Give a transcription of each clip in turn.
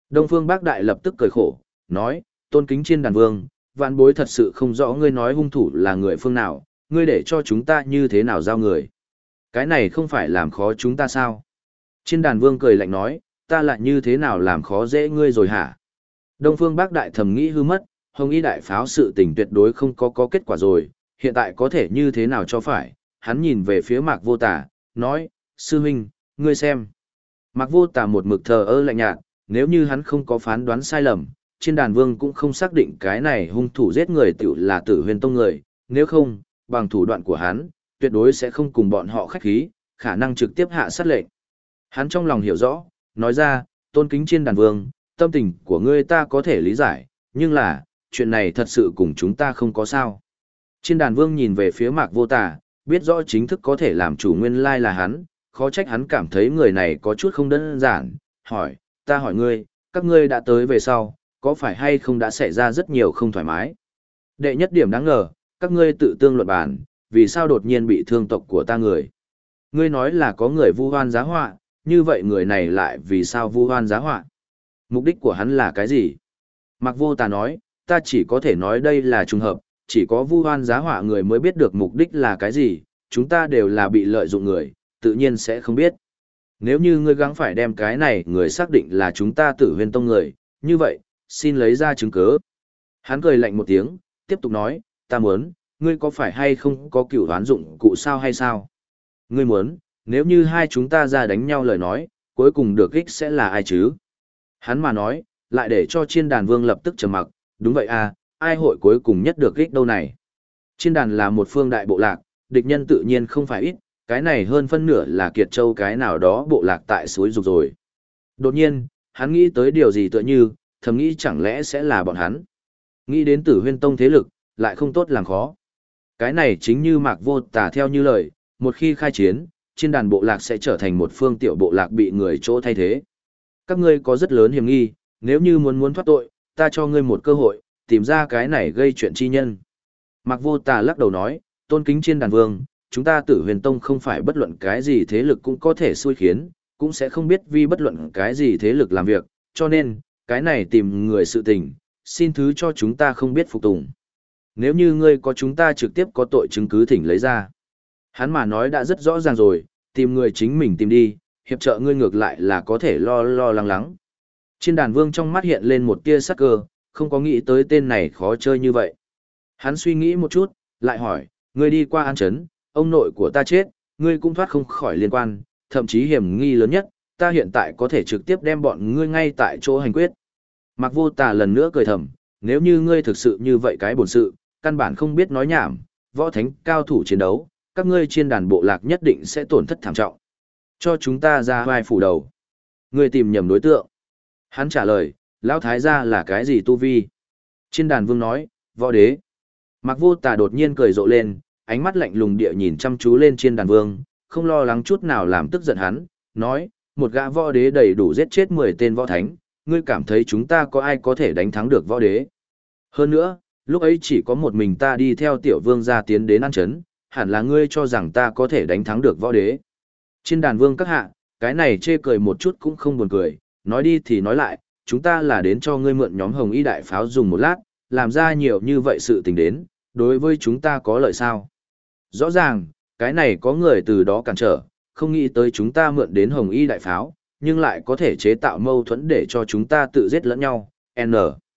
Đông Phương Bác Đại lập tức cười khổ, nói, tôn kính Chiên Đàn Vương, vạn bối thật sự không rõ ngươi nói hung thủ là người phương nào, ngươi để cho chúng ta như thế nào giao người. Cái này không phải làm khó chúng ta sao? Chiên Đàn Vương cười lạnh nói, ta lại như thế nào làm khó dễ ngươi rồi hả? Đông Phương Bác Đại thầm nghĩ hư mất, Hồng Y Đại Pháo sự tình tuyệt đối không có kết quả rồi, hiện tại có thể như thế nào cho phải, hắn nhìn về phía Mạc Vô Tà, nói, sư huynh, ngươi xem. Mạc Vô Tà một mực thờ ơ lạnh nhạt, nếu như hắn không có phán đoán sai lầm, Chiên Đàn Vương cũng không xác định cái này hung thủ giết người tiểu là Tử Huyền Tông người, nếu không, bằng thủ đoạn của hắn, tuyệt đối sẽ không cùng bọn họ khách khí, khả năng trực tiếp hạ sát lệnh. Hắn trong lòng hiểu rõ, nói ra, tôn kính Chiên Đàn Vương, tâm tình của ngươi ta có thể lý giải, nhưng là, chuyện này thật sự cùng chúng ta không có sao. Chiên Đàn Vương nhìn về phía Mạc Vô Tà, biết rõ chính thức có thể làm chủ nguyên lai là hắn, khó trách hắn cảm thấy người này có chút không đơn giản, hỏi, ta hỏi ngươi, các ngươi đã tới về sau, có phải hay không đã xảy ra rất nhiều không thoải mái? Đệ nhất điểm đáng ngờ, các ngươi tự tương luận bàn, vì sao đột nhiên bị thương tộc của ta người? Ngươi nói là có người vu oan giá họa, như vậy người này lại vì sao vu oan giá họa? Mục đích của hắn là cái gì? Mạc Vô Tà nói, ta chỉ có thể nói đây là trùng hợp, chỉ có vu oan giá họa người mới biết được mục đích là cái gì, chúng ta đều là bị lợi dụng người, tự nhiên sẽ không biết. Nếu như ngươi gắng phải đem cái này người xác định là chúng ta Tử Huyền Tông người, như vậy, xin lấy ra chứng cứ. Hắn cười lạnh một tiếng, tiếp tục nói, ta muốn, ngươi có phải hay không có cửu đoán dụng cụ sao hay sao? Ngươi muốn, nếu như hai chúng ta ra đánh nhau lời nói, cuối cùng được ích sẽ là ai chứ? Hắn mà nói, lại để cho Chiên Đàn Vương lập tức trầm mặc, đúng vậy à, ai hội cuối cùng nhất được ích đâu này? Chiên Đàn là một phương đại bộ lạc, địch nhân tự nhiên không phải ít, cái này hơn phân nửa là Kiệt Châu cái nào đó bộ lạc tại suối dục rồi. Đột nhiên, hắn nghĩ tới điều gì tựa như, thầm nghĩ chẳng lẽ sẽ là bọn hắn. Nghĩ đến Tử Huyên Tông thế lực, lại không tốt làm khó. Cái này chính như Mạc Vô Tà theo như lời, một khi khai chiến, Chiên Đàn bộ lạc sẽ trở thành một phương tiểu bộ lạc bị người chỗ thay thế. Các ngươi có rất lớn hiểm nghi, nếu như muốn thoát tội, ta cho ngươi một cơ hội, tìm ra cái này gây chuyện chi nhân. Mạc Vô Tà lắc đầu nói, tôn kính Chiên Đàn Vương, chúng ta Tử Huyền Tông không phải bất luận cái gì thế lực cũng có thể xui khiến, cũng sẽ không biết vì bất luận cái gì thế lực làm việc, cho nên, cái này tìm người sự tình, xin thứ cho chúng ta không biết phục tùng. Nếu như ngươi có chúng ta trực tiếp có tội chứng cứ thỉnh lấy ra. Hắn mà nói đã rất rõ ràng rồi, tìm người chính mình tìm đi, hiệp trợ ngươi ngược lại là có thể lo lắng lắng. Chiên Đàn Vương trong mắt hiện lên một tia sắc cơ, không có nghĩ tới tên này khó chơi như vậy. Hắn suy nghĩ một chút, lại hỏi, ngươi đi qua An Trấn, ông nội của ta chết, ngươi cũng thoát không khỏi liên quan, thậm chí hiểm nghi lớn nhất, ta hiện tại có thể trực tiếp đem bọn ngươi ngay tại chỗ hành quyết. Mạc Vô Tà lần nữa cười thầm, nếu như ngươi thực sự như vậy cái bổn sự, căn bản không biết nói nhảm, võ thánh cao thủ chiến đấu, các ngươi Chiên Đàn bộ lạc nhất định sẽ tổn thất thảm trọng. Cho chúng ta ra vai phủ đầu. Ngươi tìm nhầm đối tượng. Hắn trả lời, Lão Thái gia là cái gì tu vi? Chiên Đàn Vương nói, võ đế. Mạc Vô Tà đột nhiên cười rộ lên, ánh mắt lạnh lùng địa nhìn chăm chú lên Chiên Đàn Vương, không lo lắng chút nào làm tức giận hắn, nói, một gã võ đế đầy đủ giết chết 10 tên võ thánh, ngươi cảm thấy chúng ta có ai có thể đánh thắng được võ đế? Hơn nữa, lúc ấy chỉ có một mình ta đi theo tiểu vương gia tiến đến An Trấn, hẳn là ngươi cho rằng ta có thể đánh thắng được võ đế. Chiên Đàn Vương các hạ, cái này chê cười một chút cũng không buồn cười, nói đi thì nói lại, chúng ta là đến cho ngươi mượn nhóm Hồng Y Đại Pháo dùng một lát, làm ra nhiều như vậy sự tình đến, đối với chúng ta có lợi sao? Rõ ràng, cái này có người từ đó cản trở, không nghĩ tới chúng ta mượn đến Hồng Y Đại Pháo, nhưng lại có thể chế tạo mâu thuẫn để cho chúng ta tự giết lẫn nhau, N.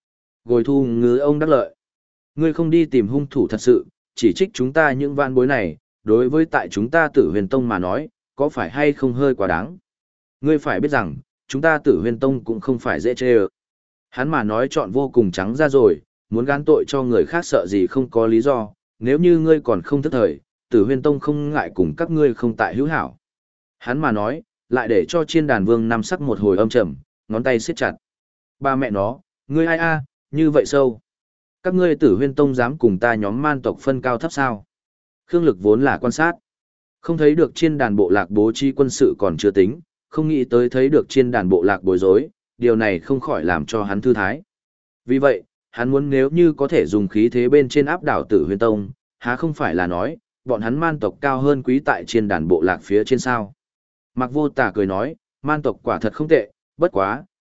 Gồi thu ngư ông đắc lợi. Ngươi không đi tìm hung thủ thật sự, chỉ trích chúng ta những van bối này, đối với tại chúng ta Tử Huyền Tông mà nói, có phải hay không hơi quá đáng. Ngươi phải biết rằng, chúng ta Tử Huyền Tông cũng không phải dễ chê ơ. Hắn mà nói chọn vô cùng trắng ra rồi, muốn gán tội cho người khác sợ gì không có lý do, nếu như ngươi còn không thức thời, Tử Huyền Tông không ngại cùng các ngươi không tại hữu hảo. Hắn mà nói, lại để cho Chiên Đàn Vương năm sắc một hồi âm trầm, ngón tay siết chặt. Ba mẹ nó, ngươi ai a, như vậy sâu. Các ngươi Tử Huyên Tông dám cùng ta nhóm man tộc phân cao thấp sao? Khương Lực vốn là quan sát. Không thấy được Chiên Đàn bộ lạc bố trí quân sự còn chưa tính, không nghĩ tới thấy được Chiên Đàn bộ lạc bối rối, điều này không khỏi làm cho hắn thư thái. Vì vậy, hắn muốn nếu như có thể dùng khí thế bên trên áp đảo Tử Huyên Tông, há không phải là nói, bọn hắn man tộc cao hơn quý tại Chiên Đàn bộ lạc phía trên sao? Mạc Vô Tà cười nói, man tộc quả thật không tệ, bất quá,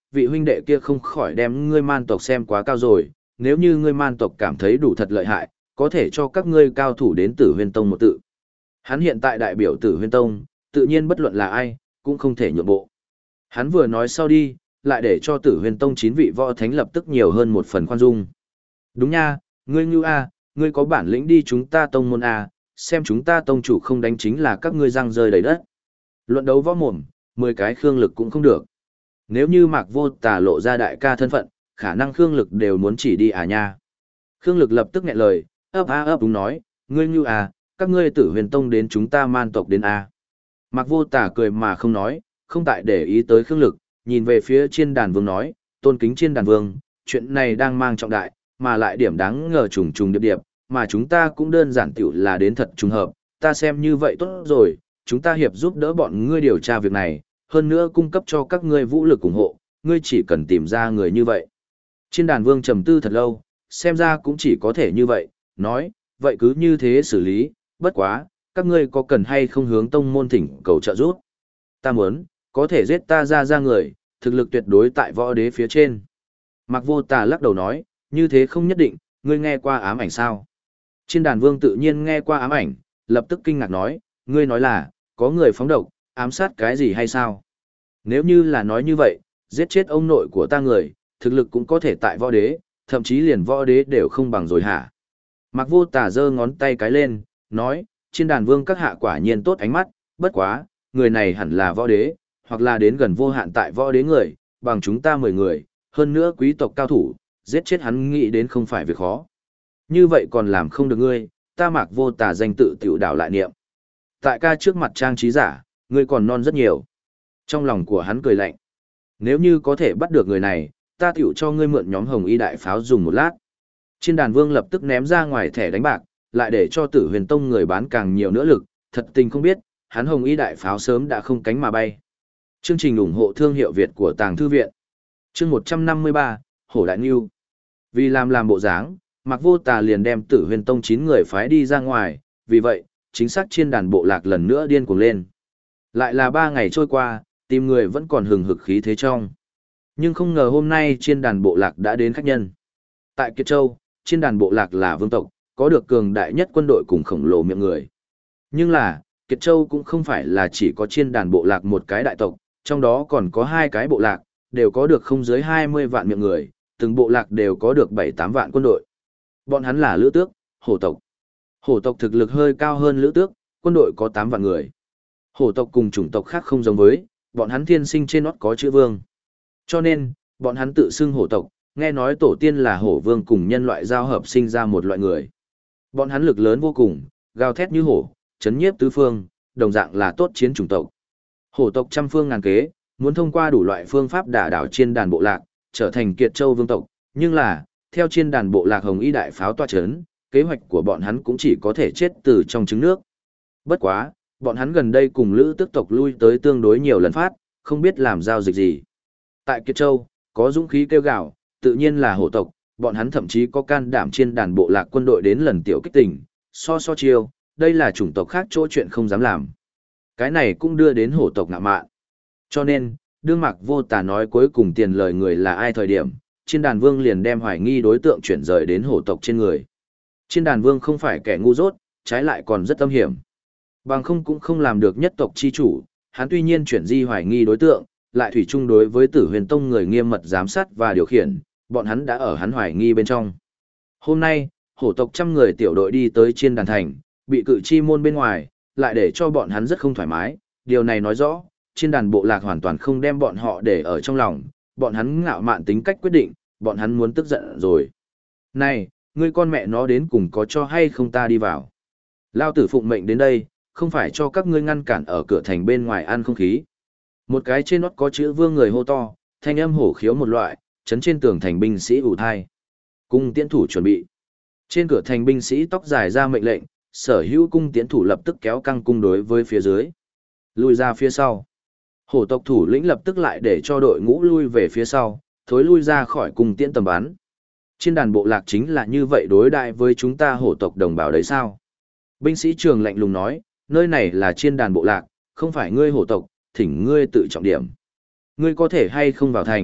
vị huynh đệ kia không khỏi đem ngươi man tộc xem quá cao rồi, nếu như ngươi man tộc cảm thấy đủ thật lợi hại, có thể cho các ngươi cao thủ đến Tử Huyên Tông một tự. Hắn hiện tại đại biểu Tử Huyên Tông, tự nhiên bất luận là ai, cũng không thể nhượng bộ. Hắn vừa nói sau đi, lại để cho Tử Huyên Tông 9 vị võ thánh lập tức nhiều hơn một phần khoan dung. Đúng nha, ngươi Ngưu A, ngươi có bản lĩnh đi chúng ta tông môn A, xem chúng ta tông chủ không đánh chính là các ngươi răng rơi đầy đất. Luận đấu võ mồm, 10 cái Khương Lực cũng không được. Nếu như Mạc Vô Tà lộ ra đại ca thân phận, khả năng Khương Lực đều muốn chỉ đi à nha. Khương Lực lập tức nghẹn lời, ấp đúng nói, ngươi Ngưu A, các ngươi Tử Huyền Tông đến chúng ta man tộc đến A. Mạc Vô Tà cười mà không nói, không tại để ý tới Khương Lực, nhìn về phía Chiên Đàn Vương nói, tôn kính Chiên Đàn Vương, chuyện này đang mang trọng đại, mà lại điểm đáng ngờ trùng trùng điệp điệp, mà chúng ta cũng đơn giản tiểu là đến thật trùng hợp, ta xem như vậy tốt rồi, chúng ta hiệp giúp đỡ bọn ngươi điều tra việc này, hơn nữa cung cấp cho các ngươi vũ lực ủng hộ, ngươi chỉ cần tìm ra người như vậy. Chiên Đàn Vương trầm tư thật lâu, xem ra cũng chỉ có thể như vậy, nói, vậy cứ như thế xử lý, bất quá, các ngươi có cần hay không hướng tông môn thỉnh cầu trợ giúp? Ta muốn, có thể giết ta ra người, thực lực tuyệt đối tại võ đế phía trên. Mạc Vô Tà lắc đầu nói, như thế không nhất định, ngươi nghe qua ám ảnh sao? Chiên Đàn Vương tự nhiên nghe qua ám ảnh, lập tức kinh ngạc nói, ngươi nói là, có người phóng độc, ám sát cái gì hay sao? Nếu như là nói như vậy, giết chết ông nội của ta người, thực lực cũng có thể tại võ đế, thậm chí liền võ đế đều không bằng rồi hả? Mạc Vô Tà giơ ngón tay cái lên, nói, Chiên Đàn Vương các hạ quả nhiên tốt ánh mắt, bất quá, người này hẳn là võ đế, hoặc là đến gần vô hạn tại võ đế người, bằng chúng ta 10 người, hơn nữa quý tộc cao thủ, giết chết hắn nghĩ đến không phải việc khó. Như vậy còn làm không được ngươi, ta Mạc Vô Tà danh tự tiểu đảo lại niệm. Tại ca trước mặt trang trí giả, ngươi còn non rất nhiều. Trong lòng của hắn cười lạnh. Nếu như có thể bắt được người này, ta tiểu cho ngươi mượn nhóm hồng y đại pháo dùng một lát. Chiên Đàn Vương lập tức ném ra ngoài thẻ đánh bạc, lại để cho Tử Huyền Tông người bán càng nhiều nữa lực, thật tình không biết, hắn hồng y đại pháo sớm đã không cánh mà bay. Chương trình ủng hộ thương hiệu Việt của Tàng Thư Viện. Chương 153, Hổ Đại Ngưu. Vì làm bộ dáng, Mạc Vô Tà liền đem Tử Huyền Tông 9 người phái đi ra ngoài, vì vậy, chính xác Chiên Đàn bộ lạc lần nữa điên cuồng lên. Lại là 3 ngày trôi qua, tìm người vẫn còn hừng hực khí thế trong. Nhưng không ngờ hôm nay Chiên Đàn bộ lạc đã đến khách nhân. Tại Kiệt Châu, Chiên Đàn bộ lạc là vương tộc, có được cường đại nhất quân đội cùng khổng lồ miệng người. Nhưng là, Kiệt Châu cũng không phải là chỉ có Chiên Đàn bộ lạc một cái đại tộc, trong đó còn có 2 cái bộ lạc, đều có được không dưới 20 vạn miệng người, từng bộ lạc đều có được 7-8 vạn quân đội. Bọn hắn là Lữ Tước, Hổ tộc. Hổ tộc thực lực hơi cao hơn Lữ Tước, quân đội có 8 vạn người. Hổ tộc cùng chủng tộc khác không giống với, bọn hắn thiên sinh trên nót có chữ vương. Cho nên, bọn hắn tự xưng hổ tộc, nghe nói tổ tiên là hổ vương cùng nhân loại giao hợp sinh ra một loại người. Bọn hắn lực lớn vô cùng, gào thét như hổ, chấn nhiếp tứ phương, đồng dạng là tốt chiến chủng tộc. Hổ tộc trăm phương ngàn kế, muốn thông qua đủ loại phương pháp đả đảo Chiên Đàn bộ lạc, trở thành Kiệt Châu vương tộc, nhưng là, theo Chiên Đàn bộ lạc hồng y đại pháo toa chấn, kế hoạch của bọn hắn cũng chỉ có thể chết từ trong trứng nước. Bất quá, bọn hắn gần đây cùng Lữ Tước tộc lui tới tương đối nhiều lần phát, không biết làm giao dịch gì. Tại Kiệt Châu, có dũng khí kêu gào, tự nhiên là hổ tộc, bọn hắn thậm chí có can đảm Chiên Đàn bộ lạc quân đội đến lần tiểu kích tình, so chiêu, đây là chủng tộc khác chỗ chuyện không dám làm. Cái này cũng đưa đến hổ tộc ngạ mạn. Cho nên, đương Mạc Vô Tà nói cuối cùng tiền lời người là ai thời điểm, Chiên Đàn Vương liền đem hoài nghi đối tượng chuyển rời đến hổ tộc trên người. Chiên Đàn Vương không phải kẻ ngu dốt, trái lại còn rất âm hiểm. Bằng không cũng không làm được nhất tộc chi chủ, hắn tuy nhiên chuyển di hoài nghi đối tượng, lại thủy chung đối với Tử Huyền Tông người nghiêm mật giám sát và điều khiển, bọn hắn đã ở hắn hoài nghi bên trong. Hôm nay, hổ tộc 100 người tiểu đội đi tới Chiên Đàn thành, bị cự chi môn bên ngoài, lại để cho bọn hắn rất không thoải mái, điều này nói rõ, Chiên Đàn bộ lạc hoàn toàn không đem bọn họ để ở trong lòng, bọn hắn ngạo mạn tính cách quyết định, bọn hắn muốn tức giận rồi. Này, ngươi con mẹ nó đến cùng có cho hay không ta đi vào? Lao tử phụng mệnh đến đây, không phải cho các ngươi ngăn cản ở cửa thành bên ngoài ăn không khí. Một cái trên nót có chữ vương người hô to, thanh âm hổ khiếu một loại, chấn trên tường thành binh sĩ ủ thai. Cung tiễn thủ chuẩn bị. Trên cửa thành binh sĩ tóc dài ra mệnh lệnh, sở hữu cung tiễn thủ lập tức kéo căng cung đối với phía dưới. Lùi ra phía sau. Hổ tộc thủ lĩnh lập tức lại để cho đội ngũ lui về phía sau, thối lui ra khỏi cung tiễn tầm bắn. Chiên Đàn bộ lạc chính là như vậy đối đại với chúng ta hổ tộc đồng bào đấy sao? Binh sĩ trường lạnh lùng nói, nơi này là Chiên Đàn bộ lạc, không phải ngươi hổ tộc, thỉnh ngươi tự trọng điểm. Ngươi có thể hay không vào thành,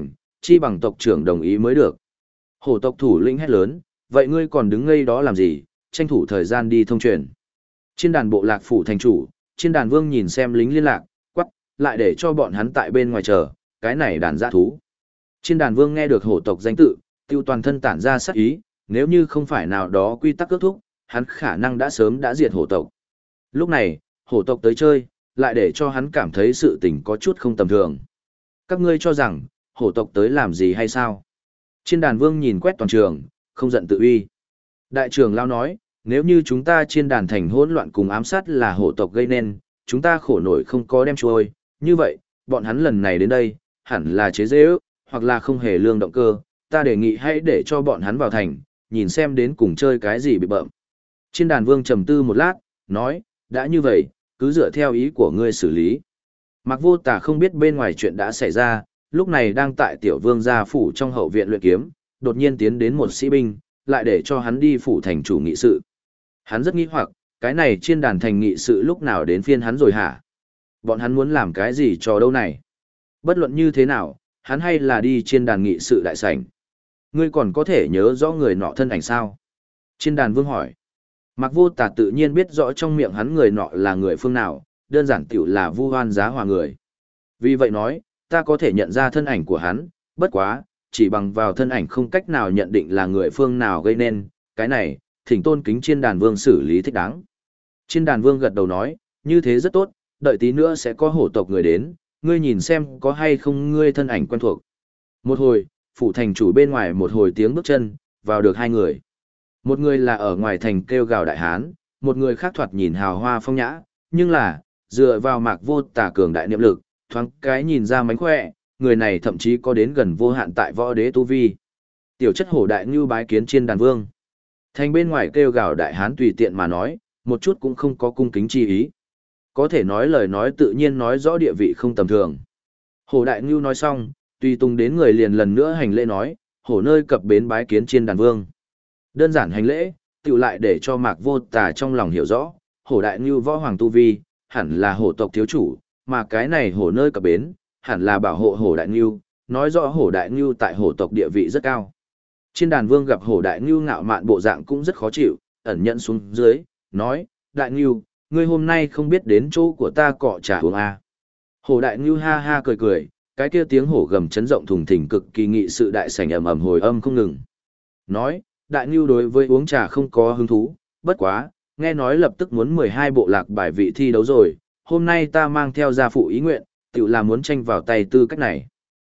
chi bằng tộc trưởng đồng ý mới được. Hổ tộc thủ lĩnh hét lớn, vậy ngươi còn đứng ngây đó làm gì, tranh thủ thời gian đi thông truyền. Trên đàn bộ lạc phủ thành chủ, trên đàn vương nhìn xem lính liên lạc, quắc, lại để cho bọn hắn tại bên ngoài chờ, cái này đàn dã thú. Trên đàn vương nghe được hổ tộc danh tự, tiêu toàn thân tản ra sát ý, nếu như không phải nào đó quy tắc ước thúc, hắn khả năng đã sớm đã diệt hổ tộc. Lúc này, hổ tộc tới chơi, lại để cho hắn cảm thấy sự tình có chút không tầm thường. Các ngươi cho rằng, hổ tộc tới làm gì hay sao? Trên đàn vương nhìn quét toàn trường, không giận tự uy. Đại trưởng lao nói, nếu như chúng ta trên đàn thành hỗn loạn cùng ám sát là hổ tộc gây nên, chúng ta khổ nổi không có đem trôi, như vậy, bọn hắn lần này đến đây, hẳn là chế dễ ước, hoặc là không hề lương động cơ, ta đề nghị hãy để cho bọn hắn vào thành, nhìn xem đến cùng chơi cái gì bị bợm. Trên đàn vương trầm tư một lát, nói, đã như vậy, cứ dựa theo ý của ngươi xử lý. Mạc Vô Tà không biết bên ngoài chuyện đã xảy ra, lúc này đang tại tiểu vương gia phủ trong hậu viện luyện kiếm, đột nhiên tiến đến một sĩ binh, lại để cho hắn đi phủ thành chủ nghị sự. Hắn rất nghi hoặc, cái này trên đàn thành nghị sự lúc nào đến phiên hắn rồi hả? Bọn hắn muốn làm cái gì cho đâu này? Bất luận như thế nào, hắn hay là đi trên đàn nghị sự đại sảnh. Ngươi còn có thể nhớ rõ người nọ thân ảnh sao? Trên đàn vương hỏi. Mạc Vô Tà tự nhiên biết rõ trong miệng hắn người nọ là người phương nào, đơn giản tiểu là Vu Hoan Giá Hòa người. Vì vậy nói, ta có thể nhận ra thân ảnh của hắn, bất quá, chỉ bằng vào thân ảnh không cách nào nhận định là người phương nào gây nên, cái này, thỉnh tôn kính trên đàn vương xử lý thích đáng. Trên đàn vương gật đầu nói, như thế rất tốt, đợi tí nữa sẽ có hổ tộc người đến, ngươi nhìn xem có hay không ngươi thân ảnh quen thuộc. Một hồi, phủ thành chủ bên ngoài một hồi tiếng bước chân, vào được hai người. Một người là ở ngoài thành kêu gào đại hán, một người khác thoạt nhìn hào hoa phong nhã, nhưng là, dựa vào Mạc Vô Tà cường đại niệm lực, thoáng cái nhìn ra mánh khỏe, người này thậm chí có đến gần vô hạn tại võ đế tu vi. Tiểu chất hổ đại ngưu bái kiến trên đàn vương. Thành bên ngoài kêu gào đại hán tùy tiện mà nói, một chút cũng không có cung kính chi ý. Có thể nói lời nói tự nhiên nói rõ địa vị không tầm thường. Hổ đại ngưu nói xong, tùy tùng đến người liền lần nữa hành lễ nói, hổ nơi cập bến bái kiến trên đàn vương. Đơn giản hành lễ, tự lại để cho Mạc Vô Tà trong lòng hiểu rõ, hổ đại ngưu võ hoàng tu vi, hẳn là hổ tộc thiếu chủ, mà cái này hổ nơi cập bến, hẳn là bảo hộ hổ đại ngưu, nói rõ hổ đại ngưu tại hổ tộc địa vị rất cao. Trên đàn vương gặp hổ đại ngưu ngạo mạn bộ dạng cũng rất khó chịu, ẩn nhận xuống dưới, nói, đại ngưu, ngươi hôm nay không biết đến chỗ của ta cọ trà uống à. Hổ đại ngưu ha ha cười cười, cái kia tiếng hổ gầm chấn rộng thùng thình cực kỳ nghị sự đại sảnh ầm ầm hồi âm không ngừng. Nói, đại ngưu đối với uống trà không có hứng thú, bất quá, nghe nói lập tức muốn 12 bộ lạc bài vị thi đấu rồi, hôm nay ta mang theo gia phụ ý nguyện, tự là muốn tranh vào tay tư cách này.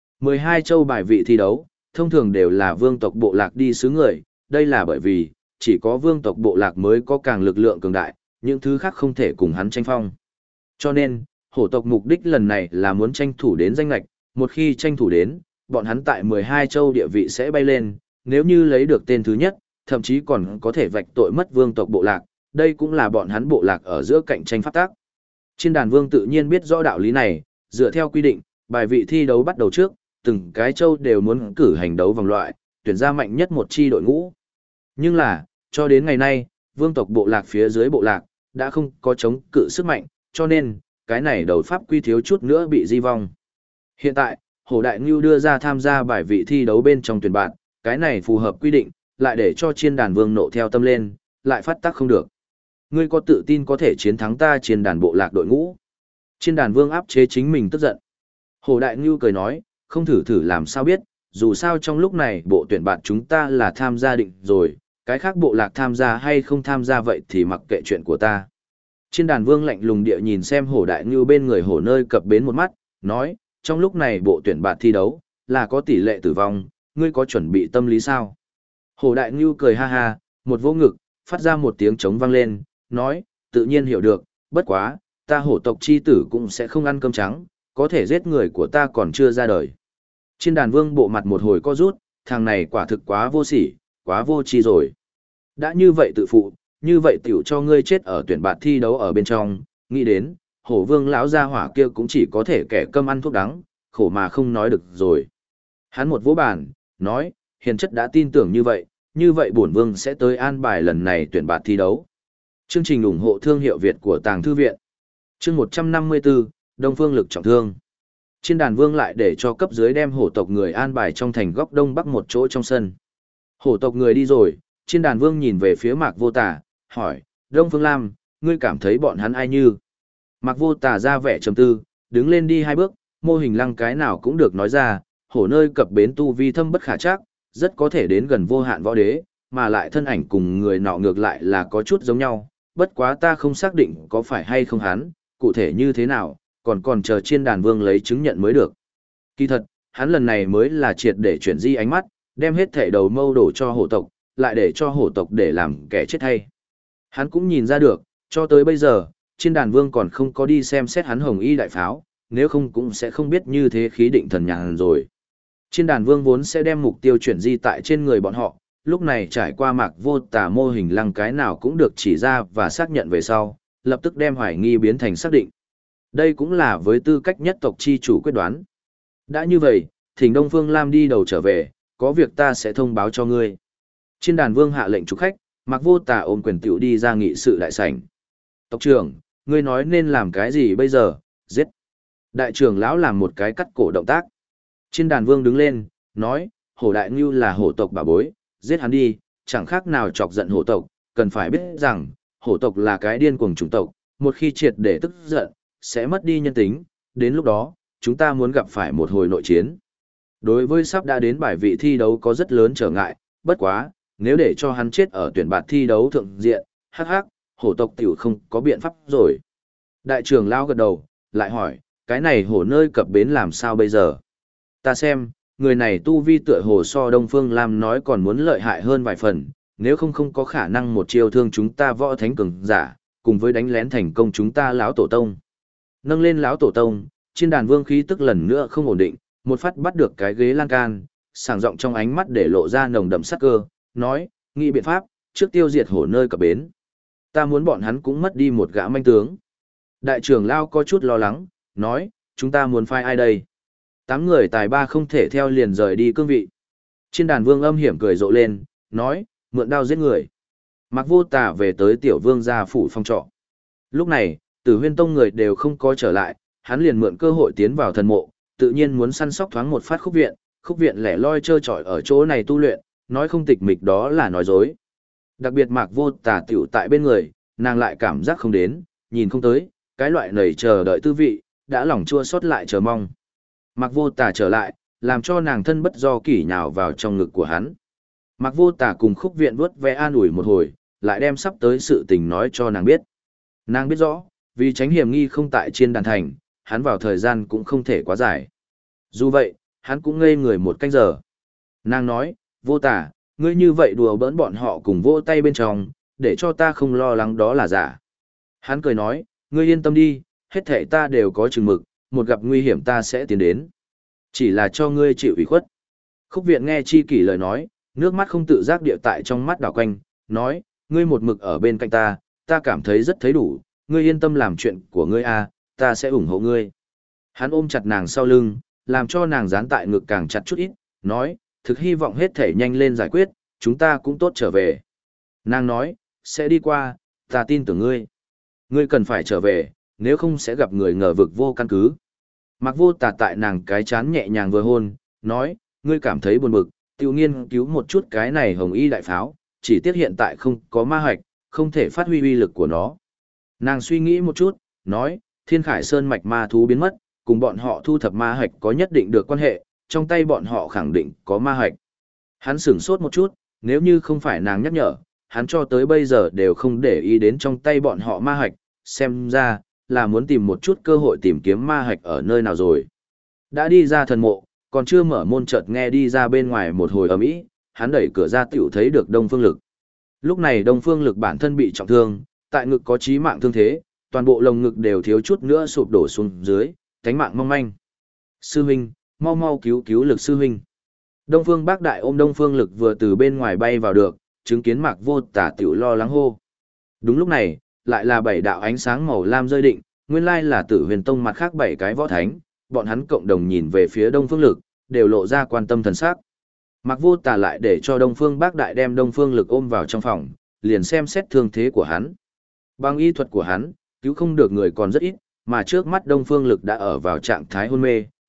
12 châu bài vị thi đấu, thông thường đều là vương tộc bộ lạc đi xứ người, đây là bởi vì, chỉ có vương tộc bộ lạc mới có càng lực lượng cường đại, những thứ khác không thể cùng hắn tranh phong. Cho nên, hổ tộc mục đích lần này là muốn tranh thủ đến danh lạch, một khi tranh thủ đến, bọn hắn tại 12 châu địa vị sẽ bay lên, nếu như lấy được tên thứ nhất, thậm chí còn có thể vạch tội mất vương tộc bộ lạc, đây cũng là bọn hắn bộ lạc ở giữa cạnh tranh pháp tắc. Trên đàn vương tự nhiên biết rõ đạo lý này, dựa theo quy định, bài vị thi đấu bắt đầu trước, từng cái châu đều muốn cử hành đấu vòng loại, tuyển ra mạnh nhất một chi đội ngũ. Nhưng là, cho đến ngày nay, vương tộc bộ lạc phía dưới bộ lạc, đã không có chống cự sức mạnh, cho nên, cái này đầu pháp quy thiếu chút nữa bị di vong. Hiện tại, Hổ Đại Ngưu đưa ra tham gia bài vị thi đấu bên trong tuyển bạn, cái này phù hợp quy định, lại để cho chiên đàn vương nộ theo tâm lên, lại phát tác không được. Ngươi có tự tin có thể chiến thắng ta chiên đàn bộ lạc đội ngũ? Chiên đàn vương áp chế chính mình tức giận. Hổ Đại Ngưu cười nói, không thử thử làm sao biết, dù sao trong lúc này bộ tuyển bạn chúng ta là tham gia định rồi, cái khác bộ lạc tham gia hay không tham gia vậy thì mặc kệ chuyện của ta. Chiên đàn vương lạnh lùng địa nhìn xem Hổ Đại Ngưu bên người hổ nơi cập bến một mắt, nói, trong lúc này bộ tuyển bạn thi đấu, là có tỷ lệ tử vong, ngươi có chuẩn bị tâm lý sao? Hổ Đại Ngưu cười ha ha, một vô ngực, phát ra một tiếng trống vang lên, nói, tự nhiên hiểu được, bất quá, ta hổ tộc chi tử cũng sẽ không ăn cơm trắng, có thể giết người của ta còn chưa ra đời. Trên đàn vương bộ mặt một hồi co rút, thằng này quả thực quá vô sỉ, quá vô tri rồi. Đã như vậy tự phụ, như vậy tiểu cho ngươi chết ở tuyển bạt thi đấu ở bên trong, nghĩ đến, hổ vương lão gia hỏa kia cũng chỉ có thể kẻ cơm ăn thuốc đắng, khổ mà không nói được rồi. Hắn một vỗ bàn, nói, hiền chất đã tin tưởng như vậy bổn vương sẽ tới an bài lần này tuyển bạt thi đấu. Chương trình ủng hộ thương hiệu Việt của Tàng Thư Viện. Chương 154, Đông Phương Lực trọng thương. Chiên đàn vương lại để cho cấp dưới đem hổ tộc người an bài trong thành góc đông bắc một chỗ trong sân. Hổ tộc người đi rồi, chiên đàn vương nhìn về phía Mạc Vô Tà, hỏi, Đông Phương Lam, ngươi cảm thấy bọn hắn ai như? Mạc Vô Tà ra vẻ trầm tư, đứng lên đi 2 bước, mô hình lăng cái nào cũng được nói ra, hổ nơi cập bến tu vi thâm bất khả trắc, rất có thể đến gần vô hạn võ đế, mà lại thân ảnh cùng người nọ ngược lại là có chút giống nhau, bất quá ta không xác định có phải hay không hắn, cụ thể như thế nào, còn chờ chiên đàn vương lấy chứng nhận mới được. Kỳ thật, hắn lần này mới là triệt để chuyển di ánh mắt, đem hết thể đầu mâu đổ cho hổ tộc, lại để cho hổ tộc để làm kẻ chết hay. Hắn cũng nhìn ra được, cho tới bây giờ, chiên đàn vương còn không có đi xem xét hắn hồng y đại pháo, nếu không cũng sẽ không biết như thế khí định thần nhàn rồi. Chiên đàn vương vốn sẽ đem mục tiêu chuyển di tại trên người bọn họ, lúc này trải qua Mạc Vô Tà mô hình lăng cái nào cũng được chỉ ra và xác nhận về sau, lập tức đem hoài nghi biến thành xác định. Đây cũng là với tư cách nhất tộc chi chủ quyết đoán. Đã như vậy, thỉnh Đông Phương Lam đi đầu trở về, có việc ta sẽ thông báo cho ngươi. Chiên đàn vương hạ lệnh chúc khách, Mạc Vô Tà ôm quyền tiểu đi ra nghị sự đại sảnh. Tộc trưởng, ngươi nói nên làm cái gì bây giờ? Giết. Đại trưởng lão làm một cái cắt cổ động tác. Chiên đàn vương đứng lên, nói, hổ đại ngưu là hổ tộc bà bối, giết hắn đi, chẳng khác nào chọc giận hổ tộc, cần phải biết rằng, hổ tộc là cái điên cuồng chủng tộc, một khi triệt để tức giận, sẽ mất đi nhân tính, đến lúc đó, chúng ta muốn gặp phải một hồi nội chiến. Đối với sắp đã đến bài vị thi đấu có rất lớn trở ngại, bất quá, nếu để cho hắn chết ở tuyển bạt thi đấu thượng diện, hắc hắc, hổ tộc tiểu không có biện pháp rồi. Đại trưởng lao gật đầu, lại hỏi, cái này hổ nơi cập bến làm sao bây giờ? Ta xem, người này tu vi tựa hồ so Đông Phương Lam nói còn muốn lợi hại hơn vài phần, nếu không có khả năng một chiêu thương chúng ta võ thánh cường giả, cùng với đánh lén thành công chúng ta lão tổ tông. Nâng lên lão tổ tông, trên đàn vương khí tức lần nữa không ổn định, một phát bắt được cái ghế lan can, sảng giọng trong ánh mắt để lộ ra nồng đậm sắc cơ, nói, nghĩ biện pháp, trước tiêu diệt hổ nơi cập bến. Ta muốn bọn hắn cũng mất đi một gã manh tướng. Đại trưởng lao có chút lo lắng, nói, chúng ta muốn phái ai đây? 8 người tài ba không thể theo liền rời đi cương vị. Trên đàn vương âm hiểm cười rộ lên, nói, mượn đao giết người. Mạc Vô Tà về tới tiểu vương gia phủ phong trọ. Lúc này, Tử Huyên Tông người đều không có trở lại, hắn liền mượn cơ hội tiến vào thần mộ, tự nhiên muốn săn sóc thoáng một phát khúc viện lẻ loi trơ trọi ở chỗ này tu luyện, nói không tịch mịch đó là nói dối. Đặc biệt Mạc Vô Tà tiểu tại bên người, nàng lại cảm giác không đến, nhìn không tới, cái loại nảy chờ đợi tư vị, đã lòng chua xót lại chờ mong. Mạc Vô Tà trở lại, làm cho nàng thân bất do kỷ nhào vào trong ngực của hắn. Mạc Vô Tà cùng khúc viện vuốt ve an ủi một hồi, lại đem sắp tới sự tình nói cho nàng biết. Nàng biết rõ, vì tránh hiểm nghi không tại trên đàn thành, hắn vào thời gian cũng không thể quá dài. Dù vậy, hắn cũng ngây người một canh giờ. Nàng nói, Vô Tà, ngươi như vậy đùa bỡn bọn họ cùng vỗ tay bên trong, để cho ta không lo lắng đó là giả. Hắn cười nói, ngươi yên tâm đi, hết thảy ta đều có chừng mực, một gặp nguy hiểm ta sẽ tiến đến. Chỉ là cho ngươi chịu ủy khuất. Khúc viện nghe chi kỷ lời nói, nước mắt không tự giác địa tại trong mắt đảo quanh, nói, ngươi một mực ở bên cạnh ta cảm thấy rất thấy đủ, ngươi yên tâm làm chuyện của ngươi ta sẽ ủng hộ ngươi. Hắn ôm chặt nàng sau lưng, làm cho nàng dán tại ngực càng chặt chút ít, nói, thực hy vọng hết thể nhanh lên giải quyết, chúng ta cũng tốt trở về. Nàng nói, sẽ đi qua, ta tin tưởng ngươi. Ngươi cần phải trở về, nếu không sẽ gặp người ngờ vực vô căn cứ. Mạc Vô Tà tại nàng cái chán nhẹ nhàng vừa hôn, nói, ngươi cảm thấy buồn bực, tiêu nghiên cứu một chút cái này hồng y đại pháo, chỉ tiếc hiện tại không có ma hạch, không thể phát huy uy lực của nó. Nàng suy nghĩ một chút, nói, Thiên Khải Sơn mạch ma thú biến mất, cùng bọn họ thu thập ma hạch có nhất định được quan hệ, trong tay bọn họ khẳng định có ma hạch. Hắn sửng sốt một chút, nếu như không phải nàng nhắc nhở, hắn cho tới bây giờ đều không để ý đến trong tay bọn họ ma hạch, xem ra, là muốn tìm một chút cơ hội tìm kiếm ma hạch ở nơi nào rồi. Đã đi ra thần mộ, còn chưa mở môn chợt nghe đi ra bên ngoài một hồi ầm ĩ, hắn đẩy cửa ra tiểu thấy được Đông Phương Lực. Lúc này Đông Phương Lực bản thân bị trọng thương, tại ngực có chí mạng thương thế, toàn bộ lồng ngực đều thiếu chút nữa sụp đổ xuống dưới, cánh mạng mong manh. Sư huynh, mau mau cứu cứu Lực sư huynh. Đông Phương Bác Đại ôm Đông Phương Lực vừa từ bên ngoài bay vào được, chứng kiến Mạc Vô Tà tiểu lo lắng hô. Đúng lúc này, lại là 7 đạo ánh sáng màu lam rơi định, nguyên lai là Tử Huyền Tông mặt khác 7 cái võ thánh, bọn hắn cộng đồng nhìn về phía Đông Phương Lực, đều lộ ra quan tâm thần sắc. Mạc Vô Tà lại để cho Đông Phương Bác Đại đem Đông Phương Lực ôm vào trong phòng, liền xem xét thương thế của hắn. Bằng y thuật của hắn, cứu không được người còn rất ít, mà trước mắt Đông Phương Lực đã ở vào trạng thái hôn mê,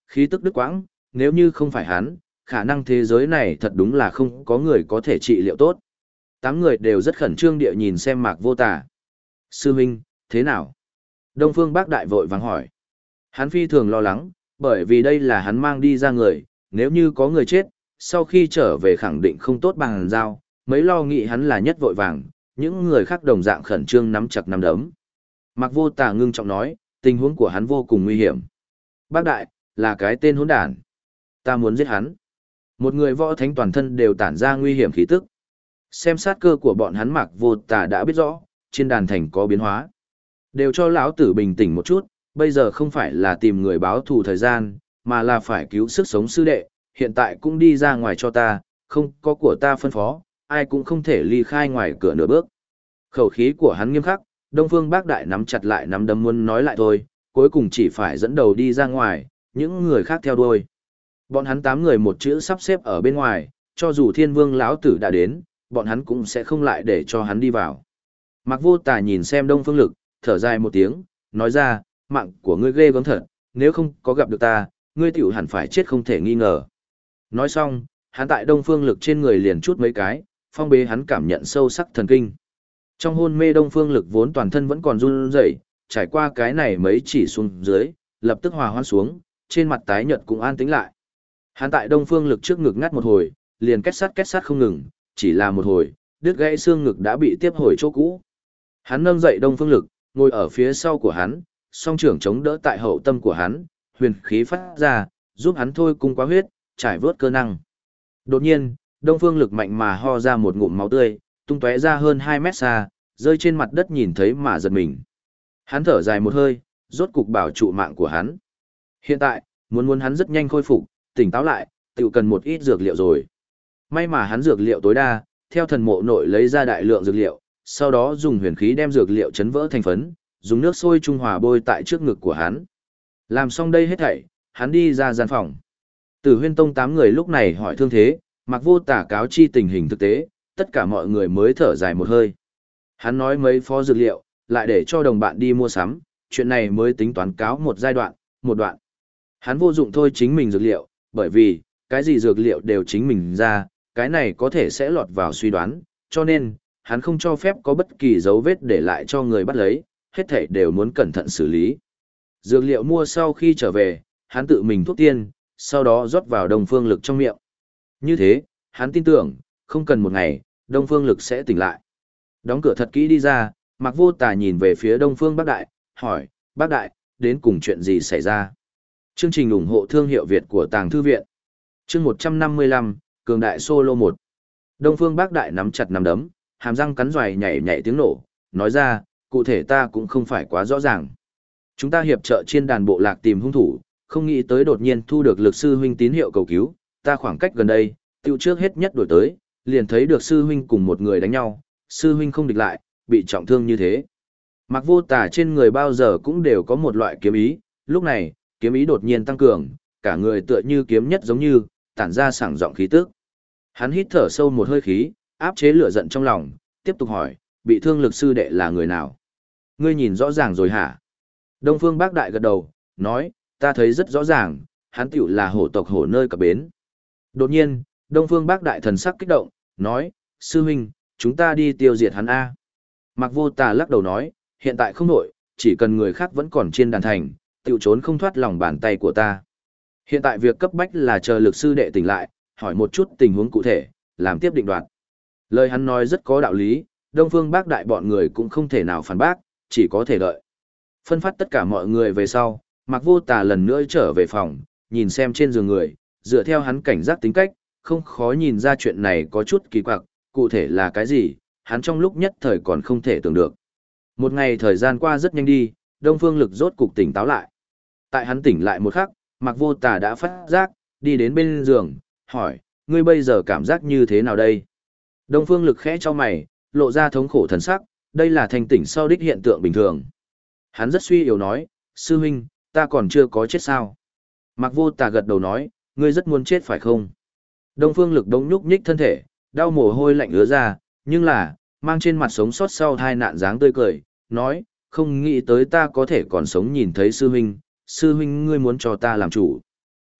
khí tức đứt quãng, nếu như không phải hắn, khả năng thế giới này thật đúng là không có người có thể trị liệu tốt. 8 người đều rất khẩn trương địa nhìn xem Mạc Vô Tà. Sư huynh, thế nào? Đông Phương Bác Đại vội vàng hỏi. Hắn phi thường lo lắng, bởi vì đây là hắn mang đi ra người, nếu như có người chết, sau khi trở về khẳng định không tốt bằng giao, mấy lo nghĩ hắn là nhất vội vàng, những người khác đồng dạng khẩn trương nắm chặt nắm đấm. Mạc Vô Tà ngưng trọng nói, tình huống của hắn vô cùng nguy hiểm. Bác Đại, là cái tên hỗn đản. Ta muốn giết hắn. Một người võ thánh toàn thân đều tản ra nguy hiểm khí tức. Xem sát cơ của bọn hắn Mạc Vô Tà đã biết rõ, trên đàn thành có biến hóa. Đều cho lão tử bình tĩnh một chút, bây giờ không phải là tìm người báo thù thời gian, mà là phải cứu sức sống sư đệ, hiện tại cũng đi ra ngoài cho ta, không có của ta phân phó, ai cũng không thể ly khai ngoài cửa nửa bước. Khẩu khí của hắn nghiêm khắc, Đông Phương Bác Đại nắm chặt lại nắm đấm muốn nói lại thôi, cuối cùng chỉ phải dẫn đầu đi ra ngoài, những người khác theo đuôi. Bọn hắn 8 người một chữ sắp xếp ở bên ngoài, cho dù Thiên Vương lão tử đã đến, bọn hắn cũng sẽ không lại để cho hắn đi vào. Mạc Vô Tà nhìn xem Đông Phương Lực, thở dài một tiếng, nói ra, mạng của ngươi ghê gớm thật, nếu không có gặp được ta, ngươi tiểu hẳn phải chết không thể nghi ngờ. Nói xong, hắn tại Đông Phương Lực trên người liền chút mấy cái, phong bế hắn cảm nhận sâu sắc thần kinh. Trong hôn mê Đông Phương Lực vốn toàn thân vẫn còn run rẩy, trải qua cái này mấy chỉ xuống dưới, lập tức hòa hoãn xuống, trên mặt tái nhợt cũng an tĩnh lại. Hắn tại Đông Phương Lực trước ngực ngắt một hồi, liền kết sắt không ngừng, chỉ là một hồi, đứt gãy xương ngực đã bị tiếp hồi chỗ cũ. Hắn nâng dậy Đông Phương Lực, ngồi ở phía sau của hắn, song trưởng chống đỡ tại hậu tâm của hắn, huyền khí phát ra, giúp hắn thôi cung quá huyết, trải vớt cơ năng. Đột nhiên, Đông Phương Lực mạnh mà ho ra một ngụm máu tươi, tung tóe ra hơn 2 mét xa, rơi trên mặt đất nhìn thấy mà giật mình. Hắn thở dài một hơi, rốt cục bảo trụ mạng của hắn. Hiện tại, muốn hắn rất nhanh khôi phục, tỉnh táo lại, tự cần một ít dược liệu rồi. May mà hắn dược liệu tối đa, theo thần mộ nội lấy ra đại lượng dược liệu, sau đó dùng huyền khí đem dược liệu chấn vỡ thành phấn, dùng nước sôi trung hòa bôi tại trước ngực của hắn. Làm xong đây hết thảy, hắn đi ra gian phòng. Tử Huyên Tông 8 người lúc này hỏi thương thế, Mạc Vô Tà cáo chi tình hình thực tế, tất cả mọi người mới thở dài một hơi. Hắn nói mấy phó dược liệu, lại để cho đồng bạn đi mua sắm, chuyện này mới tính toán cáo một giai đoạn, một đoạn. Hắn vô dụng thôi chính mình dược liệu, bởi vì, cái gì dược liệu đều chính mình ra, cái này có thể sẽ lọt vào suy đoán, cho nên, hắn không cho phép có bất kỳ dấu vết để lại cho người bắt lấy, hết thảy đều muốn cẩn thận xử lý. Dược liệu mua sau khi trở về, hắn tự mình thuốc tiên, sau đó rót vào Đông Phương Lực trong miệng. Như thế, hắn tin tưởng, không cần một ngày, Đông Phương Lực sẽ tỉnh lại. Đóng cửa thật kỹ đi ra, Mạc Vô Tà nhìn về phía Đông Phương Bác Đại, hỏi, Bác Đại, đến cùng chuyện gì xảy ra? Chương trình ủng hộ thương hiệu Việt của Tàng Thư Viện. Chương 155, Cường Đại Solo 1. Đông Phương Bác Đại nắm chặt nắm đấm, hàm răng cắn doài nhảy nhảy tiếng nổ, nói ra, cụ thể ta cũng không phải quá rõ ràng. Chúng ta hiệp trợ trên đàn bộ lạc tìm hung thủ, không nghĩ tới đột nhiên thu được lực sư huynh tín hiệu cầu cứu, ta khoảng cách gần đây, tiêu trước hết nhất đổi tới, liền thấy được sư huynh cùng một người đánh nhau, sư huynh không địch lại, bị trọng thương như thế. Mạc Vô Tà trên người bao giờ cũng đều có một loại kiếm ý, lúc này, kiếm ý đột nhiên tăng cường, cả người tựa như kiếm nhất giống như, tản ra sảng giọng khí tức. Hắn hít thở sâu một hơi khí, áp chế lửa giận trong lòng, tiếp tục hỏi, bị thương lực sư đệ là người nào? Ngươi nhìn rõ ràng rồi hả? Đông Phương Bác Đại gật đầu, nói, ta thấy rất rõ ràng, hắn tiểu là hổ tộc hổ nơi cập bến. Đột nhiên, Đông Phương Bác Đại thần sắc kích động, nói, sư huynh, chúng ta đi tiêu diệt hắn A. Mạc Vô Tà lắc đầu nói, hiện tại không nổi, chỉ cần người khác vẫn còn trên đàn thành, tiểu trốn không thoát lòng bàn tay của ta. Hiện tại việc cấp bách là chờ lực sư đệ tỉnh lại, hỏi một chút tình huống cụ thể, làm tiếp định đoạt. Lời hắn nói rất có đạo lý, Đông Phương Bác Đại bọn người cũng không thể nào phản bác, chỉ có thể đợi. Phân phát tất cả mọi người về sau, Mạc Vô Tà lần nữa trở về phòng, nhìn xem trên giường người, dựa theo hắn cảnh giác tính cách, không khó nhìn ra chuyện này có chút kỳ quặc, cụ thể là cái gì, hắn trong lúc nhất thời còn không thể tưởng được. Một ngày thời gian qua rất nhanh đi, Đông Phương Lực rốt cục tỉnh táo lại. Tại hắn tỉnh lại một khắc, Mạc Vô Tà đã phát giác, đi đến bên giường, hỏi, ngươi bây giờ cảm giác như thế nào đây? Đông Phương Lực khẽ cho mày, lộ ra thống khổ thần sắc, đây là thành tỉnh sau đích hiện tượng bình thường. Hắn rất suy yếu nói, sư huynh, ta còn chưa có chết sao? Mạc Vô Tà gật đầu nói, ngươi rất muốn chết phải không? Đông Phương Lực đống nhúc nhích thân thể, đau mồ hôi lạnh ứa ra, nhưng là, mang trên mặt sống sót sau hai nạn dáng tươi cười, nói, không nghĩ tới ta có thể còn sống nhìn thấy sư huynh ngươi muốn cho ta làm chủ.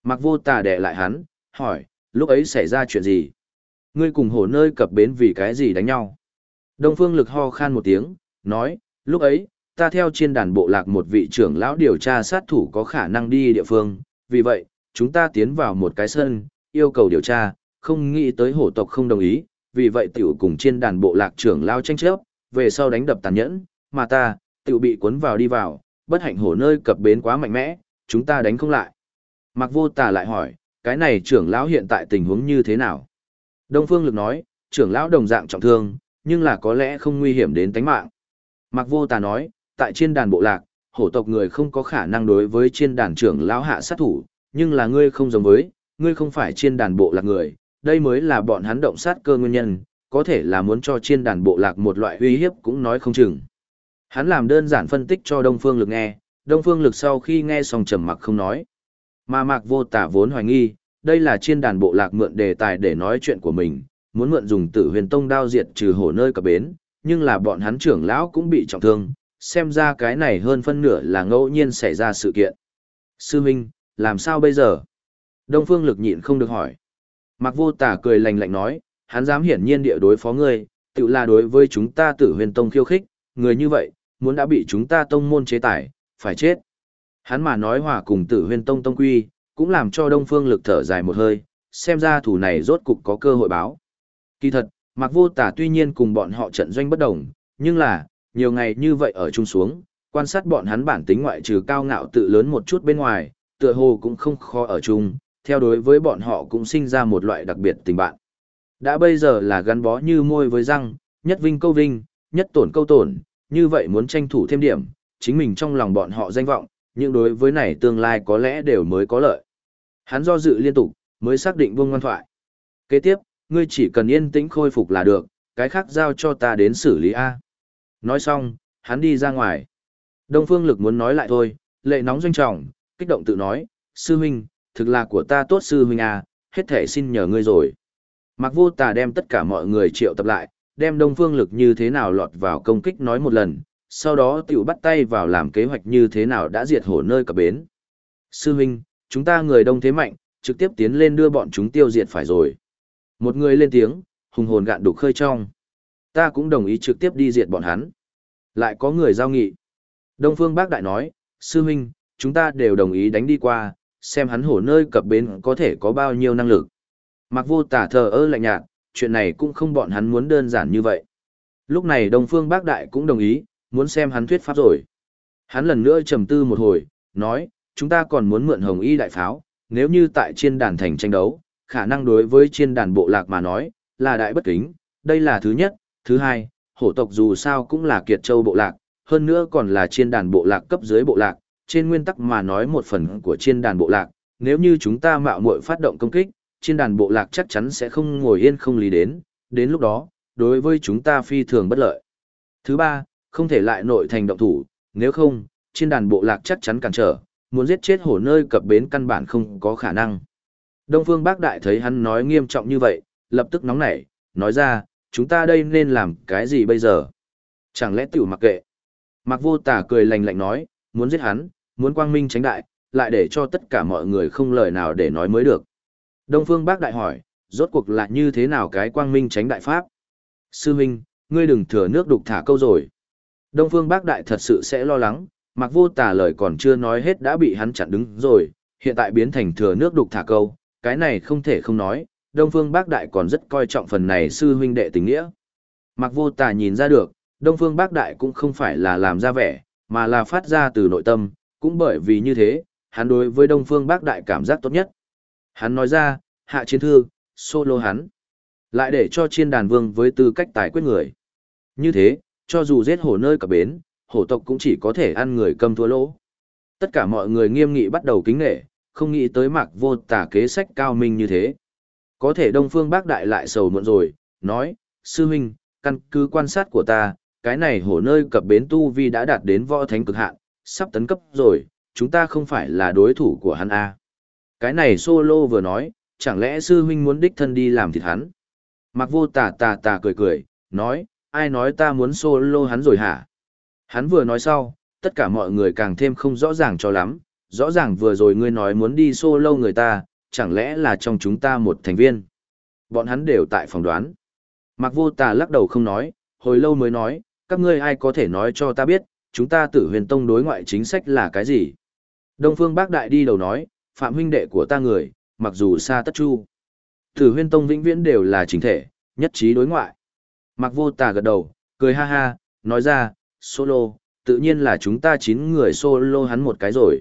Mặc Vô Tà đè lại hắn, hỏi, lúc ấy xảy ra chuyện gì? Ngươi cùng hổ nơi cập bến vì cái gì đánh nhau? Đông Phương Lực ho khan một tiếng, nói, lúc ấy, ta theo chiên đàn bộ lạc một vị trưởng lão điều tra sát thủ có khả năng đi địa phương, vì vậy, chúng ta tiến vào một cái sân, yêu cầu điều tra, không nghĩ tới hổ tộc không đồng ý, vì vậy tiểu cùng chiên đàn bộ lạc trưởng lão tranh chấp, về sau đánh đập tàn nhẫn, mà ta, tiểu bị cuốn vào đi vào, bất hạnh hổ nơi cập bến quá mạnh mẽ, chúng ta đánh không lại. Mạc Vô Tà lại hỏi, cái này trưởng lão hiện tại tình huống như thế nào? Đông Phương Lực nói, trưởng lão đồng dạng trọng thương, nhưng là có lẽ không nguy hiểm đến tính mạng. Mạc Vô Tà nói, tại chiên đàn bộ lạc, hổ tộc người không có khả năng đối với chiên đàn trưởng lão hạ sát thủ, nhưng là ngươi không giống với, ngươi không phải chiên đàn bộ lạc người, đây mới là bọn hắn động sát cơ nguyên nhân, có thể là muốn cho chiên đàn bộ lạc một loại uy hiếp cũng nói không chừng. Hắn làm đơn giản phân tích cho Đông Phương Lực nghe, Đông Phương Lực sau khi nghe xong trầm mặc không nói. Mà Mạc Vô Tà vốn hoài nghi, đây là chiên đàn bộ lạc mượn đề tài để nói chuyện của mình, muốn mượn dùng Tử Huyền Tông đao diệt trừ hổ nơi cập bến, nhưng là bọn hắn trưởng lão cũng bị trọng thương, xem ra cái này hơn phân nửa là ngẫu nhiên xảy ra sự kiện. Sư Minh, làm sao bây giờ? Đông Phương Lực nhịn không được hỏi. Mạc Vô Tà cười lạnh lạnh nói, hắn dám hiển nhiên địa đối phó ngươi, tự là đối với chúng ta Tử Huyền Tông khiêu khích, người như vậy, muốn đã bị chúng ta tông môn chế tài, phải chết. Hắn mà nói hòa cùng Tử Huyền Tông tông quy, cũng làm cho Đông Phương Lực thở dài một hơi, xem ra thủ này rốt cục có cơ hội báo. Kỳ thật, Mạc Vô Tà tuy nhiên cùng bọn họ trận doanh bất đồng, nhưng là, nhiều ngày như vậy ở chung xuống, quan sát bọn hắn bản tính ngoại trừ cao ngạo tự lớn một chút bên ngoài, tựa hồ cũng không khó ở chung, theo đối với bọn họ cũng sinh ra một loại đặc biệt tình bạn. Đã bây giờ là gắn bó như môi với răng, nhất vinh câu vinh, nhất tổn câu tổn, như vậy muốn tranh thủ thêm điểm, chính mình trong lòng bọn họ danh vọng, nhưng đối với này tương lai có lẽ đều mới có lợi. Hắn do dự liên tục, mới xác định buông ngoan thoại. Kế tiếp, ngươi chỉ cần yên tĩnh khôi phục là được, cái khác giao cho ta đến xử lý A. Nói xong, hắn đi ra ngoài. Đông Phương Lực muốn nói lại thôi, lệ nóng doanh trọng, kích động tự nói, sư huynh, thực là của ta tốt sư huynh A, hết thể xin nhờ ngươi rồi. Mạc Vô Tà đem tất cả mọi người triệu tập lại, đem Đông Phương Lực như thế nào lọt vào công kích nói một lần, sau đó tiểu bắt tay vào làm kế hoạch như thế nào đã diệt hổ nơi cập bến. Sư huynh, chúng ta người đông thế mạnh, trực tiếp tiến lên đưa bọn chúng tiêu diệt phải rồi. Một người lên tiếng, hùng hồn gạn đục khơi trong. Ta cũng đồng ý trực tiếp đi diệt bọn hắn. Lại có người giao nghị. Đông Phương Bác Đại nói, sư huynh, chúng ta đều đồng ý đánh đi qua, xem hắn hổ nơi cập bến có thể có bao nhiêu năng lực. Mạc Vô Tà thờ ơ lạnh nhạt, chuyện này cũng không bọn hắn muốn đơn giản như vậy. Lúc này Đông Phương Bác Đại cũng đồng ý, muốn xem hắn thuyết pháp rồi. Hắn lần nữa trầm tư một hồi, nói, chúng ta còn muốn mượn Hồng Y đại pháo, nếu như tại chiên đàn thành tranh đấu, khả năng đối với chiên đàn bộ lạc mà nói, là đại bất kính, đây là thứ nhất. Thứ hai, hổ tộc dù sao cũng là Kiệt Châu bộ lạc, hơn nữa còn là chiên đàn bộ lạc cấp dưới bộ lạc, trên nguyên tắc mà nói một phần của chiên đàn bộ lạc, nếu như chúng ta mạo muội phát động công kích, chiên đàn bộ lạc chắc chắn sẽ không ngồi yên không lý đến lúc đó, đối với chúng ta phi thường bất lợi. Thứ ba, không thể lại nội thành động thủ, nếu không, chiên đàn bộ lạc chắc chắn cản trở, muốn giết chết hổ nơi cập bến căn bản không có khả năng. Đông Phương Bác Đại thấy hắn nói nghiêm trọng như vậy, lập tức nóng nảy, nói ra, chúng ta đây nên làm cái gì bây giờ? Chẳng lẽ tiểu mặc kệ? Mạc Vô Tà cười lạnh lạnh nói, muốn giết hắn, muốn quang minh tránh đại, lại để cho tất cả mọi người không lời nào để nói mới được. Đông Phương Bác Đại hỏi, rốt cuộc là như thế nào cái quang minh tránh đại pháp? Sư huynh, ngươi đừng thừa nước đục thả câu rồi. Đông Phương Bác Đại thật sự sẽ lo lắng, Mạc Vô Tà lời còn chưa nói hết đã bị hắn chặn đứng rồi, hiện tại biến thành thừa nước đục thả câu, cái này không thể không nói, Đông Phương Bác Đại còn rất coi trọng phần này sư huynh đệ tình nghĩa. Mạc Vô Tà nhìn ra được, Đông Phương Bác Đại cũng không phải là làm ra vẻ, mà là phát ra từ nội tâm, cũng bởi vì như thế, hắn đối với Đông Phương Bác Đại cảm giác tốt nhất. Hắn nói ra, hạ chiến thư, solo hắn. Lại để cho chiên đàn vương với tư cách tài quyết người. Như thế, cho dù giết hổ nơi cập bến, hổ tộc cũng chỉ có thể ăn người câm thua lỗ. Tất cả mọi người nghiêm nghị bắt đầu kính nể, không nghĩ tới Mạc Vô Tà kế sách cao minh như thế. Có thể Đông Phương Bác Đại lại sầu muộn rồi, nói, sư huynh, căn cứ quan sát của ta, cái này hổ nơi cập bến tu vi đã đạt đến võ thánh cực hạn, sắp tấn cấp rồi, chúng ta không phải là đối thủ của hắn à. Cái này solo vừa nói, chẳng lẽ sư huynh muốn đích thân đi làm thịt hắn? Mạc Vô Tà cười cười, nói, ai nói ta muốn solo hắn rồi hả? Hắn vừa nói sau, tất cả mọi người càng thêm không rõ ràng cho lắm, rõ ràng vừa rồi ngươi nói muốn đi solo người ta, chẳng lẽ là trong chúng ta một thành viên. Bọn hắn đều tại phòng đoán. Mạc Vô Tà lắc đầu không nói, hồi lâu mới nói, các ngươi ai có thể nói cho ta biết, chúng ta Tử Huyền Tông đối ngoại chính sách là cái gì? Đông Phương Bác Đại đi đầu nói, Phạm huynh đệ của ta người, mặc dù xa tất chu. Tử Huyền Tông vĩnh viễn đều là chính thể, nhất trí đối ngoại. Mạc Vô Tà gật đầu, cười ha ha, nói ra, solo, tự nhiên là chúng ta 9 người solo hắn một cái rồi.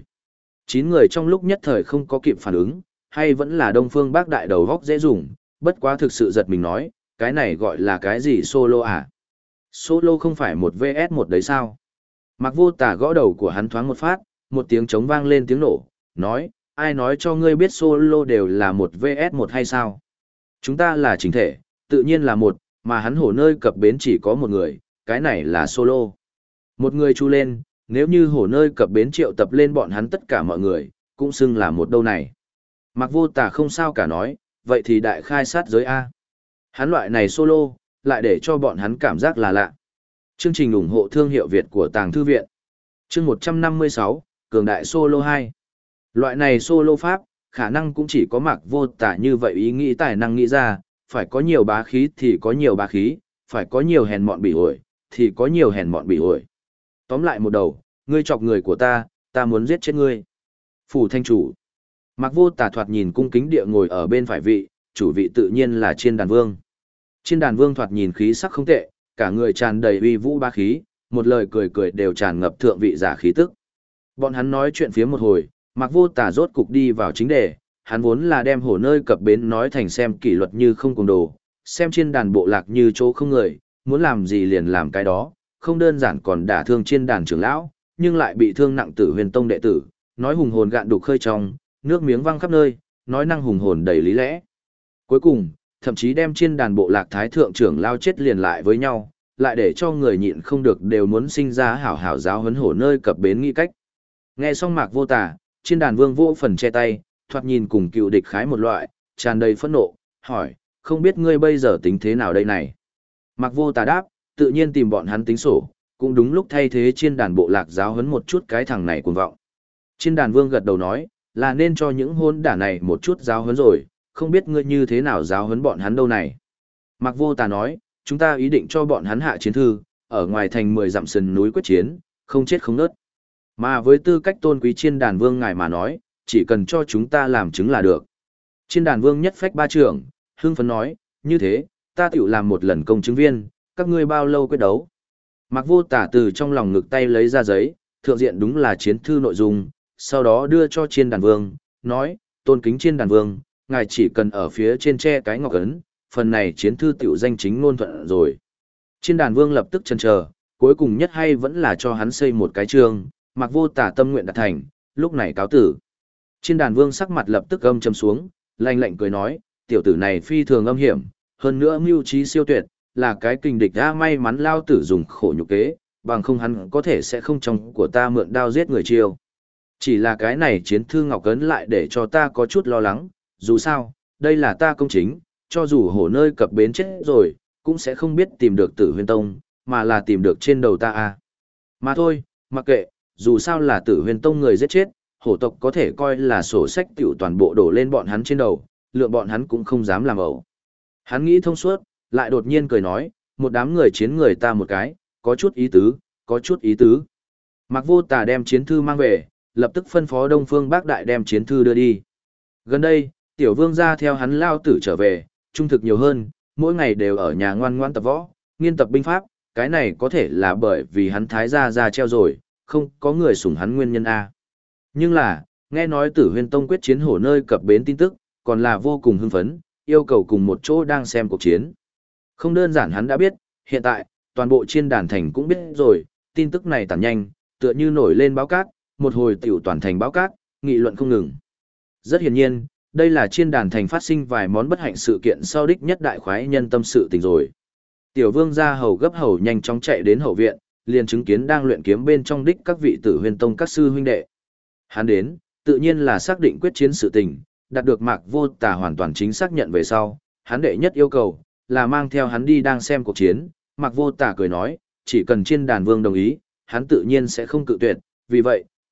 9 người trong lúc nhất thời không có kịp phản ứng, hay vẫn là Đông Phương Bác Đại đầu góc dễ dùng, bất quá thực sự giật mình nói, cái này gọi là cái gì solo à? Solo không phải một vs một đấy sao? Mạc Vô Tà gõ đầu của hắn thoáng một phát, một tiếng trống vang lên tiếng nổ, nói, ai nói cho ngươi biết solo đều là một vs một hay sao? Chúng ta là chính thể, tự nhiên là một, mà hắn hổ nơi cập bến chỉ có một người, cái này là solo. Một người chu lên, nếu như hổ nơi cập bến triệu tập lên bọn hắn tất cả mọi người, cũng xưng là một đâu này. Mạc Vô Tà không sao cả nói, vậy thì đại khai sát giới A. Hắn loại này solo, lại để cho bọn hắn cảm giác là lạ. Chương trình ủng hộ thương hiệu Việt của Tàng Thư Viện. Chương 156, Cường Đại Solo 2. Loại này solo pháp, khả năng cũng chỉ có Mạc Vô Tà như vậy ý nghĩ tài năng nghĩ ra, phải có nhiều bá khí thì có nhiều bá khí, phải có nhiều hèn mọn bị ổi, thì có nhiều hèn mọn bị ổi. Tóm lại một đầu, ngươi chọc người của ta muốn giết chết ngươi. Phủ thanh chủ. Mạc Vô Tà thoạt nhìn cung kính địa ngồi ở bên phải vị, chủ vị tự nhiên là Chiên Đàn Vương. Chiên Đàn Vương thoạt nhìn khí sắc không tệ, cả người tràn đầy uy vũ bá khí, một lời cười cười đều tràn ngập thượng vị giả khí tức. Bọn hắn nói chuyện phía một hồi, Mạc Vô Tà rốt cục đi vào chính đề, hắn vốn là đem hổ nơi cập bến nói thành xem kỷ luật như không cùng đồ, xem Chiên Đàn bộ lạc như chỗ không người, muốn làm gì liền làm cái đó, không đơn giản còn đả thương Chiên Đàn trưởng lão, nhưng lại bị thương nặng Tử Huyền Tông đệ tử, nói hùng hồn gạn đục khơi trong, nước miếng văng khắp nơi, nói năng hùng hồn đầy lý lẽ. Cuối cùng, thậm chí đem Chiên Đàn bộ lạc thái thượng trưởng lao chết liền lại với nhau, lại để cho người nhịn không được đều muốn sinh ra hảo hảo giáo huấn hổ nơi cập bến nghĩ cách. Nghe xong Mạc Vô Tà, Chiên Đàn Vương vỗ phần che tay, thoạt nhìn cùng cựu địch khái một loại, tràn đầy phẫn nộ, hỏi, không biết ngươi bây giờ tính thế nào đây này? Mạc Vô Tà đáp, tự nhiên tìm bọn hắn tính sổ, cũng đúng lúc thay thế Chiên Đàn bộ lạc giáo huấn một chút cái thằng này cuồng vọng. Chiên Đàn Vương gật đầu nói, là nên cho những hôn đả này một chút giáo huấn rồi, không biết ngươi như thế nào giáo huấn bọn hắn đâu này. Mạc Vô Tà nói, chúng ta ý định cho bọn hắn hạ chiến thư, ở ngoài thành 10 dặm sườn núi quyết chiến, không chết không nớt. Mà với tư cách tôn quý Chiên Đàn Vương ngài mà nói, chỉ cần cho chúng ta làm chứng là được. Chiên Đàn Vương nhất phách ba trưởng, hưng phấn nói, như thế, ta tiểu làm một lần công chứng viên, các ngươi bao lâu quyết đấu. Mạc Vô Tà từ trong lòng ngực tay lấy ra giấy, thượng diện đúng là chiến thư nội dung, sau đó đưa cho Chiên Đàn Vương, nói, tôn kính Chiên Đàn Vương, ngài chỉ cần ở phía trên che cái ngọc ấn, phần này chiến thư tiểu danh chính ngôn thuận rồi. Chiên Đàn Vương lập tức chần chờ, cuối cùng nhất hay vẫn là cho hắn xây một cái trường, Mạc Vô Tà tâm nguyện đạt thành, lúc này cáo tử. Chiên Đàn Vương sắc mặt lập tức âm trầm xuống, lạnh lạnh cười nói, tiểu tử này phi thường âm hiểm, hơn nữa mưu trí siêu tuyệt, là cái kình địch đã may mắn lao tử dùng khổ nhục kế, bằng không hắn có thể sẽ không trong của ta mượn đao giết người chiêu. Chỉ là cái này chiến thư ngọc cấn lại để cho ta có chút lo lắng, dù sao, đây là ta công chính, cho dù hổ nơi cập bến chết rồi, cũng sẽ không biết tìm được Tử Huyền Tông, mà là tìm được trên đầu ta à. Mà thôi, mặc kệ, dù sao là Tử Huyền Tông người giết chết, hổ tộc có thể coi là sổ sách tiểu toàn bộ đổ lên bọn hắn trên đầu, lượng bọn hắn cũng không dám làm ẩu. Hắn nghĩ thông suốt, lại đột nhiên cười nói, một đám người chiến người ta một cái, có chút ý tứ, có chút ý tứ. Mạc Vô Tà đem chiến thư mang về, lập tức phân phó Đông Phương Bác Đại đem chiến thư đưa đi. Gần đây, Tiểu Vương gia theo hắn lao tử trở về, trung thực nhiều hơn, mỗi ngày đều ở nhà ngoan ngoãn tập võ, nghiên tập binh pháp, cái này có thể là bởi vì hắn thái gia ra treo rồi, không có người sủng hắn nguyên nhân A. Nhưng là, nghe nói Tử Huyền Tông quyết chiến hổ nơi cập bến tin tức, còn là vô cùng hưng phấn, yêu cầu cùng một chỗ đang xem cuộc chiến. Không đơn giản hắn đã biết, hiện tại, toàn bộ Chiên Đàn thành cũng biết rồi, tin tức này tản nhanh, tựa như nổi lên báo cát, một hồi tiểu toàn thành báo cát, nghị luận không ngừng. Rất hiển nhiên, đây là Chiên Đàn thành phát sinh vài món bất hạnh sự kiện sau đích nhất đại khoái nhân tâm sự tình rồi. Tiểu Vương gia hầu gấp hầu nhanh chóng chạy đến hậu viện, liền chứng kiến đang luyện kiếm bên trong đích các vị Tử Huyền Tông các sư huynh đệ. Hắn đến, tự nhiên là xác định quyết chiến sự tình, đạt được Mạc Vô Tà hoàn toàn chính xác nhận về sau, hắn đệ nhất yêu cầu là mang theo hắn đi đang xem cuộc chiến. Mạc Vô Tà cười nói, chỉ cần Chiên Đàn Vương đồng ý, hắn tự nhiên sẽ không cự tuyệt, vì vậy,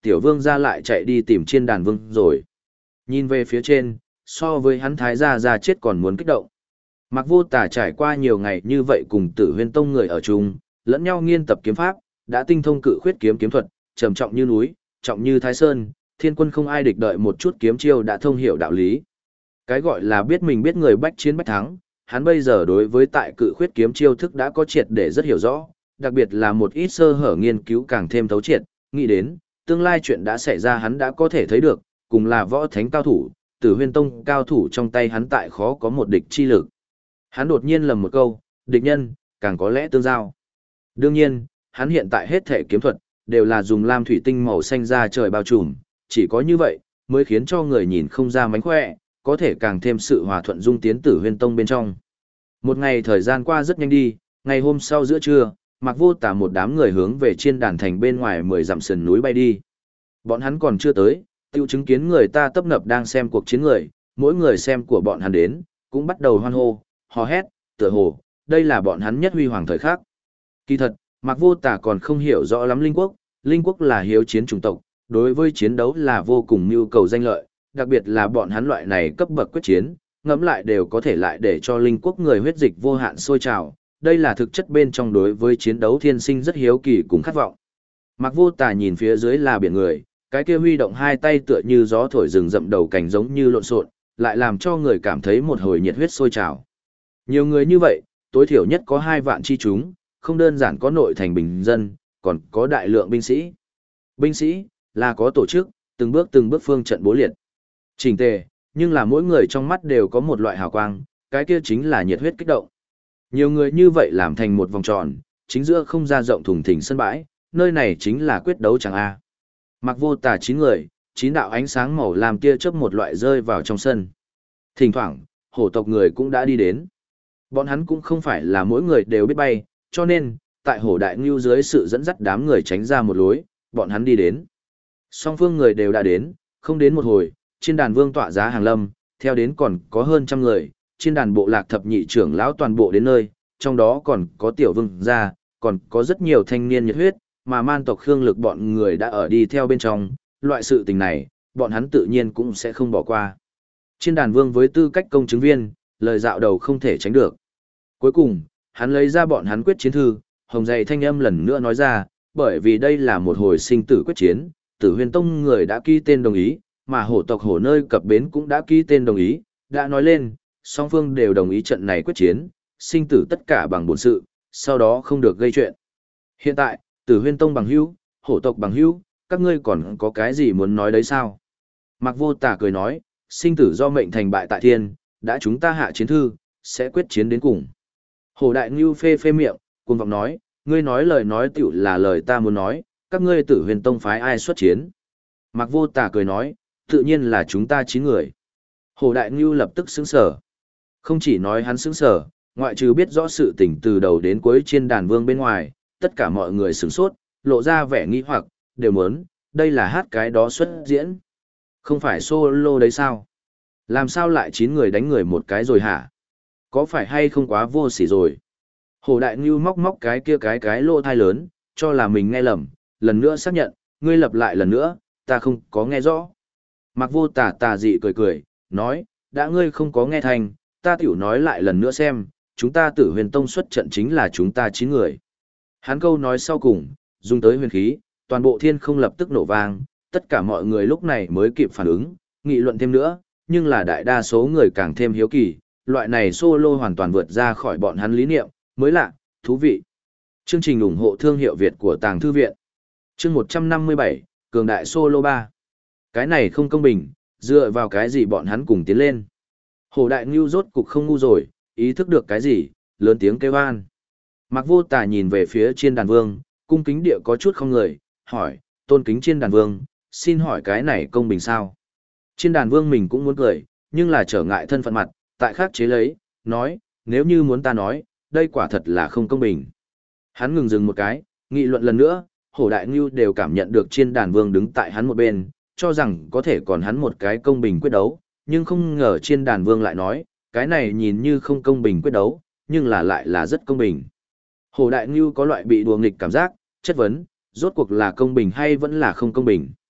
tiểu vương gia lại chạy đi tìm chiên đàn vương rồi. Nhìn về phía trên, so với hắn thái gia ra chết còn muốn kích động. Mặc Vô Tà trải qua nhiều ngày như vậy cùng Tử Huyên Tông người ở chung, lẫn nhau nghiên tập kiếm pháp, đã tinh thông cự khuyết kiếm kiếm thuật, trầm trọng như núi, trọng như Thái Sơn, thiên quân không ai địch đợi một chút kiếm chiêu đã thông hiểu đạo lý. Cái gọi là biết mình biết người bách chiến bách thắng, hắn bây giờ đối với tại cự khuyết kiếm chiêu thức đã có triệt để rất hiểu rõ, đặc biệt là một ít sơ hở nghiên cứu càng thêm thấu triệt, nghĩ đến, tương lai chuyện đã xảy ra hắn đã có thể thấy được, cùng là võ thánh cao thủ, Tử Huyên Tông cao thủ trong tay hắn tại khó có một địch chi lực. Hắn đột nhiên lầm một câu, địch nhân, càng có lẽ tương giao. Đương nhiên, hắn hiện tại hết thể kiếm thuật, đều là dùng lam thủy tinh màu xanh ra trời bao trùm, chỉ có như vậy, mới khiến cho người nhìn không ra mánh khỏe, có thể càng thêm sự hòa thuận dung tiến Tử Huyên Tông bên trong. Một ngày thời gian qua rất nhanh đi, ngày hôm sau giữa trưa, Mạc Vô Tà một đám người hướng về Chiên Đàn Thành bên ngoài 10 dặm sườn núi bay đi. Bọn hắn còn chưa tới, tiêu chứng kiến người ta tấp nập đang xem cuộc chiến người, mỗi người xem của bọn hắn đến, cũng bắt đầu hoan hô, hò hét, tựa hồ, đây là bọn hắn nhất huy hoàng thời khắc. Kỳ thật, Mạc Vô Tà còn không hiểu rõ lắm Linh Quốc là hiếu chiến chủng tộc, đối với chiến đấu là vô cùng nhu cầu danh lợi, đặc biệt là bọn hắn loại này cấp bậc quyết chiến, ngẫm lại đều có thể lại để cho Linh Quốc người huyết dịch vô hạn sôi trào, đây là thực chất bên trong đối với chiến đấu thiên sinh rất hiếu kỳ cùng khát vọng. Mạc Vô Tà nhìn phía dưới là biển người, cái kia huy động hai tay tựa như gió thổi rừng rậm đầu cảnh giống như lộn xộn, lại làm cho người cảm thấy một hồi nhiệt huyết sôi trào. Nhiều người như vậy, tối thiểu nhất có 2 vạn chi chúng, không đơn giản có nội thành bình dân, còn có đại lượng binh sĩ. Binh sĩ là có tổ chức, từng bước phương trận bố liệt. Chỉnh tề, nhưng là mỗi người trong mắt đều có một loại hào quang, cái kia chính là nhiệt huyết kích động. Nhiều người như vậy làm thành một vòng tròn, chính giữa không gian rộng thùng thình sân bãi, nơi này chính là quyết đấu chẳng a. Mặc Vô Tà 9 người, 9 đạo ánh sáng màu làm tia chớp một loại rơi vào trong sân. Thỉnh thoảng, hổ tộc người cũng đã đi đến. Bọn hắn cũng không phải là mỗi người đều biết bay, cho nên, tại hổ đại ngưu dưới sự dẫn dắt đám người tránh ra một lối, bọn hắn đi đến. Song phương người đều đã đến, không đến một hồi, Chiên Đàn Vương tọa giá hàng lâm, theo đến còn có hơn trăm người, Chiên Đàn bộ lạc thập nhị trưởng lão toàn bộ đến nơi, trong đó còn có tiểu vương gia, còn có rất nhiều thanh niên nhiệt huyết, mà man tộc Khương Lực bọn người đã ở đi theo bên trong, loại sự tình này, bọn hắn tự nhiên cũng sẽ không bỏ qua. Chiên Đàn Vương với tư cách công chứng viên, lời dạo đầu không thể tránh được. Cuối cùng, hắn lấy ra bọn hắn quyết chiến thư, hồng dày thanh âm lần nữa nói ra, bởi vì đây là một hồi sinh tử quyết chiến, Tử Huyên Tông người đã ký tên đồng ý, mà hổ tộc hổ nơi cập bến cũng đã ký tên đồng ý, đã nói lên, song phương đều đồng ý trận này quyết chiến, sinh tử tất cả bằng bổn sự, sau đó không được gây chuyện. Hiện tại, Tử Huyên Tông bằng hữu, hổ tộc bằng hữu, các ngươi còn có cái gì muốn nói đấy sao? Mạc Vô Tà cười nói, sinh tử do mệnh thành bại tại thiên, đã chúng ta hạ chiến thư, sẽ quyết chiến đến cùng. Hổ Đại Ngưu phê phê miệng, cuồng vọng nói, ngươi nói lời nói tiểu là lời ta muốn nói, các ngươi Tử Huyền Tông phái ai xuất chiến? Mạc Vô Tà cười nói, tự nhiên là chúng ta 9 người. Hổ Đại Ngưu lập tức sững sờ. Không chỉ nói hắn sững sờ, ngoại trừ biết rõ sự tình từ đầu đến cuối Chiên Đàn Vương bên ngoài, tất cả mọi người sửng sốt, lộ ra vẻ nghi hoặc, đều muốn, đây là hát cái đó xuất diễn. Không phải solo đấy sao? Làm sao lại 9 người đánh người một cái rồi hả? Có phải hay không quá vô sỉ rồi? Hồ Đại Ngưu móc móc cái lỗ thai lớn, cho là mình nghe lầm, lần nữa xác nhận, ngươi lặp lại lần nữa, ta không có nghe rõ. Mạc Vô Tà tà dị cười cười, nói, đã ngươi không có nghe thành, ta tiểu nói lại lần nữa xem, chúng ta Tử Huyền Tông xuất trận chính là chúng ta 9 người. Hắn câu nói sau cùng, dùng tới huyền khí, toàn bộ thiên không lập tức nổ vang, tất cả mọi người lúc này mới kịp phản ứng, nghị luận thêm nữa, nhưng là đại đa số người càng thêm hiếu kỳ, loại này solo hoàn toàn vượt ra khỏi bọn hắn lý niệm, mới lạ, thú vị. Chương trình ủng hộ thương hiệu Việt của Tàng Thư Viện. Chương 157, Cường Đại Solo 3. Cái này không công bình, dựa vào cái gì bọn hắn cùng tiến lên. Hồ Đại Ngưu rốt cục không ngu rồi, ý thức được cái gì, lớn tiếng kêu an. Mạc Vô Tà nhìn về phía Chiên Đàn Vương, cung kính địa có chút không người, hỏi, tôn kính Chiên Đàn Vương, xin hỏi cái này công bình sao? Chiên Đàn Vương mình cũng muốn cười, nhưng là trở ngại thân phận mặt, tại khắc chế lấy, nói, nếu như muốn ta nói, đây quả thật là không công bình. Hắn ngừng dừng một cái, nghị luận lần nữa, Hổ Đại Ngưu đều cảm nhận được Chiên Đàn Vương đứng tại hắn một bên, cho rằng có thể còn hắn một cái công bình quyết đấu, nhưng không ngờ Chiên Đàn Vương lại nói, cái này nhìn như không công bình quyết đấu, nhưng là lại là rất công bình. Hổ Đại Ngưu có loại bị đùa nghịch cảm giác, chất vấn, rốt cuộc là công bình hay vẫn là không công bình.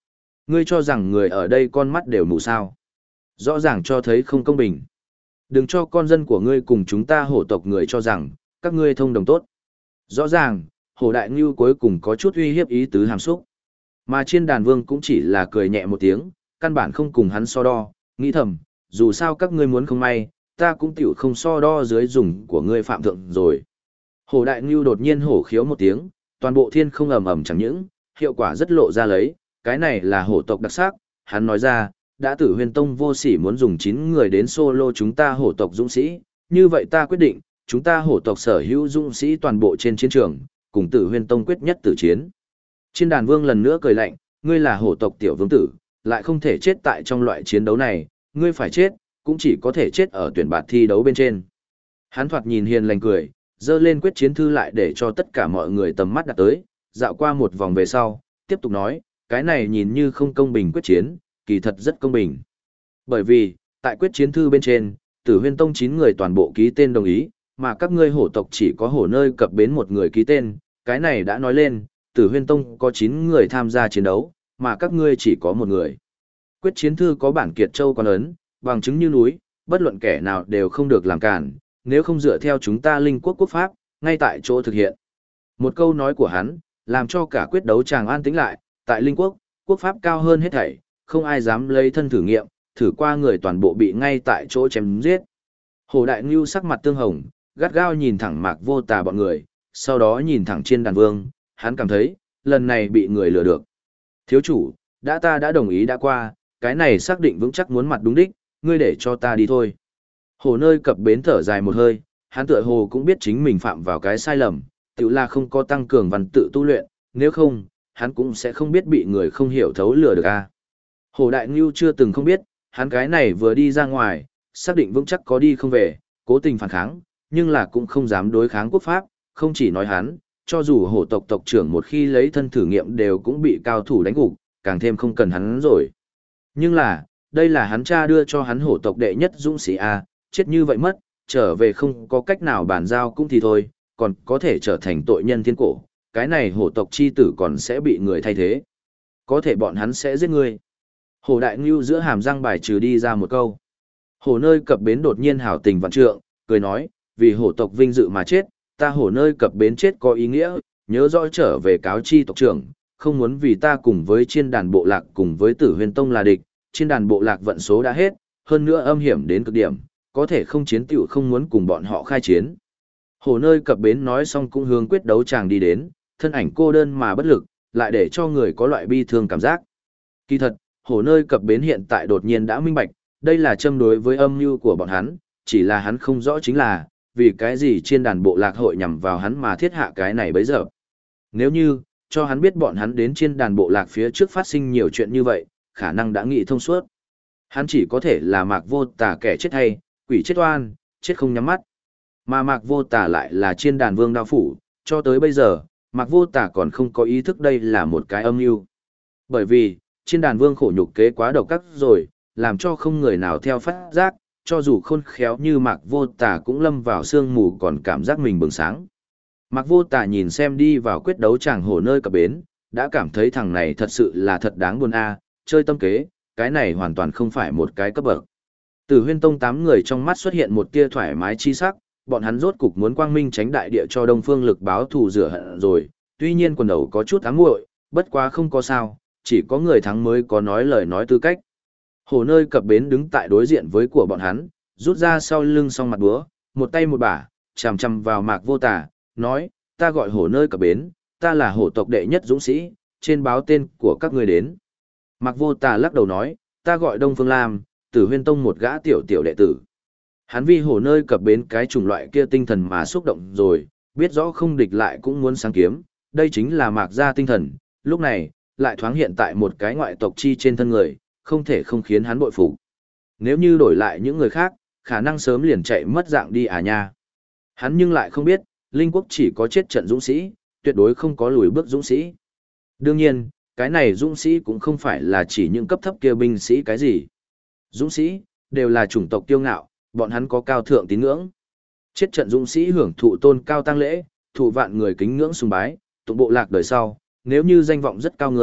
Ngươi cho rằng người ở đây con mắt đều mù sao? Rõ ràng cho thấy không công bình. Đừng cho con dân của ngươi cùng chúng ta hổ tộc người cho rằng, các ngươi thông đồng tốt. Rõ ràng, hổ đại ngưu cuối cùng có chút uy hiếp ý tứ hàm xúc. Mà chiên đàn vương cũng chỉ là cười nhẹ một tiếng, căn bản không cùng hắn so đo, nghĩ thầm, dù sao các ngươi muốn không may, ta cũng tiểu không so đo dưới dùng của ngươi phạm thượng rồi. Hổ đại ngưu đột nhiên hổ khiếu một tiếng, toàn bộ thiên không ầm ầm chẳng những, hiệu quả rất lộ ra lấy, cái này là hổ tộc đặc sắc, hắn nói ra, đã Tử Huyền Tông vô sỉ muốn dùng 9 người đến solo chúng ta hổ tộc dũng sĩ, như vậy ta quyết định, chúng ta hổ tộc sở hữu dũng sĩ toàn bộ trên chiến trường, cùng Tử Huyền Tông quyết nhất tử chiến. Chiên đàn vương lần nữa cười lạnh, ngươi là hổ tộc tiểu vương tử, lại không thể chết tại trong loại chiến đấu này, ngươi phải chết, cũng chỉ có thể chết ở tuyển bạt thi đấu bên trên. Hắn thoạt nhìn hiền lành cười, dơ lên quyết chiến thư lại để cho tất cả mọi người tầm mắt đặt tới, dạo qua một vòng về sau, tiếp tục nói, cái này nhìn như không công bình quyết chiến, kỳ thật rất công bình. Bởi vì, tại quyết chiến thư bên trên, Tử Huyên Tông 9 người toàn bộ ký tên đồng ý, mà các ngươi hổ tộc chỉ có hổ nơi cập bến một người ký tên, cái này đã nói lên, Tử Huyên Tông có 9 người tham gia chiến đấu, mà các ngươi chỉ có một người. Quyết chiến thư có bản kiệt châu quan ấn, bằng chứng như núi, bất luận kẻ nào đều không được làm cản, nếu không dựa theo chúng ta linh quốc quốc pháp, ngay tại chỗ thực hiện. Một câu nói của hắn, làm cho cả quyết đấu chàng an tĩnh lại, tại linh quốc, quốc pháp cao hơn hết thảy, không ai dám lấy thân thử nghiệm, thử qua người toàn bộ bị ngay tại chỗ chém giết. Hồ Đại Ngưu sắc mặt tương hồng, gắt gao nhìn thẳng Mạc Vô Tà bọn người, sau đó nhìn thẳng Chiên Đàn Vương, hắn cảm thấy, lần này bị người lừa được. Thiếu chủ, ta đã đồng ý đã qua, cái này xác định vững chắc muốn mặt đúng đích, ngươi để cho ta đi thôi. Hồ nơi cập bến thở dài một hơi, hắn tựa hồ cũng biết chính mình phạm vào cái sai lầm, tự là không có tăng cường văn tự tu luyện, nếu không, hắn cũng sẽ không biết bị người không hiểu thấu lừa được a. Hồ Đại Ngưu chưa từng không biết, hắn cái này vừa đi ra ngoài, xác định vững chắc có đi không về, cố tình phản kháng, nhưng là cũng không dám đối kháng quốc pháp, không chỉ nói hắn, cho dù hổ tộc tộc trưởng một khi lấy thân thử nghiệm đều cũng bị cao thủ đánh gục, càng thêm không cần hắn rồi. Nhưng là, đây là hắn cha đưa cho hắn hổ tộc đệ nhất dũng sĩ a, chết như vậy mất, trở về không có cách nào bàn giao cũng thì thôi, còn có thể trở thành tội nhân thiên cổ, cái này hổ tộc chi tử còn sẽ bị người thay thế. Có thể bọn hắn sẽ giết ngươi. Hổ Đại Ngưu giữa hàm răng bài trừ đi ra một câu. Hổ nơi cập bến đột nhiên hảo tình vạn trượng, cười nói, vì hổ tộc vinh dự mà chết, ta hổ nơi cập bến chết có ý nghĩa, nhớ rõ trở về cáo chi tộc trưởng, không muốn vì ta cùng với chiên đàn bộ lạc cùng với Tử Huyền Tông là địch, chiên đàn bộ lạc vận số đã hết, hơn nữa âm hiểm đến cực điểm, có thể không chiến tiểu không muốn cùng bọn họ khai chiến. Hổ nơi cập bến nói xong cũng hướng quyết đấu chàng đi đến, thân ảnh cô đơn mà bất lực, lại để cho người có loại bi thương cảm giác. Kỳ thật, hổ nơi cập bến hiện tại đột nhiên đã minh bạch, đây là châm đối với âm mưu của bọn hắn, chỉ là hắn không rõ chính là, vì cái gì trên đàn bộ lạc hội nhằm vào hắn mà thiết hạ cái này bấy giờ. Nếu như, cho hắn biết bọn hắn đến trên đàn bộ lạc phía trước phát sinh nhiều chuyện như vậy, khả năng đã nghĩ thông suốt. Hắn chỉ có thể là Mạc Vô Tà kẻ chết hay, quỷ chết oan, chết không nhắm mắt. Mà Mạc Vô Tà lại là trên đàn vương đao phủ, cho tới bây giờ, Mạc Vô Tà còn không có ý thức đây là một cái âm mưu. Bởi vì, trên đàn vương khổ nhục kế quá độc ác rồi, làm cho không người nào theo phát giác, cho dù khôn khéo như Mạc Vô Tà cũng lâm vào sương mù còn cảm giác mình bừng sáng. Mạc Vô Tà nhìn xem đi vào quyết đấu chàng hổ nơi cập bến, đã cảm thấy thằng này thật sự là thật đáng buồn a, chơi tâm kế, cái này hoàn toàn không phải một cái cấp bậc. Từ Huyên Tông 8 người trong mắt xuất hiện một tia thoải mái chi sắc, bọn hắn rốt cục muốn quang minh tránh đại địa cho Đông Phương Lực báo thù rửa hận rồi, tuy nhiên quần đầu có chút ám muội, bất quá không có sao, chỉ có người thắng mới có nói lời nói tư cách. Hồ nơi cập bến đứng tại đối diện với của bọn hắn, rút ra sau lưng song mặt búa, một tay một bả, chằm chằm vào Mạc Vô Tà, nói, ta gọi hổ nơi cập bến, ta là hổ tộc đệ nhất dũng sĩ, trên báo tên của các ngươi đến. Mạc Vô Tà lắc đầu nói, ta gọi Đông Phương Lam, Tử Huyên Tông một gã tiểu đệ tử. Hắn vì hổ nơi cập bến cái chủng loại kia tinh thần mà xúc động rồi, biết rõ không địch lại cũng muốn sáng kiếm, đây chính là Mạc gia tinh thần, lúc này, lại thoáng hiện tại một cái ngoại tộc chi trên thân người, không thể không khiến hắn bội phục. Nếu như đổi lại những người khác, khả năng sớm liền chạy mất dạng đi à nha. Hắn nhưng lại không biết, Linh quốc chỉ có chết trận dũng sĩ, tuyệt đối không có lùi bước dũng sĩ. Đương nhiên, cái này dũng sĩ cũng không phải là chỉ những cấp thấp kia binh sĩ cái gì. Dũng sĩ, đều là chủng tộc kiêu ngạo, bọn hắn có cao thượng tín ngưỡng. Chết trận dũng sĩ hưởng thụ tôn cao tăng lễ, thụ vạn người kính ngưỡng sùng bái, tụng bộ lạc đời sau, nếu như danh vọng rất cao người,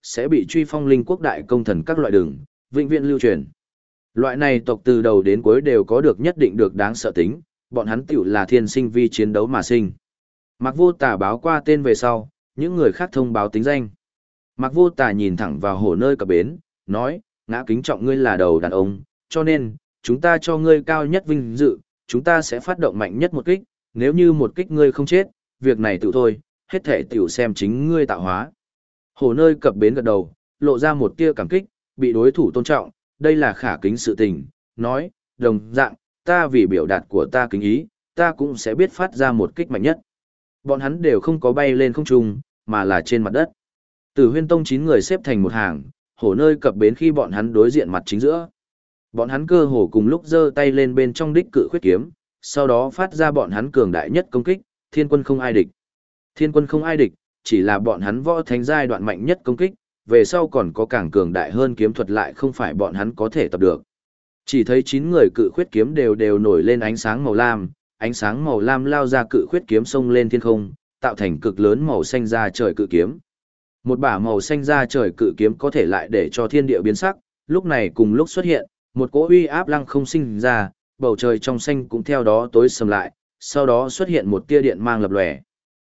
sẽ bị truy phong linh quốc đại công thần các loại đường, vĩnh viễn lưu truyền. Loại này tộc từ đầu đến cuối đều có được nhất định được đáng sợ tính, bọn hắn tiểu là thiên sinh vi chiến đấu mà sinh. Mạc Vô Tà báo qua tên về sau, những người khác thông báo tính danh. Mạc Vô Tà nhìn thẳng vào Hổ nơi cập bến, nói, ngã kính trọng ngươi là đầu đàn ông, cho nên, chúng ta cho ngươi cao nhất vinh dự, chúng ta sẽ phát động mạnh nhất một kích, nếu như một kích ngươi không chết, việc này tự thôi, hết thể tiểu xem chính ngươi tạo hóa. Hổ nơi cập bến gật đầu, lộ ra một tia cảm kích, bị đối thủ tôn trọng, đây là khả kính sự tình, nói, đồng dạng, ta vì biểu đạt của ta kính ý, ta cũng sẽ biết phát ra một kích mạnh nhất. Bọn hắn đều không có bay lên không trung, mà là trên mặt đất. Tử Huyên Tông 9 người xếp thành một hàng, hổ nơi cập bến khi bọn hắn đối diện mặt chính giữa. Bọn hắn cơ hồ cùng lúc giơ tay lên bên trong đích cự khuyết kiếm, sau đó phát ra bọn hắn cường đại nhất công kích, thiên quân không ai địch. Thiên quân không ai địch, chỉ là bọn hắn võ thánh giai đoạn mạnh nhất công kích, về sau còn có càng cường đại hơn kiếm thuật lại không phải bọn hắn có thể tập được. Chỉ thấy 9 người cự khuyết kiếm đều nổi lên ánh sáng màu lam lao ra cự khuyết kiếm xông lên thiên không, tạo thành cực lớn màu xanh ra trời cự kiếm. Một bả màu xanh ra trời cự kiếm có thể lại để cho thiên địa biến sắc, lúc này cùng lúc xuất hiện, một cỗ uy áp lăng không sinh ra, bầu trời trong xanh cũng theo đó tối sầm lại, sau đó xuất hiện một tia điện mang lập lòe.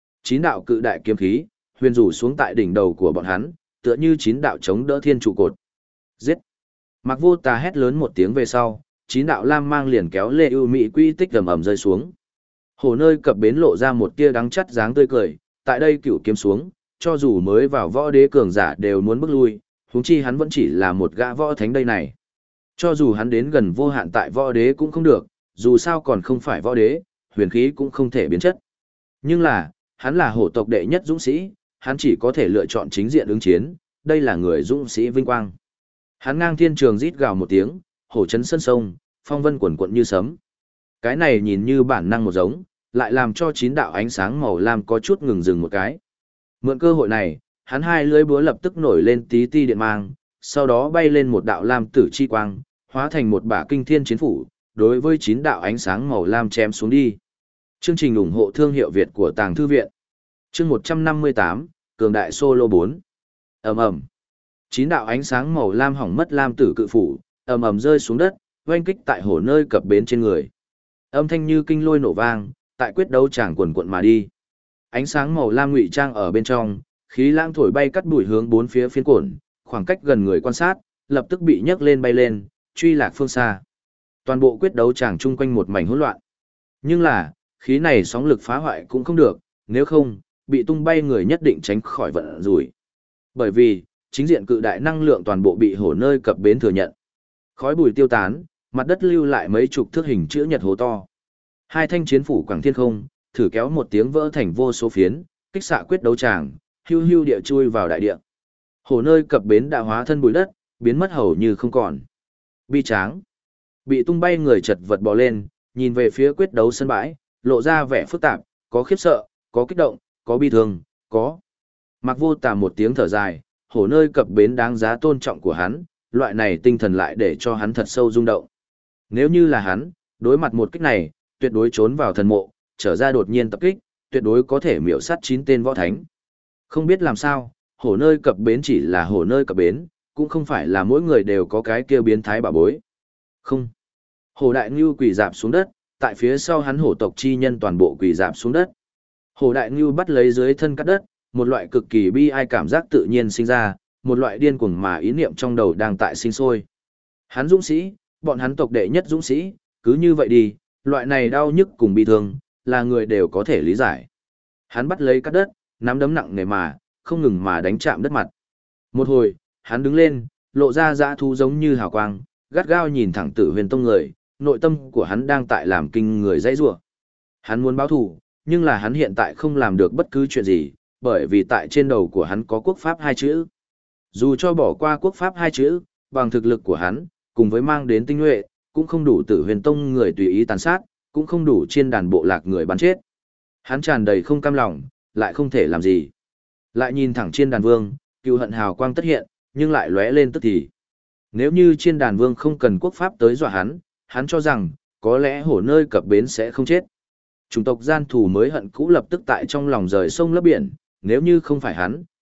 9 đạo cự đại kiếm khí, huyền rủ xuống tại đỉnh đầu của bọn hắn, tựa như 9 đạo chống đỡ thiên trụ cột. Giết! Mạc Vô Tà hét lớn một tiếng về sau, 9 đạo lam mang liền kéo lê ưu mỹ quy tích ầm ầm rơi xuống. Hồ nơi cập bến lộ ra một tia đắng chắt dáng tươi cười, tại đây cửu kiếm xuống, cho dù mới vào võ đế cường giả đều muốn bước lui, huống chi hắn vẫn chỉ là một gã võ thánh đây này. Cho dù hắn đến gần vô hạn tại võ đế cũng không được, dù sao còn không phải võ đế, huyền khí cũng không thể biến chất. Nhưng là, hắn là hổ tộc đệ nhất dũng sĩ, hắn chỉ có thể lựa chọn chính diện ứng chiến, đây là người dũng sĩ vinh quang. Hắn ngang thiên trường rít gào một tiếng, hổ chấn sân sông, phong vân quần quận như sấm. Cái này nhìn như bản năng một giống, lại làm cho 9 đạo ánh sáng màu lam có chút ngừng dừng một cái. Mượn cơ hội này, hắn hai lưỡi búa lập tức nổi lên tí ti điện mang, sau đó bay lên một đạo lam tử chi quang, hóa thành một bả kinh thiên chiến phủ, đối với 9 đạo ánh sáng màu lam chém xuống đi. Chương trình ủng hộ thương hiệu Việt của Tàng Thư Viện. Chương 158, Cường đại solo 4. Ầm ầm. 9 đạo ánh sáng màu lam hỏng mất lam tử cự phủ, ầm ầm rơi xuống đất, oanh kích tại hổ nơi cập bến trên người. Âm thanh như kinh lôi nổ vang, tại quyết đấu chàng quần quận mà đi. Ánh sáng màu lam ngụy trang ở bên trong, khí lãng thổi bay cắt bụi hướng bốn phía phiến cổn, khoảng cách gần người quan sát, lập tức bị nhấc lên bay lên, truy lạc phương xa. Toàn bộ quyết đấu chàng chung quanh một mảnh hỗn loạn. Nhưng là, khí này sóng lực phá hoại cũng không được, nếu không, bị tung bay người nhất định tránh khỏi vận rủi. Bởi vì, chính diện cự đại năng lượng toàn bộ bị hổ nơi cập bến thừa nhận. Khói bụi tiêu tán, mặt đất lưu lại mấy chục thước hình chữ nhật hố to. Hai thanh chiến phủ quảng thiên không, thử kéo một tiếng vỡ thành vô số phiến, kích xạ quyết đấu tràng, hưu hưu địa chui vào đại địa. Hổ nơi cập bến đã hóa thân bụi đất, biến mất hầu như không còn. Bi tráng, bị tung bay người chật vật bò lên, nhìn về phía quyết đấu sân bãi, lộ ra vẻ phức tạp, có khiếp sợ, có kích động, có bi thương, có. Mạc Vô Tà một tiếng thở dài, hổ nơi cập bến đáng giá tôn trọng của hắn, loại này tinh thần lại để cho hắn thật sâu rung động. Nếu như là hắn, đối mặt một kích này, tuyệt đối trốn vào thần mộ, trở ra đột nhiên tập kích, tuyệt đối có thể miểu sát 9 tên võ thánh. Không biết làm sao, hổ nơi cập bến chỉ là hổ nơi cập bến, cũng không phải là mỗi người đều có cái kia biến thái bảo bối. Không. Hổ đại ngưu quỳ dạp xuống đất, tại phía sau hắn hổ tộc chi nhân toàn bộ quỳ dạp xuống đất. Hổ đại ngưu bắt lấy dưới thân cắt đất, một loại cực kỳ bi ai cảm giác tự nhiên sinh ra, một loại điên cuồng mà ý niệm trong đầu đang tại sinh sôi. Hắn dũng sĩ, bọn hắn tộc đệ nhất dũng sĩ, cứ như vậy đi, loại này đau nhức cùng bi thương, là người đều có thể lý giải. Hắn bắt lấy cắt đất, nắm đấm nặng nề mà, không ngừng mà đánh chạm đất mặt. Một hồi, hắn đứng lên, lộ ra dã thú giống như hào quang, gắt gao nhìn thẳng Tử Huyền Tông người, nội tâm của hắn đang tại làm kinh người dãy rủa. Hắn muốn báo thù, nhưng là hắn hiện tại không làm được bất cứ chuyện gì, bởi vì tại trên đầu của hắn có quốc pháp 2 chữ. Dù cho bỏ qua quốc pháp 2 chữ, bằng thực lực của hắn, cùng với mang đến tinh nhuệ, cũng không đủ Tử Huyền Tông người tùy ý tàn sát, cũng không đủ chiên đàn bộ lạc người bắn chết. Hắn tràn đầy không cam lòng, lại không thể làm gì. Lại nhìn thẳng chiên đàn vương, cựu hận hào quang tất hiện, nhưng lại lóe lên tức thì. Nếu như chiên đàn vương không cần quốc pháp tới dọa hắn cho rằng, có lẽ hổ nơi cập bến sẽ không chết. Chủng tộc gian thù mới hận cũ lập tức tại trong lòng rời sông lấp biển, nếu như không phải hắn,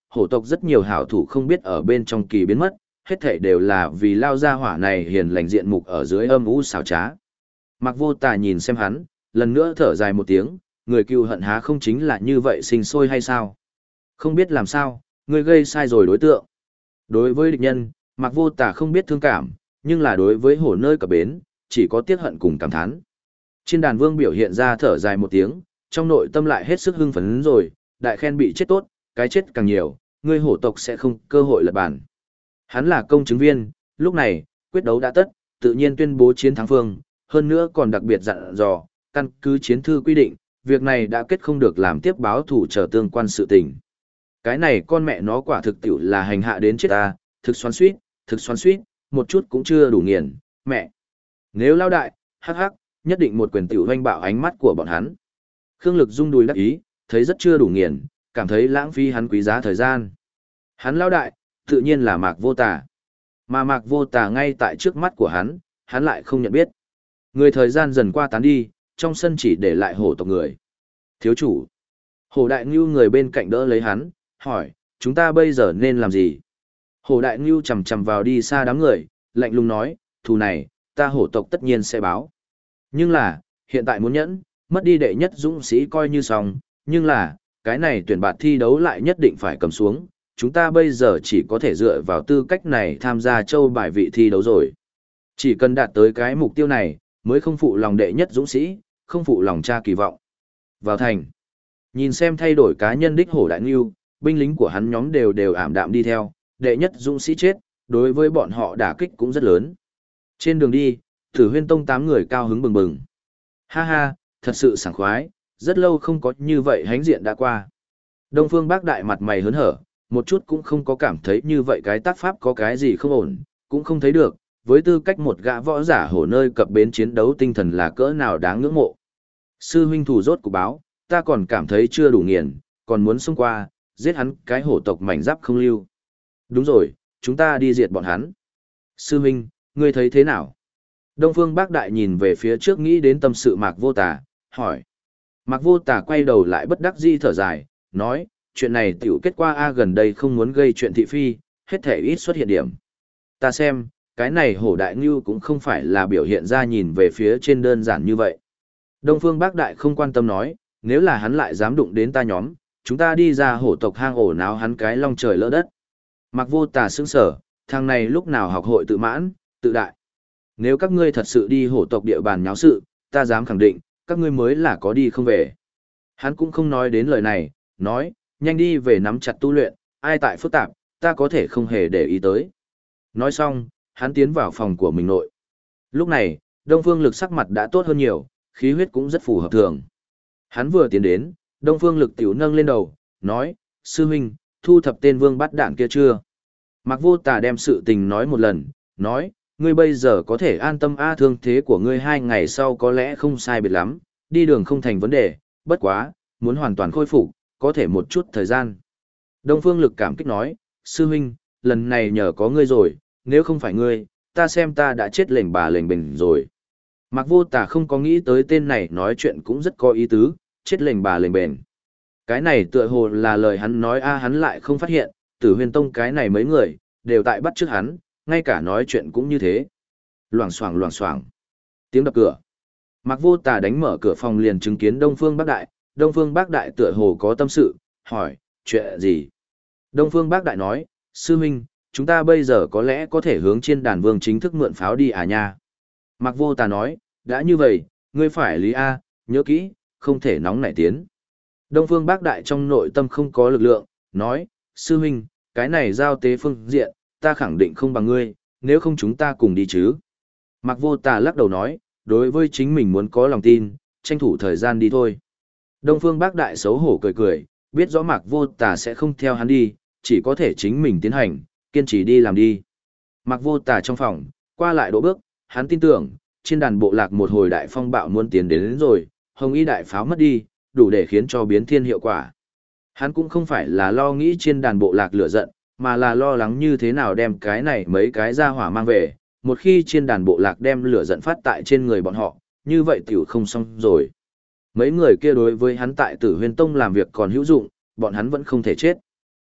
hổ tộc rất nhiều hảo thủ không biết ở bên trong kỳ biến mất, hết thảy đều là vì lao ra hỏa này hiền lành diện mục ở dưới âm u xảo trá. Mạc Vô Tà nhìn xem hắn, lần nữa thở dài một tiếng, người cừu hận há không chính là như vậy sinh sôi hay sao? Không biết làm sao, người gây sai rồi đối tượng. Đối với địch nhân, Mạc Vô Tà không biết thương cảm, nhưng là đối với hổ nơi cập bến, chỉ có tiếc hận cùng cảm thán. Chiên đàn vương biểu hiện ra thở dài một tiếng, trong nội tâm lại hết sức hưng phấn rồi, đại khen bị chết tốt, cái chết càng nhiều, ngươi hổ tộc sẽ không cơ hội lật bản. Hắn là công chứng viên, lúc này, quyết đấu đã tất, tự nhiên tuyên bố chiến thắng phương, hơn nữa còn đặc biệt dặn dò, căn cứ chiến thư quy định, việc này đã kết không được làm tiếp báo thủ trở tương quan sự tình. Cái này con mẹ nó quả thực tiểu là hành hạ đến chết ta, thực xoắn suýt, một chút cũng chưa đủ nghiền, mẹ. Nếu lao đại, hắc hắc, nhất định một quyền tiểu hoanh bạo ánh mắt của bọn hắn. Khương Lực rung đùi đắc ý, thấy rất chưa đủ nghiền, cảm thấy lãng phí hắn quý giá thời gian. Hắn lao đại, tự nhiên là Mạc Vô Tà. Mà Mạc Vô Tà ngay tại trước mắt của hắn lại không nhận biết. Người thời gian dần qua tán đi, trong sân chỉ để lại hổ tộc người. Thiếu chủ. Hổ Đại Ngưu người bên cạnh đỡ lấy hắn, hỏi, chúng ta bây giờ nên làm gì? Hổ Đại Ngưu chầm chầm vào đi xa đám người, lạnh lùng nói, thù này, ta hổ tộc tất nhiên sẽ báo. Nhưng là, hiện tại muốn nhẫn, mất đi đệ nhất dũng sĩ coi như xong, nhưng là, cái này tuyển bạt thi đấu lại nhất định phải cầm xuống, chúng ta bây giờ chỉ có thể dựa vào tư cách này tham gia châu bài vị thi đấu rồi. Chỉ cần đạt tới cái mục tiêu này, mới không phụ lòng đệ nhất dũng sĩ, không phụ lòng cha kỳ vọng. Vào thành, nhìn xem thay đổi cá nhân đích hổ Đại Ngưu, binh lính của hắn nhóm đều ảm đạm đi theo, đệ nhất dũng sĩ chết, đối với bọn họ đả kích cũng rất lớn. Trên đường đi, Tử Huyên Tông 8 người cao hứng bừng bừng. Ha ha, thật sự sảng khoái, rất lâu không có như vậy hánh diện đã qua. Đông Phương Bác Đại mặt mày hớn hở, một chút cũng không có cảm thấy như vậy cái tác pháp có cái gì không ổn, cũng không thấy được, với tư cách một gã võ giả hổ nơi cập bến chiến đấu tinh thần là cỡ nào đáng ngưỡng mộ. Sư huynh thủ rốt của báo, ta còn cảm thấy chưa đủ nghiền, còn muốn xông qua, giết hắn cái hổ tộc mảnh giáp không lưu. Đúng rồi, chúng ta đi diệt bọn hắn. Sư huynh, ngươi thấy thế nào? Đông Phương Bác Đại nhìn về phía trước nghĩ đến tâm sự Mạc Vô Tà, hỏi. Mạc Vô Tà quay đầu lại bất đắc dĩ thở dài, nói, chuyện này tiểu kết quả A gần đây không muốn gây chuyện thị phi, hết thể ít xuất hiện điểm. Ta xem, cái này hổ Đại Ngưu cũng không phải là biểu hiện ra nhìn về phía trên đơn giản như vậy. Đông Phương Bác Đại không quan tâm nói, nếu là hắn lại dám đụng đến ta nhóm, chúng ta đi ra hổ tộc hang ổ náo hắn cái long trời lỡ đất. Mạc Vô Tà sững sở, thằng này lúc nào học hội tự mãn, tự đại. Nếu các ngươi thật sự đi hổ tộc địa bàn nháo sự, ta dám khẳng định, các ngươi mới là có đi không về. Hắn cũng không nói đến lời này, nói, nhanh đi về nắm chặt tu luyện, ai tại phức tạp, ta có thể không hề để ý tới. Nói xong, hắn tiến vào phòng của mình nội. Lúc này, Đông Phương Lực sắc mặt đã tốt hơn nhiều, khí huyết cũng rất phù hợp thường. Hắn vừa tiến đến, Đông Phương Lực tiểu nâng lên đầu, nói, sư huynh, thu thập tên vương bắt đạn kia chưa? Mạc Vô Tà đem sự tình nói một lần, nói, ngươi bây giờ có thể an tâm thương thế của ngươi 2 ngày sau có lẽ không sai biệt lắm, đi đường không thành vấn đề, bất quá, muốn hoàn toàn khôi phục, có thể một chút thời gian. Đông Phương Lực cảm kích nói, sư huynh, lần này nhờ có ngươi rồi, nếu không phải ngươi, ta xem ta đã chết lệnh bà lệnh bình rồi. Mạc Vô Tà không có nghĩ tới tên này nói chuyện cũng rất có ý tứ, chết lệnh bà lệnh bền. Cái này tựa hồ là lời hắn nói hắn lại không phát hiện, Tử Huyên Tông cái này mấy người, đều tại bắt trước hắn, ngay cả nói chuyện cũng như thế. Loảng xoảng. Tiếng đập cửa. Mạc Vô Tà đánh mở cửa phòng liền chứng kiến Đông Phương Bác Đại, Đông Phương Bác Đại tựa hồ có tâm sự, hỏi, chuyện gì? Đông Phương Bác Đại nói, sư huynh, chúng ta bây giờ có lẽ có thể hướng Chiên Đàn Vương chính thức mượn pháo đi nha. Mạc Vô Tà nói, đã như vậy, ngươi phải lý nhớ kỹ, không thể nóng nảy tiến. Đông Phương Bác Đại trong nội tâm không có lực lượng, nói, sư huynh, cái này giao tế phương diện, ta khẳng định không bằng ngươi, nếu không chúng ta cùng đi chứ. Mạc Vô Tà lắc đầu nói, đối với chính mình muốn có lòng tin, tranh thủ thời gian đi thôi. Đông Phương Bác Đại xấu hổ cười cười, biết rõ Mạc Vô Tà sẽ không theo hắn đi, chỉ có thể chính mình tiến hành, kiên trì đi làm đi. Mạc Vô Tà trong phòng, qua lại đỗ bước, hắn tin tưởng, trên đàn bộ lạc một hồi đại phong bạo muốn tiến đến rồi, hồng y đại pháo mất đi, đủ để khiến cho biến thiên hiệu quả. Hắn cũng không phải là lo nghĩ trên đàn bộ lạc lửa giận, mà là lo lắng như thế nào đem cái này mấy cái ra hỏa mang về, một khi trên đàn bộ lạc đem lửa giận phát tại trên người bọn họ, như vậy tiểu không xong rồi. Mấy người kia đối với hắn tại Tử Huyên Tông làm việc còn hữu dụng, bọn hắn vẫn không thể chết.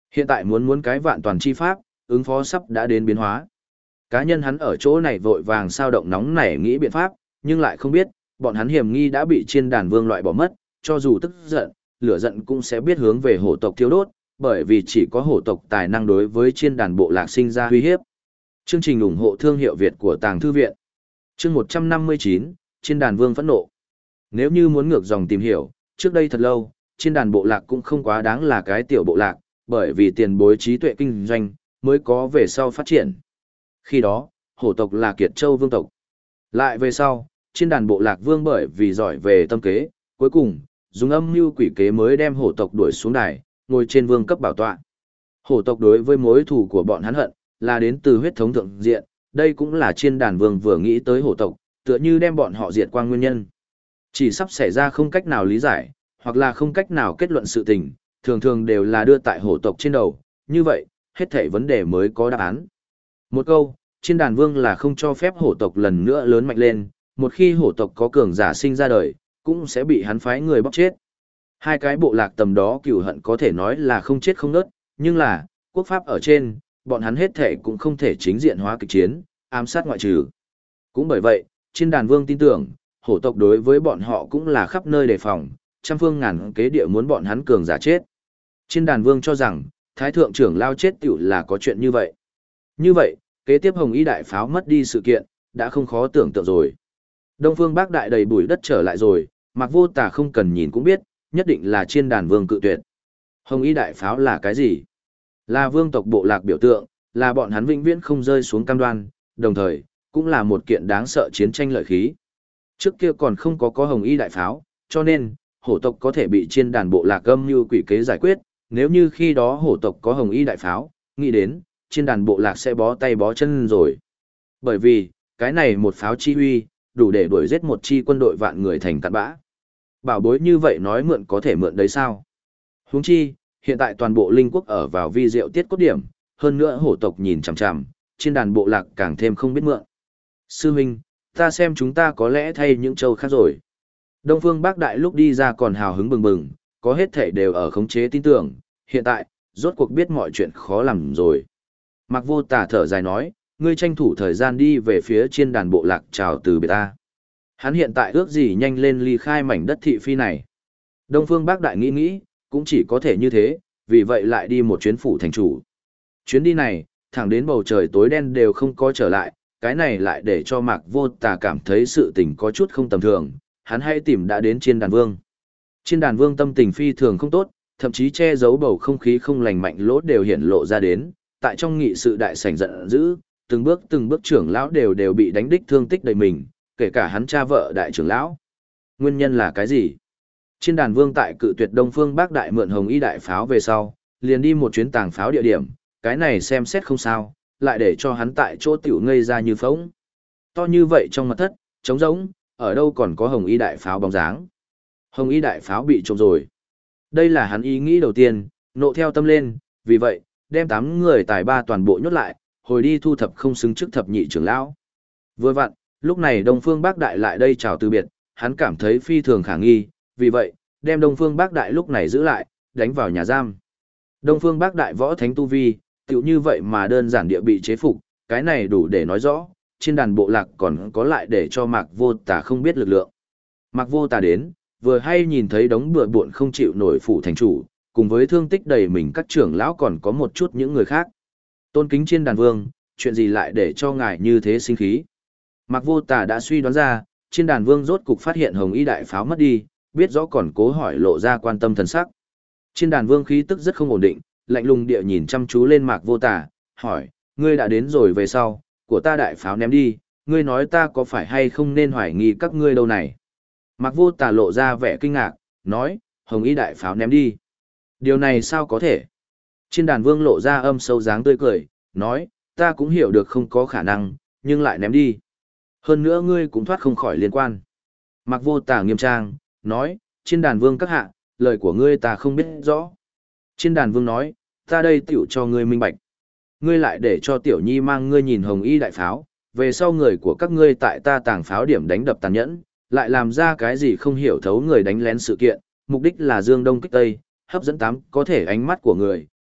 Hiện tại muốn cái vạn toàn chi pháp, ứng phó sắp đã đến biến hóa. Cá nhân hắn ở chỗ này vội vàng sao động nóng nảy nghĩ biện pháp, nhưng lại không biết, bọn hắn hiểm nghi đã bị Chiên Đàn Vương loại bỏ mất, cho dù tức giận, lửa giận cũng sẽ biết hướng về hổ tộc thiêu đốt, bởi vì chỉ có hổ tộc tài năng đối với Chiên Đàn bộ lạc sinh ra uy hiếp. Chương trình ủng hộ thương hiệu Việt của Tàng Thư Viện. Chương 159, Chiên Đàn Vương phẫn nộ. Nếu như muốn ngược dòng tìm hiểu, trước đây thật lâu, Chiên Đàn bộ lạc cũng không quá đáng là cái tiểu bộ lạc, bởi vì tiền bối trí tuệ kinh doanh mới có về sau phát triển. Khi đó, hổ tộc là Kiệt Châu vương tộc. Lại về sau, Chiên Đàn bộ lạc vương bởi vì giỏi về tâm kế, cuối cùng dùng âm mưu quỷ kế mới đem hổ tộc đuổi xuống đài, ngồi trên vương cấp bảo tọa. Hổ tộc đối với mối thù của bọn hắn hận là đến từ huyết thống thượng diện, đây cũng là Chiên Đàn vương vừa nghĩ tới hổ tộc, tựa như đem bọn họ diệt quang nguyên nhân. Chỉ sắp xảy ra không cách nào lý giải, hoặc là không cách nào kết luận sự tình, thường thường đều là đưa tại hổ tộc trên đầu, như vậy, hết thảy vấn đề mới có đáp án. Một câu, Chiên Đàn Vương là không cho phép hổ tộc lần nữa lớn mạnh lên, một khi hổ tộc có cường giả sinh ra đời, cũng sẽ bị hắn phái người bóc chết. Hai cái bộ lạc tầm đó cừu hận có thể nói là không chết không nớt, nhưng là, quốc pháp ở trên, bọn hắn hết thảy cũng không thể chính diện hóa kịch chiến, ám sát ngoại trừ. Cũng bởi vậy, Chiên Đàn Vương tin tưởng, hổ tộc đối với bọn họ cũng là khắp nơi đề phòng, trăm phương ngàn kế địa muốn bọn hắn cường giả chết. Chiên Đàn Vương cho rằng, Thái Thượng trưởng lao chết tiểu là có chuyện như vậy. Như vậy, kế tiếp Hồng Y Đại Pháo mất đi sự kiện, đã không khó tưởng tượng rồi. Đông Phương Bác Đại đầy bụi đất trở lại rồi, Mạc Vô Tà không cần nhìn cũng biết, nhất định là Chiên Đàn Vương cự tuyệt. Hồng Y Đại Pháo là cái gì? Là vương tộc bộ lạc biểu tượng, là bọn hắn vĩnh viễn không rơi xuống cam đoan, đồng thời, cũng là một kiện đáng sợ chiến tranh lợi khí. Trước kia còn không có Hồng Y Đại Pháo, cho nên, hổ tộc có thể bị Chiên Đàn bộ lạc âm mưu quỷ kế giải quyết, nếu như khi đó hổ tộc có Hồng Y Đại Pháo, nghĩ đến, Chiên Đàn bộ lạc sẽ bó tay bó chân rồi. Bởi vì, cái này một pháo chi huy, đủ để đuổi giết một chi quân đội vạn người thành cát bã. Bảo bối như vậy nói mượn có thể mượn đấy sao? Huống chi, hiện tại toàn bộ linh quốc ở vào vi diệu tiết cốt điểm, hơn nữa hổ tộc nhìn chằm chằm, Chiên Đàn bộ lạc càng thêm không biết mượn. Sư huynh, ta xem chúng ta có lẽ thay những châu khác rồi. Đông Phương Bác Đại lúc đi ra còn hào hứng bừng bừng, có hết thể đều ở khống chế tin tưởng, hiện tại, rốt cuộc biết mọi chuyện khó làm rồi. Mạc Vô Tà thở dài nói, ngươi tranh thủ thời gian đi về phía Chiên Đàn bộ lạc chào từ biệt ta. Hắn hiện tại ước gì nhanh lên ly khai mảnh đất thị phi này. Đông Phương Bác Đại nghĩ, cũng chỉ có thể như thế, vì vậy lại đi một chuyến phủ thành chủ. Chuyến đi này, thẳng đến bầu trời tối đen đều không có trở lại, cái này lại để cho Mạc Vô Tà cảm thấy sự tình có chút không tầm thường, hắn hay tìm đã đến Chiên Đàn Vương. Chiên Đàn Vương tâm tình phi thường không tốt, thậm chí che giấu bầu không khí không lành mạnh lỗ đều hiển lộ ra đến, tại trong nghị sự đại sảnh giận dữ, từng bước trưởng lão đều bị đánh đích thương tích đầy mình, kể cả hắn cha vợ đại trưởng lão. Nguyên nhân là cái gì? Chiên Đàn Vương tại cự tuyệt Đông Phương Bác Đại mượn Hồng Y Đại Pháo về sau, liền đi một chuyến tàng pháo địa điểm, cái này xem xét không sao, lại để cho hắn tại chỗ tiểu ngây ra như phóng. To như vậy trong mật thất, trống rỗng, ở đâu còn có Hồng Y Đại Pháo bóng dáng. Hồng Y Đại Pháo bị trộm rồi. Đây là hắn ý nghĩ đầu tiên, nộ theo tâm lên, vì vậy, đem 8 người tài ba toàn bộ nhốt lại, hồi đi thu thập không xứng chức thập nhị trưởng lão. Vừa vặn, lúc này Đông Phương Bác Đại lại đây chào từ biệt, hắn cảm thấy phi thường khả nghi, vì vậy, đem Đông Phương Bác Đại lúc này giữ lại, đánh vào nhà giam. Đông Phương Bác Đại võ thánh tu vi, tựu như vậy mà đơn giản địa bị chế phục, cái này đủ để nói rõ, trên đàn bộ lạc còn có lại để cho Mạc Vô Tà không biết lực lượng. Mạc Vô Tà đến, vừa hay nhìn thấy đống bừa bộn không chịu nổi phủ thành chủ, cùng với thương tích đầy mình các trưởng lão còn có một chút những người khác. Tôn kính Chiên Đàn Vương, chuyện gì lại để cho ngài như thế sinh khí? Mạc Vô Tà đã suy đoán ra, Chiên Đàn Vương rốt cục phát hiện Hồng Y Đại Pháo mất đi, biết rõ còn cố hỏi lộ ra quan tâm thần sắc. Chiên Đàn Vương khí tức rất không ổn định, lạnh lùng địa nhìn chăm chú lên Mạc Vô Tà, hỏi, ngươi đã đến rồi về sau, của ta Đại Pháo ném đi, ngươi nói ta có phải hay không nên hoài nghi các ngươi đâu này? Mạc Vô Tà lộ ra vẻ kinh ngạc, nói, Hồng Y Đại Pháo ném đi. Điều này sao có thể? Chiên Đàn Vương lộ ra âm sâu dáng tươi cười, nói, ta cũng hiểu được không có khả năng, nhưng lại ném đi. Hơn nữa ngươi cũng thoát không khỏi liên quan. Mạc Vô Tà nghiêm trang, nói, Chiên Đàn Vương các hạ, lời của ngươi ta không biết rõ. Chiên Đàn Vương nói, ta đây tiểu cho ngươi minh bạch. Ngươi lại để cho Tiểu Nhi mang ngươi nhìn Hồng Y Đại Pháo, về sau người của các ngươi tại ta tàng pháo điểm đánh đập tàn nhẫn, lại làm ra cái gì không hiểu thấu người đánh lén sự kiện, mục đích là dương đông kích tây, hấp dẫn có thể ánh mắt của người,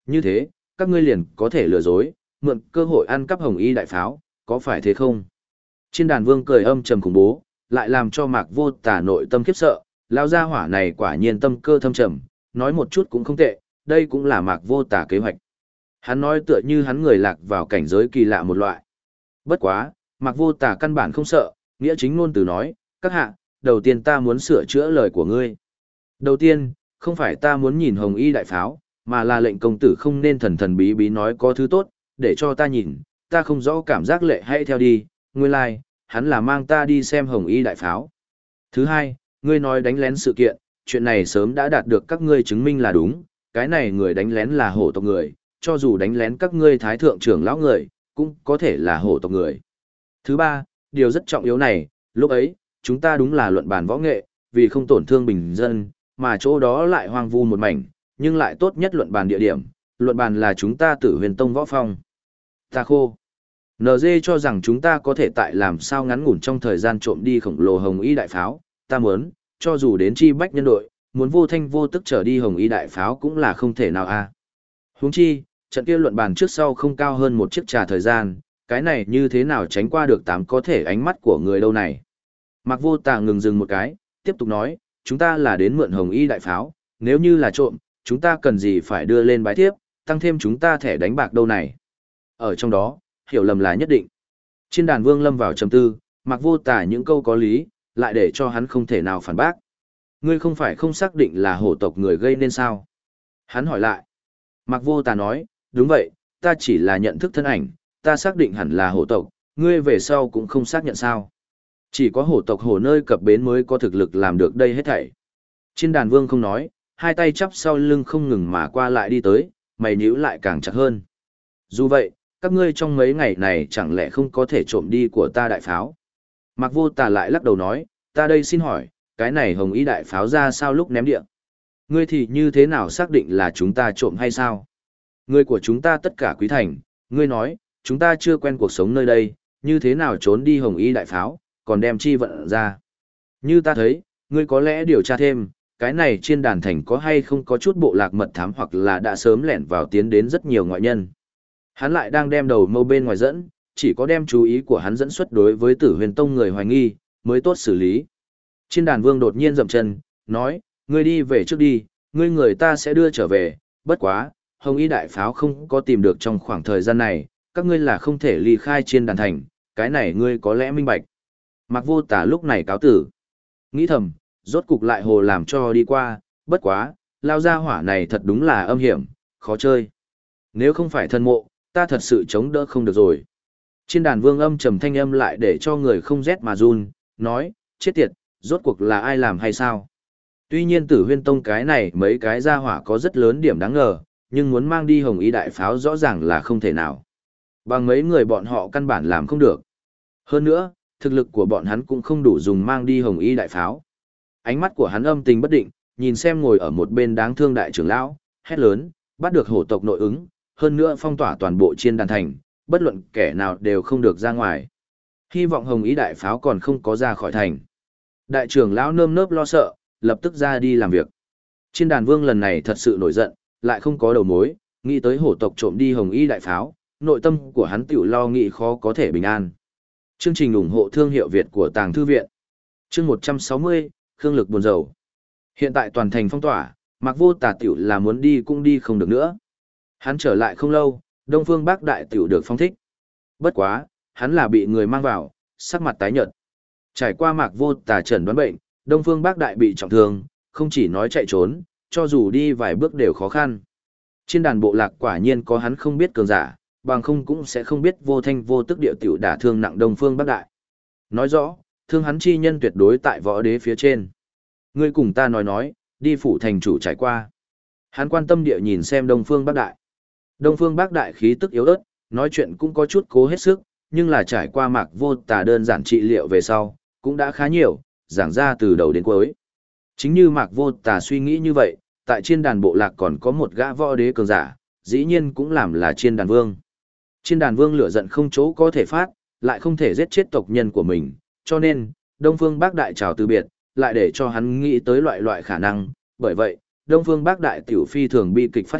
Như thế, các ngươi liền có thể lừa dối, mượn cơ hội ăn cắp Hồng Y đại pháo, có phải thế không? Chiên đàn vương cười âm trầm khủng bố, lại làm cho Mạc Vô Tà nội tâm khiếp sợ, lao gia hỏa này quả nhiên tâm cơ thâm trầm, nói một chút cũng không tệ, đây cũng là Mạc Vô Tà kế hoạch. Hắn nói tựa như hắn người lạc vào cảnh giới kỳ lạ một loại. Bất quá, Mạc Vô Tà căn bản không sợ, nghĩa chính ngôn từ nói, các hạ, đầu tiên ta muốn sửa chữa lời của ngươi. Đầu tiên, không phải ta muốn nhìn Hồng Y đại pháo, mà là lệnh công tử không nên thần thần bí bí nói có thứ tốt, để cho ta nhìn, ta không rõ cảm giác lệ hay theo đi, nguyên lai, like, hắn là mang ta đi xem Hồng Y đại pháo. Thứ hai, ngươi nói đánh lén sự kiện, chuyện này sớm đã đạt được các ngươi chứng minh là đúng, cái này người đánh lén là hổ tộc người, cho dù đánh lén các ngươi thái thượng trưởng lão người, cũng có thể là hổ tộc người. Thứ ba, điều rất trọng yếu này, lúc ấy, chúng ta đúng là luận bàn võ nghệ, vì không tổn thương bình dân, mà chỗ đó lại hoang vu một mảnh, nhưng lại tốt nhất luận bàn địa điểm, luận bàn là chúng ta Tử Huyền Tông võ phong. Ta khô. NG cho rằng chúng ta có thể tại làm sao ngắn ngủn trong thời gian trộm đi khổng lồ Hồng Y đại pháo, ta muốn, cho dù đến chi bách nhân đội, muốn vô thanh vô tức trở đi Hồng Y đại pháo cũng là không thể nào a. Huống chi, trận kia luận bàn trước sau không cao hơn một chiếc trà thời gian, cái này như thế nào tránh qua được tám có thể ánh mắt của người đâu này. Mạc Vô Tà ngừng dừng một cái, tiếp tục nói, chúng ta là đến mượn Hồng Y đại pháo, nếu như là trộm, chúng ta cần gì phải đưa lên bái thiếp, tăng thêm chúng ta thẻ đánh bạc đâu này. Ở trong đó, hiểu lầm là nhất định. Trên đàn vương lâm vào trầm tư, Mạc Vô Tà những câu có lý, lại để cho hắn không thể nào phản bác. Ngươi không phải không xác định là hổ tộc người gây nên sao? Hắn hỏi lại. Mạc Vô Tà nói, đúng vậy, ta chỉ là nhận thức thân ảnh, ta xác định hẳn là hổ tộc, ngươi về sau cũng không xác nhận sao. Chỉ có hổ tộc hổ nơi cập bến mới có thực lực làm được đây hết thảy. Trên đàn vương không nói, hai tay chắp sau lưng không ngừng mà qua lại đi tới, mày nhíu lại càng chặt hơn. Dù vậy, các ngươi trong mấy ngày này chẳng lẽ không có thể trộm đi của ta đại pháo. Mạc Vô Tà lại lắc đầu nói, ta đây xin hỏi, cái này Hồng Y đại pháo ra sao lúc ném địa? Ngươi thì như thế nào xác định là chúng ta trộm hay sao? Người của chúng ta tất cả quý thành, ngươi nói, chúng ta chưa quen cuộc sống nơi đây, như thế nào trốn đi Hồng Y đại pháo, còn đem chi vận ra. Như ta thấy, ngươi có lẽ điều tra thêm, cái này trên đàn thành có hay không có chút bộ lạc mật thám hoặc là đã sớm lẻn vào tiến đến rất nhiều ngoại nhân. Hắn lại đang đem đầu mâu bên ngoài dẫn, chỉ có đem chú ý của hắn dẫn xuất đối với Tử Huyền Tông người hoài nghi, mới tốt xử lý. Trên đàn vương đột nhiên dậm chân, nói, ngươi đi về trước đi, ngươi người ta sẽ đưa trở về, bất quá, Hồng Y đại pháo không có tìm được trong khoảng thời gian này, các ngươi là không thể ly khai trên đàn thành, cái này ngươi có lẽ minh bạch. Mạc Vô Tà lúc này cáo tử. Nghĩ thầm, rốt cục lại hồ làm cho đi qua, bất quá, lao ra hỏa này thật đúng là âm hiểm, khó chơi. Nếu không phải thân mộ, ta thật sự chống đỡ không được rồi. Trên đàn vương âm trầm thanh âm lại để cho người không rét mà run, nói, chết tiệt, rốt cuộc là ai làm hay sao? Tuy nhiên Tử Huyên Tông cái này mấy cái gia hỏa có rất lớn điểm đáng ngờ, nhưng muốn mang đi Hồng Y đại pháo rõ ràng là không thể nào. Bằng mấy người bọn họ căn bản làm không được. Hơn nữa, thực lực của bọn hắn cũng không đủ dùng mang đi Hồng Y đại pháo. Ánh mắt của hắn âm tình bất định, nhìn xem ngồi ở một bên đáng thương đại trưởng lão, hét lớn, bắt được hổ tộc nội ứng, hơn nữa phong tỏa toàn bộ trên đàn thành, bất luận kẻ nào đều không được ra ngoài. Hy vọng Hồng Y đại pháo còn không có ra khỏi thành. Đại trưởng lão nơm nớp lo sợ, lập tức ra đi làm việc. Trên đàn vương lần này thật sự nổi giận, lại không có đầu mối, nghĩ tới hổ tộc trộm đi Hồng Y đại pháo, nội tâm của hắn tiểu lo nghĩ khó có thể bình an. Chương trình ủng hộ thương hiệu Việt của Tàng Thư Viện. Chương 160, Khương Lực buồn rầu. Hiện tại toàn thành phong tỏa, Mạc Vô Tà tiểu là muốn đi cũng đi không được nữa. Hắn trở lại không lâu, Đông Phương Bác Đại tiểu được phong thích. Bất quá, hắn là bị người mang vào, sắc mặt tái nhợt. Trải qua Mạc Vô Tà chẩn đoán bệnh, Đông Phương Bác Đại bị trọng thương, không chỉ nói chạy trốn, cho dù đi vài bước đều khó khăn. Trên đàn bộ lạc quả nhiên có hắn không biết cường giả, bằng không cũng sẽ không biết vô thanh vô tức địa tiểu đả thương nặng Đông Phương Bác Đại. Nói rõ, thương hắn chi nhân tuyệt đối tại võ đế phía trên. Ngươi cùng ta nói, đi phủ thành chủ trải qua. Hắn quan tâm địa nhìn xem Đông Phương Bác Đại. Đông Phương Bác Đại khí tức yếu ớt, nói chuyện cũng có chút cố hết sức, nhưng là trải qua Mạc Vô Tà đơn giản trị liệu về sau, cũng đã khá nhiều, giảng ra từ đầu đến cuối. Chính như Mạc Vô Tà suy nghĩ như vậy, tại trên đàn bộ lạc còn có một gã võ đế cường giả, dĩ nhiên cũng làm là trên đàn vương. Trên đàn vương lửa giận không chỗ có thể phát, lại không thể giết chết tộc nhân của mình, cho nên, Đông Phương Bác Đại chào từ biệt, lại để cho hắn nghĩ tới loại khả năng, bởi vậy, Đông Phương Bác Đại tiểu phi thường bi kịch phát hiện,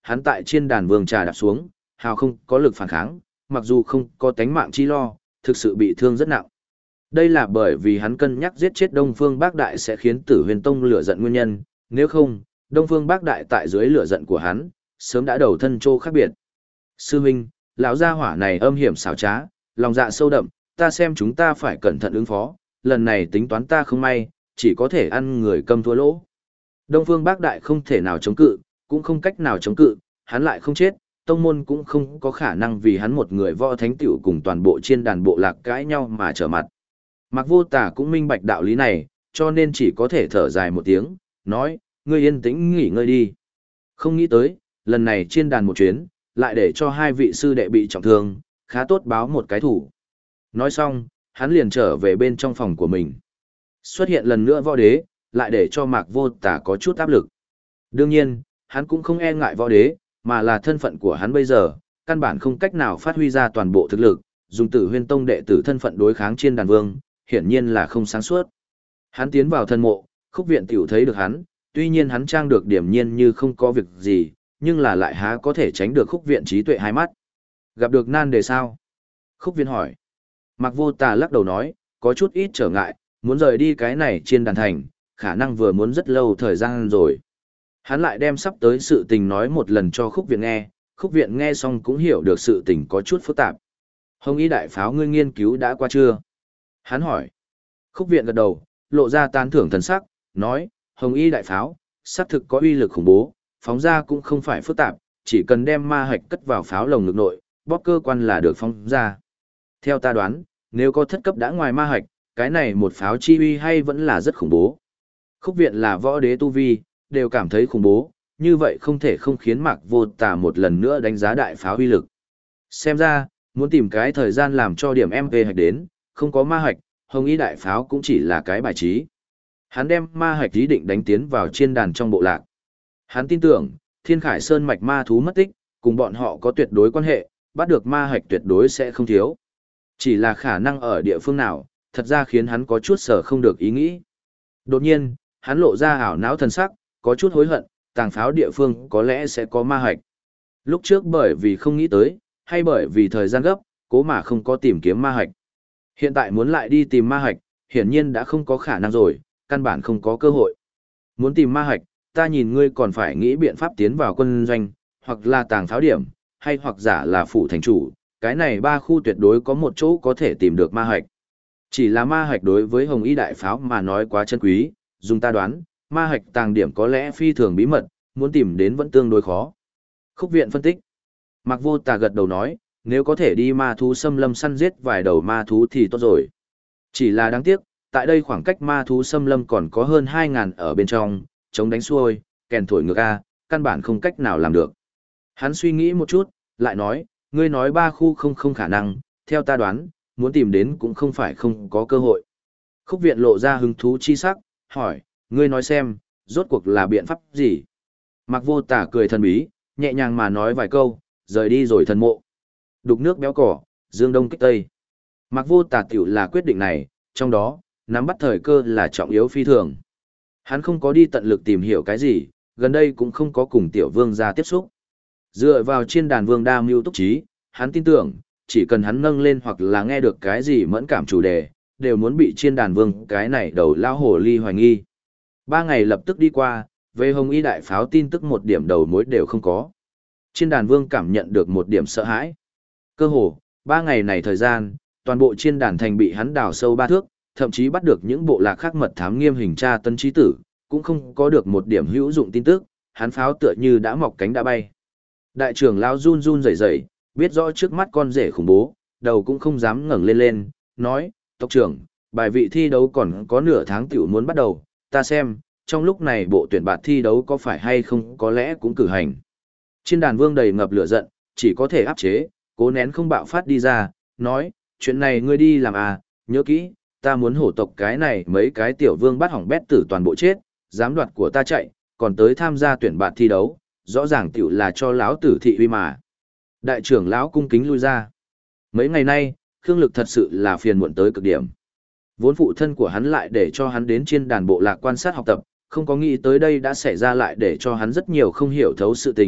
hắn tại trên đàn vương trà đạp xuống, hào không có lực phản kháng, mặc dù không có tánh mạng chi lo, thực sự bị thương rất nặng. Đây là bởi vì hắn cân nhắc giết chết Đông Phương Bác Đại sẽ khiến Tử Huyền Tông lửa giận nguyên nhân, nếu không, Đông Phương Bác Đại tại dưới lửa giận của hắn, sớm đã đầu thân trô khác biệt. Sư huynh, lão gia hỏa này âm hiểm xảo trá, lòng dạ sâu đậm, ta xem chúng ta phải cẩn thận ứng phó, lần này tính toán ta không may, chỉ có thể ăn người câm thua lỗ. Đông Phương Bác Đại không thể nào chống cự, cũng không cách nào chống cự, hắn lại không chết, tông môn cũng không có khả năng vì hắn một người võ thánh tiểu cùng toàn bộ trên đàn bộ lạc cãi nhau mà trở mặt. Mạc Vô Tà cũng minh bạch đạo lý này, cho nên chỉ có thể thở dài một tiếng, nói, ngươi yên tĩnh nghỉ ngơi đi. Không nghĩ tới, lần này trên đàn một chuyến, lại để cho hai vị sư đệ bị trọng thương, khá tốt báo một cái thủ. Nói xong, hắn liền trở về bên trong phòng của mình. Xuất hiện lần nữa võ đế, lại để cho Mạc Vô Tà có chút áp lực. Đương nhiên, hắn cũng không e ngại võ đế, mà là thân phận của hắn bây giờ, căn bản không cách nào phát huy ra toàn bộ thực lực, dùng Tử Huyên Tông đệ tử thân phận đối kháng trên đàn vương, hiển nhiên là không sáng suốt. Hắn tiến vào thân mộ, Khúc Viện tiểu thấy được hắn, tuy nhiên hắn trang được điểm nhiên như không có việc gì, nhưng là lại há có thể tránh được Khúc Viện trí tuệ hai mắt. Gặp được nan đề sao? Khúc Viện hỏi. Mạc Vô Tà lắc đầu nói, có chút ít trở ngại, muốn rời đi cái này trên đàn thành, khả năng vừa muốn rất lâu thời gian rồi. Hắn lại đem sắp tới sự tình nói một lần cho Khúc Viện nghe, Khúc Viện nghe xong cũng hiểu được sự tình có chút phức tạp. Hồng Y đại pháo ngươi nghiên cứu đã qua chưa? Hắn hỏi. Khúc Viện gật đầu, lộ ra tán thưởng thần sắc, nói, Hồng Y đại pháo, xác thực có uy lực khủng bố, phóng ra cũng không phải phức tạp, chỉ cần đem ma hạch cất vào pháo lồng ngực nội, bóp cơ quan là được phóng ra. Theo ta đoán, nếu có thất cấp đã ngoài ma hạch, cái này một pháo chi uy hay vẫn là rất khủng bố. Khúc Viện là võ đế tu vi, đều cảm thấy khủng bố, như vậy không thể không khiến Mạc Vô Tà một lần nữa đánh giá đại pháo uy lực. Xem ra, muốn tìm cái thời gian làm cho điểm MP hạch đến, không có ma hạch, Hồng Y đại pháo cũng chỉ là cái bài trí. Hắn đem ma hạch ý định đánh tiến vào trên đàn trong bộ lạc. Hắn tin tưởng, Thiên Khải Sơn mạch ma thú mất tích, cùng bọn họ có tuyệt đối quan hệ, bắt được ma hạch tuyệt đối sẽ không thiếu. Chỉ là khả năng ở địa phương nào, thật ra khiến hắn có chút sở không được ý nghĩ. Đột nhiên, hắn lộ ra ảo não thần sắc, có chút hối hận, tàng pháo địa phương có lẽ sẽ có ma hạch. Lúc trước bởi vì không nghĩ tới, hay bởi vì thời gian gấp, cố mà không có tìm kiếm ma hạch. Hiện tại muốn lại đi tìm ma hạch, hiển nhiên đã không có khả năng rồi, căn bản không có cơ hội. Muốn tìm ma hạch, ta nhìn ngươi còn phải nghĩ biện pháp tiến vào quân doanh, hoặc là tàng pháo điểm, hay hoặc giả là phủ thành chủ, cái này ba khu tuyệt đối có một chỗ có thể tìm được ma hạch. Chỉ là ma hạch đối với Hồng Y đại pháo mà nói quá chân quý, dùng ta đoán, ma hạch tàng điểm có lẽ phi thường bí mật, muốn tìm đến vẫn tương đối khó. Khúc Viện phân tích. Mạc Vô Tà gật đầu nói, nếu có thể đi ma thú xâm lâm săn giết vài đầu ma thú thì tốt rồi. Chỉ là đáng tiếc, tại đây khoảng cách ma thú xâm lâm còn có hơn 2.000 ở bên trong, chống đánh xuôi, kèn thổi ngược A, căn bản không cách nào làm được. Hắn suy nghĩ một chút, lại nói, ngươi nói ba khu không khả năng, theo ta đoán, muốn tìm đến cũng không phải không có cơ hội. Khúc Viện lộ ra hứng thú chi sắc, hỏi, ngươi nói xem, rốt cuộc là biện pháp gì? Mạc Vô Tà cười thần bí, nhẹ nhàng mà nói vài câu, rời đi rồi thần mộ. Đục nước béo cỏ, dương đông kích tây. Mạc Vô Tà tiểu là quyết định này, trong đó, nắm bắt thời cơ là trọng yếu phi thường. Hắn không có đi tận lực tìm hiểu cái gì, gần đây cũng không có cùng tiểu vương ra tiếp xúc. Dựa vào trên đàn vương đa mưu túc trí, hắn tin tưởng, chỉ cần hắn nâng lên hoặc là nghe được cái gì mẫn cảm chủ đề, đều muốn bị trên đàn vương cái này đầu lao hồ ly hoài nghi. 3 ngày lập tức đi qua, về Hồng Y đại pháo tin tức một điểm đầu mối đều không có. Trên đàn vương cảm nhận được một điểm sợ hãi. Cơ hồ, 3 ngày này thời gian, toàn bộ trên đàn thành bị hắn đào sâu 3 thước, thậm chí bắt được những bộ lạc khác mật thám nghiêm hình tra tân trí tử, cũng không có được một điểm hữu dụng tin tức, hắn pháo tựa như đã mọc cánh đã bay. Đại trưởng lão run run rẩy rẩy, biết rõ trước mắt con rể khủng bố, đầu cũng không dám ngẩng lên lên, nói, tộc trưởng, bài vị thi đấu còn có nửa tháng tiểu muốn bắt đầu, ta xem, trong lúc này bộ tuyển bạt thi đấu có phải hay không có lẽ cũng cử hành. Trên đàn vương đầy ngập lửa giận, chỉ có thể áp chế, cố nén không bạo phát đi ra, nói, chuyện này ngươi đi làm à, nhớ kỹ, ta muốn hổ tộc cái này mấy cái tiểu vương bắt hỏng bét tử toàn bộ chết, dám đoạt của ta chạy, còn tới tham gia tuyển bạt thi đấu, rõ ràng tiểu là cho lão tử thị uy mà. Đại trưởng lão cung kính lui ra. Mấy ngày nay, Khương Lực thật sự là phiền muộn tới cực điểm. Vốn phụ thân của hắn lại để cho hắn đến trên đàn bộ lạc quan sát học tập, không có nghĩ tới đây đã xảy ra lại để cho hắn rất nhiều không hiểu thấu sự tình,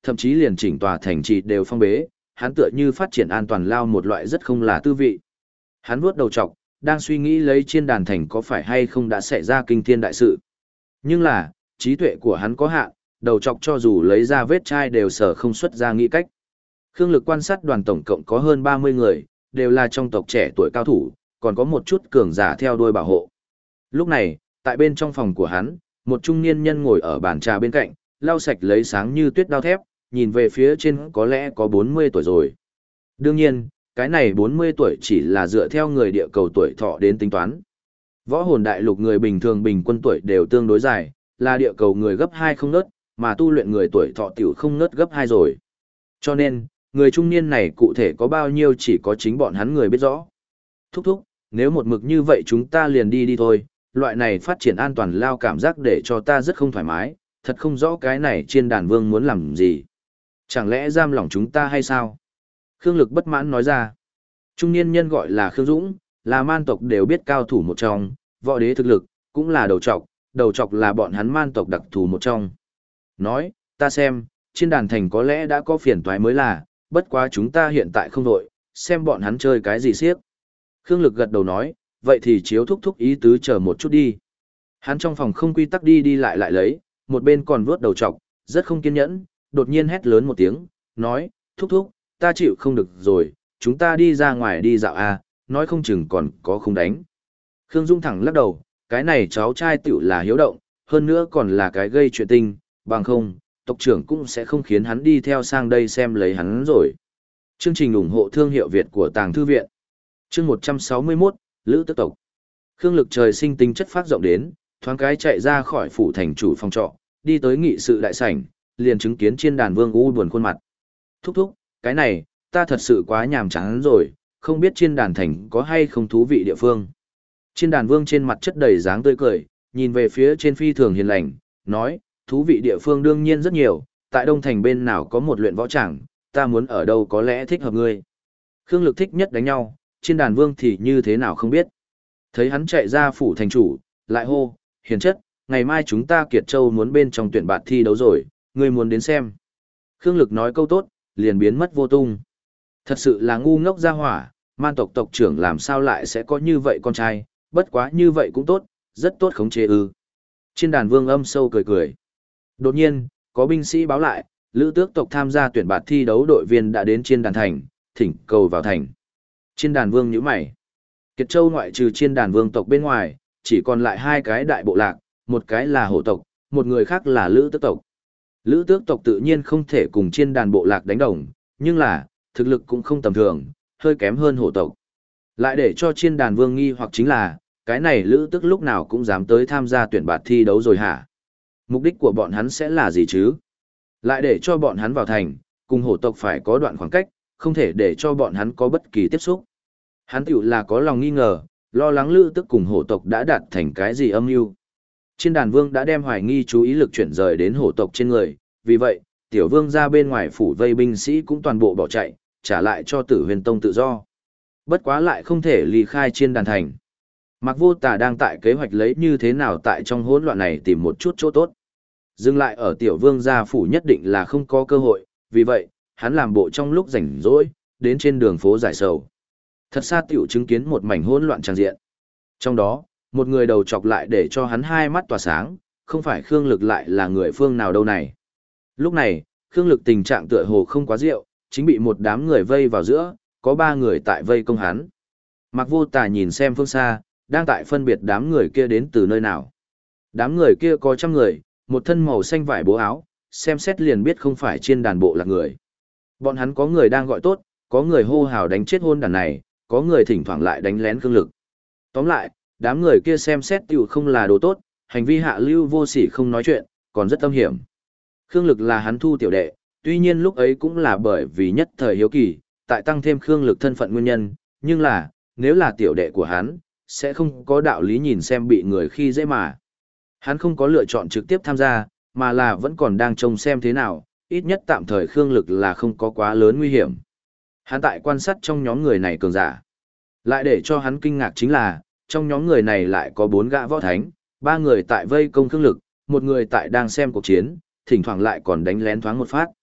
thậm chí liền chỉnh tòa thành trì đều phong bế, hắn tựa như phát triển an toàn lao một loại rất không là tư vị. Hắn vuốt đầu trọc, đang suy nghĩ lấy Chiên Đàn Thành có phải hay không đã xảy ra kinh thiên đại sự. Nhưng là, trí tuệ của hắn có hạn, đầu trọc cho dù lấy ra vết chai đều sở không xuất ra nghĩ cách. Khương Lực quan sát đoàn tổng cộng có hơn 30 người, đều là trong tộc trẻ tuổi cao thủ, còn có một chút cường giả theo đuôi bảo hộ. Lúc này, tại bên trong phòng của hắn, một trung niên nhân ngồi ở bàn trà bên cạnh, lau sạch lấy sáng như tuyết đao thép, nhìn về phía trên có lẽ có 40 tuổi rồi. Đương nhiên, cái này 40 tuổi chỉ là dựa theo người địa cầu tuổi thọ đến tính toán. Võ hồn đại lục người bình thường bình quân tuổi đều tương đối dài, là địa cầu người gấp 2 không nớt, mà tu luyện người tuổi thọ tiểu không nớt gấp 2 rồi. Cho nên, người trung niên này cụ thể có bao nhiêu chỉ có chính bọn hắn người biết rõ. Thúc thúc, nếu một mực như vậy chúng ta liền đi thôi, loại này phát triển an toàn lao cảm giác để cho ta rất không thoải mái, thật không rõ cái này Chiên Đàn Vương muốn làm gì. Chẳng lẽ giam lỏng chúng ta hay sao? Khương Lực bất mãn nói ra. Trung niên nhân gọi là Khương Dũng, là man tộc đều biết cao thủ một trong, võ đế thực lực, cũng là đầu trọc là bọn hắn man tộc đặc thù một trong. Nói, ta xem, Chiên Đàn Thành có lẽ đã có phiền toái mới là, bất quá chúng ta hiện tại không đội, xem bọn hắn chơi cái gì siếc. Khương Lực gật đầu nói, vậy thì chiếu thúc thúc ý tứ chờ một chút đi. Hắn trong phòng không quy tắc đi lại lấy, một bên còn vuốt đầu trọc, rất không kiên nhẫn, đột nhiên hét lớn một tiếng, nói, thúc thúc, ta chịu không được rồi, chúng ta đi ra ngoài đi dạo à, nói không chừng còn có không đánh. Khương Dung thẳng lắc đầu, cái này cháu trai tiểu là hiếu động, hơn nữa còn là cái gây chuyện tinh, bằng không, tộc trưởng cũng sẽ không khiến hắn đi theo sang đây xem lấy hắn rồi. Chương trình ủng hộ thương hiệu Việt của Tàng Thư Viện. Chương 161, Lữ Tức Tộc. Khương Lực trời sinh tính chất phát rộng đến, thoáng cái chạy ra khỏi phủ thành chủ phòng trọ, đi tới nghị sự đại sảnh, liền chứng kiến Chiên Đàn Vương u buồn khuôn mặt. Thúc thúc, cái này, ta thật sự quá nhàm chán rồi, không biết Chiên Đàn Thành có hay không thú vị địa phương. Chiên Đàn Vương trên mặt chất đầy dáng tươi cười, nhìn về phía trên phi thường hiền lành, nói, thú vị địa phương đương nhiên rất nhiều, tại Đông Thành bên nào có một luyện võ tràng, ta muốn ở đâu có lẽ thích hợp ngươi. Khương Lực thích nhất đánh nhau, Chiên Đàn Vương thì như thế nào không biết. Thấy hắn chạy ra phủ thành chủ, lại hô, hiền chất, ngày mai chúng ta Kiệt Châu muốn bên trong tuyển bạt thi đấu rồi, ngươi muốn đến xem. Khương Lực nói câu tốt, liền biến mất vô tung. Thật sự là ngu ngốc ra hỏa, man tộc tộc trưởng làm sao lại sẽ có như vậy con trai, bất quá như vậy cũng tốt, rất tốt khống chế ư. Chiên Đàn Vương âm sâu cười cười. Đột nhiên, có binh sĩ báo lại, Lữ Tước tộc tham gia tuyển bạt thi đấu đội viên đã đến Chiên Đàn Thành, thỉnh cầu vào thành. Chiên Đàn Vương nhíu mày. Kiệt Châu ngoại trừ Chiên Đàn Vương tộc bên ngoài, chỉ còn lại hai cái đại bộ lạc, một cái là hổ tộc, một người khác là Lữ Tước tộc. Lữ Tước tộc tự nhiên không thể cùng Chiên Đàn bộ lạc đánh đồng, nhưng là, thực lực cũng không tầm thường, hơi kém hơn hổ tộc. Lại để cho Chiên Đàn Vương nghi hoặc chính là, cái này Lữ Tước lúc nào cũng dám tới tham gia tuyển bạt thi đấu rồi hả? Mục đích của bọn hắn sẽ là gì chứ? Lại để cho bọn hắn vào thành, cùng hổ tộc phải có đoạn khoảng cách, không thể để cho bọn hắn có bất kỳ tiếp xúc. Hắn tiểu là có lòng nghi ngờ, lo lắng Lữ Tước cùng hổ tộc đã đạt thành cái gì âm mưu. Chiên Đàn Vương đã đem hoài nghi chú ý lực chuyển rời đến hổ tộc trên người, vì vậy, tiểu vương ra bên ngoài phủ vây binh sĩ cũng toàn bộ bỏ chạy, trả lại cho Tử Huyền Tông tự do. Bất quá lại không thể ly khai Chiên Đàn Thành. Mạc Vô Tà đang tại kế hoạch lấy như thế nào tại trong hỗn loạn này tìm một chút chỗ tốt. Dừng lại ở tiểu vương gia phủ nhất định là không có cơ hội, vì vậy, hắn làm bộ trong lúc rảnh rỗi, đến trên đường phố giải sầu. Thật xa tiểu chứng kiến một mảnh hỗn loạn tràn diện. Trong đó, một người đầu chọc lại để cho hắn hai mắt tỏa sáng, không phải Khương Lực lại là người phương nào đâu này. Lúc này, Khương Lực tình trạng tựa hồ không quá rượu, chính bị một đám người vây vào giữa, có 3 người tại vây công hắn. Mạc Vô Tà nhìn xem phương xa, đang tại phân biệt đám người kia đến từ nơi nào. Đám người kia có 100 người, một thân màu xanh vải bố áo, xem xét liền biết không phải Chiên Đàn bộ là người. Bọn hắn có người đang gọi tốt, có người hô hào đánh chết hôn đàn này, có người thỉnh thoảng lại đánh lén Khương Lực. Tóm lại, đám người kia xem xét tiểu không là đồ tốt, hành vi hạ lưu vô sỉ không nói chuyện, còn rất âm hiểm. Khương Lực là hắn thu tiểu đệ, tuy nhiên lúc ấy cũng là bởi vì nhất thời hiếu kỳ, tại tăng thêm Khương Lực thân phận nguyên nhân, nhưng là, nếu là tiểu đệ của hắn, sẽ không có đạo lý nhìn xem bị người khi dễ mà. Hắn không có lựa chọn trực tiếp tham gia, mà là vẫn còn đang trông xem thế nào, ít nhất tạm thời Khương Lực là không có quá lớn nguy hiểm. Hắn tại quan sát trong nhóm người này cường giả. Lại để cho hắn kinh ngạc chính là, trong nhóm người này lại có 4 gã võ thánh, 3 người tại vây công Khương Lực, một người tại đang xem cuộc chiến, thỉnh thoảng lại còn đánh lén thoáng một phát.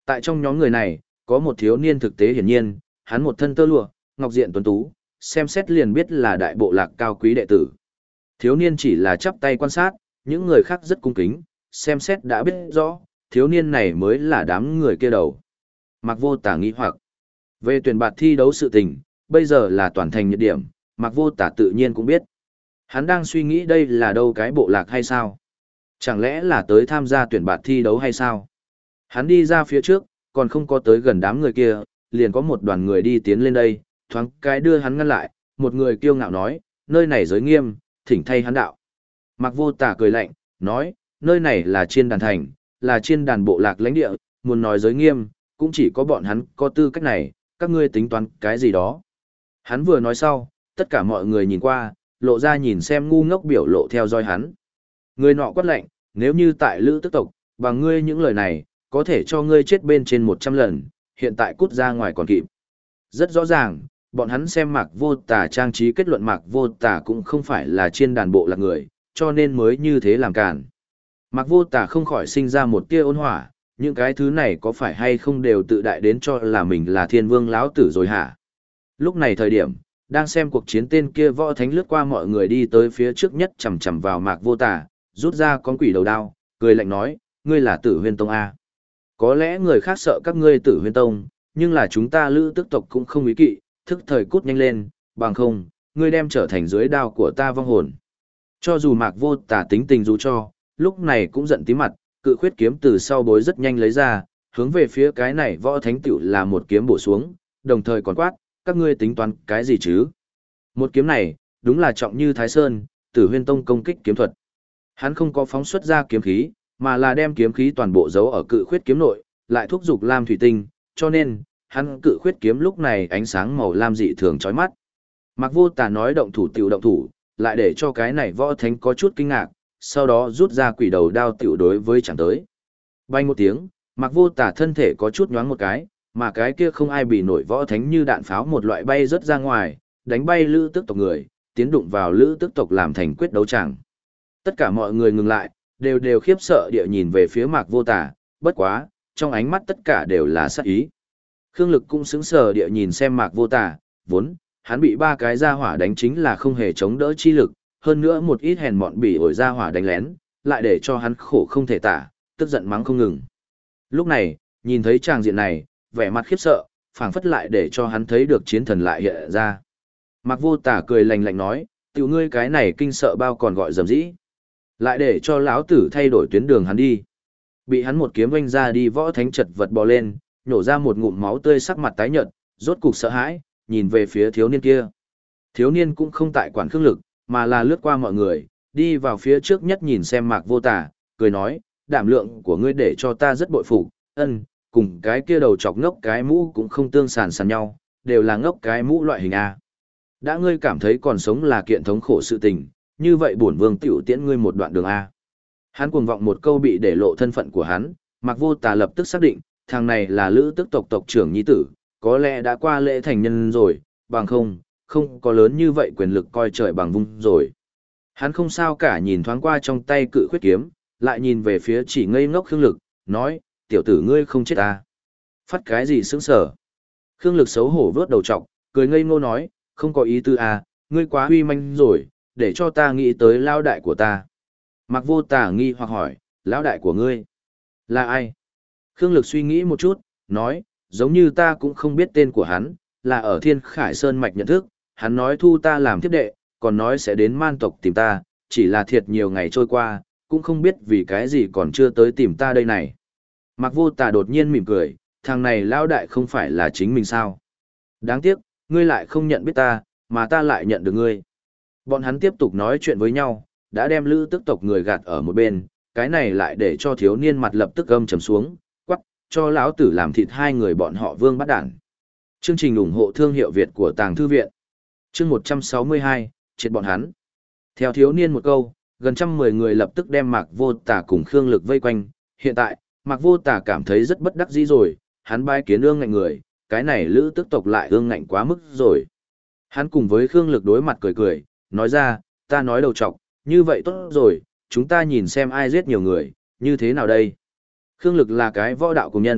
Tại trong nhóm người này, có một thiếu niên thực tế hiển nhiên, hắn một thân tơ lụa, ngọc diện tuấn tú, xem xét liền biết là đại bộ lạc cao quý đệ tử. Thiếu niên chỉ là chắp tay quan sát, những người khác rất cung kính, xem xét đã biết rõ, thiếu niên này mới là đám người kia đầu. Mạc Vô Tả nghĩ hoặc, về tuyển bạt thi đấu sự tình, bây giờ là toàn thành nhiệt điểm, Mạc Vô Tả tự nhiên cũng biết. Hắn đang suy nghĩ đây là đâu cái bộ lạc hay sao? Chẳng lẽ là tới tham gia tuyển bạt thi đấu hay sao? Hắn đi ra phía trước, còn không có tới gần đám người kia, liền có một đoàn người đi tiến lên đây, thoáng cái đưa hắn ngăn lại, một người kiêu ngạo nói, nơi này giới nghiêm, thỉnh thay hắn đạo. Mạc Vô Tả cười lạnh, nói, nơi này là chiên đàn thành, là chiên đàn bộ lạc lãnh địa, muốn nói giới nghiêm, cũng chỉ có bọn hắn có tư cách này, các ngươi tính toán cái gì đó. Hắn vừa nói sau, tất cả mọi người nhìn qua, lộ ra nhìn xem ngu ngốc biểu lộ theo dõi hắn. Người nọ quát lạnh, nếu như tại Lữ Tức tộc, bằng ngươi những lời này, có thể cho ngươi chết bên trên 100 lần, hiện tại cút ra ngoài còn kịp. Rất rõ ràng, bọn hắn xem Mạc Vô Tả trang trí kết luận Mạc Vô Tả cũng không phải là chiên đàn bộ lạc người, cho nên mới như thế làm cản. Mạc Vô Tả không khỏi sinh ra một tia ôn hỏa, những cái thứ này có phải hay không đều tự đại đến cho là mình là thiên vương lão tử rồi hả? Lúc này thời điểm, đang xem cuộc chiến tên kia võ thánh lướt qua mọi người đi tới phía trước nhất chầm chầm vào Mạc Vô Tả, rút ra con quỷ đầu đao, cười lạnh nói, ngươi là Tử Huyên Tông A. Có lẽ người khác sợ các ngươi Tử Huyên Tông, nhưng là chúng ta Lữ Tức tộc cũng không ý kỵ, thức thời cút nhanh lên, bằng không, ngươi đem trở thành dưới đao của ta vong hồn. Cho dù Mạc Vô Tả tính tình dù cho, lúc này cũng giận tím mặt, cự khuyết kiếm từ sau bối rất nhanh lấy ra, hướng về phía cái này võ thánh tiểu là một kiếm bổ xuống, đồng thời còn quát, các ngươi tính toán cái gì chứ? Một kiếm này, đúng là trọng như Thái Sơn, Tử Huyên Tông công kích kiếm thuật. Hắn không có phóng xuất ra kiếm khí, mà là đem kiếm khí toàn bộ giấu ở cự khuyết kiếm nội, lại thúc giục lam thủy tinh, cho nên, hắn cự khuyết kiếm lúc này ánh sáng màu lam dị thường chói mắt. Mạc Vô Tả nói động thủ tiểu động thủ, lại để cho cái này võ thánh có chút kinh ngạc, sau đó rút ra quỷ đầu đao tiểu đối với chẳng tới. Bay một tiếng, Mạc Vô Tả thân thể có chút nhoáng một cái, mà cái kia không ai bị nổi võ thánh như đạn pháo một loại bay rất ra ngoài, đánh bay Lữ Tức tộc người, tiến đụng vào Lữ Tức tộc làm thành quyết đấu chẳng. Tất cả mọi người ngừng lại, đều khiếp sợ địa nhìn về phía Mạc Vô Tả, bất quá, trong ánh mắt tất cả đều là sát ý. Khương Lực cũng sững sờ địa nhìn xem Mạc Vô Tả, vốn, hắn bị ba cái gia hỏa đánh chính là không hề chống đỡ chi lực, hơn nữa một ít hèn mọn bỉ ổi gia hỏa đánh lén, lại để cho hắn khổ không thể tả, tức giận mắng không ngừng. Lúc này, nhìn thấy tràng diện này, vẻ mặt khiếp sợ, phảng phất lại để cho hắn thấy được chiến thần lại hiện ra. Mạc Vô Tả cười lạnh lạnh nói, tiểu ngươi cái này kinh sợ bao còn gọi dầm dĩ. Lại để cho lão tử thay đổi tuyến đường hắn đi. Bị hắn một kiếm vanh ra đi võ thánh chật vật bò lên, nhổ ra một ngụm máu tươi sắc mặt tái nhợt, rốt cục sợ hãi, nhìn về phía thiếu niên kia. Thiếu niên cũng không tại quản Khương Lực, mà là lướt qua mọi người, đi vào phía trước nhất nhìn xem Mạc Vô Tả, cười nói, đảm lượng của ngươi để cho ta rất bội phục, cùng cái kia đầu chọc ngốc cái mũ cũng không tương sàn sàn nhau, đều là ngốc cái mũ loại hình A. Đã ngươi cảm thấy còn sống là kiện thống khổ sự tình, như vậy bổn vương tiểu tiễn ngươi một đoạn đường A. Hắn cuồng vọng một câu bị để lộ thân phận của hắn, Mạc Vô Tả lập tức xác định, thằng này là Lữ Tức tộc tộc trưởng nhi tử, có lẽ đã qua lễ thành nhân rồi, bằng không có lớn như vậy quyền lực coi trời bằng vung rồi. Hắn không sao cả nhìn thoáng qua trong tay cự khuyết kiếm, lại nhìn về phía chỉ ngây ngốc Khương Lực, nói, tiểu tử ngươi không chết à? Phát cái gì sững sờ? Khương Lực xấu hổ vớt đầu trọc, cười ngây ngô nói, không có ý tư à, ngươi quá huy manh rồi, để cho ta nghĩ tới lao đại của ta. Mạc Vô Tả nghi hoặc hỏi, lão đại của ngươi là ai? Khương Lực suy nghĩ một chút, nói, giống như ta cũng không biết tên của hắn, là ở Thiên Khải Sơn mạch nhận thức, hắn nói thu ta làm thiếp đệ, còn nói sẽ đến man tộc tìm ta, chỉ là thiệt nhiều ngày trôi qua, cũng không biết vì cái gì còn chưa tới tìm ta đây này. Mạc Vô Tả đột nhiên mỉm cười, thằng này lão đại không phải là chính mình sao? Đáng tiếc, ngươi lại không nhận biết ta, mà ta lại nhận được ngươi. Bọn hắn tiếp tục nói chuyện với nhau, đã đem Lữ Tức tộc người gạt ở một bên, cái này lại để cho thiếu niên mặt lập tức gầm trầm xuống, quắc, cho lão tử làm thịt hai người bọn họ vương bắt đản. Chương trình ủng hộ thương hiệu Việt của Tàng Thư Viện. Chương 162, triệt bọn hắn. Theo thiếu niên một câu, gần 110 người lập tức đem Mạc Vô Tả cùng Khương Lực vây quanh. Hiện tại, Mạc Vô Tả cảm thấy rất bất đắc dĩ rồi, hắn bái kiến ương ngạnh người, cái này Lữ Tức tộc lại ương ngạnh quá mức rồi. Hắn cùng với Khương Lực đối mặt cười cười, nói ra, ta nói đầu trọc, như vậy tốt rồi, chúng ta nhìn xem ai giết nhiều người, như thế nào đây? Khương Lực là cái võ đạo cùng nhân,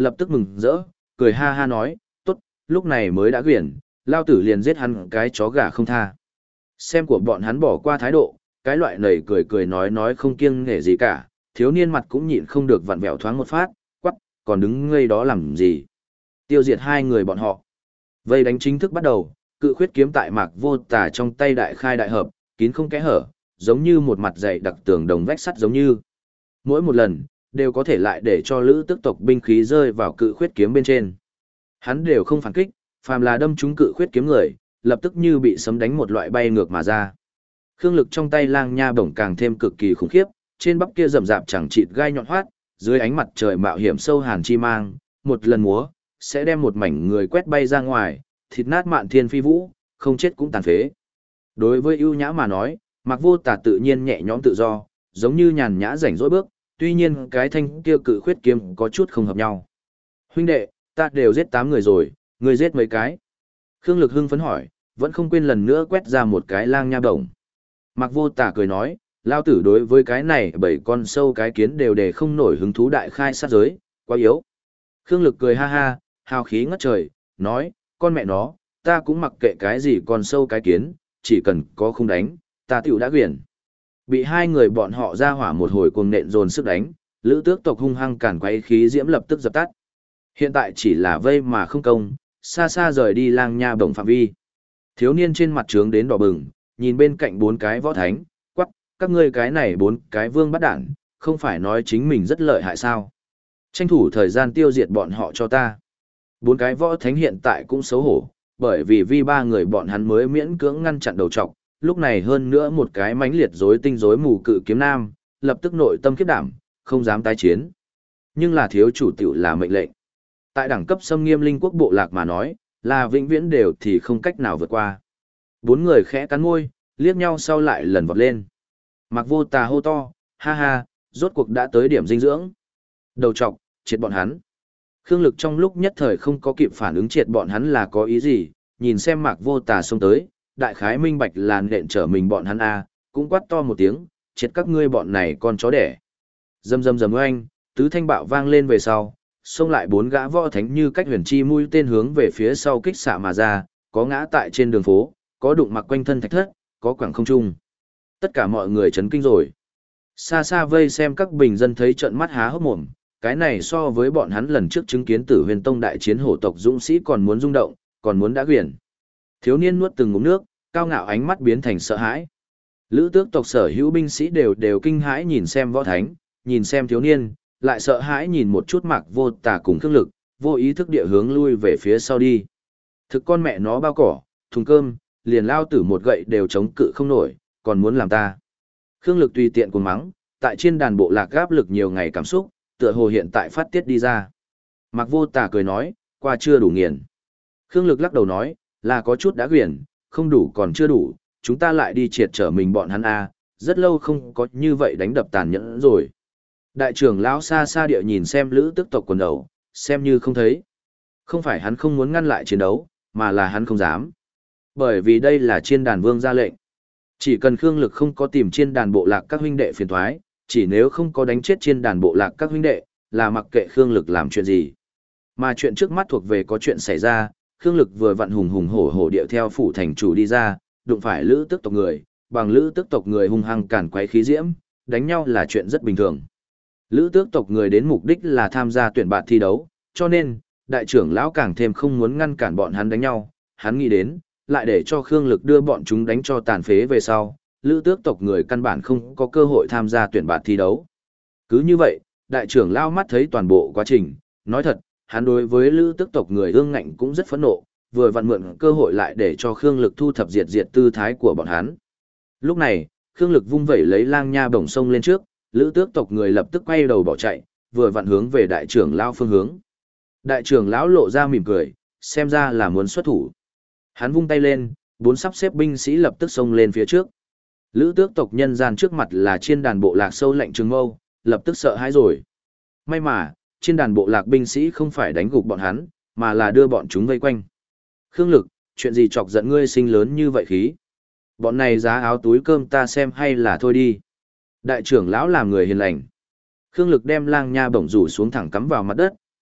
lập tức mừng rỡ, cười ha ha nói, tốt, lúc này mới đã quyển, lao tử liền giết hắn cái chó gà không tha. Xem của bọn hắn bỏ qua thái độ, cái loại nầy cười cười nói không kiêng nể gì cả, thiếu niên mặt cũng nhịn không được vặn vẹo thoáng một phát, quắc, còn đứng ngây đó làm gì. Tiêu diệt hai người bọn họ. Vây đánh chính thức bắt đầu, cự khuyết kiếm tại Mạc Vô Tà trong tay đại khai đại hợp, kín không kẽ hở, giống như một mặt dày đặc tường đồng vách sắt giống như. Mỗi một lần, đều có thể lại để cho lữ tức tộc binh khí rơi vào cự khuyết kiếm bên trên. Hắn đều không phản kích, phàm là đâm trúng cự khuyết kiếm người, lập tức như bị sấm đánh một loại bay ngược mà ra. Khương lực trong tay lang nha bổng càng thêm cực kỳ khủng khiếp, trên bắp kia rậm rạp chẳng chịt gai nhọn hoắt, dưới ánh mặt trời mạo hiểm sâu hàn chi mang, một lần múa, sẽ đem một mảnh người quét bay ra ngoài, thịt nát mạn thiên phi vũ, không chết cũng tàn phế. Đối với ưu nhã mà nói, Mạc Vô Tà tự nhiên nhẹ nhõm tự do, giống như nhàn nhã rảnh rỗi bước, tuy nhiên cái thanh kia cự khuyết kiếm có chút không hợp nhau. Huynh đệ, ta đều giết 8 người rồi, ngươi giết mấy cái? Khương Lực hưng phấn hỏi, vẫn không quên lần nữa quét ra một cái lang nha bổng. Mạc Vô Tà cười nói, lao tử đối với cái này 7 con sâu cái kiến đều để không nổi hứng thú đại khai sát giới, quá yếu. Khương Lực cười ha ha, hào khí ngất trời, nói, con mẹ nó, ta cũng mặc kệ cái gì con sâu cái kiến, chỉ cần có không đánh, ta tiểu đã quyển. Bị hai người bọn họ ra hỏa một hồi cuồng nện dồn sức đánh, lữ tước tộc hung hăng cản quấy khí diễm lập tức dập tắt. Hiện tại chỉ là vây mà không công, xa xa rời đi lang nha bổng phạm vi. Thiếu niên trên mặt trướng đến đỏ bừng, nhìn bên cạnh 4 cái võ thánh, quắc, các ngươi cái này 4 cái vương bắt đản, không phải nói chính mình rất lợi hại sao. Tranh thủ thời gian tiêu diệt bọn họ cho ta. 4 cái võ thánh hiện tại cũng xấu hổ, bởi vì 3 người bọn hắn mới miễn cưỡng ngăn chặn đầu trọc, lúc này hơn nữa một cái mãnh liệt rối tinh rối mù cự kiếm nam, lập tức nội tâm khiếp đảm, không dám tái chiến. Nhưng là thiếu chủ tiểu là mệnh lệnh. Tại đẳng cấp xâm nghiêm linh quốc bộ lạc mà nói, là vĩnh viễn đều thì không cách nào vượt qua. 4 người khẽ cắn môi, liếc nhau sau lại lần vọt lên. Mạc Vô Tà hô to, ha ha, rốt cuộc đã tới điểm dinh dưỡng. Đầu trọc, triệt bọn hắn. Khương Lực trong lúc nhất thời không có kịp phản ứng triệt bọn hắn là có ý gì, nhìn xem Mạc Vô Tà xông tới, đại khái minh bạch là nện trở mình bọn hắn a, cũng quát to một tiếng, triệt các ngươi bọn này con chó đẻ. Rầm rầm rầm oanh, tứ thanh bạo vang lên về sau, xông lại 4 gã võ thánh như cách huyền chi mũi tên hướng về phía sau kích xạ mà ra, có ngã tại trên đường phố, có đụng mặc quanh thân thạch thất, có quẳng không trung. Tất cả mọi người chấn kinh rồi. Xa xa vây xem các bình dân thấy trợn mắt há hốc mồm, cái này so với bọn hắn lần trước chứng kiến Tử Huyền Tông đại chiến hổ tộc dũng sĩ còn muốn rung động, còn muốn đã quyển. Thiếu niên nuốt từng ngụm nước, cao ngạo ánh mắt biến thành sợ hãi. Lữ tước tộc sở hữu binh sĩ đều kinh hãi nhìn xem võ thánh, nhìn xem thiếu niên, lại sợ hãi nhìn một chút Mạc Vô Tà cùng Khương Lực, vô ý thức địa hướng lui về phía sau đi. Thực con mẹ nó bao cỏ, thùng cơm, liền lao tử một gậy đều chống cự không nổi, còn muốn làm ta. Khương Lực tùy tiện cuồng mắng, tại trên đàn bộ lạc gáp lực nhiều ngày cảm xúc, tựa hồ hiện tại phát tiết đi ra. Mạc Vô Tà cười nói, qua chưa đủ nghiền. Khương Lực lắc đầu nói, là có chút đã quyển, không đủ còn chưa đủ, chúng ta lại đi triệt trở mình bọn hắn a, rất lâu không có như vậy đánh đập tàn nhẫn rồi. Đại trưởng lão xa xa địa nhìn xem lữ tức tộc quần đầu, xem như không thấy. Không phải hắn không muốn ngăn lại chiến đấu, mà là hắn không dám. Bởi vì đây là chiên đàn vương ra lệnh. Chỉ cần Khương Lực không có tìm chiên đàn bộ lạc các huynh đệ phiền thoái, chỉ nếu không có đánh chết chiên đàn bộ lạc các huynh đệ, là mặc kệ Khương Lực làm chuyện gì. Mà chuyện trước mắt thuộc về có chuyện xảy ra, Khương Lực vừa vặn hùng hùng hổ hổ điệu theo phủ thành chủ đi ra, đụng phải lữ tức tộc người, bằng lữ tức tộc người hung hăng cản quấy khí diễm, đánh nhau là chuyện rất bình thường. Lữ tước tộc người đến mục đích là tham gia tuyển bạt thi đấu, cho nên, đại trưởng lão càng thêm không muốn ngăn cản bọn hắn đánh nhau, hắn nghĩ đến, lại để cho Khương Lực đưa bọn chúng đánh cho tàn phế về sau, lữ tước tộc người căn bản không có cơ hội tham gia tuyển bạt thi đấu. Cứ như vậy, đại trưởng lão mắt thấy toàn bộ quá trình, nói thật, hắn đối với lữ tước tộc người ương ngạnh cũng rất phẫn nộ, vừa vặn mượn cơ hội lại để cho Khương Lực thu thập diệt tư thái của bọn hắn. Lúc này, Khương Lực vung vẩy lấy lang nha bổng sông lên trước, lữ tước tộc người lập tức quay đầu bỏ chạy, vừa vặn hướng về đại trưởng lão phương hướng. Đại trưởng lão lộ ra mỉm cười, xem ra là muốn xuất thủ. Hắn vung tay lên, 4 sắp xếp binh sĩ lập tức xông lên phía trước. Lữ tước tộc nhân gian trước mặt là chiên đàn bộ lạc sâu lạnh trường mâu, lập tức sợ hãi rồi. May mà, chiên đàn bộ lạc binh sĩ không phải đánh gục bọn hắn, mà là đưa bọn chúng vây quanh. Khương Lực, chuyện gì chọc giận ngươi sinh lớn như vậy khí? Bọn này giá áo túi cơm ta xem hay là thôi đi. Đại trưởng lão làm người hiền lành. Khương Lực đem lang nha bổng rủ xuống thẳng cắm vào mặt đất,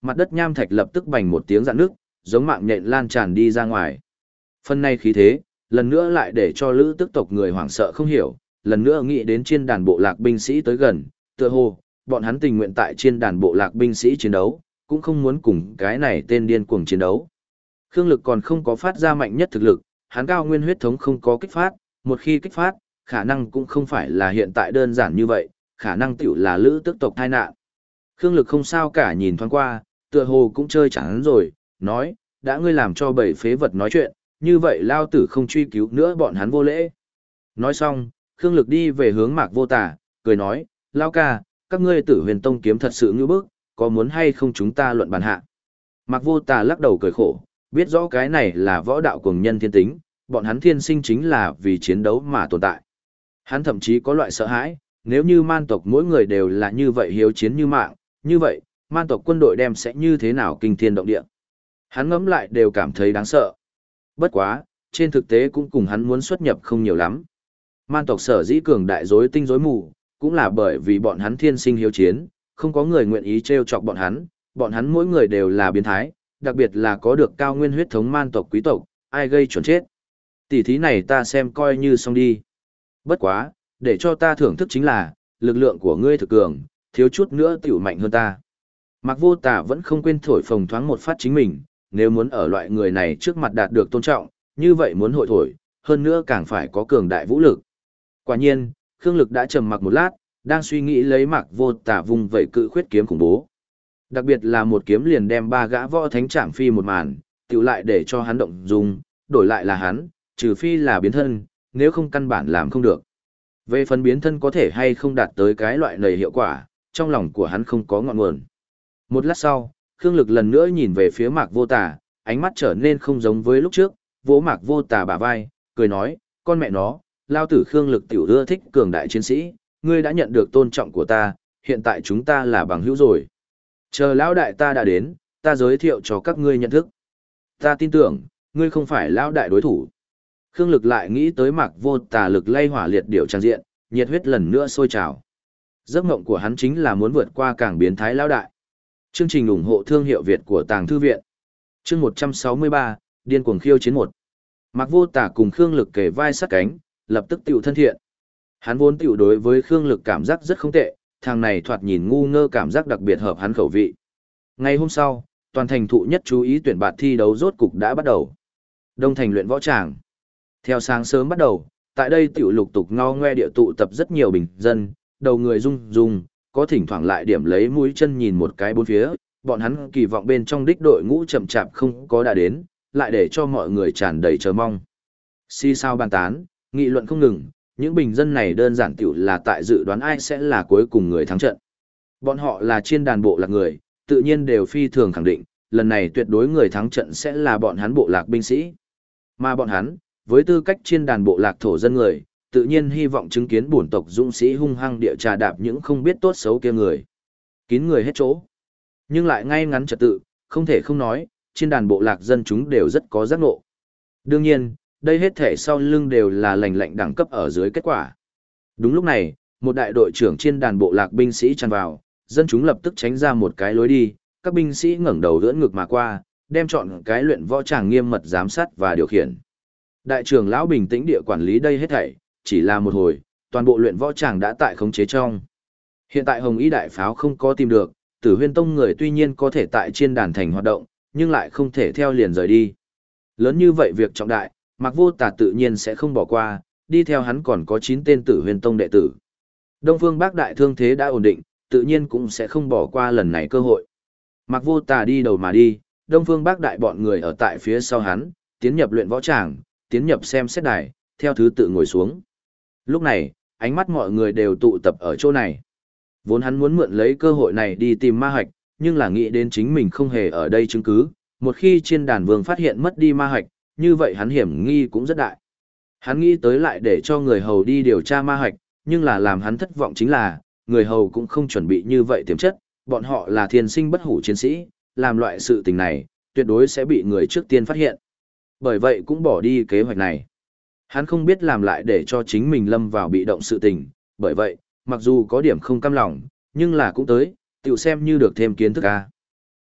mặt đất nham thạch lập tức bành một tiếng rạn nước, giống mạng nhện lan tràn đi ra ngoài. Phần này khí thế, lần nữa lại để cho lữ tức tộc người hoảng sợ không hiểu, lần nữa nghĩ đến chiên đàn bộ lạc binh sĩ tới gần, tựa hồ, bọn hắn tình nguyện tại chiên đàn bộ lạc binh sĩ chiến đấu, cũng không muốn cùng cái này tên điên cuồng chiến đấu. Khương Lực còn không có phát ra mạnh nhất thực lực, hắn cao nguyên huyết thống không có kích phát, một khi kích phát, khả năng cũng không phải là hiện tại đơn giản như vậy, khả năng tiểu là lữ tức tộc tai nạn. Khương Lực không sao cả nhìn thoáng qua, tựa hồ cũng chơi chán rồi, nói, đã ngươi làm cho bầy phế vật nói chuyện, như vậy lao tử không truy cứu nữa bọn hắn vô lễ. Nói xong, Khương Lực đi về hướng Mạc Vô Tà, cười nói, lao ca, các ngươi Tử Huyền Tông kiếm thật sự ngư bức, có muốn hay không chúng ta luận bàn hạ. Mạc Vô Tà lắc đầu cười khổ, biết rõ cái này là võ đạo cuồng nhân thiên tính, bọn hắn thiên sinh chính là vì chiến đấu mà tồn tại. Hắn thậm chí có loại sợ hãi, nếu như man tộc mỗi người đều là như vậy hiếu chiến như mạng, như vậy, man tộc quân đội đem sẽ như thế nào kinh thiên động địa. Hắn ngẫm lại đều cảm thấy đáng sợ. Bất quá, trên thực tế cũng cùng hắn muốn xuất nhập không nhiều lắm. Man tộc sở dĩ cường đại rối tinh rối mù, cũng là bởi vì bọn hắn thiên sinh hiếu chiến, không có người nguyện ý trêu chọc bọn hắn mỗi người đều là biến thái, đặc biệt là có được cao nguyên huyết thống man tộc quý tộc, ai gây chuẩn chết. Tỷ thí này ta xem coi như xong đi. Bất quá, để cho ta thưởng thức chính là, lực lượng của ngươi thực cường, thiếu chút nữa tiểu mạnh hơn ta. Mạc Vô Tà vẫn không quên thổi phồng thoáng một phát chính mình, nếu muốn ở loại người này trước mặt đạt được tôn trọng, như vậy muốn hội thổi, hơn nữa càng phải có cường đại vũ lực. Quả nhiên, Khương Lực đã trầm mặc một lát, đang suy nghĩ lấy Mạc Vô Tà vung vậy cự khuyết kiếm khủng bố. Đặc biệt là một kiếm liền đem ba gã võ thánh chạm phi một màn, tiểu lại để cho hắn động dung, đổi lại là hắn, trừ phi là biến thân, nếu không căn bản làm không được. Về phần biến thân có thể hay không đạt tới cái loại này hiệu quả, trong lòng của hắn không có ngọn nguồn. Một lát sau, Khương Lực lần nữa nhìn về phía Mạc Vô Tà, ánh mắt trở nên không giống với lúc trước, vỗ Mạc Vô Tà bả vai, cười nói, con mẹ nó, lao tử Khương Lực tiểu ưa thích cường đại chiến sĩ, ngươi đã nhận được tôn trọng của ta, hiện tại chúng ta là bằng hữu rồi. Chờ lão đại ta đã đến, ta giới thiệu cho các ngươi nhận thức. Ta tin tưởng, ngươi không phải lão đại đối thủ. Khương Lực lại nghĩ tới Mạc Vô Tà lực lay hỏa liệt điểu trang diện, nhiệt huyết lần nữa sôi trào. Giấc mộng của hắn chính là muốn vượt qua càng biến thái lão đại. Chương trình ủng hộ thương hiệu Việt của Tàng Thư Viện. Chương 163, Điên cuồng khiêu chiến 1. Mạc Vô Tà cùng Khương Lực kề vai sát cánh, lập tức tiểu thân thiện. Hắn vốn tiểu đối với Khương Lực cảm giác rất không tệ, thằng này thoạt nhìn ngu ngơ cảm giác đặc biệt hợp hắn khẩu vị. Ngày hôm sau, toàn thành thụ nhất chú ý tuyển bạt thi đấu rốt cục đã bắt đầu. Đông thành luyện võ tràng. Theo sáng sớm bắt đầu, tại đây tiểu lục tục ngao ngoe địa tụ tập rất nhiều bình dân, đầu người rung rung, có thỉnh thoảng lại điểm lấy mũi chân nhìn một cái bốn phía, bọn hắn kỳ vọng bên trong đích đội ngũ chậm chạp không có đã đến, lại để cho mọi người tràn đầy chờ mong. Xì xào bàn tán, nghị luận không ngừng, những bình dân này đơn giản tiểu là tại dự đoán ai sẽ là cuối cùng người thắng trận. Bọn họ là chiên đàn bộ lạc người, tự nhiên đều phi thường khẳng định, lần này tuyệt đối người thắng trận sẽ là bọn hắn bộ lạc binh sĩ. Mà bọn hắn, với tư cách chiên đàn bộ lạc thổ dân người, tự nhiên hy vọng chứng kiến bổn tộc dũng sĩ hung hăng địa trà đạp những không biết tốt xấu kia người. Kín người hết chỗ. Nhưng lại ngay ngắn trật tự, không thể không nói, chiên đàn bộ lạc dân chúng đều rất có giác ngộ. Đương nhiên, đây hết thể sau lưng đều là lành lạnh đẳng cấp ở dưới kết quả. Đúng lúc này, một đại đội trưởng chiên đàn bộ lạc binh sĩ tràn vào, dân chúng lập tức tránh ra một cái lối đi, các binh sĩ ngẩng đầu đỡ ngực mà qua, đem chọn cái luyện võ tràng nghiêm mật giám sát và điều khiển. Đại trưởng lão bình tĩnh địa quản lý đây hết thảy, chỉ là một hồi, toàn bộ luyện võ tràng đã tại khống chế trong. Hiện tại Hồng Y đại pháo không có tìm được, Tử Huyên Tông người tuy nhiên có thể tại trên đàn thành hoạt động, nhưng lại không thể theo liền rời đi. Lớn như vậy việc trọng đại, Mạc Vô Tà tự nhiên sẽ không bỏ qua, đi theo hắn còn có 9 tên Tử Huyên Tông đệ tử. Đông Phương Bác đại thương thế đã ổn định, tự nhiên cũng sẽ không bỏ qua lần này cơ hội. Mạc Vô Tà đi đầu mà đi, Đông Phương Bác đại bọn người ở tại phía sau hắn, tiến nhập luyện võ tràng, tiến nhập xem xét đài, theo thứ tự ngồi xuống. Lúc này, ánh mắt mọi người đều tụ tập ở chỗ này. Vốn hắn muốn mượn lấy cơ hội này đi tìm ma hạch, nhưng là nghĩ đến chính mình không hề ở đây chứng cứ, một khi trên đàn vương phát hiện mất đi ma hạch, như vậy hắn hiểm nghi cũng rất đại. Hắn nghĩ tới lại để cho người hầu đi điều tra ma hạch, nhưng là làm hắn thất vọng chính là, người hầu cũng không chuẩn bị như vậy tiềm chất, bọn họ là thiên sinh bất hủ chiến sĩ, làm loại sự tình này, tuyệt đối sẽ bị người trước tiên phát hiện. Bởi vậy cũng bỏ đi kế hoạch này. Hắn không biết làm lại để cho chính mình lâm vào bị động sự tình, bởi vậy, mặc dù có điểm không cam lòng, nhưng là cũng tới, tiểu xem như được thêm kiến thức a.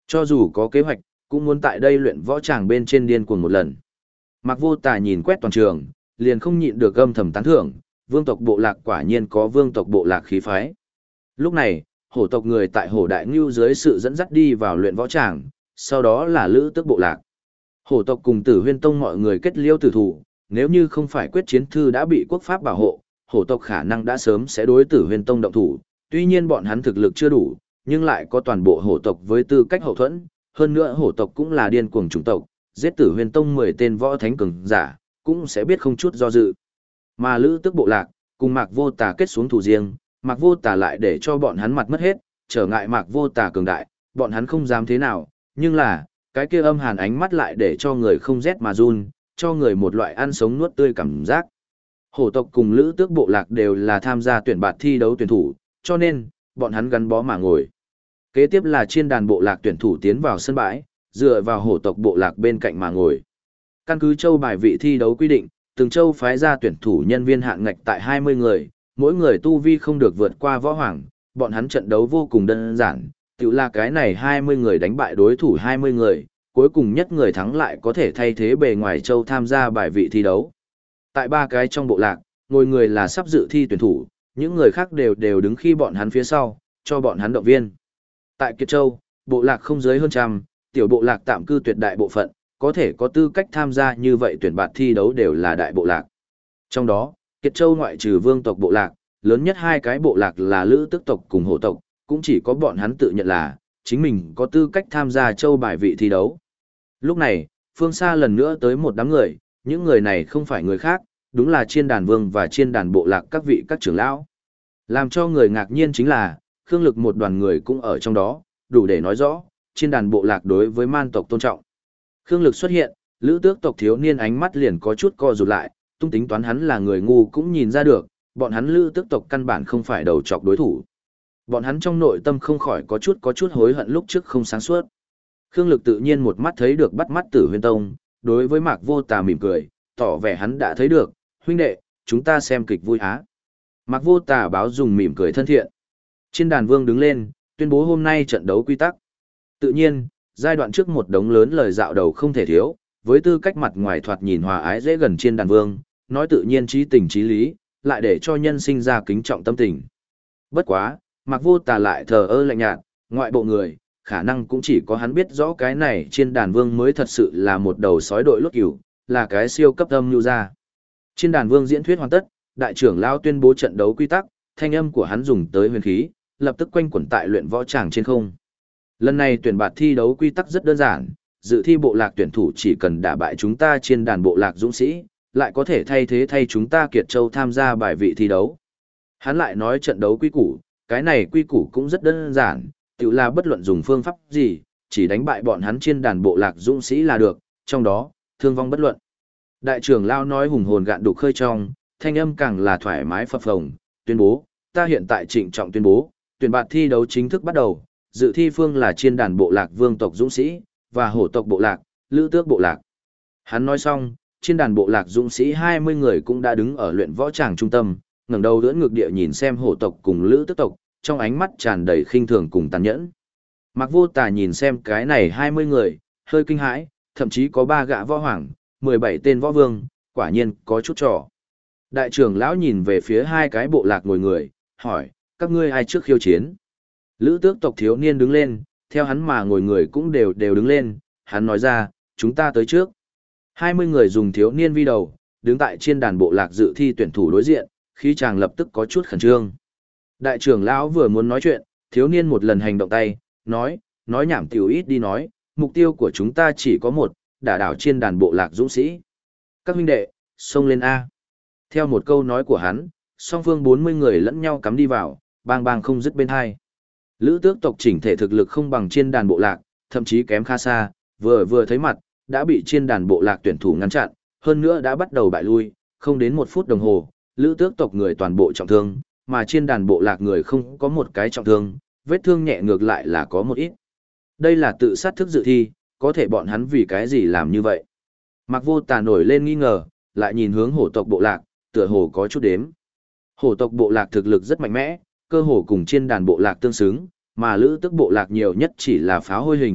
Cho dù có kế hoạch, cũng muốn tại đây luyện võ tràng bên trên điên cuồng một lần. Mạc Vô Tà nhìn quét toàn trường, liền không nhịn được âm thầm tán thưởng, vương tộc bộ lạc quả nhiên có vương tộc bộ lạc khí phái. Lúc này, hổ tộc người tại hổ đại ngưu dưới sự dẫn dắt đi vào luyện võ tràng, sau đó là lữ tước bộ lạc. Hổ tộc cùng Tử Huyên Tông mọi người kết liêu tử thủ, nếu như không phải quyết chiến thư đã bị quốc pháp bảo hộ, hổ tộc khả năng đã sớm sẽ đối Tử Huyên Tông động thủ, tuy nhiên bọn hắn thực lực chưa đủ, nhưng lại có toàn bộ hổ tộc với tư cách hậu thuẫn, hơn nữa hổ tộc cũng là điên cuồng chủng tộc, giết Tử Huyên Tông 10 tên võ thánh cường giả, cũng sẽ biết không chút do dự. Mà lữ tước bộ lạc, cùng Mạc Vô Tà kết xuống thủ riêng, Mạc Vô Tà lại để cho bọn hắn mặt mất hết, trở ngại Mạc Vô Tà cường đại, bọn hắn không dám thế nào, nhưng là, cái kia âm hàn ánh mắt lại để cho người không rét mà run, cho người một loại ăn sống nuốt tươi cảm giác. Hổ tộc cùng lữ tước bộ lạc đều là tham gia tuyển bạt thi đấu tuyển thủ, cho nên, bọn hắn gắn bó mà ngồi. Kế tiếp là chiên đàn bộ lạc tuyển thủ tiến vào sân bãi, dựa vào hổ tộc bộ lạc bên cạnh mà ngồi. Căn cứ châu bài vị thi đấu quy định, từng châu phái ra tuyển thủ nhân viên hạn ngạch tại 20 người, mỗi người tu vi không được vượt qua võ hoàng, bọn hắn trận đấu vô cùng đơn giản, tự là cái này 20 người đánh bại đối thủ 20 người, cuối cùng nhất người thắng lại có thể thay thế bề ngoài châu tham gia bài vị thi đấu. Tại ba cái trong bộ lạc, ngồi người là sắp dự thi tuyển thủ, những người khác đều đứng khi bọn hắn phía sau, cho bọn hắn động viên. Tại Kiệt Châu, bộ lạc không dưới hơn trăm, tiểu bộ lạc tạm cư tuyệt đại bộ phận, có thể có tư cách tham gia như vậy tuyển bạt thi đấu đều là đại bộ lạc. Trong đó, Kiệt Châu ngoại trừ vương tộc bộ lạc, lớn nhất hai cái bộ lạc là lữ tước tộc cùng hổ tộc, cũng chỉ có bọn hắn tự nhận là, chính mình có tư cách tham gia châu bài vị thi đấu. Lúc này, phương xa lần nữa tới một đám người, những người này không phải người khác, đúng là chiên đàn vương và chiên đàn bộ lạc các vị các trưởng lão. Làm cho người ngạc nhiên chính là, Khương Lực một đoàn người cũng ở trong đó, đủ để nói rõ, chiên đàn bộ lạc đối với man tộc tôn trọng. Khương Lực xuất hiện, lữ tước tộc thiếu niên ánh mắt liền có chút co rụt lại, tung tính toán hắn là người ngu cũng nhìn ra được, bọn hắn lữ tước tộc căn bản không phải đầu chọc đối thủ. Bọn hắn trong nội tâm không khỏi có chút hối hận lúc trước không sáng suốt. Khương Lực tự nhiên một mắt thấy được bắt mắt Tử Huyên Tông, đối với Mạc Vô Tà mỉm cười, tỏ vẻ hắn đã thấy được, huynh đệ, chúng ta xem kịch vui á. Mạc Vô Tà báo dùng mỉm cười thân thiện. Chiên đàn vương đứng lên, tuyên bố hôm nay trận đấu quy tắc. Tự nhiên, giai đoạn trước một đống lớn lời dạo đầu không thể thiếu, với tư cách mặt ngoài thoạt nhìn hòa ái dễ gần chiên đàn vương, nói tự nhiên trí tình trí lý, lại để cho nhân sinh ra kính trọng tâm tình. Bất quá, Mạc Vô Tà lại thờ ơ lạnh nhạt, ngoại bộ người, khả năng cũng chỉ có hắn biết rõ cái này chiên đàn vương mới thật sự là một đầu sói đội lốt cửu, là cái siêu cấp âm nhu ra. Chiên đàn vương diễn thuyết hoàn tất, đại trưởng lão tuyên bố trận đấu quy tắc, thanh âm của hắn dùng tới huyền khí, lập tức quanh quẩn tại luyện võ tràng trên không. Lần này tuyển bạt thi đấu quy tắc rất đơn giản, dự thi bộ lạc tuyển thủ chỉ cần đả bại chúng ta chiên đàn bộ lạc dũng sĩ, lại có thể thay chúng ta Kiệt Châu tham gia bài vị thi đấu. Hắn lại nói trận đấu quy củ, cái này quy củ cũng rất đơn giản, tự là bất luận dùng phương pháp gì, chỉ đánh bại bọn hắn chiên đàn bộ lạc dũng sĩ là được, trong đó, thương vong bất luận. Đại trưởng lão nói hùng hồn gạn đục khơi trong, thanh âm càng là thoải mái phập phồng, tuyên bố, ta hiện tại trịnh trọng tuyên bố, tuyển bạt thi đấu chính thức bắt đầu, dự thi phương là chiên đàn bộ lạc vương tộc dũng sĩ, và hổ tộc bộ lạc, lữ tước bộ lạc. Hắn nói xong, chiên đàn bộ lạc dũng sĩ 20 người cũng đã đứng ở luyện võ tràng trung tâm, ngẩng đầu đỡ ngược địa nhìn xem hổ tộc cùng lữ tước tộc, trong ánh mắt tràn đầy khinh thường cùng tàn nhẫn. Mạc Vô Tà nhìn xem cái này 20 người, hơi kinh hãi, thậm chí có 3 gã võ hoàng, 17 tên võ vương, quả nhiên có chút trò. Đại trưởng lão nhìn về phía hai cái bộ lạc ngồi người, hỏi, các ngươi ai trước khiêu chiến? Lữ tước tộc thiếu niên đứng lên, theo hắn mà ngồi người cũng đều đứng lên, hắn nói ra, chúng ta tới trước. 20 người dùng thiếu niên vi đầu, đứng tại trên đàn bộ lạc dự thi tuyển thủ đối diện, khí chàng lập tức có chút khẩn trương. Đại trưởng lão vừa muốn nói chuyện, thiếu niên một lần hành động tay, nói nhảm tiểu ít đi nói, mục tiêu của chúng ta chỉ có một, đả đảo trên đàn bộ lạc dũng sĩ. Các huynh đệ, xông lên A. Theo một câu nói của hắn, song phương 40 người lẫn nhau cắm đi vào, bang bang không dứt bên hai. Lữ tước tộc chỉnh thể thực lực không bằng trên đàn bộ lạc, thậm chí kém khá xa, vừa thấy mặt, đã bị trên đàn bộ lạc tuyển thủ ngăn chặn, hơn nữa đã bắt đầu bại lui, không đến 1 phút đồng hồ, lữ tước tộc người toàn bộ trọng thương, mà trên đàn bộ lạc người không có một cái trọng thương, vết thương nhẹ ngược lại là có một ít. Đây là tự sát thức dự thi, có thể bọn hắn vì cái gì làm như vậy? Mạc Vô Tà nổi lên nghi ngờ, lại nhìn hướng hổ tộc bộ lạc, tựa hồ có chút đếm. Hổ tộc bộ lạc thực lực rất mạnh mẽ, cơ hồ cùng trên đàn bộ lạc tương xứng, mà lữ tức bộ lạc nhiều nhất chỉ là pháo hôi hình,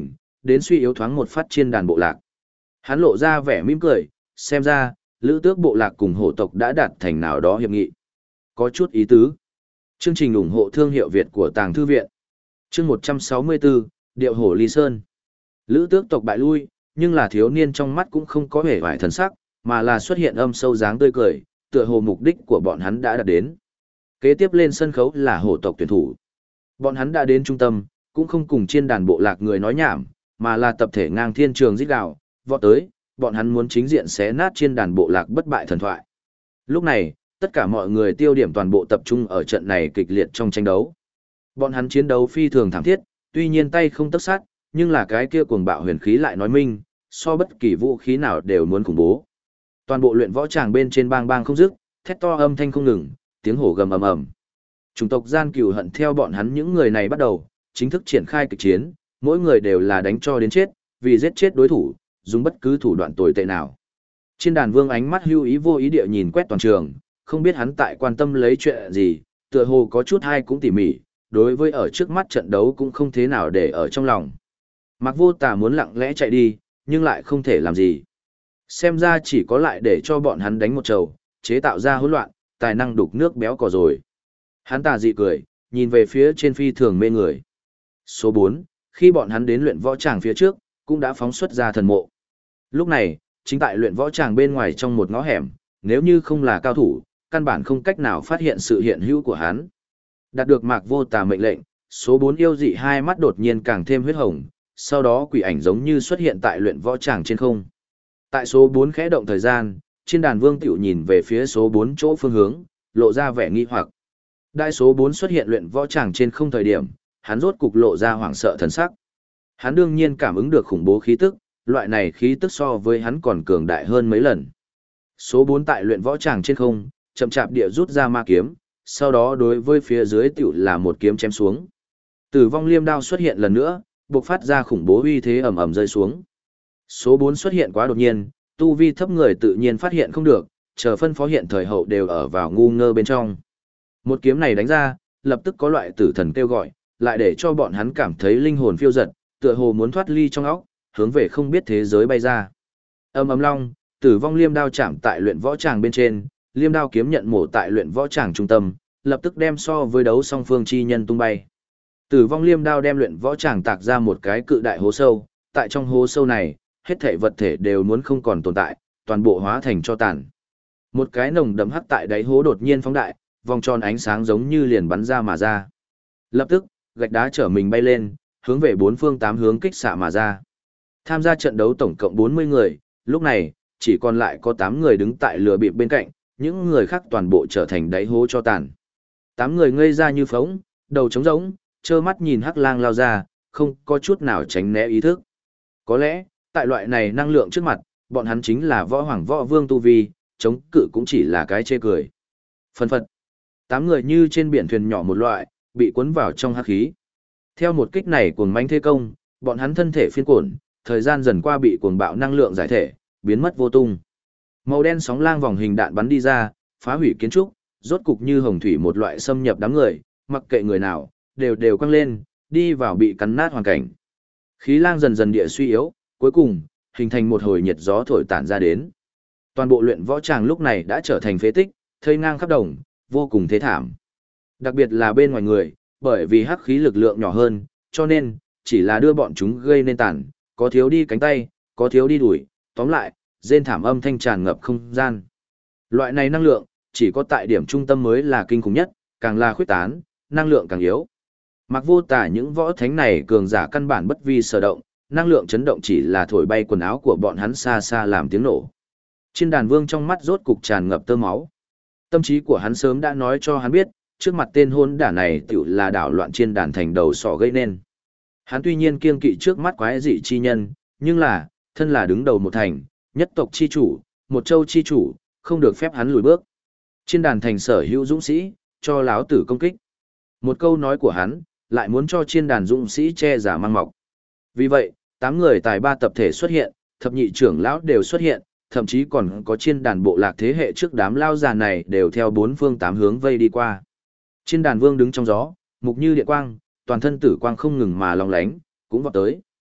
đến suy yếu thoáng một phát chiên đàn bộ lạc. Hắn lộ ra vẻ mỉm cười, xem ra, Lữ Tước bộ lạc cùng hổ tộc đã đạt thành nào đó hiệp nghị. Có chút ý tứ. Chương trình ủng hộ thương hiệu Việt của Tàng Thư Viện. Chương 164, Điệu Hổ Ly Sơn. Lữ Tước tộc bại lui, nhưng là thiếu niên trong mắt cũng không có vẻ vải thần sắc, mà là xuất hiện âm sâu dáng tươi cười, tựa hồ mục đích của bọn hắn đã đạt đến. Kế tiếp lên sân khấu là hổ tộc tuyển thủ. Bọn hắn đã đến trung tâm, cũng không cùng chiên đàn bộ lạc người nói nhảm, mà là tập thể ngang thiên trường rít gào, vọt tới, bọn hắn muốn chính diện xé nát chiên đàn bộ lạc bất bại thần thoại. Lúc này, tất cả mọi người tiêu điểm toàn bộ tập trung ở trận này kịch liệt trong tranh đấu. Bọn hắn chiến đấu phi thường thảm thiết, tuy nhiên tay không tấc sát, nhưng là cái kia cuồng bạo huyền khí lại nói minh, so bất kỳ vũ khí nào đều muốn khủng bố. Toàn bộ luyện võ tràng bên trên bang bang không dứt, thét to âm thanh không ngừng, tiếng hổ gầm ầm ầm. Chủng tộc gian cừu hận theo bọn hắn những người này bắt đầu, chính thức triển khai kịch chiến, mỗi người đều là đánh cho đến chết, vì giết chết đối thủ, dùng bất cứ thủ đoạn tồi tệ nào. Trên đàn vương ánh mắt hưu ý vô ý địa nhìn quét toàn trường, không biết hắn tại quan tâm lấy chuyện gì, tựa hồ có chút hay cũng tỉ mỉ, đối với ở trước mắt trận đấu cũng không thế nào để ở trong lòng. Mạc Vô Tà muốn lặng lẽ chạy đi, nhưng lại không thể làm gì. Xem ra chỉ có lại để cho bọn hắn đánh một trầu, chế tạo ra hỗn loạn, tài năng đục nước béo cò rồi. Hắn tà dị cười, nhìn về phía trên phi thường mê người. Số 4, khi bọn hắn đến luyện võ tràng phía trước, cũng đã phóng xuất ra thần mộ. Lúc này, chính tại luyện võ tràng bên ngoài trong một ngõ hẻm, nếu như không là cao thủ, căn bản không cách nào phát hiện sự hiện hữu của hắn. Đạt được Mạc Vô Tà mệnh lệnh, số 4 yêu dị hai mắt đột nhiên càng thêm huyết hồng, sau đó quỷ ảnh giống như xuất hiện tại luyện võ tràng trên không. Tại số 4 khẽ động thời gian, trên đàn vương tiểu nhìn về phía số 4 chỗ phương hướng, lộ ra vẻ nghi hoặc. Đại số 4 xuất hiện luyện võ tràng trên không thời điểm, hắn rốt cục lộ ra hoảng sợ thần sắc. Hắn đương nhiên cảm ứng được khủng bố khí tức, loại này khí tức so với hắn còn cường đại hơn mấy lần. Số 4 tại luyện võ tràng trên không, chậm chạp địa rút ra ma kiếm, sau đó đối với phía dưới tiểu là một kiếm chém xuống. Tử vong liêm đao xuất hiện lần nữa, bộc phát ra khủng bố uy thế ầm ầm rơi xuống. Số 4 xuất hiện quá đột nhiên, tu vi thấp người tự nhiên phát hiện không được, chờ phân phó hiện thời hậu đều ở vào ngu ngơ bên trong. Một kiếm này đánh ra, lập tức có loại tử thần kêu gọi, lại để cho bọn hắn cảm thấy linh hồn phiêu giật, tựa hồ muốn thoát ly trong óc, hướng về không biết thế giới bay ra. Ầm ầm long, tử vong liêm đao chạm tại luyện võ tràng bên trên, liêm đao kiếm nhận mổ tại luyện võ tràng trung tâm, lập tức đem so với đấu song phương chi nhân tung bay. Tử vong liêm đao đem luyện võ tràng tạc ra một cái cự đại hố sâu, tại trong hố sâu này, hết thảy vật thể đều muốn không còn tồn tại, toàn bộ hóa thành tro tàn. Một cái nồng đậm hắc tại đáy hố đột nhiên phóng đại, vòng tròn ánh sáng giống như liền bắn ra mà ra. Lập tức, gạch đá trở mình bay lên, hướng về bốn phương tám hướng kích xạ mà ra. Tham gia trận đấu tổng cộng 40 người, lúc này, chỉ còn lại có 8 người đứng tại lửa bịp bên cạnh, những người khác toàn bộ trở thành đáy hố cho tàn. 8 người ngây ra như phóng, đầu trống rỗng, trơ mắt nhìn hắc lang lao ra, không có chút nào tránh né ý thức. Có lẽ, tại loại này năng lượng trước mặt, bọn hắn chính là võ hoàng võ vương tu vi, chống cự cũng chỉ là cái chê cười. Phân phật, 8 người như trên biển thuyền nhỏ một loại, bị cuốn vào trong hắc khí. Theo một kích này cuồng mãnh thế công, bọn hắn thân thể phiên cuộn, thời gian dần qua bị cuồng bạo năng lượng giải thể, biến mất vô tung. Màu đen sóng lang vòng hình đạn bắn đi ra, phá hủy kiến trúc, rốt cục như hồng thủy một loại xâm nhập đám người, mặc kệ người nào, đều quăng lên, đi vào bị cắn nát hoàn cảnh. Khí lang dần dần địa suy yếu, cuối cùng, hình thành một hồi nhiệt gió thổi tản ra đến. Toàn bộ luyện võ tràng lúc này đã trở thành phế tích, thây ngang khắp đồng, vô cùng thế thảm. Đặc biệt là bên ngoài người, bởi vì hắc khí lực lượng nhỏ hơn, cho nên, chỉ là đưa bọn chúng gây nên tàn, có thiếu đi cánh tay, có thiếu đi đùi, tóm lại, rên thảm âm thanh tràn ngập không gian. Loại này năng lượng, chỉ có tại điểm trung tâm mới là kinh khủng nhất, càng là khuyết tán, năng lượng càng yếu. Mặc Vô Tà những võ thánh này cường giả căn bản bất vi sở động, năng lượng chấn động chỉ là thổi bay quần áo của bọn hắn xa xa làm tiếng nổ. Trên đàn vương trong mắt rốt cục tràn ngập tơ máu. Tâm trí của hắn sớm đã nói cho hắn biết, trước mặt tên hôn đả này tiểu là đảo loạn trên đàn thành đầu sỏ gây nên. Hắn tuy nhiên kiêng kỵ trước mắt quái dị chi nhân, nhưng là, thân là đứng đầu một thành, nhất tộc chi chủ, một châu chi chủ, không được phép hắn lùi bước. Trên đàn thành sở hữu dũng sĩ, cho láo tử công kích. Một câu nói của hắn, lại muốn cho trên đàn dũng sĩ che giả mang mọc. Vì vậy, 8 người tài ba tập thể xuất hiện, thập nhị trưởng lão đều xuất hiện, thậm chí còn có trên đàn bộ lạc thế hệ trước đám lao già này đều theo bốn phương tám hướng vây đi qua. Trên đàn vương đứng trong gió, mục như điện quang, toàn thân tử quang không ngừng mà long lánh, cũng vọt tới.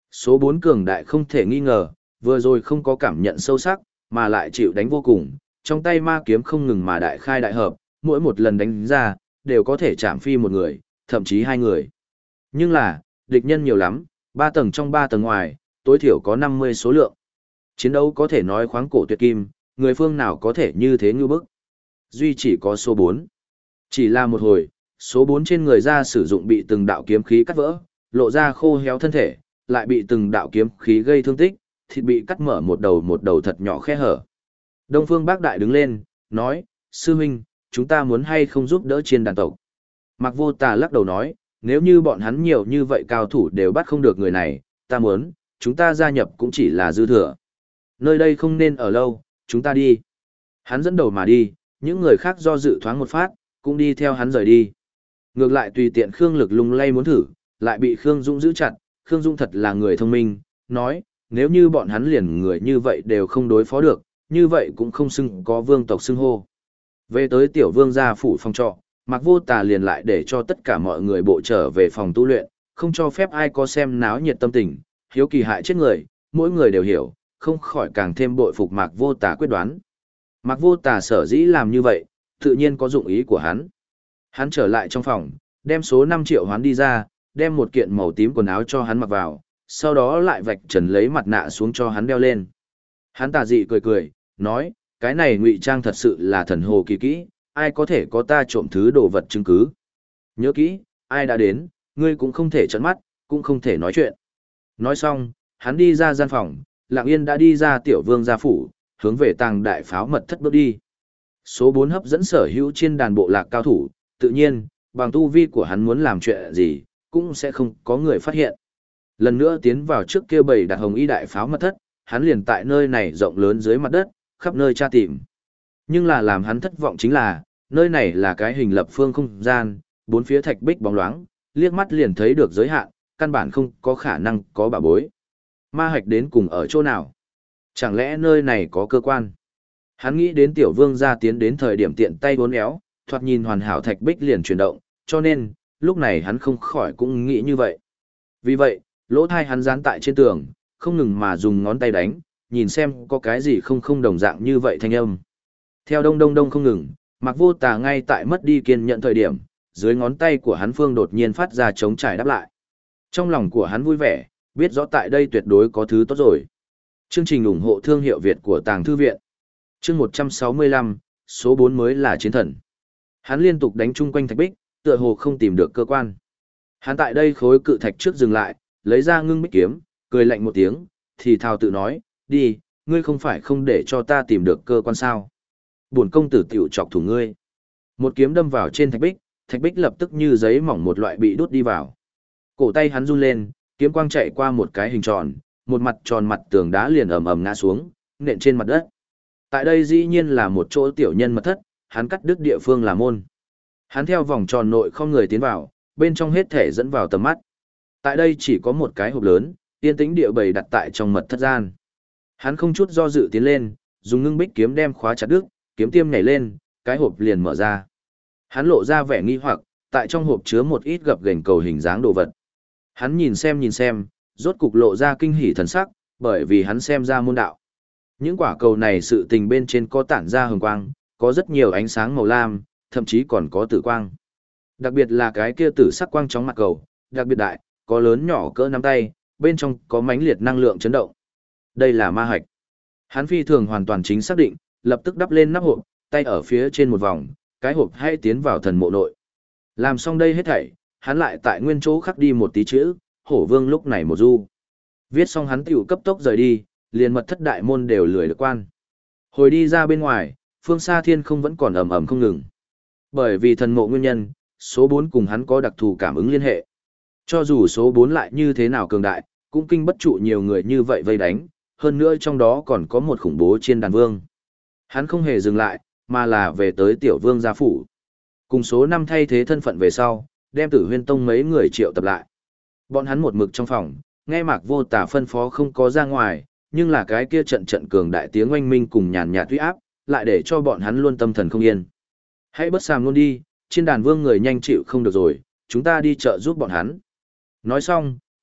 Số 4 cường đại không thể nghi ngờ, vừa rồi không có cảm nhận sâu sắc, mà lại chịu đánh vô cùng, trong tay ma kiếm không ngừng mà đại khai đại hợp, mỗi một lần đánh ra, đều có thể chạm phi một người, thậm chí hai người. Nhưng là, địch nhân nhiều lắm, 3 tầng trong 3 tầng ngoài, tối thiểu có 50 số lượng. Chiến đấu có thể nói khoáng cổ tuyệt kim, người phương nào có thể như thế như bức. Duy chỉ có số 4. Chỉ là một hồi, số 4 trên người ra sử dụng bị từng đạo kiếm khí cắt vỡ, lộ ra khô héo thân thể, lại bị từng đạo kiếm khí gây thương tích, thịt bị cắt mở một đầu thật nhỏ khe hở. Đông Phương Bác Đại đứng lên, nói, sư huynh, chúng ta muốn hay không giúp đỡ chiên đàn tộc. Mạc Vô Tà lắc đầu nói, nếu như bọn hắn nhiều như vậy cao thủ đều bắt không được người này, ta muốn, chúng ta gia nhập cũng chỉ là dư thừa. Nơi đây không nên ở lâu, chúng ta đi. Hắn dẫn đầu mà đi, những người khác do dự thoáng một phát, cũng đi theo hắn rời đi. Ngược lại tùy tiện Khương Lực lung lay muốn thử, lại bị Khương Dung giữ chặt, Khương Dung thật là người thông minh, nói, nếu như bọn hắn liền người như vậy đều không đối phó được, như vậy cũng không xưng có vương tộc xưng hô. Về tới tiểu vương gia phủ phòng trọ, Mạc Vô Tà liền lại để cho tất cả mọi người bộ trở về phòng tu luyện, không cho phép ai có xem náo nhiệt tâm tình, hiếu kỳ hại chết người, mỗi người đều hiểu, không khỏi càng thêm bội phục Mạc Vô Tà quyết đoán. Mạc Vô Tà sở dĩ làm như vậy, tự nhiên có dụng ý của hắn. Hắn trở lại trong phòng, đem số 5 triệu hoán đi ra, đem một kiện màu tím quần áo cho hắn mặc vào, sau đó lại vạch trần lấy mặt nạ xuống cho hắn đeo lên. Hắn tà dị cười cười, nói, cái này ngụy trang thật sự là thần hồ kỳ kỹ, ai có thể có ta trộm thứ đồ vật chứng cứ. Nhớ kỹ, ai đã đến, ngươi cũng không thể trợn mắt, cũng không thể nói chuyện. Nói xong, hắn đi ra gian phòng, Lặng Yên đã đi ra tiểu vương gia phủ, hướng về tàng đại pháo mật thất bước đi. Số 4 hấp dẫn sở hữu trên đàn bộ lạc cao thủ, tự nhiên, bằng tu vi của hắn muốn làm chuyện gì, cũng sẽ không có người phát hiện. Lần nữa tiến vào trước kia bầy đặt hồng y đại pháo mật thất, hắn liền tại nơi này rộng lớn dưới mặt đất, khắp nơi tra tìm. Nhưng là làm hắn thất vọng chính là, nơi này là cái hình lập phương không gian, bốn phía thạch bích bóng loáng, liếc mắt liền thấy được giới hạn, căn bản không có khả năng có bảo bối. Ma hạch đến cùng ở chỗ nào? Chẳng lẽ nơi này có cơ quan? Hắn nghĩ đến tiểu vương gia tiến đến thời điểm tiện tay uốn éo, thoạt nhìn hoàn hảo thạch bích liền chuyển động, cho nên, lúc này hắn không khỏi cũng nghĩ như vậy. Vì vậy, lỗ thai hắn dán tại trên tường, không ngừng mà dùng ngón tay đánh, nhìn xem có cái gì không đồng dạng như vậy thanh âm. Theo đông đông đông không ngừng, Mạc Vô Tà ngay tại mất đi kiên nhận thời điểm, dưới ngón tay của hắn phương đột nhiên phát ra trống trải đáp lại. Trong lòng của hắn vui vẻ, biết rõ tại đây tuyệt đối có thứ tốt rồi. Chương trình ủng hộ thương hiệu Việt của Tàng Thư Viện. Chương 165, số 4 mới là chiến thần. Hắn liên tục đánh chung quanh thạch bích, tựa hồ không tìm được cơ quan. Hắn tại đây khối cự thạch trước dừng lại, lấy ra ngưng bích kiếm, cười lạnh một tiếng, thì thào tự nói, đi, ngươi không phải không để cho ta tìm được cơ quan sao. Bổn công tử tiểu chọc thủ ngươi. Một kiếm đâm vào trên thạch bích lập tức như giấy mỏng một loại bị đút đi vào. Cổ tay hắn run lên, kiếm quang chạy qua một cái hình tròn, một mặt tròn mặt tường đá liền ầm ầm ngã xuống, nện trên mặt đất. Tại đây dĩ nhiên là một chỗ tiểu nhân mật thất, hắn cắt đứt địa phương là môn. Hắn theo vòng tròn nội không người tiến vào, bên trong hết thể dẫn vào tầm mắt. Tại đây chỉ có một cái hộp lớn, yên tĩnh địa bày đặt tại trong mật thất gian. Hắn không chút do dự tiến lên, dùng ngưng bích kiếm đem khóa chặt đứt, kiếm tiêm nhảy lên, cái hộp liền mở ra. Hắn lộ ra vẻ nghi hoặc, tại trong hộp chứa một ít gập ghềnh cầu hình dáng đồ vật. Hắn nhìn xem, rốt cục lộ ra kinh hỉ thần sắc, bởi vì hắn xem ra môn đạo. Những quả cầu này sự tình bên trên có tản ra hồng quang, có rất nhiều ánh sáng màu lam, thậm chí còn có tử quang. Đặc biệt là cái kia tử sắc quang chóng mặt cầu, đặc biệt đại, có lớn nhỏ cỡ nắm tay, bên trong có mãnh liệt năng lượng chấn động. Đây là ma hạch. Hắn phi thường hoàn toàn chính xác định, lập tức đắp lên nắp hộp, tay ở phía trên một vòng, cái hộp hay tiến vào thần mộ nội. Làm xong đây hết thảy, hắn lại tại nguyên chỗ khắc đi một tí chữ, Hổ Vương lúc này một du. Viết xong hắn tiểu cấp tốc rời đi, liền mật thất đại môn đều lười được quan. Hồi đi ra bên ngoài, phương xa thiên không vẫn còn ầm ầm không ngừng. Bởi vì thần mộ nguyên nhân, số 4 cùng hắn có đặc thù cảm ứng liên hệ. Cho dù số 4 lại như thế nào cường đại, cũng kinh bất trụ nhiều người như vậy vây đánh, hơn nữa trong đó còn có một khủng bố chiên đàn vương. Hắn không hề dừng lại, mà là về tới tiểu vương gia phủ. Cùng số 5 thay thế thân phận về sau, đem Tử Huyên Tông mấy người triệu tập lại. Bọn hắn một mực trong phòng, nghe Mạc Vô Tà phân phó không có ra ngoài, nhưng là cái kia trận cường đại tiếng oanh minh cùng nhàn nhạt uy áp, lại để cho bọn hắn luôn tâm thần không yên. Hãy bất sàm luôn đi, trên đàn vương người nhanh chịu không được rồi, chúng ta đi chợ giúp bọn hắn. Nói xong,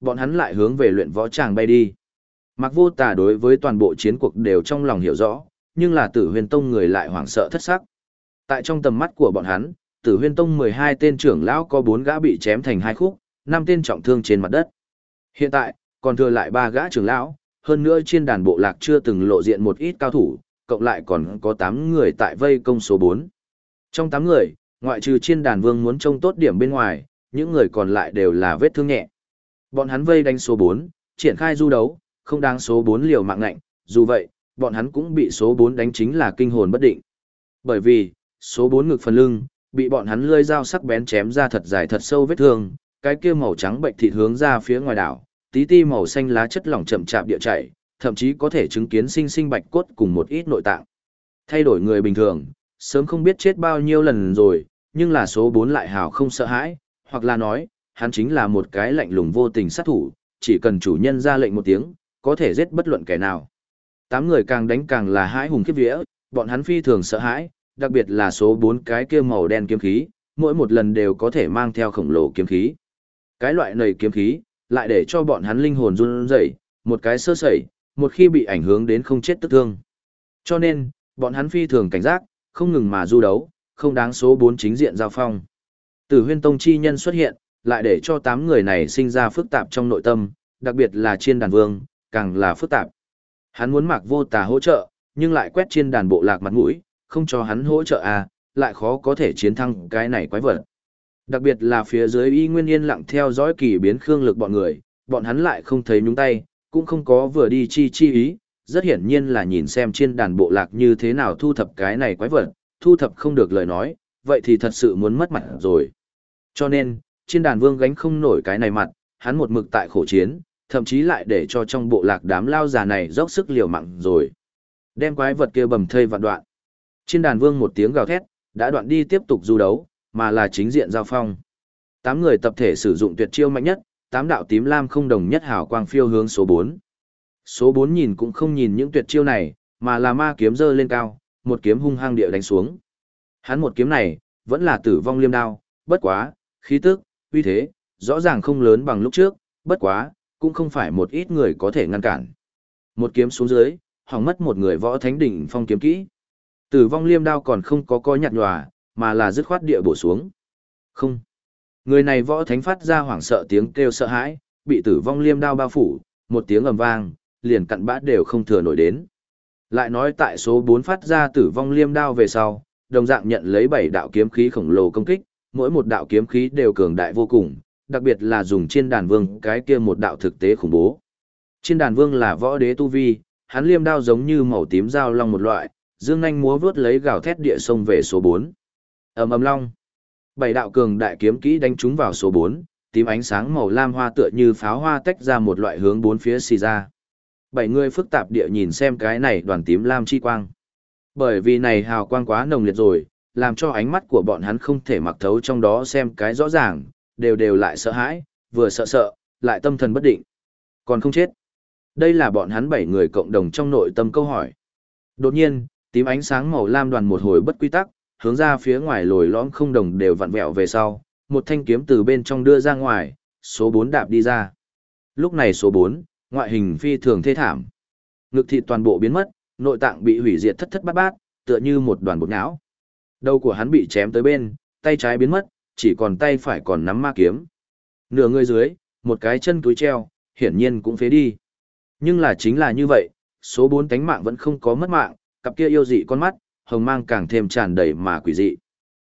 Bọn hắn lại hướng về luyện võ tràng bay đi. Mạc Vô Tà đối với toàn bộ chiến cuộc đều trong lòng hiểu rõ, nhưng là Tử Huyên Tông người lại hoảng sợ thất sắc. Tại trong tầm mắt của bọn hắn, Tử Huyên Tông 12 tên trưởng lão có 4 gã bị chém thành hai khúc, 5 tên trọng thương trên mặt đất. Hiện tại, còn thừa lại 3 gã trưởng lão, hơn nữa trên đàn bộ lạc chưa từng lộ diện một ít cao thủ, cộng lại còn có 8 người tại vây công số 4. Trong 8 người, ngoại trừ trên đàn vương muốn trông tốt điểm bên ngoài, những người còn lại đều là vết thương nhẹ. Bọn hắn vây đánh số 4, triển khai du đấu, không đáng số 4 liều mạng ngạnh, dù vậy, bọn hắn cũng bị số 4 đánh chính là kinh hồn bất định. Bởi vì, số 4 ngực phần lưng, bị bọn hắn lưỡi dao sắc bén chém ra thật dài thật sâu vết thương, cái kia màu trắng bệnh thịt hướng ra phía ngoài đảo, tí ti màu xanh lá chất lỏng chậm chạp địa chảy, thậm chí có thể chứng kiến sinh sinh bạch cốt cùng một ít nội tạng. Thay đổi người bình thường, sớm không biết chết bao nhiêu lần rồi, nhưng là số 4 lại hào không sợ hãi, hoặc là nói, hắn chính là một cái lạnh lùng vô tình sát thủ, chỉ cần chủ nhân ra lệnh một tiếng, có thể giết bất luận kẻ nào. 8 người càng đánh càng là hãi hùng khiếp vía, bọn hắn phi thường sợ hãi, đặc biệt là số 4 cái kia màu đen kiếm khí, mỗi một lần đều có thể mang theo khổng lồ kiếm khí. Cái loại này kiếm khí, lại để cho bọn hắn linh hồn run rẩy, một cái sơ sẩy, một khi bị ảnh hưởng đến không chết tức thương. Cho nên, bọn hắn phi thường cảnh giác, không ngừng mà du đấu, không đáng số 4 chính diện giao phong. Tử Huyên Tông chi nhân xuất hiện, lại để cho 8 người này sinh ra phức tạp trong nội tâm, đặc biệt là Chiên Đàn Vương, càng là phức tạp. Hắn muốn Mạc Vô Tà hỗ trợ, nhưng lại quét Chiên Đàn bộ lạc mặt mũi, không cho hắn hỗ trợ lại khó có thể chiến thắng cái này quái vật. Đặc biệt là phía dưới Y Nguyên yên lặng theo dõi kỳ biến Khương Lực bọn người, bọn hắn lại không thấy nhúng tay, cũng không có vừa đi chi ý, rất hiển nhiên là nhìn xem Chiên Đàn bộ lạc như thế nào thu thập cái này quái vật, thu thập không được lời nói, vậy thì thật sự muốn mất mặt rồi. Cho nên, Chiên Đàn Vương gánh không nổi cái này mặt, hắn một mực tại khổ chiến, thậm chí lại để cho trong bộ lạc đám lao già này dốc sức liều mạng rồi. Đem quái vật kia bầm thây vạn đoạn. Chiên Đàn Vương một tiếng gào thét, đã đoạn đi tiếp tục du đấu, mà là chính diện giao phong. 8 người tập thể sử dụng tuyệt chiêu mạnh nhất, 8 đạo tím lam không đồng nhất hào quang phiêu hướng số 4. Số 4 nhìn cũng không nhìn những tuyệt chiêu này, mà là ma kiếm giơ lên cao, một kiếm hung hăng địa đánh xuống. Hắn một kiếm này, vẫn là Tử Vong Liêm Đao, bất quá, khí tức, uy thế, rõ ràng không lớn bằng lúc trước, bất quá, cũng không phải một ít người có thể ngăn cản. Một kiếm xuống dưới, hỏng mất một người võ thánh đỉnh phong kiếm kỹ. Tử Vong Liêm Đao còn không có coi nhạt nhòa, mà là dứt khoát địa bổ xuống. Không. Người này võ thánh phát ra hoảng sợ tiếng kêu sợ hãi, bị Tử Vong Liêm Đao bao phủ, một tiếng ầm vang, liền cặn bã đều không thừa nổi đến. Lại nói tại số 4 phát ra Tử Vong Liêm Đao về sau, đồng dạng nhận lấy 7 đạo kiếm khí khổng lồ công kích, mỗi một đạo kiếm khí đều cường đại vô cùng, đặc biệt là dùng Chiên Đàn Vương cái kia một đạo thực tế khủng bố. Chiên Đàn Vương là võ đế tu vi, hắn liêm đao giống như màu tím dao long một loại, dương nhanh múa vớt lấy gào thét địa sông về số 4. Ầm ầm long. 7 đạo cường đại kiếm kỹ đánh trúng vào số 4, tím ánh sáng màu lam hoa tựa như pháo hoa tách ra một loại hướng bốn phía xì ra. 7 người phức tạp địa nhìn xem cái này đoàn tím lam chi quang. Bởi vì này hào quang quá nồng liệt rồi, làm cho ánh mắt của bọn hắn không thể mặc thấu trong đó xem cái rõ ràng, đều lại sợ hãi, vừa sợ, lại tâm thần bất định. Còn không chết. Đây là bọn hắn 7 người cộng đồng trong nội tâm câu hỏi. Đột nhiên, tím ánh sáng màu lam đoàn một hồi bất quy tắc, hướng ra phía ngoài lồi lõm không đồng đều vặn vẹo về sau, một thanh kiếm từ bên trong đưa ra ngoài, số 4 đạp đi ra. Lúc này số 4, ngoại hình phi thường thê thảm. Ngực thịt toàn bộ biến mất, nội tạng bị hủy diệt thất thất bát bát, tựa như một đoàn bột não. Đầu của hắn bị chém tới bên, tay trái biến mất, chỉ còn tay phải còn nắm ma kiếm. Nửa người dưới, một cái chân túi treo, hiển nhiên cũng phế đi. Nhưng là chính là như vậy, số 4 tánh mạng vẫn không có mất mạng, cặp kia yêu dị con mắt, hồng mang càng thêm tràn đầy mà quỷ dị.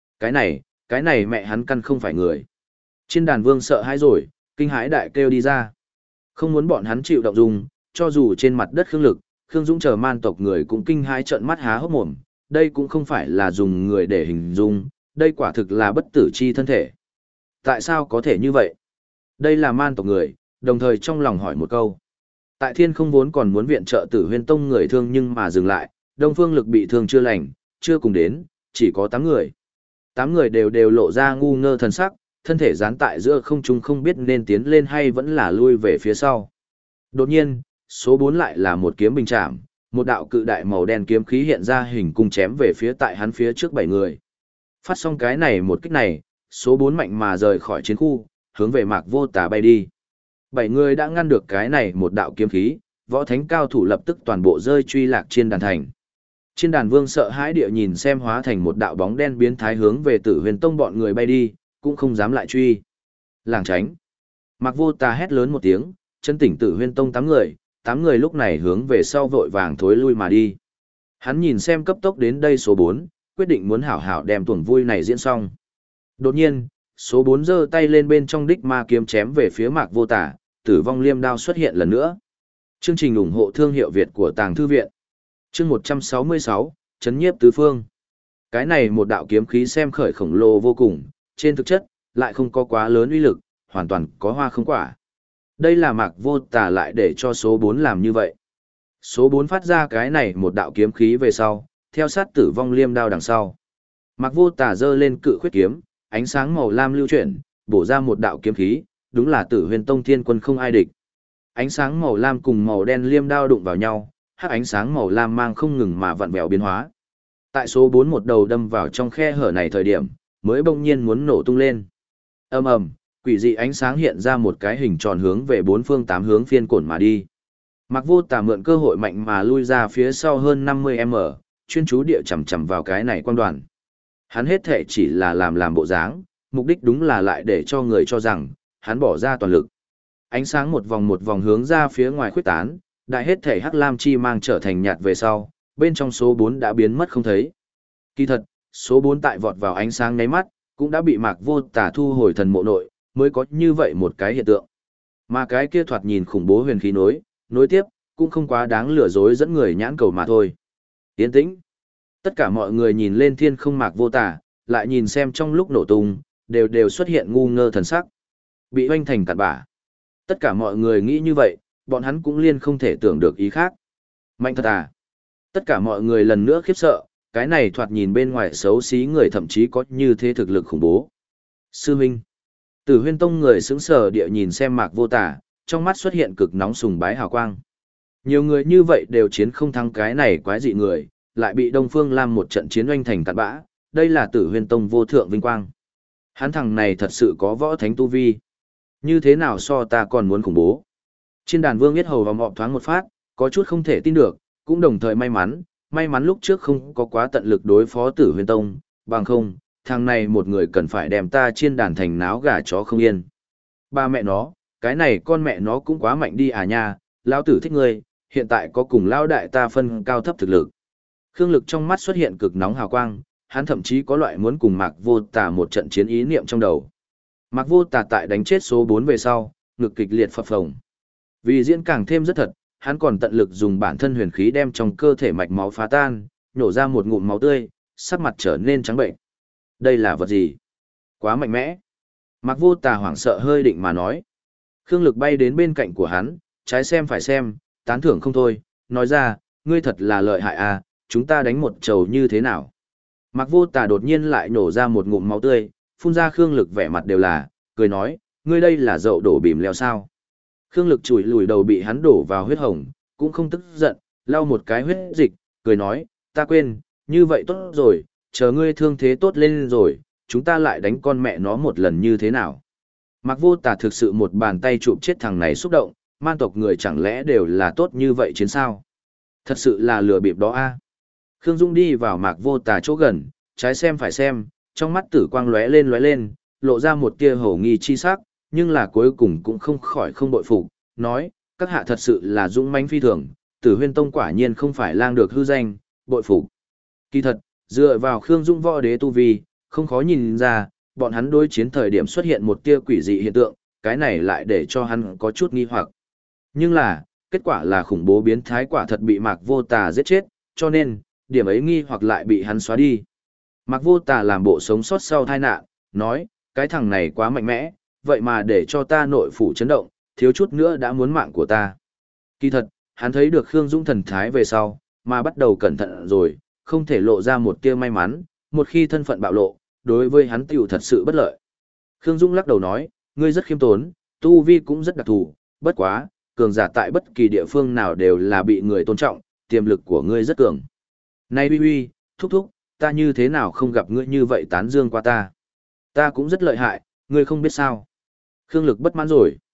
Cái này mẹ hắn căn không phải người. Chiên Đàn Vương sợ hãi rồi, kinh hãi đại kêu đi ra. Không muốn bọn hắn chịu động dung, cho dù trên mặt đất Khương Lực, Khương Dũng chờ man tộc người cũng kinh hãi trợn mắt há hốc mồm, đây cũng không phải là dùng người để hình dung, đây quả thực là bất tử chi thân thể. Tại sao có thể như vậy? Đây là man tộc người, đồng thời trong lòng hỏi một câu. Tại Thiên Không vốn còn muốn viện trợ Tử Huyên Tông người thương nhưng mà dừng lại, Đông Phương Lực bị thương chưa lành, chưa cùng đến, chỉ có 8 người. 8 người đều lộ ra ngu ngơ thần sắc, thân thể dán tại giữa không trung không biết nên tiến lên hay vẫn là lui về phía sau. Đột nhiên, số 4 lại là một kiếm bình chạm, một đạo cự đại màu đen kiếm khí hiện ra hình cung chém về phía tại hắn phía trước 7 người. Phát xong cái này một kích này, số 4 mạnh mà rời khỏi chiến khu, hướng về Mạc Vô Tà bay đi. 7 người đã ngăn được cái này một đạo kiếm khí, võ thánh cao thủ lập tức toàn bộ rơi truy lạc trên đàn thành. Trên đàn vương sợ hãi địa nhìn xem hóa thành một đạo bóng đen biến thái hướng về Tử Huyền Tông bọn người bay đi, cũng không dám lại truy. Làng tránh. Mạc Vô Tà hét lớn một tiếng, chân tỉnh Tử Huyền Tông 8 người lúc này hướng về sau vội vàng thối lui mà đi. Hắn nhìn xem cấp tốc đến đây số 4, quyết định muốn hảo hảo đem tuần vui này diễn xong. Đột nhiên, số 4 giơ tay lên bên trong đích ma kiếm chém về phía Mạc Vô Tà, Tử Vong Liêm Đao xuất hiện lần nữa. Chương trình ủng hộ thương hiệu Việt của Tàng Thư Viện. Chương 166, Chấn nhiếp tứ phương. Cái này một đạo kiếm khí xem khởi khổng lồ vô cùng, trên thực chất, lại không có quá lớn uy lực, hoàn toàn có hoa không quả. Đây là Mạc Vô Tà lại để cho số 4 làm như vậy. Số 4 phát ra cái này một đạo kiếm khí về sau, theo sát Tử Vong Liêm Đao đằng sau. Mạc Vô Tà giơ lên cự khuyết kiếm, ánh sáng màu lam lưu chuyển, bổ ra một đạo kiếm khí, đúng là Tử Huyền Tông Thiên Quân không ai địch. Ánh sáng màu lam cùng màu đen liêm đao đụng vào nhau, hắc ánh sáng màu lam mang không ngừng mà vặn vẹo biến hóa. Tại số 4 một đầu đâm vào trong khe hở này thời điểm, mới bỗng nhiên muốn nổ tung lên. Ầm ầm, quỷ dị ánh sáng hiện ra một cái hình tròn hướng về bốn phương tám hướng phiên cổn mà đi. Mạc Vô Tà mượn cơ hội mạnh mà lui ra phía sau hơn 50m, chuyên chú địa chằm chằm vào cái này quang đoàn. Hắn hết thể chỉ là làm bộ dáng, mục đích đúng là lại để cho người cho rằng hắn bỏ ra toàn lực. Ánh sáng một vòng hướng ra phía ngoài khuếch tán, đại hết thể hắc lam chi mang trở thành nhạt về sau, bên trong số 4 đã biến mất không thấy. Kỳ thật, số 4 tại vọt vào ánh sáng nháy mắt, cũng đã bị Mạc Vô Tà thu hồi thần mộ nội, mới có như vậy một cái hiện tượng. Mà cái kia thoạt nhìn khủng bố huyền khí nối tiếp, cũng không quá đáng lừa dối dẫn người nhãn cầu mà thôi. Yên tĩnh. Tất cả mọi người nhìn lên thiên không Mạc Vô Tà, lại nhìn xem trong lúc nổ tung, đều xuất hiện ngu ngơ thần sắc. Bị hoanh thành cặn bã. Tất cả mọi người nghĩ như vậy, bọn hắn cũng liên không thể tưởng được ý khác. Mạnh thật à? Tất cả mọi người lần nữa khiếp sợ, cái này thoạt nhìn bên ngoài xấu xí người thậm chí có như thế thực lực khủng bố. Sư Minh. Tử Huyên Tông người sững sờ địa nhìn xem Mạc Vô Tà, trong mắt xuất hiện cực nóng sùng bái hào quang. Nhiều người như vậy đều chiến không thắng cái này quái dị người, lại bị Đông Phương Lam một trận chiến oanh thành cặn bã, đây là Tử Huyên Tông vô thượng vinh quang. Hắn thằng này thật sự có võ thánh tu vi. Như thế nào so ta còn muốn khủng bố. Trên đàn vương biết hầu vào mọm thoáng một phát, có chút không thể tin được, cũng đồng thời may mắn lúc trước không có quá tận lực đối phó Tử Huyền Tông, bằng không, thằng này một người cần phải đem ta trên đàn thành náo gà chó không yên. Ba mẹ nó, cái này con mẹ nó cũng quá mạnh đi à nha, lão tử thích ngươi, hiện tại có cùng lão đại ta phân cao thấp thực lực. Khương Lực trong mắt xuất hiện cực nóng hào quang, hắn thậm chí có loại muốn cùng Mạc Vô Tà một trận chiến ý niệm trong đầu. Mạc Vô Tà tại đánh chết số 4 về sau, ngực kịch liệt phập phồng. Vì diễn càng thêm rất thật, hắn còn tận lực dùng bản thân huyền khí đem trong cơ thể mạch máu phá tan, nhổ ra một ngụm máu tươi, sắc mặt trở nên trắng bệnh. Đây là vật gì? Quá mạnh mẽ. Mạc Vô Tà hoảng sợ hơi định mà nói. Khương Lực bay đến bên cạnh của hắn, trái xem phải xem, tán thưởng không thôi, nói ra, ngươi thật là lợi hại à, chúng ta đánh một trầu như thế nào? Mạc Vô Tà đột nhiên lại nổ ra một ngụm máu tươi, phun ra Khương Lực vẻ mặt đều là, cười nói, ngươi đây là dậu đổ bìm leo sao? Khương Lực chùi lùi đầu bị hắn đổ vào huyết hồng, cũng không tức giận, lau một cái huyết dịch, cười nói, ta quên, như vậy tốt rồi, chờ ngươi thương thế tốt lên rồi, chúng ta lại đánh con mẹ nó một lần như thế nào? Mạc Vô Tà thực sự một bàn tay chụp chết thằng này xúc động, man tộc người chẳng lẽ đều là tốt như vậy chiến sao? Thật sự là lừa bịp đó a. Khương Dung đi vào Mạc Vô Tà chỗ gần, trái xem phải xem, trong mắt tử quang lóe lên, lộ ra một tia hổ nghi chi sắc, nhưng là cuối cùng cũng không khỏi không bội phục, nói, các hạ thật sự là dũng mãnh phi thường, Tử Huyên Tông quả nhiên không phải lang được hư danh, bội phục. Kỳ thật, dựa vào Khương Dung võ đế tu vi, không khó nhìn ra, bọn hắn đối chiến thời điểm xuất hiện một tia quỷ dị hiện tượng, cái này lại để cho hắn có chút nghi hoặc. Nhưng là, kết quả là khủng bố biến thái quả thật bị Mạc Vô Tà giết chết, cho nên, điểm ấy nghi hoặc lại bị hắn xóa đi. Mạc Vô Tà làm bộ sống sót sau tai nạn, nói, cái thằng này quá mạnh mẽ, vậy mà để cho ta nội phủ chấn động, thiếu chút nữa đã muốn mạng của ta. Kỳ thật, hắn thấy được Khương Dũng thần thái về sau, mà bắt đầu cẩn thận rồi, không thể lộ ra một tia may mắn, một khi thân phận bạo lộ, đối với hắn tiểu thật sự bất lợi. Khương Dũng lắc đầu nói, ngươi rất khiêm tốn, tu vi cũng rất đặc thù, bất quá, cường giả tại bất kỳ địa phương nào đều là bị người tôn trọng, tiềm lực của ngươi rất cường. Này Uy Uy, thúc thúc, ta như thế nào không gặp ngươi như vậy tán dương qua ta. Ta cũng rất lợi hại, ngươi không biết sao. Khương Lực bất mãn rồi.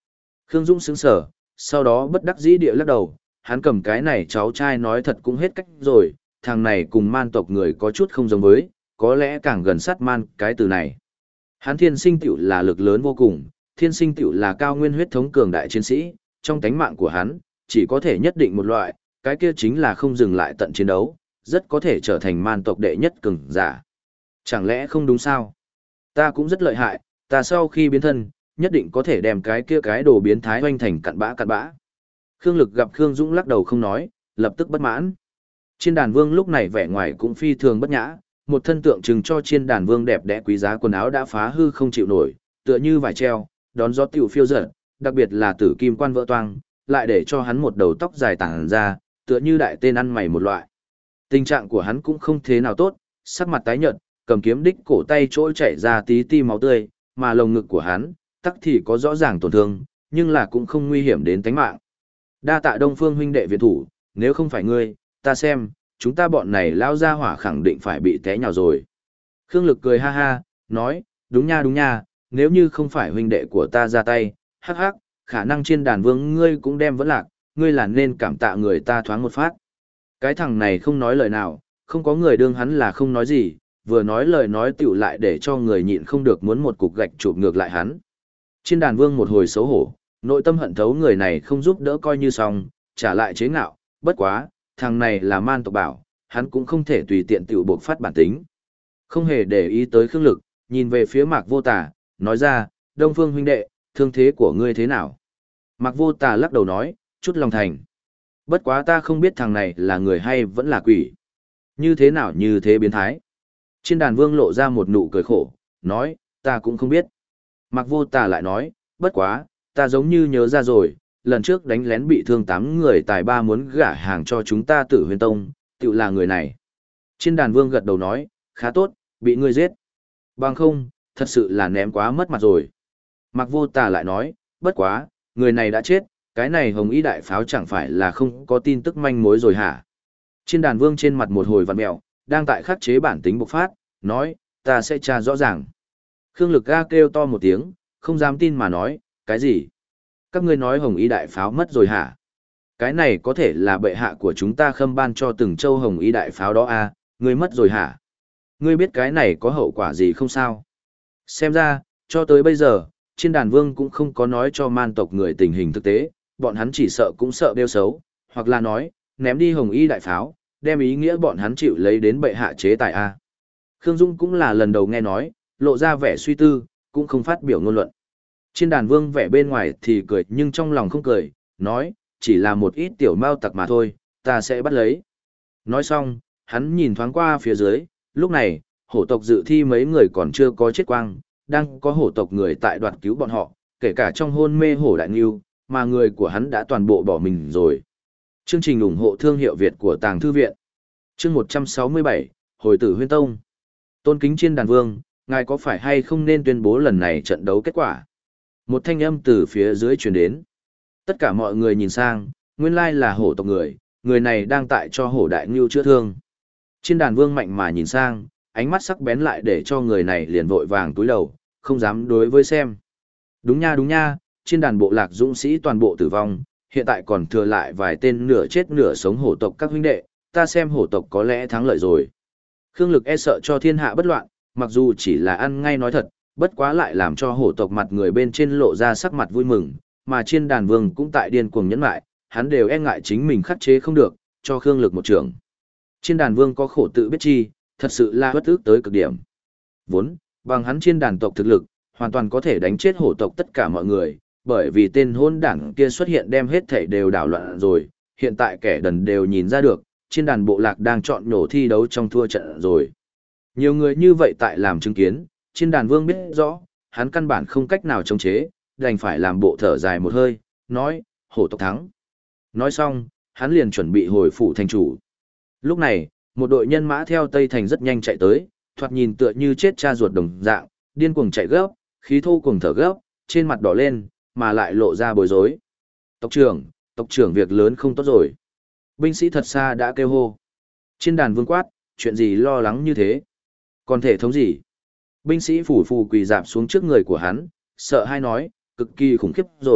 Khương Dũng sững sờ, sau đó bất đắc dĩ địa lắc đầu, hắn cầm cái này cháu trai nói thật cũng hết cách rồi, thằng này cùng man tộc người có chút không giống với, có lẽ càng gần sát man cái từ này. Hắn thiên sinh tiểu là lực lớn vô cùng, thiên sinh tiểu là cao nguyên huyết thống cường đại chiến sĩ, trong tánh mạng của hắn, chỉ có thể nhất định một loại, cái kia chính là không dừng lại tận chiến đấu, rất có thể trở thành man tộc đệ nhất cường giả. Chẳng lẽ không đúng sao? Ta cũng rất lợi hại, ta sau khi biến thân, nhất định có thể đem cái kia cái đồ biến thái hoành thành cặn bã cặn bã. Khương Lực gặp Khương Dũng lắc đầu không nói, lập tức bất mãn. Chiên đàn vương lúc này vẻ ngoài cũng phi thường bất nhã, một thân tượng trưng cho chiên đàn vương đẹp đẽ quý giá quần áo đã phá hư không chịu nổi, tựa như vải treo, đón gió tiểu phiêu dật, đặc biệt là tử kim quan vỡ toang, lại để cho hắn một đầu tóc dài tản ra, tựa như đại tên ăn mày một loại. Tình trạng của hắn cũng không thế nào tốt, sắc mặt tái nhợt, cầm kiếm đích cổ tay chỗ chảy ra tí ti máu tươi, mà lồng ngực của hắn, tắc thì có rõ ràng tổn thương, nhưng là cũng không nguy hiểm đến tính mạng. Đa tạ Đông Phương huynh đệ viện thủ, nếu không phải ngươi, ta xem, chúng ta bọn này lao ra hỏa khẳng định phải bị té nhào rồi. Khương Lực cười ha ha, nói, đúng nha, nếu như không phải huynh đệ của ta ra tay, hắc hắc, khả năng trên đàn vương ngươi cũng đem vẫn lạc, ngươi là nên cảm tạ người ta thoáng một phát. Cái thằng này không nói lời nào, không có người đương hắn là không nói gì, vừa nói lời nói tiểu lại để cho người nhịn không được muốn một cục gạch chụp ngược lại hắn. Trên đàn vương một hồi xấu hổ, nội tâm hận thấu người này không giúp đỡ coi như xong, trả lại chế ngạo, bất quá, thằng này là man tộc bảo, hắn cũng không thể tùy tiện tiểu buộc phát bản tính. Không hề để ý tới Khương Lực, nhìn về phía Mạc Vô Tà, nói ra, Đông Phương huynh đệ, thương thế của ngươi thế nào? Mạc Vô Tà lắc đầu nói, chút lòng thành. Bất quá ta không biết thằng này là người hay vẫn là quỷ. Như thế nào như thế biến thái? Trên đàn vương lộ ra một nụ cười khổ, nói, ta cũng không biết. Mạc Vô Tà lại nói, bất quá, ta giống như nhớ ra rồi, lần trước đánh lén bị thương 8 người tài ba muốn gả hàng cho chúng ta Tử Huyền Tông, tự là người này. Trên đàn vương gật đầu nói, khá tốt, bị ngươi giết. Bằng không, thật sự là ném quá mất mặt rồi. Mạc Vô Tà lại nói, bất quá, người này đã chết, cái này hồng y đại pháo chẳng phải là không có tin tức manh mối rồi hả? Trên đàn vương trên mặt một hồi vặn mẹo, đang tại khắc chế bản tính bộc phát, nói, ta sẽ tra rõ ràng. Khương Lực ga kêu to một tiếng, không dám tin mà nói, cái gì? Các ngươi nói hồng y đại pháo mất rồi hả? Cái này có thể là bệ hạ của chúng ta khâm ban cho từng châu hồng y đại pháo đó à, ngươi mất rồi hả? Ngươi biết cái này có hậu quả gì không sao? Xem ra, cho tới bây giờ, trên đàn vương cũng không có nói cho man tộc người tình hình thực tế, bọn hắn chỉ sợ cũng sợ đeo xấu, hoặc là nói, ném đi hồng y đại pháo, đem ý nghĩa bọn hắn chịu lấy đến bệ hạ chế tài a. Khương Dung cũng là lần đầu nghe nói, lộ ra vẻ suy tư, cũng không phát biểu ngôn luận. Trên đàn vương vẻ bên ngoài thì cười nhưng trong lòng không cười, nói, chỉ là một ít tiểu mao tặc mà thôi, ta sẽ bắt lấy. Nói xong, hắn nhìn thoáng qua phía dưới, lúc này, hổ tộc dự thi mấy người còn chưa có chết quang, đang có hổ tộc người tại đoạt cứu bọn họ, kể cả trong hôn mê hổ đại nghiêu, mà người của hắn đã toàn bộ bỏ mình rồi. Chương trình ủng hộ thương hiệu Việt của Tàng Thư Viện. Chương 167, Hồi tử Huyên Tông. Tôn kính trên đàn vương, ngài có phải hay không nên tuyên bố lần này trận đấu kết quả? Một thanh âm từ phía dưới truyền đến. Tất cả mọi người nhìn sang, nguyên lai là hổ tộc người này đang tại cho hổ đại ngưu chữa thương. Trên đàn vương mạnh mà nhìn sang, ánh mắt sắc bén lại để cho người này liền vội vàng túi đầu, không dám đối với xem. Đúng nha, trên đàn bộ lạc dũng sĩ toàn bộ tử vong, hiện tại còn thừa lại vài tên nửa chết nửa sống hổ tộc các huynh đệ, ta xem hổ tộc có lẽ thắng lợi rồi. Khương Lực e sợ cho thiên hạ bất loạn, mặc dù chỉ là ăn ngay nói thật, bất quá lại làm cho hổ tộc mặt người bên trên lộ ra sắc mặt vui mừng, mà trên đàn vương cũng tại điên cuồng nhẫn lại, hắn đều e ngại chính mình khắc chế không được, cho Khương Lực một trường. Trên đàn vương có khổ tự biết chi, thật sự là bất ức tới cực điểm. Vốn, bằng hắn trên đàn tộc thực lực, hoàn toàn có thể đánh chết hổ tộc tất cả mọi người, bởi vì tên hôn đảng kia xuất hiện đem hết thảy đều đảo loạn rồi, hiện tại kẻ đần đều nhìn ra được, trên đàn bộ lạc đang chọn nhổ thi đấu trong thua trận rồi. Nhiều người như vậy tại làm chứng kiến, trên đàn vương biết rõ, hắn căn bản không cách nào chống chế, đành phải làm bộ thở dài một hơi, nói, hổ tộc thắng. Nói xong, hắn liền chuẩn bị hồi phủ thành chủ. Lúc này, một đội nhân mã theo Tây Thành rất nhanh chạy tới, thoạt nhìn tựa như chết cha ruột đồng dạng, điên cuồng chạy gấp, khí thô cuồng thở gấp, trên mặt đỏ lên, mà lại lộ ra bối rối. Tộc trưởng việc lớn không tốt rồi. Binh sĩ thật xa đã kêu hô. Trên đàn vương quát, chuyện gì lo lắng như thế? Còn thể thống gì? Binh sĩ phủ phù quỳ dạp xuống trước người của hắn, sợ hai nói, cực kỳ khủng khiếp rồi,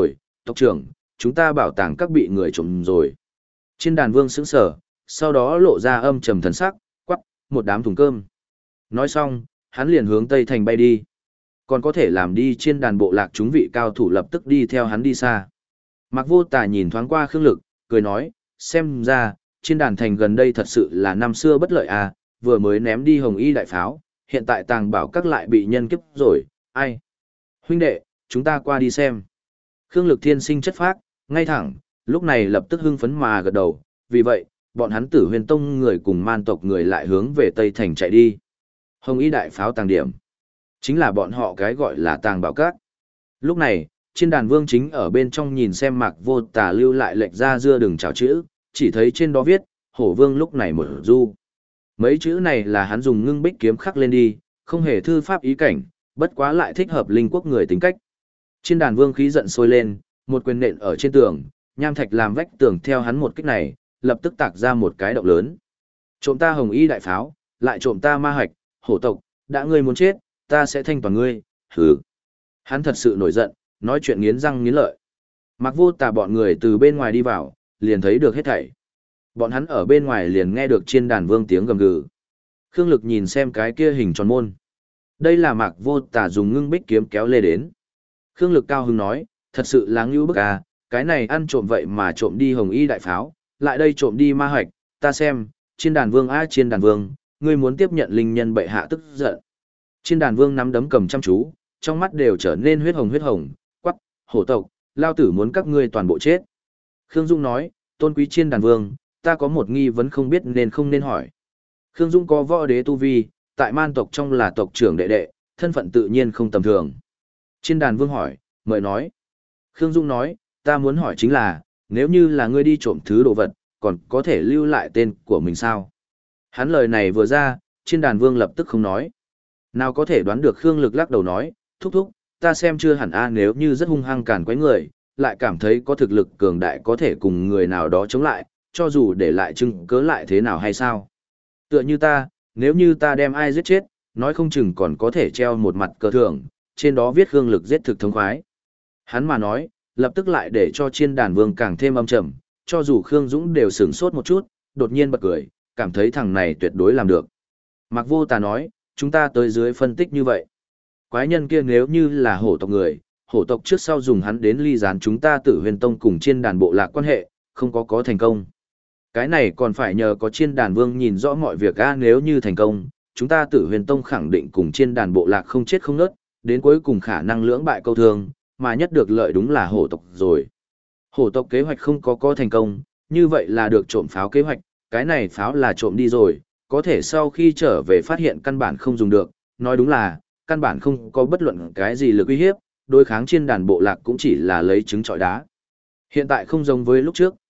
tộc trưởng, chúng ta bảo tàng các bị người trộm rồi. Chiên đàn vương sững sờ, sau đó lộ ra âm trầm thần sắc, quắc, một đám thùng cơm. Nói xong, hắn liền hướng Tây Thành bay đi. Còn có thể làm đi trên đàn bộ lạc chúng vị cao thủ lập tức đi theo hắn đi xa. Mạc Vô Tà nhìn thoáng qua Khương Lực, cười nói, xem ra, trên đàn thành gần đây thật sự là năm xưa bất lợi à, vừa mới ném đi hồng y đại pháo, hiện tại tàng bảo các lại bị nhân kiếp rồi, ai? Huynh đệ, chúng ta qua đi xem. Khương Lực thiên sinh chất phác, ngay thẳng, lúc này lập tức hưng phấn mà gật đầu, vì vậy, bọn hắn Tử Huyền Tông người cùng man tộc người lại hướng về Tây Thành chạy đi. Hồng y đại pháo tàng điểm, chính là bọn họ cái gọi là tàng bảo các. Lúc này, trên đàn vương chính ở bên trong nhìn xem Mạc Vô Tà lưu lại lệnh ra dưa đừng chào chữ, chỉ thấy trên đó viết, hổ vương lúc này mở du. Mấy chữ này là hắn dùng ngưng bích kiếm khắc lên đi, không hề thư pháp ý cảnh, bất quá lại thích hợp linh quốc người tính cách. Trên đàn vương khí giận sôi lên, một quyền nện ở trên tường, nham thạch làm vách tường theo hắn một kích này, lập tức tạc ra một cái động lớn. Trộm ta hồng y đại pháo, lại trộm ta ma hạch, hổ tộc, đã ngươi muốn chết, ta sẽ thanh toàn ngươi, hừ. Hắn thật sự nổi giận, nói chuyện nghiến răng nghiến lợi. Mạc Vô Tà bọn người từ bên ngoài đi vào, liền thấy được hết thảy. Bọn hắn ở bên ngoài liền nghe được trên đàn vương tiếng gầm gừ. Khương Lực nhìn xem cái kia hình tròn môn. Đây là Mạc Vô Tà dùng ngưng bích kiếm kéo lê đến. Khương Lực cao hứng nói, thật sự là ngưu bức à, cái này ăn trộm vậy mà trộm đi hồng y đại pháo, lại đây trộm đi ma hạch, ta xem, trên đàn vương á trên đàn vương, ngươi muốn tiếp nhận linh nhân bệ hạ tức giận. Trên đàn vương nắm đấm cầm chăm chú, trong mắt đều trở nên huyết hồng, quắc, hổ tộc, lao tử muốn các ngươi toàn bộ chết. Khương Dung nói, tôn quý trên đàn vương, ta có một nghi vấn không biết nên không nên hỏi. Khương Dung có võ đế tu vi, tại man tộc trong là tộc trưởng đệ đệ, thân phận tự nhiên không tầm thường. Trên đàn vương hỏi, mời nói. Khương Dung nói, ta muốn hỏi chính là, nếu như là ngươi đi trộm thứ đồ vật, còn có thể lưu lại tên của mình sao? Hắn lời này vừa ra, trên đàn vương lập tức không nói. Nào có thể đoán được Khương Lực lắc đầu nói, thúc thúc, ta xem chưa hẳn a nếu như rất hung hăng càn quấy người, lại cảm thấy có thực lực cường đại có thể cùng người nào đó chống lại, cho dù để lại chứng cớ lại thế nào hay sao. Tựa như ta, nếu như ta đem ai giết chết, nói không chừng còn có thể treo một mặt cờ thưởng, trên đó viết Khương Lực giết thực thống khoái. Hắn mà nói, lập tức lại để cho trên đàn vương càng thêm âm trầm, cho dù Khương Dũng đều sửng sốt một chút, đột nhiên bật cười, cảm thấy thằng này tuyệt đối làm được. Mạc Vô Tà nói, chúng ta tới dưới phân tích như vậy. Quái nhân kia nếu như là hổ tộc người, hổ tộc trước sau dùng hắn đến ly gián chúng ta Tử Huyền Tông cùng trên đàn bộ lạc quan hệ, không có thành công. Cái này còn phải nhờ có trên đàn vương nhìn rõ mọi việc a nếu như thành công, chúng ta Tử Huyền Tông khẳng định cùng trên đàn bộ lạc không chết không nớt, đến cuối cùng khả năng lưỡng bại câu thương, mà nhất được lợi đúng là hổ tộc rồi. Hổ tộc kế hoạch không có thành công, như vậy là được trộm pháo kế hoạch, cái này pháo là trộm đi rồi, có thể sau khi trở về phát hiện căn bản không dùng được, nói đúng là, căn bản không có bất luận cái gì lực uy hiếp, đối kháng trên đàn bộ lạc cũng chỉ là lấy trứng trọi đá. Hiện tại không giống với lúc trước,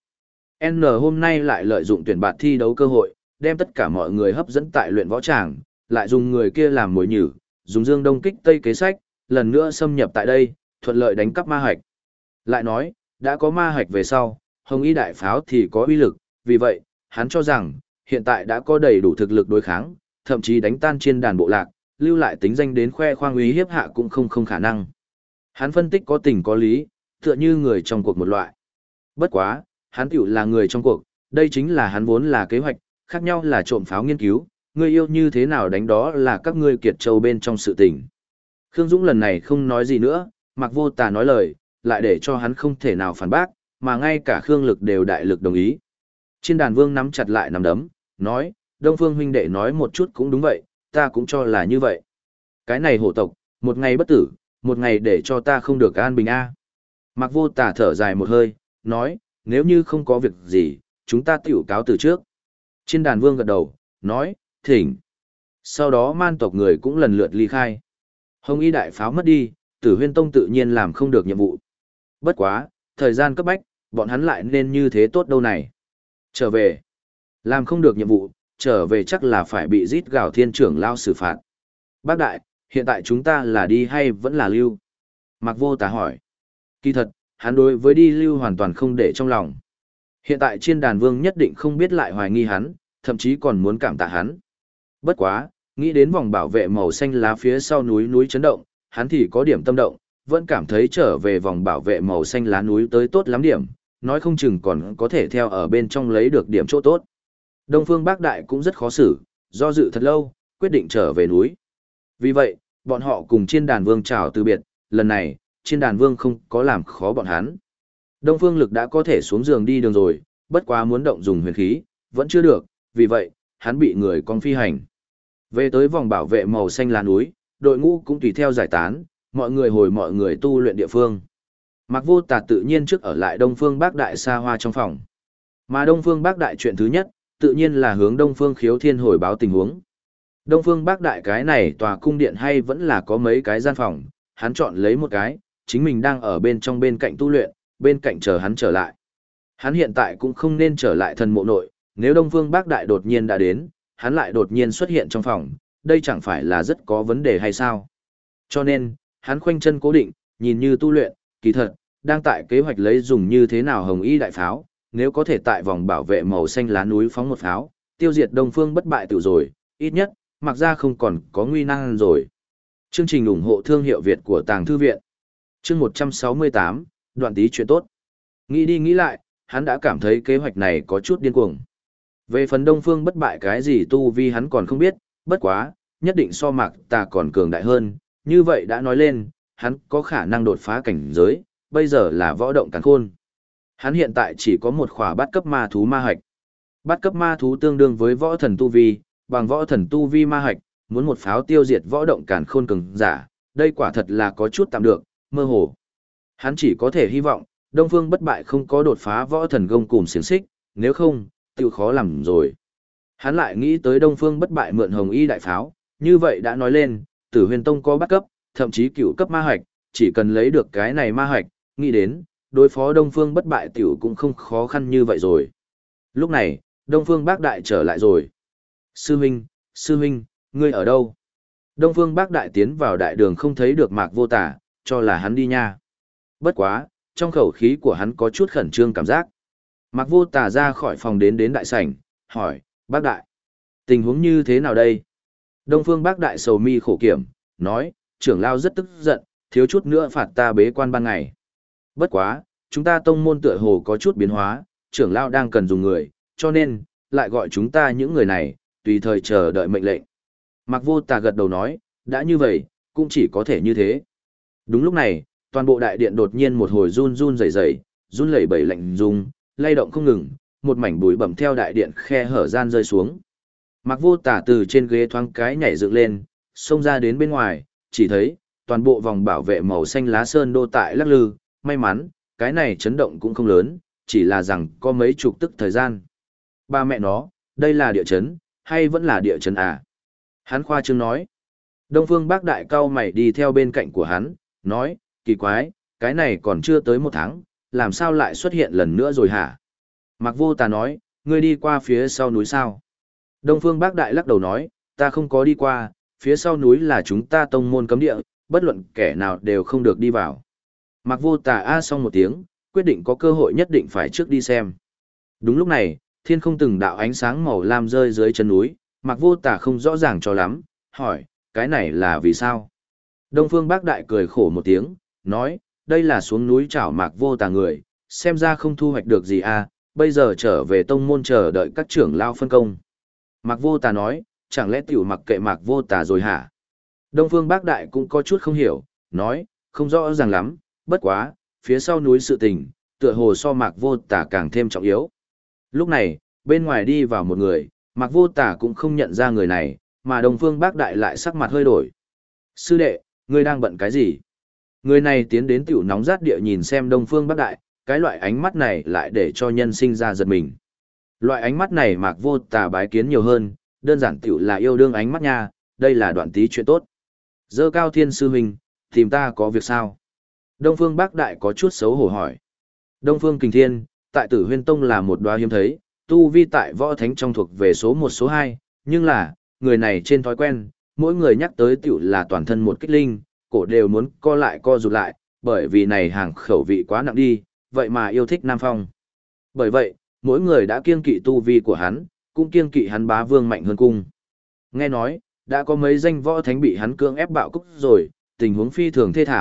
N hôm nay lại lợi dụng tuyển bạt thi đấu cơ hội, đem tất cả mọi người hấp dẫn tại luyện võ tràng, lại dùng người kia làm mồi nhử, dùng dương đông kích tây kế sách, lần nữa xâm nhập tại đây, thuận lợi đánh cắp ma hạch. Lại nói, đã có ma hạch về sau, hồng y đại pháo thì có uy lực, vì vậy, hắn cho rằng, hiện tại đã có đầy đủ thực lực đối kháng, thậm chí đánh tan trên đàn bộ lạc, lưu lại tính danh đến khoe khoang uy hiếp hạ cũng không khả năng. Hắn phân tích có tình có lý, tựa như người trong cuộc một loại. Bất quá, hắn tiểu là người trong cuộc, đây chính là hắn vốn là kế hoạch, khác nhau là trộm pháo nghiên cứu, người yêu như thế nào đánh đó là các ngươi kiệt châu bên trong sự tình. Khương Dũng lần này không nói gì nữa, Mạc Vô Tà nói lời, lại để cho hắn không thể nào phản bác, mà ngay cả Khương Lực đều đại lực đồng ý. Trên đàn vương nắm chặt lại nắm đấm, nói, Đông Phương huynh đệ nói một chút cũng đúng vậy, ta cũng cho là như vậy. Cái này hổ tộc, một ngày bất tử, một ngày để cho ta không được an bình a. Mạc Vô Tà thở dài một hơi, nói, nếu như không có việc gì, chúng ta tiểu cáo từ trước. Trên đàn vương gật đầu, nói, thỉnh. Sau đó man tộc người cũng lần lượt ly khai. Hồng y đại pháo mất đi, Tử Huyên Tông tự nhiên làm không được nhiệm vụ. Bất quá, thời gian cấp bách, bọn hắn lại nên như thế tốt đâu này. Trở về. Làm không được nhiệm vụ, trở về chắc là phải bị rít gào thiên trưởng lao xử phạt. Bác đại, hiện tại chúng ta là đi hay vẫn là lưu? Mạc Vô Tà hỏi. Kỳ thật, hắn đối với đi lưu hoàn toàn không để trong lòng. Hiện tại trên đàn vương nhất định không biết lại hoài nghi hắn, thậm chí còn muốn cảm tạ hắn. Bất quá, nghĩ đến vòng bảo vệ màu xanh lá phía sau núi chấn động, hắn thì có điểm tâm động, vẫn cảm thấy trở về vòng bảo vệ màu xanh lá núi tới tốt lắm điểm, nói không chừng còn có thể theo ở bên trong lấy được điểm chỗ tốt. Đông Phương Bác Đại cũng rất khó xử, do dự thật lâu, quyết định trở về núi. Vì vậy, bọn họ cùng Chiên Đàn Vương chào từ biệt, lần này, Chiên Đàn Vương không có làm khó bọn hắn. Đông Phương Lực đã có thể xuống giường đi đường rồi, bất quá muốn động dùng huyền khí, vẫn chưa được, vì vậy, hắn bị người con phi hành. Về tới vòng bảo vệ màu xanh lá núi, đội ngũ cũng tùy theo giải tán, mọi người tu luyện địa phương. Mạc Vô Tà tự nhiên trước ở lại Đông Phương Bác Đại xa hoa trong phòng. Mà Đông Phương Bác Đại chuyện thứ nhất, tự nhiên là hướng Đông Phương Khiếu Thiên hồi báo tình huống. Đông Phương Bác Đại cái này tòa cung điện hay vẫn là có mấy cái gian phòng, hắn chọn lấy một cái, chính mình đang ở bên trong bên cạnh tu luyện, bên cạnh chờ hắn trở lại. Hắn hiện tại cũng không nên trở lại thần mộ nội, nếu Đông Phương Bác Đại đột nhiên đã đến, hắn lại đột nhiên xuất hiện trong phòng, đây chẳng phải là rất có vấn đề hay sao? Cho nên, hắn khoanh chân cố định, nhìn như tu luyện, kỳ thật, đang tại kế hoạch lấy dùng như thế nào hồng y đại pháo, nếu có thể tại vòng bảo vệ màu xanh lá núi phóng một pháo, tiêu diệt Đông Phương bất bại tự rồi, ít nhất, mặc ra không còn có nguy năng rồi. Chương trình ủng hộ thương hiệu Việt của Tàng Thư Viện. Chương 168, đoạn tí chuyện tốt. Nghĩ đi nghĩ lại, hắn đã cảm thấy kế hoạch này có chút điên cuồng. Về phần Đông Phương bất bại cái gì tu vi hắn còn không biết, bất quá, nhất định so Mạc Tà còn cường đại hơn, như vậy đã nói lên, hắn có khả năng đột phá cảnh giới, bây giờ là võ động càn khôn. Hắn hiện tại chỉ có một khỏa bát cấp ma thú ma hạch. Bát cấp ma thú tương đương với võ thần tu vi, bằng võ thần tu vi ma hạch, muốn một pháo tiêu diệt võ động càn khôn cường giả, đây quả thật là có chút tạm được, mơ hồ. Hắn chỉ có thể hy vọng, Đông Phương bất bại không có đột phá võ thần gông cùm xiềng xích, nếu không, tiêu khó làm rồi. Hắn lại nghĩ tới Đông Phương bất bại mượn hồng y đại pháo, như vậy đã nói lên, Tử Huyền Tông có bát cấp, thậm chí cửu cấp ma hạch, chỉ cần lấy được cái này ma hạch, nghĩ đến, đối phó Đông Phương bất bại tiểu cũng không khó khăn như vậy rồi. Lúc này, Đông Phương Bác Đại trở lại rồi. Sư huynh, ngươi ở đâu? Đông Phương Bác Đại tiến vào đại đường không thấy được Mạc Vô Tà, cho là hắn đi nha. Bất quá, trong khẩu khí của hắn có chút khẩn trương cảm giác. Mạc Vô Tà ra khỏi phòng đến đại sảnh, hỏi, Bác Đại, tình huống như thế nào đây? Đông Phương Bác Đại sầu mi khổ kiểm, nói, trưởng lao rất tức giận, thiếu chút nữa phạt ta bế quan ban ngày. Bất quá, chúng ta tông môn tựa hồ có chút biến hóa, trưởng lao đang cần dùng người, cho nên, lại gọi chúng ta những người này, tùy thời chờ đợi mệnh lệnh. Mạc Vô Tà gật đầu nói, đã như vậy, cũng chỉ có thể như thế. Đúng lúc này, toàn bộ đại điện đột nhiên một hồi run run rẩy rẩy, run lẩy bẩy lạnh rung, lay động không ngừng, một mảnh bụi bẩm theo đại điện khe hở gian rơi xuống. Mạc Vô Tà từ trên ghế thoáng cái nhảy dựng lên, xông ra đến bên ngoài, chỉ thấy toàn bộ vòng bảo vệ màu xanh lá sơn đô tại lắc lư, may mắn, cái này chấn động cũng không lớn, chỉ là rằng có mấy chục tức thời gian. Ba mẹ nó, đây là địa chấn, hay vẫn là địa chấn à? Hắn khoa trương nói. Đông Phương Bác Đại cao mày đi theo bên cạnh của hắn, nói, kỳ quái, cái này còn chưa tới một tháng, làm sao lại xuất hiện lần nữa rồi hả? Mạc Vô Tà nói, ngươi đi qua phía sau núi sao? Đông Phương Bác Đại lắc đầu nói, ta không có đi qua, phía sau núi là chúng ta tông môn cấm địa, bất luận kẻ nào đều không được đi vào. Mạc Vô Tà a xong một tiếng, quyết định có cơ hội nhất định phải trước đi xem. Đúng lúc này, thiên không từng đạo ánh sáng màu lam rơi dưới chân núi, Mạc Vô Tà không rõ ràng cho lắm, hỏi, cái này là vì sao? Đông Phương Bác Đại cười khổ một tiếng, nói, đây là xuống núi chảo Mạc Vô Tà người, xem ra không thu hoạch được gì à, bây giờ trở về tông môn chờ đợi các trưởng lao phân công. Mạc Vô Tà nói, chẳng lẽ tiểu mặc kệ Mạc Vô Tà rồi hả? Đông Phương Bác Đại cũng có chút không hiểu, nói, không rõ ràng lắm, bất quá, phía sau núi sự tình, tựa hồ so Mạc Vô Tà càng thêm trọng yếu. Lúc này, bên ngoài đi vào một người, Mạc Vô Tà cũng không nhận ra người này, mà Đông Phương Bác Đại lại sắc mặt hơi đổi. Sư đệ, ngươi đang bận cái gì? Người này tiến đến tiểu nóng rát địa nhìn xem Đông Phương Bác Đại, cái loại ánh mắt này lại để cho nhân sinh ra giật mình. Loại ánh mắt này Mạc Vô Tà bái kiến nhiều hơn, đơn giản tiểu là yêu đương ánh mắt nha, đây là đoạn tí chuyện tốt. Dơ Cao Thiên sư huynh, tìm ta có việc sao? Đông Phương Bác Đại có chút xấu hổ hỏi. Đông Phương Kình Thiên, tại Tử Huyên Tông là một đóa hiếm thấy, tu vi tại võ thánh trong thuộc về số 1 số 2, nhưng là, người này trên thói quen, mỗi người nhắc tới tiểu là toàn thân một kích linh, cổ đều muốn co lại co rụt lại, bởi vì này hàng khẩu vị quá nặng đi, vậy mà yêu thích Nam Phong. Bởi vậy, mỗi người đã kiêng kỵ tu vi của hắn, cũng kiêng kỵ hắn bá vương mạnh hơn cung. Nghe nói, đã có mấy danh võ thánh bị hắn cưỡng ép bạo cúc rồi, tình huống phi thường thê thảm,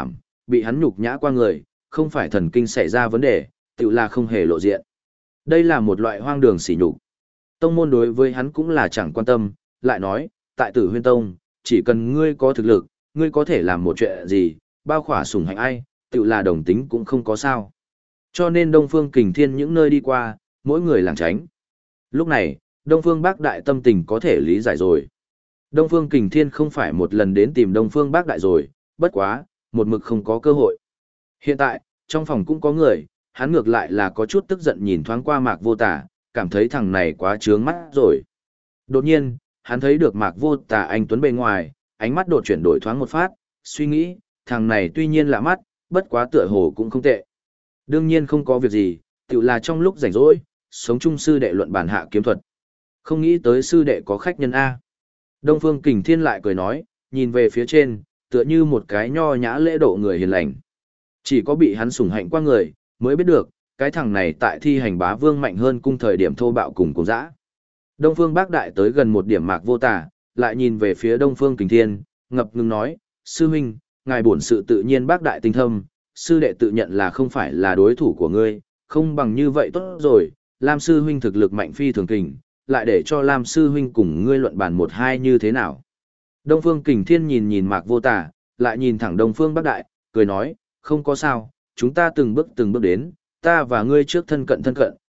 bị hắn nhục nhã qua người, không phải thần kinh xảy ra vấn đề, tự là không hề lộ diện. Đây là một loại hoang đường sỉ nhục. Tông môn đối với hắn cũng là chẳng quan tâm, lại nói, tại Tử Huyên Tông, chỉ cần ngươi có thực lực, ngươi có thể làm một chuyện gì, bao khỏa sủng hạnh ai, tự là đồng tính cũng không có sao. Cho nên Đông Phương Kình Thiên những nơi đi qua, mỗi người lảng tránh. Lúc này, Đông Phương Bác Đại tâm tình có thể lý giải rồi. Đông Phương Kình Thiên không phải một lần đến tìm Đông Phương Bác Đại rồi, bất quá, một mực không có cơ hội. Hiện tại, trong phòng cũng có người, hắn ngược lại là có chút tức giận nhìn thoáng qua Mạc Vô Tà, cảm thấy thằng này quá trướng mắt rồi. Đột nhiên, hắn thấy được Mạc Vô Tà anh tuấn bề ngoài, ánh mắt đột chuyển đổi thoáng một phát, suy nghĩ, thằng này tuy nhiên lạ mắt, bất quá tựa hồ cũng không tệ. Đương nhiên không có việc gì, tự là trong lúc rảnh rỗi, sống chung sư đệ luận bản hạ kiếm thuật. Không nghĩ tới sư đệ có khách nhân A. Đông Phương Kình Thiên lại cười nói, nhìn về phía trên, tựa như một cái nho nhã lễ độ người hiền lành. Chỉ có bị hắn sủng hạnh qua người, mới biết được, cái thằng này tại thi hành bá vương mạnh hơn cung thời điểm thô bạo cùng cùng dã. Đông Phương Bác Đại tới gần một điểm Mạc Vô Tà, lại nhìn về phía Đông Phương Kình Thiên, ngập ngừng nói, sư huynh, ngài bổn sự tự nhiên Bác Đại tinh thâm, sư đệ tự nhận là không phải là đối thủ của ngươi, không bằng như vậy tốt rồi, Lam sư huynh thực lực mạnh phi thường kình, lại để cho Lam sư huynh cùng ngươi luận bàn một hai như thế nào. Đông Phương Kình Thiên nhìn nhìn Mạc Vô Tà, lại nhìn thẳng Đông Phương Bác Đại, cười nói, không có sao, chúng ta từng bước đến, ta và ngươi trước thân cận,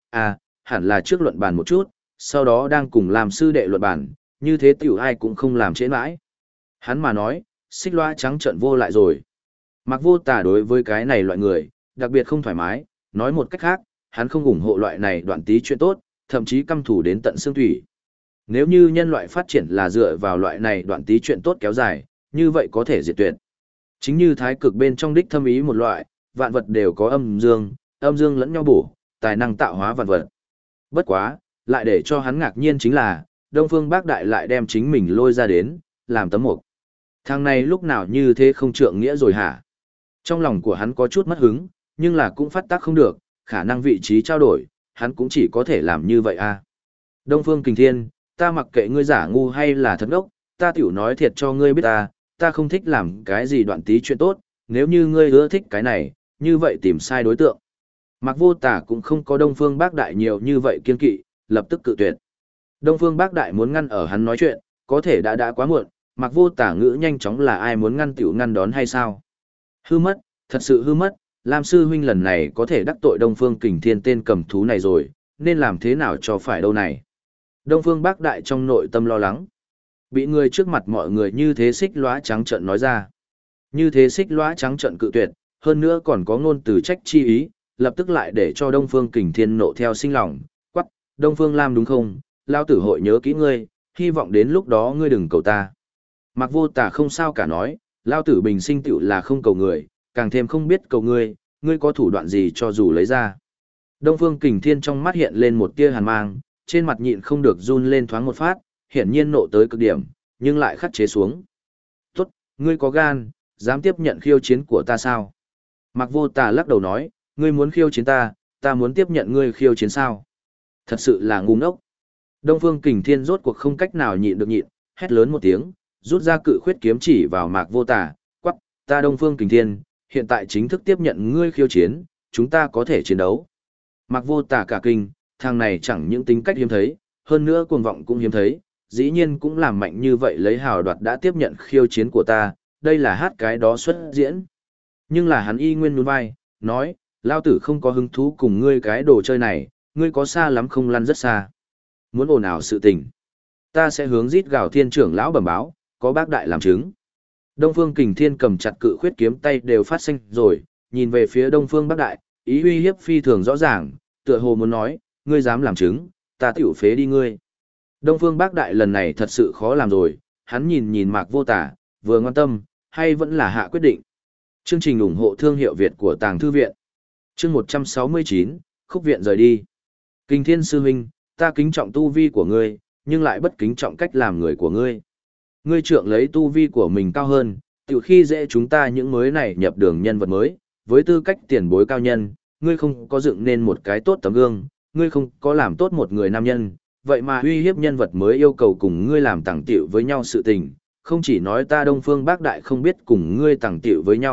hẳn là trước luận bàn một chút, sau đó đang cùng làm sư đệ luận bàn, như thế tiểu ai cũng không làm trễ mãi. Hắn mà nói, xích loa trắng trợn vô lại rồi. Mạc Vô Tà đối với cái này loại người, đặc biệt không thoải mái, nói một cách khác, hắn không ủng hộ loại này đoạn tí chuyện tốt, thậm chí căm thù đến tận xương thủy. Nếu như nhân loại phát triển là dựa vào loại này đoạn tí chuyện tốt kéo dài, như vậy có thể diệt tuyệt. Chính như thái cực bên trong đích thâm ý một loại, vạn vật đều có âm dương lẫn nhau bổ, tài năng tạo hóa vạn vật. Bất quá, lại để cho hắn ngạc nhiên chính là, Đông Phương Bác Đại lại đem chính mình lôi ra đến, làm tấm mục. Thằng này lúc nào như thế không trượng nghĩa rồi hả? Trong lòng của hắn có chút mất hứng, nhưng là cũng phát tác không được, khả năng vị trí trao đổi, hắn cũng chỉ có thể làm như vậy a. Đông Phương Kình Thiên, ta mặc kệ ngươi giả ngu hay là thật ngốc, ta tiểu nói thiệt cho ngươi biết ta không thích làm cái gì đoạn tí chuyện tốt, nếu như ngươi ưa thích cái này, như vậy tìm sai đối tượng. Mạc Vô Tà cũng không có Đông Phương Bác Đại nhiều như vậy kiên kỵ, lập tức cự tuyệt. Đông Phương Bác Đại muốn ngăn ở hắn nói chuyện, có thể đã quá muộn, Mạc Vô Tà ngữ nhanh chóng là ai muốn ngăn tiểu ngăn đón hay sao? Hư mất, thật sự hư mất, Lam sư huynh lần này có thể đắc tội Đông Phương Kình Thiên tên cầm thú này rồi, nên làm thế nào cho phải đâu này? Đông Phương Bác Đại trong nội tâm lo lắng. Bị người trước mặt mọi người như thế xích lóa trắng trợn nói ra. Như thế xích lóa trắng trợn cự tuyệt, hơn nữa còn có ngôn từ trách chi ý, lập tức lại để cho Đông Phương Kình Thiên nộ theo sinh lòng, quắc, Đông Phương Lam đúng không, lao tử hội nhớ kỹ ngươi, hy vọng đến lúc đó ngươi đừng cầu ta. Mạc Vô Tà không sao cả nói, lao tử bình sinh tựu là không cầu người, càng thêm không biết cầu ngươi, ngươi có thủ đoạn gì cho dù lấy ra. Đông Phương Kình Thiên trong mắt hiện lên một tia hàn mang, trên mặt nhịn không được run lên thoáng một phát, hiển nhiên nộ tới cực điểm, nhưng lại khắc chế xuống. Tốt, ngươi có gan, dám tiếp nhận khiêu chiến của ta sao? Mạc Vô Tà lắc đầu nói, ngươi muốn khiêu chiến ta muốn tiếp nhận ngươi khiêu chiến sao? Thật sự là ngu ngốc. Đông Phương Kình Thiên rốt cuộc không cách nào nhịn được nhịn, hét lớn một tiếng, rút ra cự khuyết kiếm chỉ vào Mạc Vô Tà, quắc, ta Đông Phương Kình Thiên, hiện tại chính thức tiếp nhận ngươi khiêu chiến, chúng ta có thể chiến đấu. Mạc Vô Tà cả kinh, thằng này chẳng những tính cách hiếm thấy, hơn nữa cuồng vọng cũng hiếm thấy, dĩ nhiên cũng làm mạnh như vậy lấy hào đoạt đã tiếp nhận khiêu chiến của ta, đây là hát cái đó xuất diễn. Nhưng là hắn y nguyên nhún vai, nói, lao tử không có hứng thú cùng ngươi cái đồ chơi này, ngươi có xa lắm không lăn rất xa. Muốn ồn ào sự tình, ta sẽ hướng rít gào thiên trưởng lão bẩm báo, có bác đại làm chứng. Đông Phương Kình Thiên cầm chặt cự khuyết kiếm tay đều phát xanh rồi, nhìn về phía Đông Phương bác đại, ý uy hiếp phi thường rõ ràng, tựa hồ muốn nói, ngươi dám làm chứng, ta tiểu phế đi ngươi. Đông Phương bác đại lần này thật sự khó làm rồi, hắn nhìn nhìn Mạc Vô Tà, vừa ngoan tâm, hay vẫn là hạ quyết định. Chương trình ủng hộ thương hiệu Việt của Tàng Thư Viện. Chương 169, Khúc Viện rời đi. Kình Thiên sư huynh, ta kính trọng tu vi của ngươi, nhưng lại bất kính trọng cách làm người của ngươi. Ngươi trượng lấy tu vi của mình cao hơn, tự khi dễ chúng ta những mới này nhập đường nhân vật mới, với tư cách tiền bối cao nhân, ngươi không có dựng nên một cái tốt tấm gương, ngươi không có làm tốt một người nam nhân, vậy mà uy hiếp nhân vật mới yêu cầu cùng ngươi làm tẳng tiệu với nhau sự tình, không chỉ nói ta Đông Phương Bác Đại không biết cùng ngươi tẳng tiệu với nhau,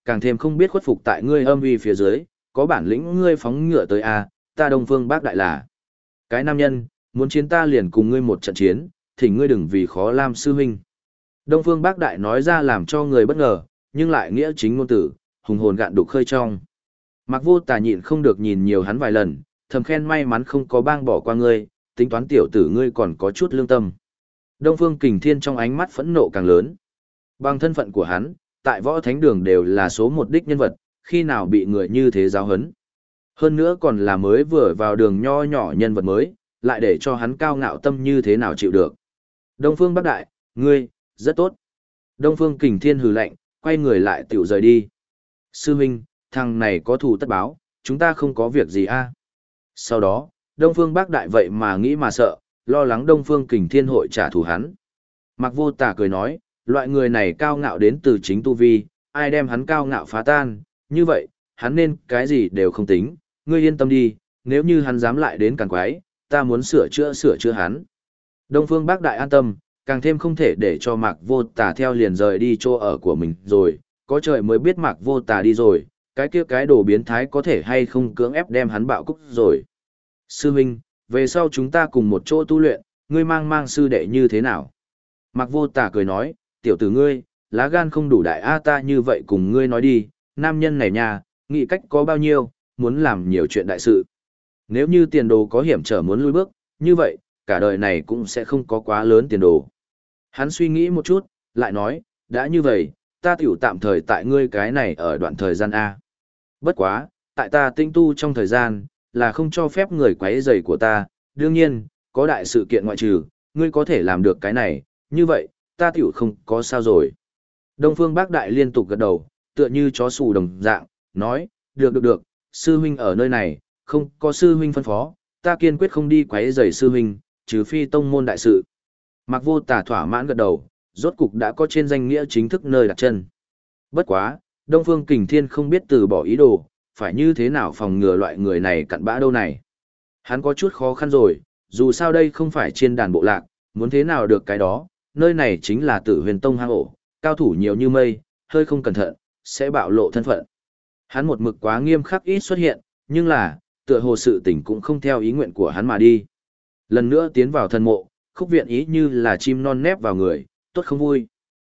càng thêm không biết khuất phục tại ngươi âm uy phía dưới, có bản lĩnh ngươi phóng ngựa tới a, ta Đông Phương Bác Đại là cái nam nhân, muốn chiến ta liền cùng ngươi một trận chiến, thỉnh ngươi đừng vì khó làm sư huynh. Đông Phương Bác Đại nói ra làm cho người bất ngờ, nhưng lại nghĩa chính ngôn tử, hùng hồn gạn đục khơi trong. Mặc Vô Tà nhịn không được nhìn nhiều hắn vài lần, thầm khen may mắn không có bang bỏ qua ngươi, tính toán tiểu tử ngươi còn có chút lương tâm. Đông Phương Kình Thiên trong ánh mắt phẫn nộ càng lớn. Bằng thân phận của hắn, tại võ thánh đường đều là số một đích nhân vật, khi nào bị người như thế giáo hấn. Hơn nữa còn là mới vừa vào đường nho nhỏ nhân vật mới, lại để cho hắn cao ngạo tâm như thế nào chịu được. Đông Phương Bác Đại, ngươi, rất tốt. Đông Phương Kình Thiên hừ lạnh, quay người lại tiểu rời đi. Sư huynh, thằng này có thù tất báo, chúng ta không có việc gì a. Sau đó, Đông Phương Bác Đại vậy mà nghĩ mà sợ, lo lắng Đông Phương Kình Thiên hội trả thù hắn. Mặc Vô Tà cười nói, loại người này cao ngạo đến từ chính tu vi, ai đem hắn cao ngạo phá tan, như vậy, hắn nên cái gì đều không tính, ngươi yên tâm đi, nếu như hắn dám lại đến càn quái, ta muốn sửa chữa hắn. Đông Phương Bác Đại an tâm, càng thêm không thể để cho Mạc Vô Tà theo liền rời đi chỗ ở của mình rồi, có trời mới biết Mạc Vô Tà đi rồi, cái kia cái đồ biến thái có thể hay không cưỡng ép đem hắn bạo cúc rồi. Sư huynh, về sau chúng ta cùng một chỗ tu luyện, ngươi mang sư đệ như thế nào? Mạc Vô Tà cười nói, tiểu tử ngươi, lá gan không đủ đại a, ta như vậy cùng ngươi nói đi, nam nhân này nha, nghĩ cách có bao nhiêu, muốn làm nhiều chuyện đại sự. Nếu như tiền đồ có hiểm trở muốn lùi bước, như vậy, cả đời này cũng sẽ không có quá lớn tiền đồ. Hắn suy nghĩ một chút, lại nói, đã như vậy, ta tiểu tạm thời tại ngươi cái này ở đoạn thời gian A. Bất quá, tại ta tinh tu trong thời gian, là không cho phép người quấy rầy của ta, đương nhiên, có đại sự kiện ngoại trừ, ngươi có thể làm được cái này, như vậy, ta tiểu không có sao rồi. Đông Phương Bác Đại liên tục gật đầu, tựa như chó xù đồng dạng, nói, được, sư huynh ở nơi này, không có sư huynh phân phó, ta kiên quyết không đi quấy rầy sư huynh, trừ phi tông môn đại sự. Mạc Vô Tà thỏa mãn gật đầu, rốt cục đã có trên danh nghĩa chính thức nơi đặt chân. Bất quá, Đông Phương Kình Thiên không biết từ bỏ ý đồ, phải như thế nào phòng ngừa loại người này cặn bã đâu này. Hắn có chút khó khăn rồi, dù sao đây không phải trên đàn bộ lạc, muốn thế nào được cái đó, nơi này chính là Tử Huyền Tông hang ổ, cao thủ nhiều như mây, hơi không cẩn thận, sẽ bạo lộ thân phận. Hắn một mực quá nghiêm khắc ít xuất hiện, nhưng là, tựa hồ sự tình cũng không theo ý nguyện của hắn mà đi. Lần nữa tiến vào thần mộ, Khúc Viện ý như là chim non nép vào người, tốt không vui.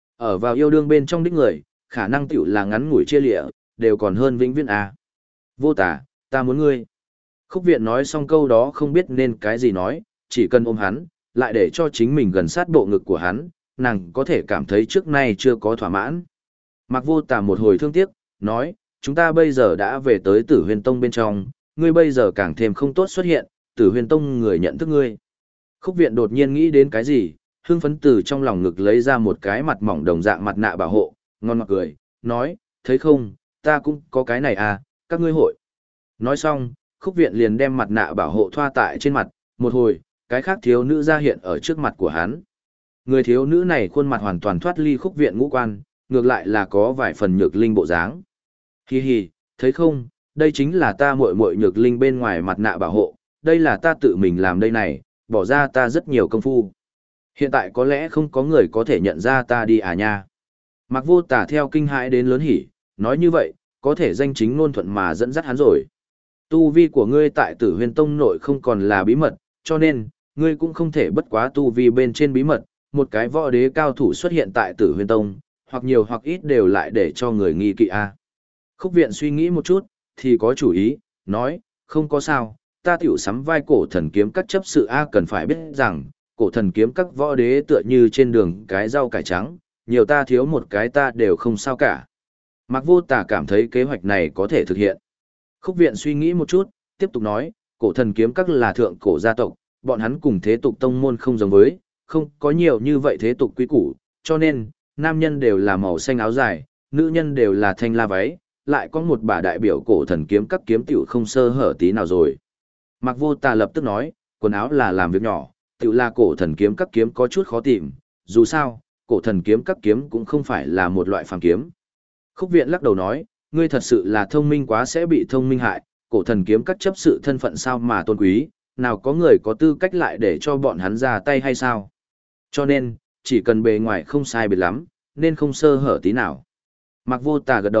Ở vào yêu đương bên trong đích người, khả năng tiểu là ngắn ngủi chia lịa, đều còn hơn vĩnh viễn à. Vô Tà, ta muốn ngươi. Khúc Viện nói xong câu đó không biết nên cái gì nói, chỉ cần ôm hắn, lại để cho chính mình gần sát bộ ngực của hắn, nàng có thể cảm thấy trước nay chưa có thỏa mãn. Mạc Vô Tà một hồi thương tiếc, nói, chúng ta bây giờ đã về tới Tử Huyền Tông bên trong, ngươi bây giờ càng thêm không tốt xuất hiện, Tử Huyền Tông người nhận thức ngươi. Khúc Viện đột nhiên nghĩ đến cái gì, hưng phấn từ trong lòng ngực lấy ra một cái mặt mỏng đồng dạng mặt nạ bảo hộ, ngon ngọt cười, nói, thấy không, ta cũng có cái này à, các ngươi hội. Nói xong, Khúc Viện liền đem mặt nạ bảo hộ thoa tại trên mặt, một hồi, cái khác thiếu nữ ra hiện ở trước mặt của hắn. Người thiếu nữ này khuôn mặt hoàn toàn thoát ly Khúc Viện ngũ quan, ngược lại là có vài phần nhược linh bộ dáng. Hi hi, thấy không, đây chính là ta muội muội nhược linh bên ngoài mặt nạ bảo hộ, đây là ta tự mình làm đây này, bỏ ra ta rất nhiều công phu. Hiện tại có lẽ không có người có thể nhận ra ta đi à nha. Mạc Vô Tà theo kinh hãi đến lớn hỉ, nói như vậy, có thể danh chính ngôn thuận mà dẫn dắt hắn rồi. Tu vi của ngươi tại Tử Huyền Tông nội không còn là bí mật, cho nên, ngươi cũng không thể bất quá tu vi bên trên bí mật, một cái võ đế cao thủ xuất hiện tại Tử Huyền Tông, hoặc nhiều hoặc ít đều lại để cho người nghi kỵ a. Khúc Viện suy nghĩ một chút, thì có chủ ý, nói, không có sao, ta tiểu sắm vai cổ thần kiếm các chấp sự a, cần phải biết rằng, cổ thần kiếm các võ đế tựa như trên đường cái rau cải trắng, nhiều ta thiếu một cái ta đều không sao cả. Mạc Vô Tà cảm thấy kế hoạch này có thể thực hiện. Khúc Viện suy nghĩ một chút, tiếp tục nói, cổ thần kiếm các là thượng cổ gia tộc, bọn hắn cùng thế tục tông môn không giống với, không có nhiều như vậy thế tục quý củ, cho nên, nam nhân đều là màu xanh áo dài, nữ nhân đều là thanh la váy, lại có một bà đại biểu cổ thần kiếm các kiếm tiểu không sơ hở tí nào rồi. Mạc Vô Tà lập tức nói, quần áo là làm việc nhỏ, tiểu là cổ thần kiếm các kiếm có chút khó tìm, dù sao, cổ thần kiếm các kiếm cũng không phải là một loại phàm kiếm. Khúc Viện lắc đầu nói, ngươi thật sự là thông minh quá sẽ bị thông minh hại, cổ thần kiếm các chấp sự thân phận sao mà tôn quý, nào có người có tư cách lại để cho bọn hắn ra tay hay sao. Cho nên, chỉ cần bề ngoài không sai biệt lắm, nên không sơ hở tí nào. Mạc Vô Tà gật đầu,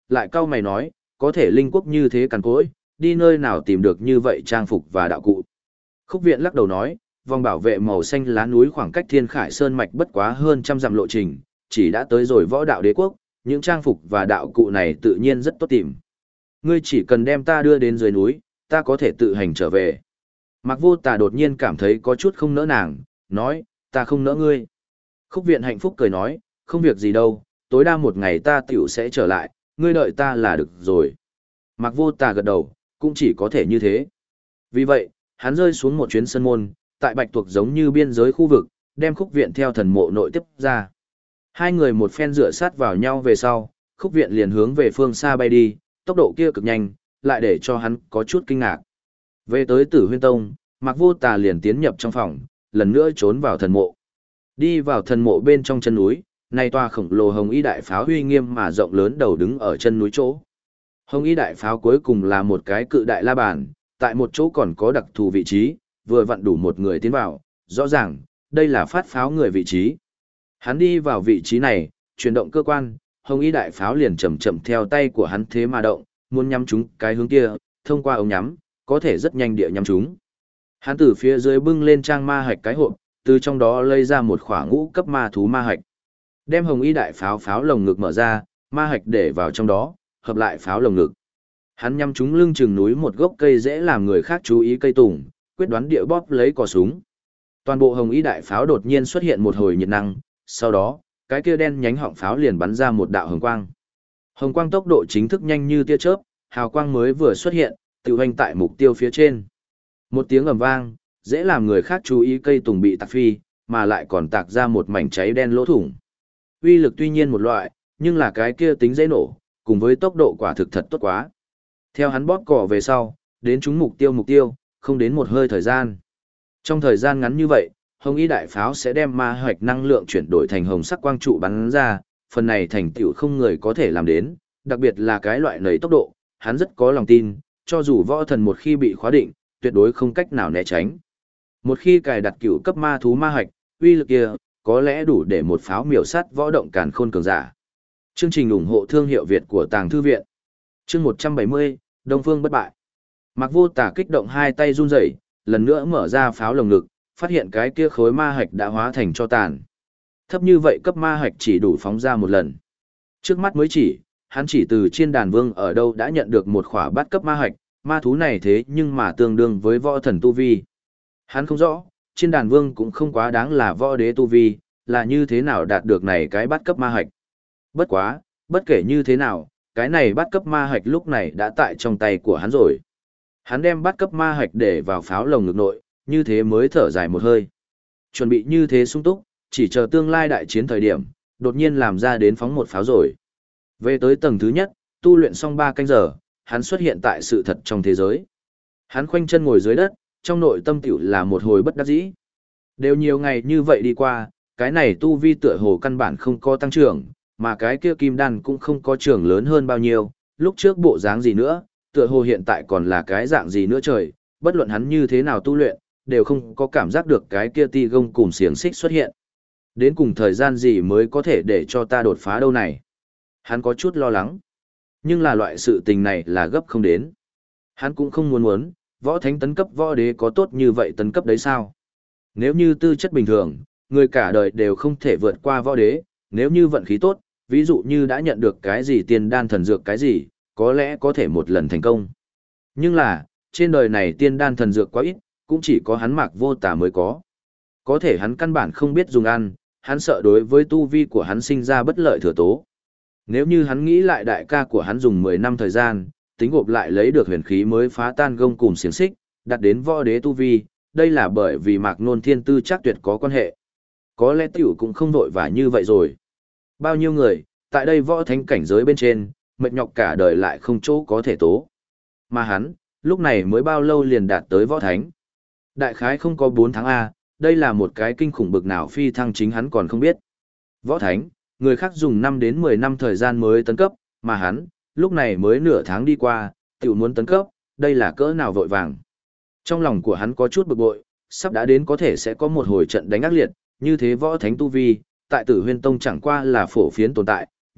lại cau mày nói, có thể linh quốc như thế cằn cỗi, đi nơi nào tìm được như vậy trang phục và đạo cụ. Khúc viện lắc đầu nói, vòng bảo vệ màu xanh lá núi khoảng cách Thiên Khải Sơn mạch bất quá hơn trăm dặm lộ trình, chỉ đã tới rồi Võ Đạo Đế quốc, những trang phục và đạo cụ này tự nhiên rất tốt tìm. Ngươi chỉ cần đem ta đưa đến dưới núi, ta có thể tự hành trở về. Mạc Vô Tà đột nhiên cảm thấy có chút không nỡ nàng, nói, ta không nỡ ngươi. Khúc viện hạnh phúc cười nói, không việc gì đâu, tối đa một ngày ta tiểu sẽ trở lại, ngươi đợi ta là được rồi. Mạc Vô Tà gật đầu, cũng chỉ có thể như thế. Vì vậy, hắn rơi xuống một chuyến sân môn, tại Bạch Tuộc giống như biên giới khu vực, đem Khúc viện theo thần mộ nội tiếp ra. Hai người một phen dựa sát vào nhau về sau, Khúc viện liền hướng về phương xa bay đi, tốc độ kia cực nhanh, lại để cho hắn có chút kinh ngạc. Về tới Tử Huyên Tông, Mạc Vô Tà liền tiến nhập trong phòng, lần nữa trốn vào thần mộ. Đi vào thần mộ bên trong chân núi, này tòa khổng lồ hồng y đại pháo uy nghiêm mà rộng lớn đầu đứng ở chân núi chỗ. Hồng y đại pháo cuối cùng là một cái cự đại la bàn, tại một chỗ còn có đặc thù vị trí, vừa vặn đủ một người tiến vào, rõ ràng, đây là phát pháo người vị trí. Hắn đi vào vị trí này, chuyển động cơ quan, hồng y đại pháo liền chậm chậm theo tay của hắn thế mà động, muốn nhắm chúng cái hướng kia, thông qua ống nhắm, có thể rất nhanh địa nhắm chúng. Hắn từ phía dưới bưng lên trang ma hạch cái hộp, từ trong đó lấy ra một khỏa ngũ cấp ma thú ma hạch. Đem hồng y đại pháo pháo lồng ngực mở ra, ma hạch để vào trong đó, hợp lại pháo lồng ngực. Hắn nhắm trúng lưng chừng núi một gốc cây dễ làm người khác chú ý cây tùng, quyết đoán địa bóp lấy cò súng. Toàn bộ hồng y đại pháo đột nhiên xuất hiện một hồi nhiệt năng, sau đó, cái kia đen nhánh họng pháo liền bắn ra một đạo hồng quang. Hồng quang tốc độ chính thức nhanh như tia chớp, hào quang mới vừa xuất hiện, tự hoành tại mục tiêu phía trên. Một tiếng ầm vang, dễ làm người khác chú ý cây tùng bị tạc phi, mà lại còn tạc ra một mảnh cháy đen lỗ thủng. Uy lực tuy nhiên một loại, nhưng là cái kia tính dễ nổ, cùng với tốc độ quả thực thật tốt quá. Theo hắn bóp cò về sau, đến trúng mục tiêu, không đến một hơi thời gian. Trong thời gian ngắn như vậy, hồng y đại pháo sẽ đem ma hoạch năng lượng chuyển đổi thành hồng sắc quang trụ bắn ra, phần này thành tựu không người có thể làm đến, đặc biệt là cái loại nấy tốc độ, hắn rất có lòng tin, cho dù võ thần một khi bị khóa định, tuyệt đối không cách nào né tránh. Một khi cài đặt cửu cấp ma thú ma hoạch, uy lực kia, có lẽ đủ để một pháo miểu sát võ động càn khôn cường giả. Chương trình ủng hộ thương hiệu Việt của Tàng Thư Viện. Chương 170, Đông Phương bất bại. Mạc Vô Tà kích động hai tay run rẩy, lần nữa mở ra pháo lồng ngực, phát hiện cái kia khối ma hạch đã hóa thành cho tàn. Thấp như vậy cấp ma hạch chỉ đủ phóng ra một lần. Trước mắt mới chỉ, hắn chỉ từ Chiên Đàn Vương ở đâu đã nhận được một khỏa bát cấp ma hạch, ma thú này thế nhưng mà tương đương với võ thần tu vi. Hắn không rõ, Chiên Đàn Vương cũng không quá đáng là võ đế tu vi, là như thế nào đạt được này cái bát cấp ma hạch. Bất quá, bất kể như thế nào, cái này bát cấp ma hạch lúc này đã tại trong tay của hắn rồi. Hắn đem bát cấp ma hạch để vào pháo lồng ngực nội, như thế mới thở dài một hơi. Chuẩn bị như thế sung túc, chỉ chờ tương lai đại chiến thời điểm, đột nhiên làm ra đến phóng một pháo rồi. Về tới tầng thứ nhất, tu luyện xong 3 canh giờ, hắn xuất hiện tại sự thật trong thế giới. Hắn khoanh chân ngồi dưới đất, trong nội tâm tiểu là một hồi bất đắc dĩ. Đều nhiều ngày như vậy đi qua, cái này tu vi tựa hồ căn bản không có tăng trưởng, mà cái kia kim đan cũng không có trưởng lớn hơn bao nhiêu, lúc trước bộ dáng gì nữa, tựa hồ hiện tại còn là cái dạng gì nữa trời, bất luận hắn như thế nào tu luyện, đều không có cảm giác được cái kia ti gông cùng xiềng xích xuất hiện. Đến cùng thời gian gì mới có thể để cho ta đột phá đâu này? Hắn có chút lo lắng. Nhưng là loại sự tình này là gấp không đến. Hắn cũng không muốn, võ thánh tấn cấp võ đế có tốt như vậy tấn cấp đấy sao? Nếu như tư chất bình thường, người cả đời đều không thể vượt qua võ đế, nếu như vận khí tốt, ví dụ như đã nhận được cái gì tiên đan thần dược cái gì, có lẽ có thể một lần thành công. Nhưng là, trên đời này tiên đan thần dược quá ít, cũng chỉ có hắn Mạc Vô Tà mới có. Có thể hắn căn bản không biết dùng ăn, hắn sợ đối với tu vi của hắn sinh ra bất lợi thừa tố. Nếu như hắn nghĩ lại đại ca của hắn dùng 10 năm thời gian, tính gộp lại lấy được huyền khí mới phá tan gông cùng xiềng xích, đặt đến võ đế tu vi, đây là bởi vì Mạc Nôn thiên tư chắc tuyệt có quan hệ. Có lẽ tiểu cũng không vội vã như vậy rồi. Bao nhiêu người, tại đây võ thánh cảnh giới bên trên, mệt nhọc cả đời lại không chỗ có thể tố. Mà hắn, lúc này mới bao lâu liền đạt tới võ thánh. Đại khái không có 4 tháng A, đây là một cái kinh khủng bực nào phi thăng chính hắn còn không biết. Võ thánh, người khác dùng 5 đến 10 năm thời gian mới tấn cấp, mà hắn, lúc này mới nửa tháng đi qua, tiểu muốn tấn cấp, đây là cỡ nào vội vàng. Trong lòng của hắn có chút bực bội, sắp đã đến có thể sẽ có một hồi trận đánh ác liệt, như thế võ thánh tu vi, tại Tử Huyên Tông chẳng qua là phổ phiến tồn tại,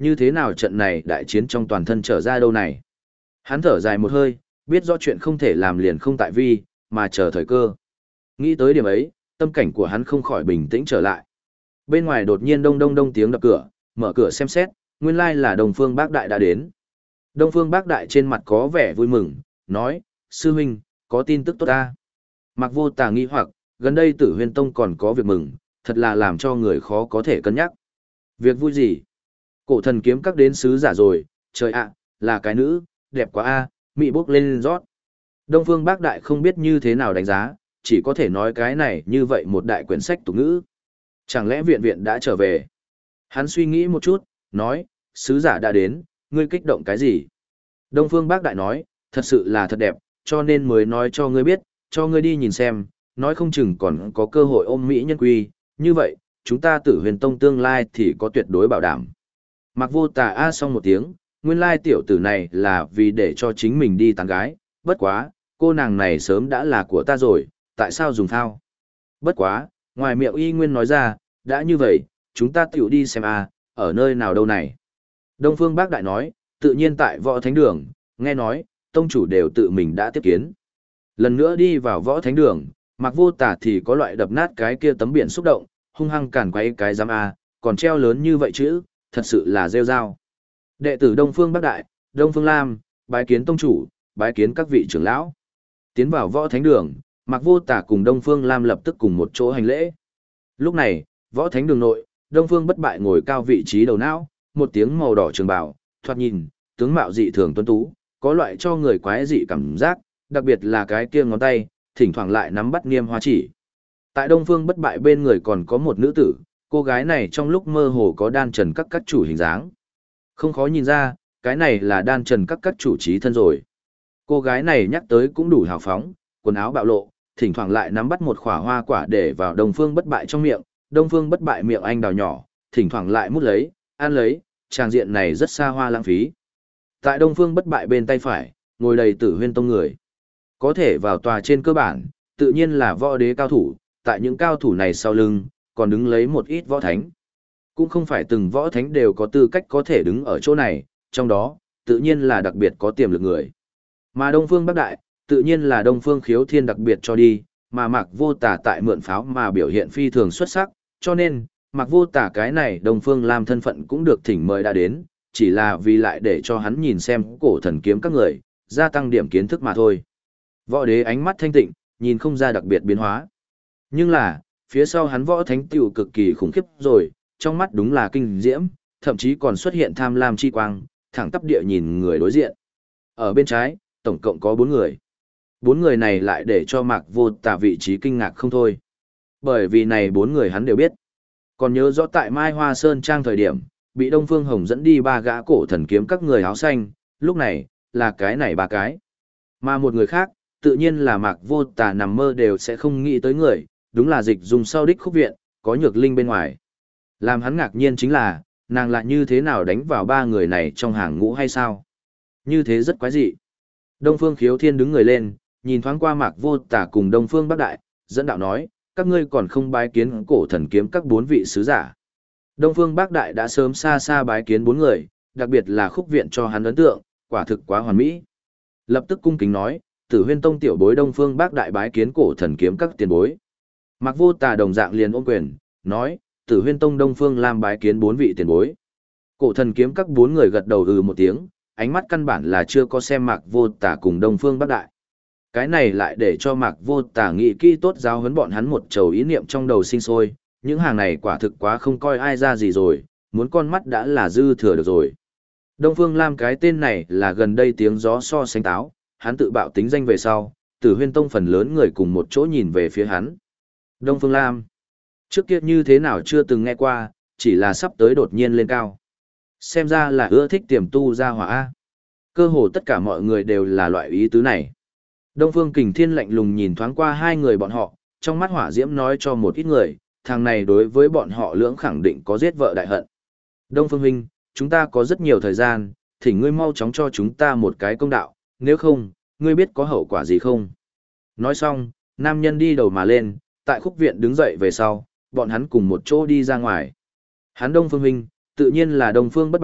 như thế nào trận này đại chiến trong toàn thân trở ra đâu này. Hắn thở dài một hơi, biết rõ chuyện không thể làm liền không tại vi, mà chờ thời cơ. Nghĩ tới điểm ấy, tâm cảnh của hắn không khỏi bình tĩnh trở lại. Bên ngoài đột nhiên đông đông đông tiếng đập cửa, mở cửa xem xét, nguyên lai là Đông Phương Bác Đại đã đến. Đông Phương Bác Đại trên mặt có vẻ vui mừng, nói, sư huynh, có tin tức tốt ta. Mạc Vô Tà nghi hoặc, gần đây Tử Huyên Tông còn có việc mừng, thật là làm cho người khó có thể cân nhắc. Việc vui gì? Cổ thần kiếm các đến sứ giả rồi, trời ạ, là cái nữ, đẹp quá a, mị bốc lên rót. Đông Phương Bác Đại không biết như thế nào đánh giá, chỉ có thể nói cái này như vậy một đại quyển sách tục ngữ. Chẳng lẽ viện viện đã trở về? Hắn suy nghĩ một chút, nói, sứ giả đã đến, ngươi kích động cái gì? Đông Phương Bác Đại nói, thật sự là thật đẹp, cho nên mới nói cho ngươi biết, cho ngươi đi nhìn xem, nói không chừng còn có cơ hội ôm Mỹ nhân quy, như vậy, chúng ta Tử Huyền Tông tương lai thì có tuyệt đối bảo đảm. Mạc Vô Tà a xong một tiếng, nguyên lai tiểu tử này là vì để cho chính mình đi tán gái, bất quá, cô nàng này sớm đã là của ta rồi, tại sao dùng thao? Bất quá, ngoài miệng y nguyên nói ra, đã như vậy, chúng ta tiểu đi xem a, ở nơi nào đâu này. Đông Phương Bác Đại nói, tự nhiên tại Võ Thánh Đường, nghe nói, tông chủ đều tự mình đã tiếp kiến. Lần nữa đi vào Võ Thánh Đường, Mạc Vô Tà thì có loại đập nát cái kia tấm biển xúc động, hung hăng cản quay cái giám a, còn treo lớn như vậy chứ, thật sự là rêu rao. Đệ tử Đông Phương Bác Đại, Đông Phương Lam, bái kiến tông chủ, bái kiến các vị trưởng lão. Tiến vào Võ Thánh Đường, Mạc Vô Tà cùng Đông Phương Lam lập tức cùng một chỗ hành lễ. Lúc này, Võ Thánh Đường nội, Đông Phương Bất Bại ngồi cao vị trí đầu não, một tiếng màu đỏ trường bào, thoạt nhìn, tướng mạo dị thường tuấn tú, có loại cho người quái dị cảm giác, đặc biệt là cái kia ngón tay, thỉnh thoảng lại nắm bắt niêm hoa chỉ. Tại Đông Phương Bất Bại bên người còn có một nữ tử, cô gái này trong lúc mơ hồ có đan trần các chủ hình dáng. Không khó nhìn ra, cái này là đan trần các chủ trí thân rồi. Cô gái này nhắc tới cũng đủ hào phóng, quần áo bạo lộ, thỉnh thoảng lại nắm bắt một khỏa hoa quả để vào Đông Phương Bất Bại trong miệng, Đông Phương Bất Bại miệng anh đào nhỏ, thỉnh thoảng lại mút lấy, ăn lấy, tràng diện này rất xa hoa lãng phí. Tại Đông Phương Bất Bại bên tay phải, ngồi đầy Tử Huyên Tông người. Có thể vào tòa trên cơ bản, tự nhiên là võ đế cao thủ, tại những cao thủ này sau lưng, còn đứng lấy một ít võ thánh. Cũng không phải từng võ thánh đều có tư cách có thể đứng ở chỗ này, trong đó, tự nhiên là đặc biệt có tiềm lực người. Mà Đông Phương Bắc Đại, tự nhiên là Đông Phương Khiếu Thiên đặc biệt cho đi, mà Mạc Vô Tà tại mượn pháo mà biểu hiện phi thường xuất sắc, cho nên, Mạc Vô Tà cái này Đông Phương làm thân phận cũng được thỉnh mời đã đến, chỉ là vì lại để cho hắn nhìn xem cổ thần kiếm các người, gia tăng điểm kiến thức mà thôi. Võ đế ánh mắt thanh tịnh, nhìn không ra đặc biệt biến hóa. Nhưng là, phía sau hắn võ thánh tiểu cực kỳ khủng khiếp rồi, trong mắt đúng là kinh diễm, thậm chí còn xuất hiện tham lam chi quang, thẳng tắp địa nhìn người đối diện. Ở bên trái, tổng cộng có 4 người. 4 người này lại để cho Mạc Vô Tà vị trí kinh ngạc không thôi. Bởi vì này 4 người hắn đều biết. Còn nhớ rõ tại Mai Hoa Sơn Trang thời điểm, bị Đông Phương Hồng dẫn đi 3 gã cổ thần kiếm các người áo xanh, lúc này, là cái này 3 cái. Mà một người khác, tự nhiên là Mạc Vô Tà nằm mơ đều sẽ không nghĩ tới người, đúng là Dịch Dung sau đích khúc viện, có Nhược Linh bên ngoài. Làm hắn ngạc nhiên chính là, nàng lại như thế nào đánh vào 3 người này trong hàng ngũ hay sao? Như thế rất quái dị. Đông Phương Khiếu Thiên đứng người lên, nhìn thoáng qua Mạc Vô Tà cùng Đông Phương Bắc Đại, dẫn đạo nói, các ngươi còn không bái kiến cổ thần kiếm các 4 vị sứ giả. Đông Phương Bắc Đại đã sớm xa xa bái kiến 4 người, đặc biệt là khúc viện cho hắn ấn tượng, quả thực quá hoàn mỹ. Lập tức cung kính nói, Tử Huyên Tông tiểu bối Đông Phương Bắc Đại bái kiến cổ thần kiếm các tiền bối. Mạc Vô Tà đồng dạng liền ôm quyền, nói, Tử Huyên Tông Đông Phương Lam bái kiến 4 vị tiền bối. Cổ thần kiếm các 4 người gật đầu một tiếng, ánh mắt căn bản là chưa có xem Mạc Vô Tà cùng Đông Phương Bắc Đại. Cái này lại để cho Mạc Vô Tà nghĩ kỹ tốt giáo huấn bọn hắn một chầu ý niệm trong đầu sinh sôi, những hàng này quả thực quá không coi ai ra gì rồi, muốn con mắt đã là dư thừa được rồi. Đông Phương Lam cái tên này là gần đây tiếng gió so sánh táo, hắn tự bạo tính danh về sau, Tử Huyên Tông phần lớn người cùng một chỗ nhìn về phía hắn. Đông Phương Lam, trước kia như thế nào chưa từng nghe qua, chỉ là sắp tới đột nhiên lên cao. Xem ra là ưa thích tiềm tu ra hỏa A. Cơ hồ tất cả mọi người đều là loại ý tứ này. Đông Phương Kình Thiên lạnh lùng nhìn thoáng qua 2 người bọn họ, trong mắt hỏa diễm nói cho một ít người, thằng này đối với bọn họ lưỡng khẳng định có giết vợ đại hận. Đông Phương huynh, chúng ta có rất nhiều thời gian, thỉnh ngươi mau chóng cho chúng ta một cái công đạo, nếu không, ngươi biết có hậu quả gì không? Nói xong, nam nhân đi đầu mà lên, tại khúc viện đứng dậy về sau, bọn hắn cùng một chỗ đi ra ngoài. Hắn Đông Phương huynh, tự nhiên là Đông Phương Bất Bại,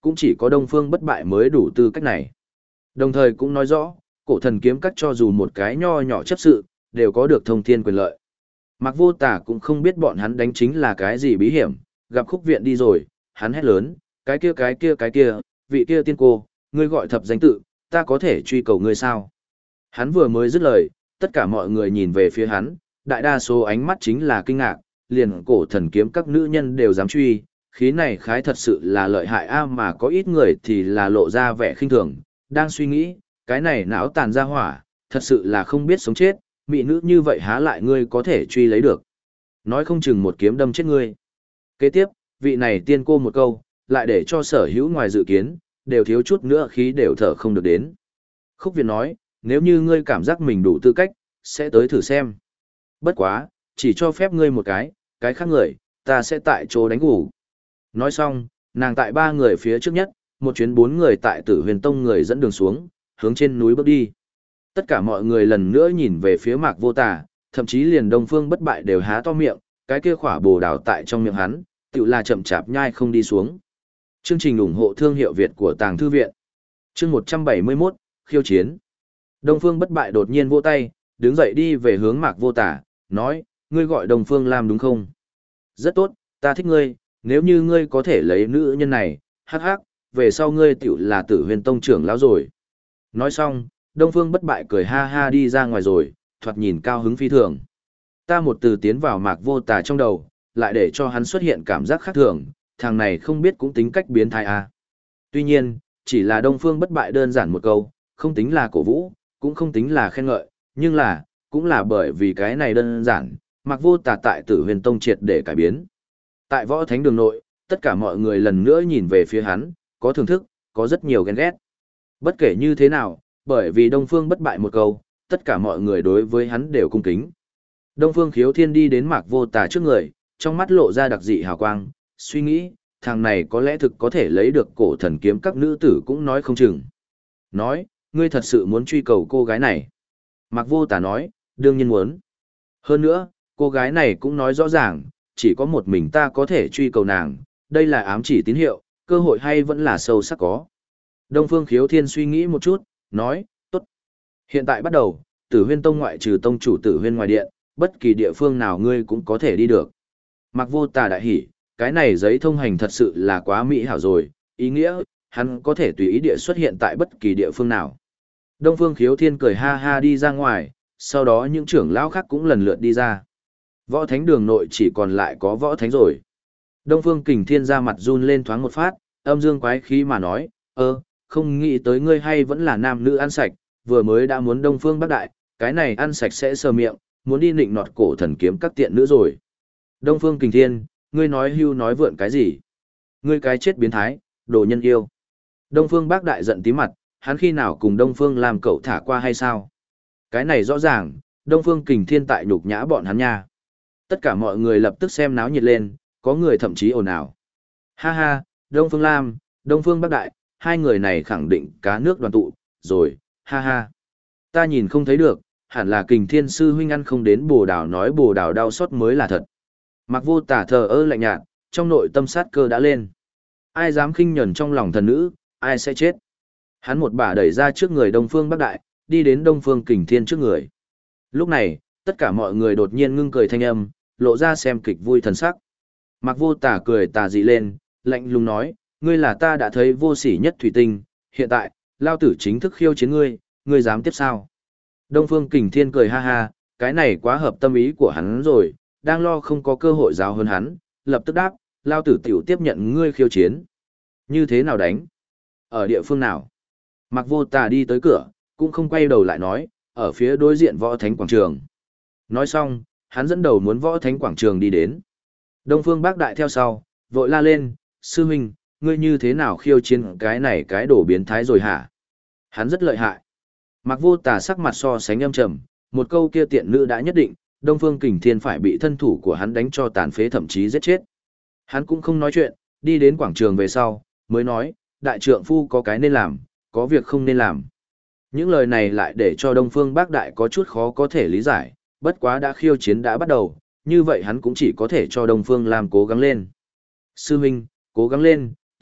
cũng chỉ có Đông Phương Bất Bại mới đủ tư cách này. Đồng thời cũng nói rõ, cổ thần kiếm các cho dù một cái nho nhỏ chấp sự, đều có được thông thiên quyền lợi. Mạc Vô Tả cũng không biết bọn hắn đánh chính là cái gì bí hiểm, gặp Khúc Viện đi rồi, hắn hét lớn, cái kia, vị kia tiên cô, ngươi gọi thập danh tự, ta có thể truy cầu ngươi sao? Hắn vừa mới dứt lời, tất cả mọi người nhìn về phía hắn, đại đa số ánh mắt chính là kinh ngạc, liền cổ thần kiếm các nữ nhân đều dám truy, khí này khái thật sự là lợi hại a, mà có ít người thì là lộ ra vẻ khinh thường, đang suy nghĩ, cái này não tàn ra hỏa, thật sự là không biết sống chết, mỹ nữ như vậy há lại ngươi có thể truy lấy được. Nói không chừng một kiếm đâm chết ngươi. Kế tiếp, vị này tiên cô một câu, lại để cho sở hữu ngoài dự kiến, đều thiếu chút nữa khí đều thở không được đến. Khúc Việt nói, nếu như ngươi cảm giác mình đủ tư cách, sẽ tới thử xem. Bất quá, chỉ cho phép ngươi một cái khác người, ta sẽ tại chỗ đánh gục. Nói xong, nàng tại 3 người phía trước nhất, một chuyến 4 người tại Tử Huyền Tông người dẫn đường xuống, hướng trên núi bước đi. Tất cả mọi người lần nữa nhìn về phía Mạc Vô Tả, thậm chí liền Đông Phương Bất Bại đều há to miệng, cái kia khỏa bồ đào tại trong miệng hắn, tựu là chậm chạp nhai không đi xuống. Chương trình ủng hộ thương hiệu Việt của Tàng Thư Viện. Chương 171, khiêu chiến. Đông Phương Bất Bại đột nhiên vỗ tay, đứng dậy đi về hướng Mạc Vô Tả, nói, ngươi gọi Đông Phương Lam đúng không? Rất tốt, ta thích ngươi, nếu như ngươi có thể lấy nữ nhân này, hắc hắc, về sau ngươi tiểu là Tử Huyền Tông trưởng lão rồi. Nói xong, Đông Phương Bất Bại cười ha ha đi ra ngoài rồi, thoạt nhìn cao hứng phi thường. Ta một từ tiến vào Mạc Vô Tả trong đầu, lại để cho hắn xuất hiện cảm giác khác thường, thằng này không biết cũng tính cách biến thái à. Tuy nhiên, chỉ là Đông Phương Bất Bại đơn giản một câu, không tính là cổ vũ, cũng không tính là khen ngợi, nhưng là, cũng là bởi vì cái này đơn giản, Mạc Vô Tả tại Tử Huyền Tông triệt để cải biến. Tại Võ Thánh Đường nội, tất cả mọi người lần nữa nhìn về phía hắn, có thưởng thức, có rất nhiều ghen ghét. Bất kể như thế nào, bởi vì Đông Phương Bất Bại một câu, tất cả mọi người đối với hắn đều cung kính. Đông Phương Khiếu Thiên đi đến Mạc Vô Tả trước người, trong mắt lộ ra đặc dị hào quang, suy nghĩ, thằng này có lẽ thực có thể lấy được cổ thần kiếm các nữ tử cũng nói không chừng. Nói, ngươi thật sự muốn truy cầu cô gái này. Mạc Vô Tả nói, đương nhiên muốn. Hơn nữa, cô gái này cũng nói rõ ràng, chỉ có một mình ta có thể truy cầu nàng, đây là ám chỉ tín hiệu, cơ hội hay vẫn là sâu sắc có. Đông Phương Khiếu Thiên suy nghĩ một chút, nói, tốt. Hiện tại bắt đầu, Tử Huyên Tông ngoại trừ tông chủ Tử Huyên ngoài điện, bất kỳ địa phương nào ngươi cũng có thể đi được. Mạc Vô Tả đại hỉ, cái này giấy thông hành thật sự là quá mỹ hảo rồi, ý nghĩa, hắn có thể tùy ý địa xuất hiện tại bất kỳ địa phương nào. Đông Phương Khiếu Thiên cười ha ha đi ra ngoài, sau đó những trưởng lão khác cũng lần lượt đi ra. Võ Thánh Đường nội chỉ còn lại có Võ Thánh rồi. Đông Phương Kình Thiên ra mặt run lên thoáng một phát, âm dương quái khí mà nói, không nghĩ tới ngươi hay vẫn là nam nữ ăn sạch, vừa mới đã muốn Đông Phương Bắc Đại, cái này ăn sạch sẽ sờ miệng, muốn đi nịnh nọt cổ thần kiếm các tiện nữ rồi. Đông Phương Kình Thiên, ngươi nói hưu nói vượn cái gì? Ngươi cái chết biến thái, đồ nhân yêu. Đông Phương Bác Đại giận tí mặt, hắn khi nào cùng Đông Phương làm cậu thả qua hay sao? Cái này rõ ràng, Đông Phương Kình Thiên tại nhục nhã bọn hắn nha. Tất cả mọi người lập tức xem náo nhiệt lên, có người thậm chí ồn ào. Ha ha, Đông Phương Lam, Đông Phương Bắc Đại, hai người này khẳng định cá nước đoàn tụ, rồi, ha ha. Ta nhìn không thấy được, hẳn là Kình Thiên sư huynh ăn không đến bồ đào nói bồ đào đau xót mới là thật. Mạc Vô Tả thờ ơ lạnh nhạt, trong nội tâm sát cơ đã lên. Ai dám khinh nhẫn trong lòng thần nữ, ai sẽ chết. Hắn một bà đẩy ra trước người Đông Phương Bắc Đại, đi đến Đông Phương Kình Thiên trước người. Lúc này, tất cả mọi người đột nhiên ngưng cười thanh âm, lộ ra xem kịch vui thần sắc. Mạc Vô Tả cười tà dị lên, lạnh lùng nói, ngươi là ta đã thấy vô sỉ nhất thủy tinh, hiện tại, lao tử chính thức khiêu chiến ngươi, ngươi dám tiếp sao? Đông Phương Kình Thiên cười ha ha, cái này quá hợp tâm ý của hắn rồi, đang lo không có cơ hội giáo hơn hắn, lập tức đáp, lao tử tiểu tiếp nhận ngươi khiêu chiến. Như thế nào đánh? Ở địa phương nào? Mạc Vô Tả đi tới cửa, cũng không quay đầu lại nói, ở phía đối diện Võ Thánh Quảng Trường. Nói xong, hắn dẫn đầu muốn Võ Thánh Quảng Trường đi đến. Đông Phương Bác Đại theo sau, vội la lên, sư huynh, ngươi như thế nào khiêu chiến cái này cái đổ biến thái rồi hả? Hắn rất lợi hại. Mạc Vô Tả sắc mặt so sánh âm trầm, một câu kia tiện nữ đã nhất định, Đông Phương Kình Thiên phải bị thân thủ của hắn đánh cho tàn phế thậm chí giết chết. Hắn cũng không nói chuyện, đi đến quảng trường về sau, mới nói, đại trượng phu có cái nên làm, có việc không nên làm. Những lời này lại để cho Đông Phương Bác Đại có chút khó có thể lý giải, bất quá đã khiêu chiến đã bắt đầu, như vậy hắn cũng chỉ có thể cho Đông Phương làm cố gắng lên. Sư huynh, cố gắng lên,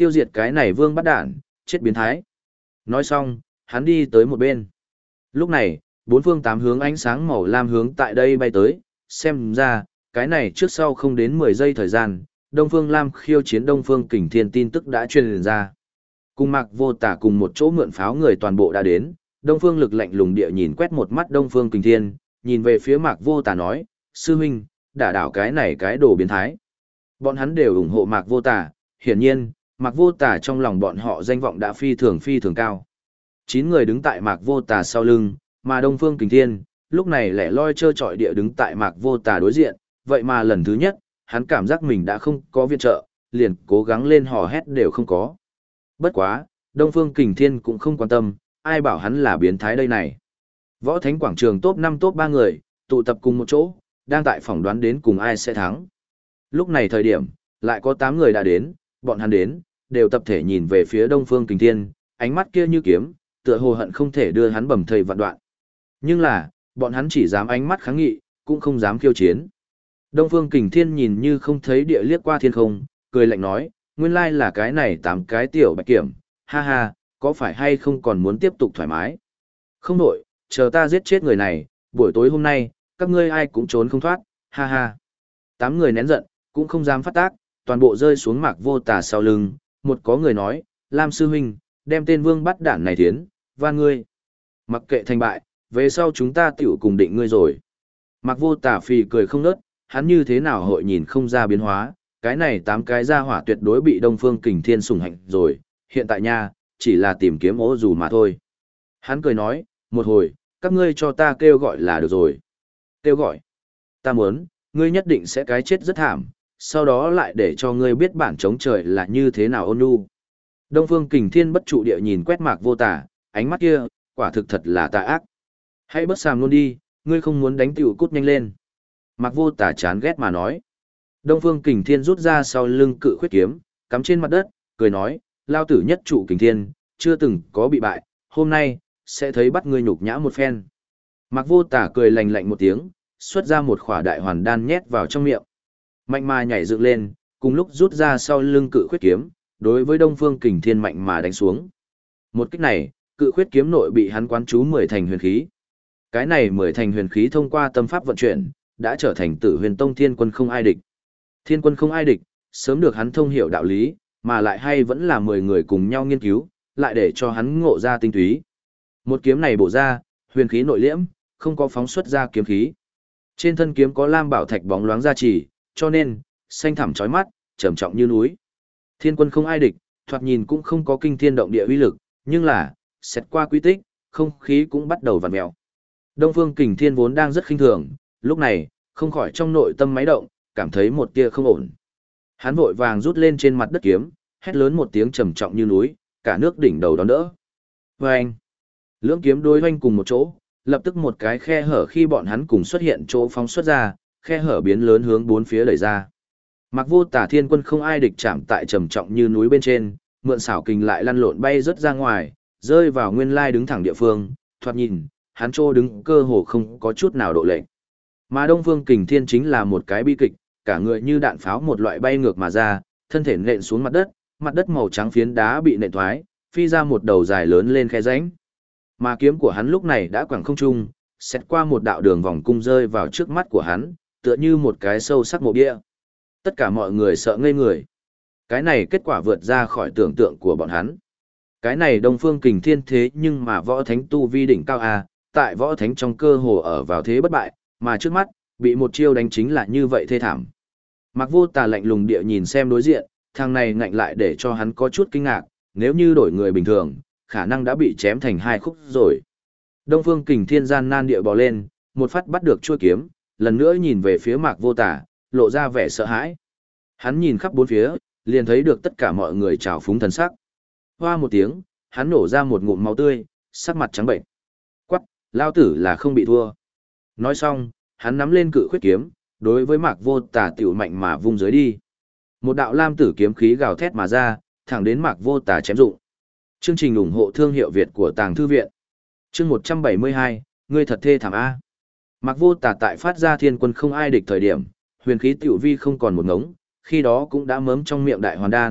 Tiêu diệt cái này vương bắt đản, chết biến thái. Nói xong, hắn đi tới một bên. Lúc này, bốn phương tám hướng ánh sáng màu lam hướng tại đây bay tới, xem ra, cái này trước sau không đến 10 giây thời gian, Đông Phương Lam khiêu chiến Đông Phương Kình Thiên tin tức đã truyền ra. Cùng Mạc Vô Tả cùng một chỗ mượn pháo người toàn bộ đã đến, Đông Phương Lực lạnh lùng địa nhìn quét một mắt Đông Phương Kình Thiên, nhìn về phía Mạc Vô Tả nói, sư huynh, đả đảo cái này cái đồ biến thái. Bọn hắn đều ủng hộ Mạc Vô Tả, hiển nhiên, Mạc Vô Tả trong lòng bọn họ danh vọng đã phi thường cao. 9 người đứng tại Mạc Vô Tả sau lưng, mà Đông Phương Kình Thiên, lúc này lẻ loi trơ trọi địa đứng tại Mạc Vô Tả đối diện, vậy mà lần thứ nhất, hắn cảm giác mình đã không có viện trợ, liền cố gắng lên hò hét đều không có. Bất quá, Đông Phương Kình Thiên cũng không quan tâm, ai bảo hắn là biến thái đây này. Võ Thánh Quảng trường top 5 top 3 người, tụ tập cùng một chỗ, đang tại phỏng đoán đến cùng ai sẽ thắng. Lúc này thời điểm, lại có 8 người đã đến, bọn hắn đến, đều tập thể nhìn về phía Đông Phương Kình Thiên, ánh mắt kia như kiếm, tựa hồ hận không thể đưa hắn bầm thây vạn đoạn. Nhưng là, bọn hắn chỉ dám ánh mắt kháng nghị, cũng không dám khiêu chiến. Đông Phương Kình Thiên nhìn như không thấy địa liếc qua thiên không, cười lạnh nói, nguyên lai là cái này 8 cái tiểu bạch kiểm, ha ha, có phải hay không còn muốn tiếp tục thoải mái? Không đổi, chờ ta giết chết người này, buổi tối hôm nay, các ngươi ai cũng trốn không thoát, ha ha. 8 người nén giận, cũng không dám phát tác, toàn bộ rơi xuống Mạc Vô Tả sau lưng, một có người nói, Lam sư huynh, đem tên vương bắt đản này tiến, van ngươi. Mặc kệ thành bại, về sau chúng ta tiểu cùng định ngươi rồi. Mạc Vô Tả phì cười không nớt, hắn như thế nào hội nhìn không ra biến hóa, cái này 8 cái gia hỏa tuyệt đối bị Đông Phương Kình Thiên sủng hạnh rồi, hiện tại nha, chỉ là tìm kiếm ố dù mà thôi. Hắn cười nói, một hồi, các ngươi cho ta kêu gọi là được rồi. Kêu gọi. Ta muốn, ngươi nhất định sẽ cái chết rất thảm, sau đó lại để cho ngươi biết bản chống trời là như thế nào ôn nhu. Đông Phương Kình Thiên bất trụ địa nhìn quét Mạc Vô Tả, ánh mắt kia, quả thực thật là tà ác. Hãy bớt sàm luôn đi, ngươi không muốn đánh tiểu cút nhanh lên. Mạc Vô Tả chán ghét mà nói. Đông Phương Kình Thiên rút ra sau lưng cự khuyết kiếm, cắm trên mặt đất, cười nói, lao tử nhất trụ Kình Thiên, chưa từng có bị bại, hôm nay, sẽ thấy bắt ngươi nhục nhã một phen. Mạc Vô Tả cười lạnh lạnh một tiếng, xuất ra một khỏa đại hoàn đan nhét vào trong miệng. Mạnh mà nhảy dựng lên, cùng lúc rút ra sau lưng cự khuyết kiếm, đối với Đông Phương Kình Thiên mạnh mà đánh xuống. Một kích này, cự khuyết kiếm nội bị hắn quán chú 10 thành huyền khí. Cái này 10 thành huyền khí thông qua tâm pháp vận chuyển, đã trở thành Tử Huyền Tông Thiên Quân không ai địch. Thiên Quân không ai địch, sớm được hắn thông hiểu đạo lý, mà lại hay vẫn là 10 người cùng nhau nghiên cứu, lại để cho hắn ngộ ra tinh túy. Một kiếm này bổ ra, huyền khí nội liễm, không có phóng xuất ra kiếm khí. Trên thân kiếm có lam bảo thạch bóng loáng ra chỉ, cho nên, xanh thẳm chói mắt, trầm trọng như núi. Thiên Quân không ai địch, thoạt nhìn cũng không có kinh thiên động địa uy lực, nhưng là, xét qua quy tích, không khí cũng bắt đầu vặn mèo. Đông Phương Kình Thiên vốn đang rất khinh thường, lúc này, không khỏi trong nội tâm máy động, cảm thấy một tia không ổn. Hắn vội vàng rút lên trên mặt đất kiếm, hét lớn một tiếng trầm trọng như núi, cả nước đỉnh đầu đón đỡ. Vâng! Lưỡng kiếm đối hoanh cùng một chỗ, lập tức một cái khe hở khi bọn hắn cùng xuất hiện chỗ phóng xuất ra, khe hở biến lớn hướng bốn phía đẩy ra. Mạc Vô Tả Thiên Quân không ai địch chạm tại trầm trọng như núi bên trên, mượn xảo kình lại lăn lộn bay rất ra ngoài, rơi vào nguyên lai đứng thẳng địa phương, thoạt nhìn, hắn trô đứng cơ hồ không có chút nào độ lệnh. Mà Đông Phương Kình Thiên chính là một cái bi kịch, cả người như đạn pháo một loại bay ngược mà ra, thân thể nện xuống mặt đất màu trắng phiến đá bị nện thoái, phi ra một đầu dài lớn lên khe rãnh. Mà kiếm của hắn lúc này đã quẳng không trung, xét qua một đạo đường vòng cung rơi vào trước mắt của hắn, tựa như một cái sâu sắc mộ bia. Tất cả mọi người sợ ngây người. Cái này kết quả vượt ra khỏi tưởng tượng của bọn hắn. Cái này Đông Phương Kình Thiên thế nhưng mà võ thánh tu vi đỉnh cao a, tại võ thánh trong cơ hồ ở vào thế bất bại, mà trước mắt, bị một chiêu đánh chính là như vậy thê thảm. Mạc Vô Tả lạnh lùng địa nhìn xem đối diện, thằng này ngạnh lại để cho hắn có chút kinh ngạc, nếu như đổi người bình thường, khả năng đã bị chém thành hai khúc rồi. Đông Phương Kình Thiên gian nan địa bò lên, một phát bắt được chuôi kiếm, lần nữa nhìn về phía Mạc Vô Tả, lộ ra vẻ sợ hãi. Hắn nhìn khắp bốn phía, liền thấy được tất cả mọi người trào phúng thần sắc. Hoa một tiếng, hắn nổ ra một ngụm máu tươi, sắc mặt trắng bệnh. Quắc, lao tử là không bị thua. Nói xong, hắn nắm lên cự khuyết kiếm, đối với Mạc Vô Tả tiểu mạnh mà vung dưới đi. Một đạo lam tử kiếm khí gào thét mà ra, thẳng đến Mạc Vô Tả chém dụng. Chương trình ủng hộ thương hiệu Việt của Tàng Thư Viện. Chương 172, ngươi thật thê thảm A. Mạc Vô Tả tại phát ra Thiên Quân không ai địch thời điểm, huyền khí tiểu vi không còn một ngống, khi đó cũng đã mớm trong miệng đại hoàn đan,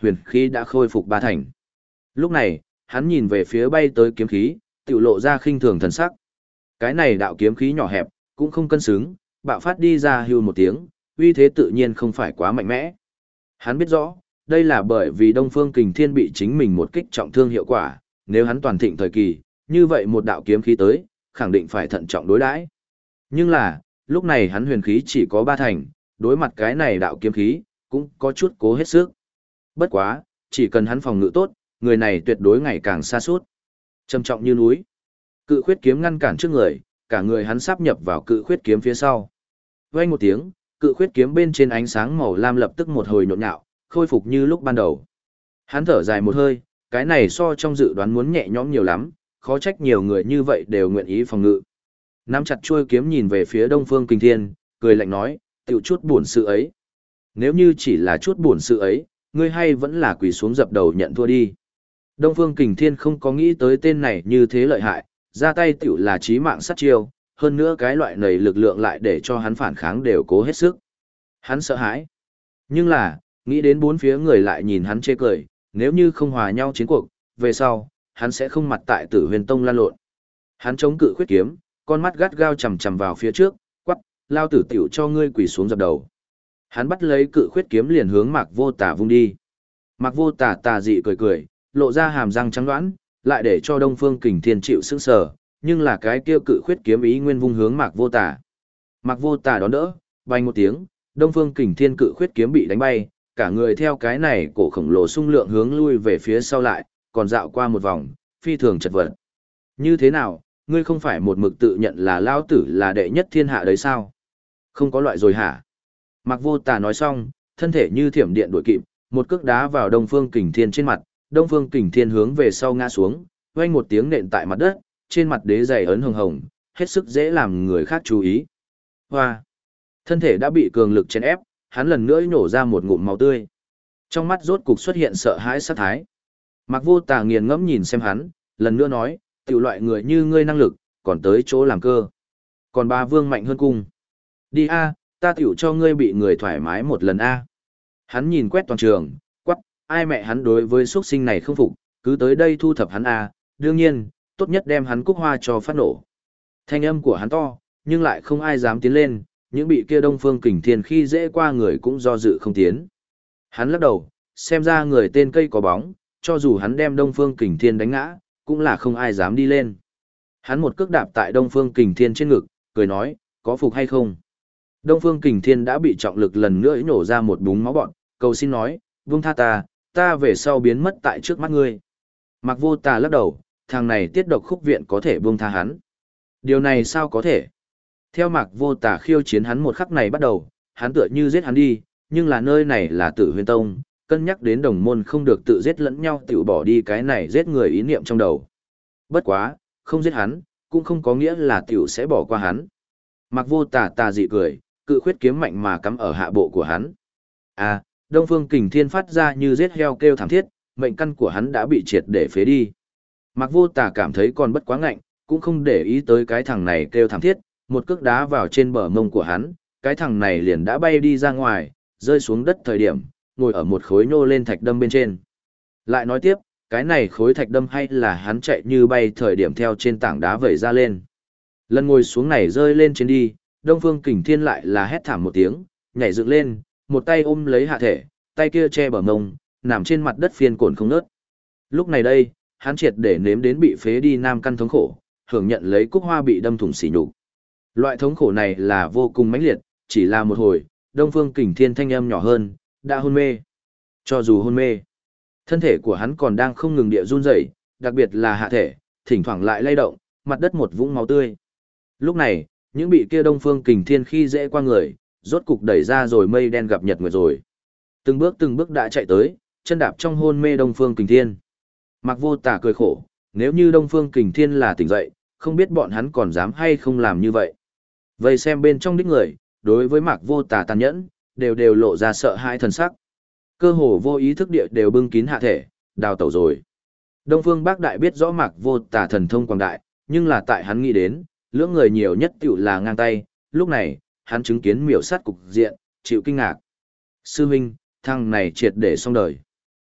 huyền khí đã khôi phục ba thành. Lúc này, hắn nhìn về phía bay tới kiếm khí, tiểu lộ ra khinh thường thần sắc. Cái này đạo kiếm khí nhỏ hẹp, cũng không cân xứng, bạo phát đi ra hưu một tiếng, uy thế tự nhiên không phải quá mạnh mẽ. Hắn biết rõ, đây là bởi vì Đông Phương Kình Thiên bị chính mình một kích trọng thương hiệu quả, nếu hắn toàn thịnh thời kỳ, như vậy một đạo kiếm khí tới, khẳng định phải thận trọng đối đãi. Nhưng là, lúc này hắn huyền khí chỉ có ba thành, đối mặt cái này đạo kiếm khí, cũng có chút cố hết sức. Bất quá, chỉ cần hắn phòng ngự tốt, người này tuyệt đối ngày càng xa suốt. Trầm trọng như núi. Cự khuyết kiếm ngăn cản trước người, cả người hắn sáp nhập vào cự khuyết kiếm phía sau. Vang một tiếng, cự khuyết kiếm bên trên ánh sáng màu lam lập tức một hồi nhộn nhạo, khôi phục như lúc ban đầu. Hắn thở dài một hơi, cái này so trong dự đoán muốn nhẹ nhõm nhiều lắm, khó trách nhiều người như vậy đều nguyện ý phòng ngự. Nắm chặt chuôi kiếm nhìn về phía Đông Phương Kình Thiên, cười lạnh nói, tiểu chút buồn sự ấy. Nếu như chỉ là chút buồn sự ấy, ngươi hay vẫn là quỳ xuống dập đầu nhận thua đi. Đông Phương Kình Thiên không có nghĩ tới tên này như thế lợi hại, ra tay tiểu là chí mạng sát chiêu, hơn nữa cái loại này lực lượng lại để cho hắn phản kháng đều cố hết sức. Hắn sợ hãi. Nhưng là, nghĩ đến bốn phía người lại nhìn hắn chê cười, nếu như không hòa nhau chiến cuộc, về sau, hắn sẽ không mặt tại Tử Huyền Tông lan lộn. Hắn chống cự khuyết kiếm, con mắt gắt gao chằm chằm vào phía trước, quắc, lao tử tiểu cho ngươi quỳ xuống dập đầu. Hắn bắt lấy cự khuyết kiếm liền hướng Mạc Vô Tà vung đi. Mạc Vô Tà tà dị cười cười, lộ ra hàm răng trắng đoán, lại để cho Đông Phương Kình Thiên chịu sững sờ, nhưng là cái kia cự khuyết kiếm ý nguyên vung hướng Mạc Vô Tà. Mạc Vô Tà đón đỡ, bay một tiếng, Đông Phương Kình Thiên cự khuyết kiếm bị đánh bay, cả người theo cái này cổ khổng lồ xung lượng hướng lui về phía sau lại, còn dạo qua một vòng, phi thường chật vật. Như thế nào, ngươi không phải một mực tự nhận là lao tử là đệ nhất thiên hạ đấy sao? Không có loại rồi hả? Mạc Vô Tà nói xong, thân thể như thiểm điện đuổi kịp, một cước đá vào Đông Phương Kình Thiên trên mặt, Đông Phương Kình Thiên hướng về sau ngã xuống, vang một tiếng nện tại mặt đất, trên mặt đế giày ấn hồng hồng, hết sức dễ làm người khác chú ý. Hoa! Thân thể đã bị cường lực chèn ép, hắn lần nữa nhổ ra một ngụm máu tươi. Trong mắt rốt cục xuất hiện sợ hãi sát thái. Mạc Vô Tà nghiền ngẫm nhìn xem hắn, lần nữa nói, tiểu loại người như ngươi năng lực, còn tới chỗ làm cơ. Còn ba vương mạnh hơn cung. Đi a, ta tiểu cho ngươi bị người thoải mái một lần a. Hắn nhìn quét toàn trường, quắc, ai mẹ hắn đối với xuất sinh này không phục, cứ tới đây thu thập hắn a, đương nhiên, tốt nhất đem hắn cúc hoa cho phát nổ. Thanh âm của hắn to, nhưng lại không ai dám tiến lên, những bị kia Đông Phương Kình Thiên khi dễ qua người cũng do dự không tiến. Hắn lắc đầu, xem ra người tên cây có bóng, cho dù hắn đem Đông Phương Kình Thiên đánh ngã, cũng là không ai dám đi lên. Hắn một cước đạp tại Đông Phương Kình Thiên trên ngực, cười nói, có phục hay không? Đông Phương Kình Thiên đã bị trọng lực lần nữa nổ ra một búng máu bọn, cầu xin nói, buông tha ta về sau biến mất tại trước mắt ngươi. Mạc Vô Tà lắc đầu, thằng này tiết độc khúc viện có thể buông tha hắn. Điều này sao có thể? Theo Mạc Vô Tà khiêu chiến hắn một khắc này bắt đầu, hắn tựa như giết hắn đi, nhưng là nơi này là Tử Huyền Tông, cân nhắc đến đồng môn không được tự giết lẫn nhau tiểu bỏ đi cái này giết người ý niệm trong đầu. Bất quá, không giết hắn, cũng không có nghĩa là tiểu sẽ bỏ qua hắn. Mạc Vô Tà tà dị cười, cự khuyết kiếm mạnh mà cắm ở hạ bộ của hắn. À, Đông Phương Kình Thiên phát ra như giết heo kêu thảm thiết, mệnh căn của hắn đã bị triệt để phế đi. Mạc Vô Tà cảm thấy còn bất quá ngạnh, cũng không để ý tới cái thằng này kêu thảm thiết, một cước đá vào trên bờ mông của hắn, cái thằng này liền đã bay đi ra ngoài, rơi xuống đất thời điểm, ngồi ở một khối nhô lên thạch đâm bên trên. Lại nói tiếp, cái này khối thạch đâm hay là hắn chạy như bay thời điểm theo trên tảng đá vẩy ra lên. Lần ngồi xuống này rơi lên trên đi, Đông Phương Kình Thiên lại là hét thảm một tiếng, nhảy dựng lên, một tay ôm lấy hạ thể, tay kia che bờ mông, nằm trên mặt đất phiên cồn không ngớt. Lúc này đây, hắn triệt để nếm đến bị phế đi nam căn thống khổ, hưởng nhận lấy cúc hoa bị đâm thủng sỉ nhục. Loại thống khổ này là vô cùng mãnh liệt, chỉ là một hồi, Đông Phương Kình Thiên thanh âm nhỏ hơn, đã hôn mê. Cho dù hôn mê, thân thể của hắn còn đang không ngừng địa run rẩy, đặc biệt là hạ thể, thỉnh thoảng lại lay động, mặt đất một vũng máu tươi. Lúc này, những bị kia Đông Phương Kình Thiên khi dễ qua người, rốt cục đẩy ra rồi mây đen gặp nhật nguyệt rồi. Từng bước đã chạy tới, chân đạp trong hôn mê Đông Phương Kình Thiên. Mạc Vô Tà cười khổ, nếu như Đông Phương Kình Thiên là tỉnh dậy, không biết bọn hắn còn dám hay không làm như vậy. Vậy xem bên trong đích người, đối với Mạc Vô Tà tàn nhẫn, đều lộ ra sợ hãi thần sắc. Cơ hồ vô ý thức địa đều bưng kín hạ thể, đào tẩu rồi. Đông Phương Bác Đại biết rõ Mạc Vô Tà thần thông quảng đại, nhưng là tại hắn nghĩ đến, lưỡng người nhiều nhất tiểu là ngang tay, lúc này, hắn chứng kiến miểu sát cục diện, chịu kinh ngạc. Sư huynh, thằng này triệt để xong đời.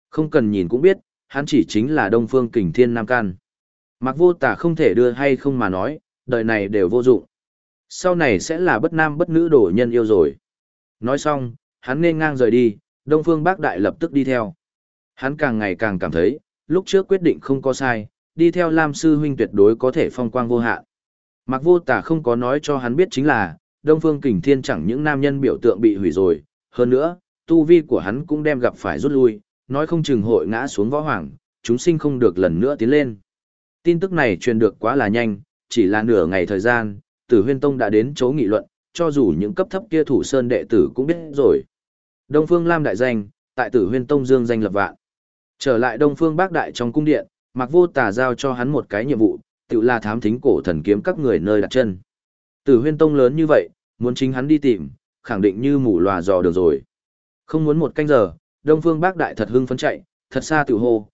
Không cần nhìn cũng biết, hắn chỉ chính là Đông Phương Kình Thiên Nam Can. Mạc Vô Tả không thể đưa hay không mà nói, đời này đều vô dụng. Sau này sẽ là bất nam bất nữ đổ nhân yêu rồi. Nói xong, hắn nên ngang rời đi, Đông Phương Bác Đại lập tức đi theo. Hắn càng ngày càng cảm thấy, lúc trước quyết định không có sai, đi theo Lam Sư Huynh tuyệt đối có thể phong quang vô hạn. Mạc Vô Tả không có nói cho hắn biết chính là, Đông Phương Kình Thiên chẳng những nam nhân biểu tượng bị hủy rồi, hơn nữa, tu vi của hắn cũng đem gặp phải rút lui, nói không chừng hội ngã xuống võ hoàng, chúng sinh không được lần nữa tiến lên. Tin tức này truyền được quá là nhanh, chỉ là nửa ngày thời gian, Tử Huyên Tông đã đến chỗ nghị luận, cho dù những cấp thấp kia thủ sơn đệ tử cũng biết rồi. Đông Phương Lam đại danh, tại Tử Huyên Tông dương danh lập vạn. Trở lại Đông Phương Bác Đại trong cung điện, Mạc Vô Tà giao cho hắn một cái nhiệm vụ, tự là thám thính cổ thần kiếm các người nơi đặt chân. Tử Huyên Tông lớn như vậy, muốn chính hắn đi tìm, khẳng định như mù lòa dò được rồi. Không muốn một canh giờ, Đông Phương Bác Đại thật hưng phấn chạy, thật xa tiểu hô,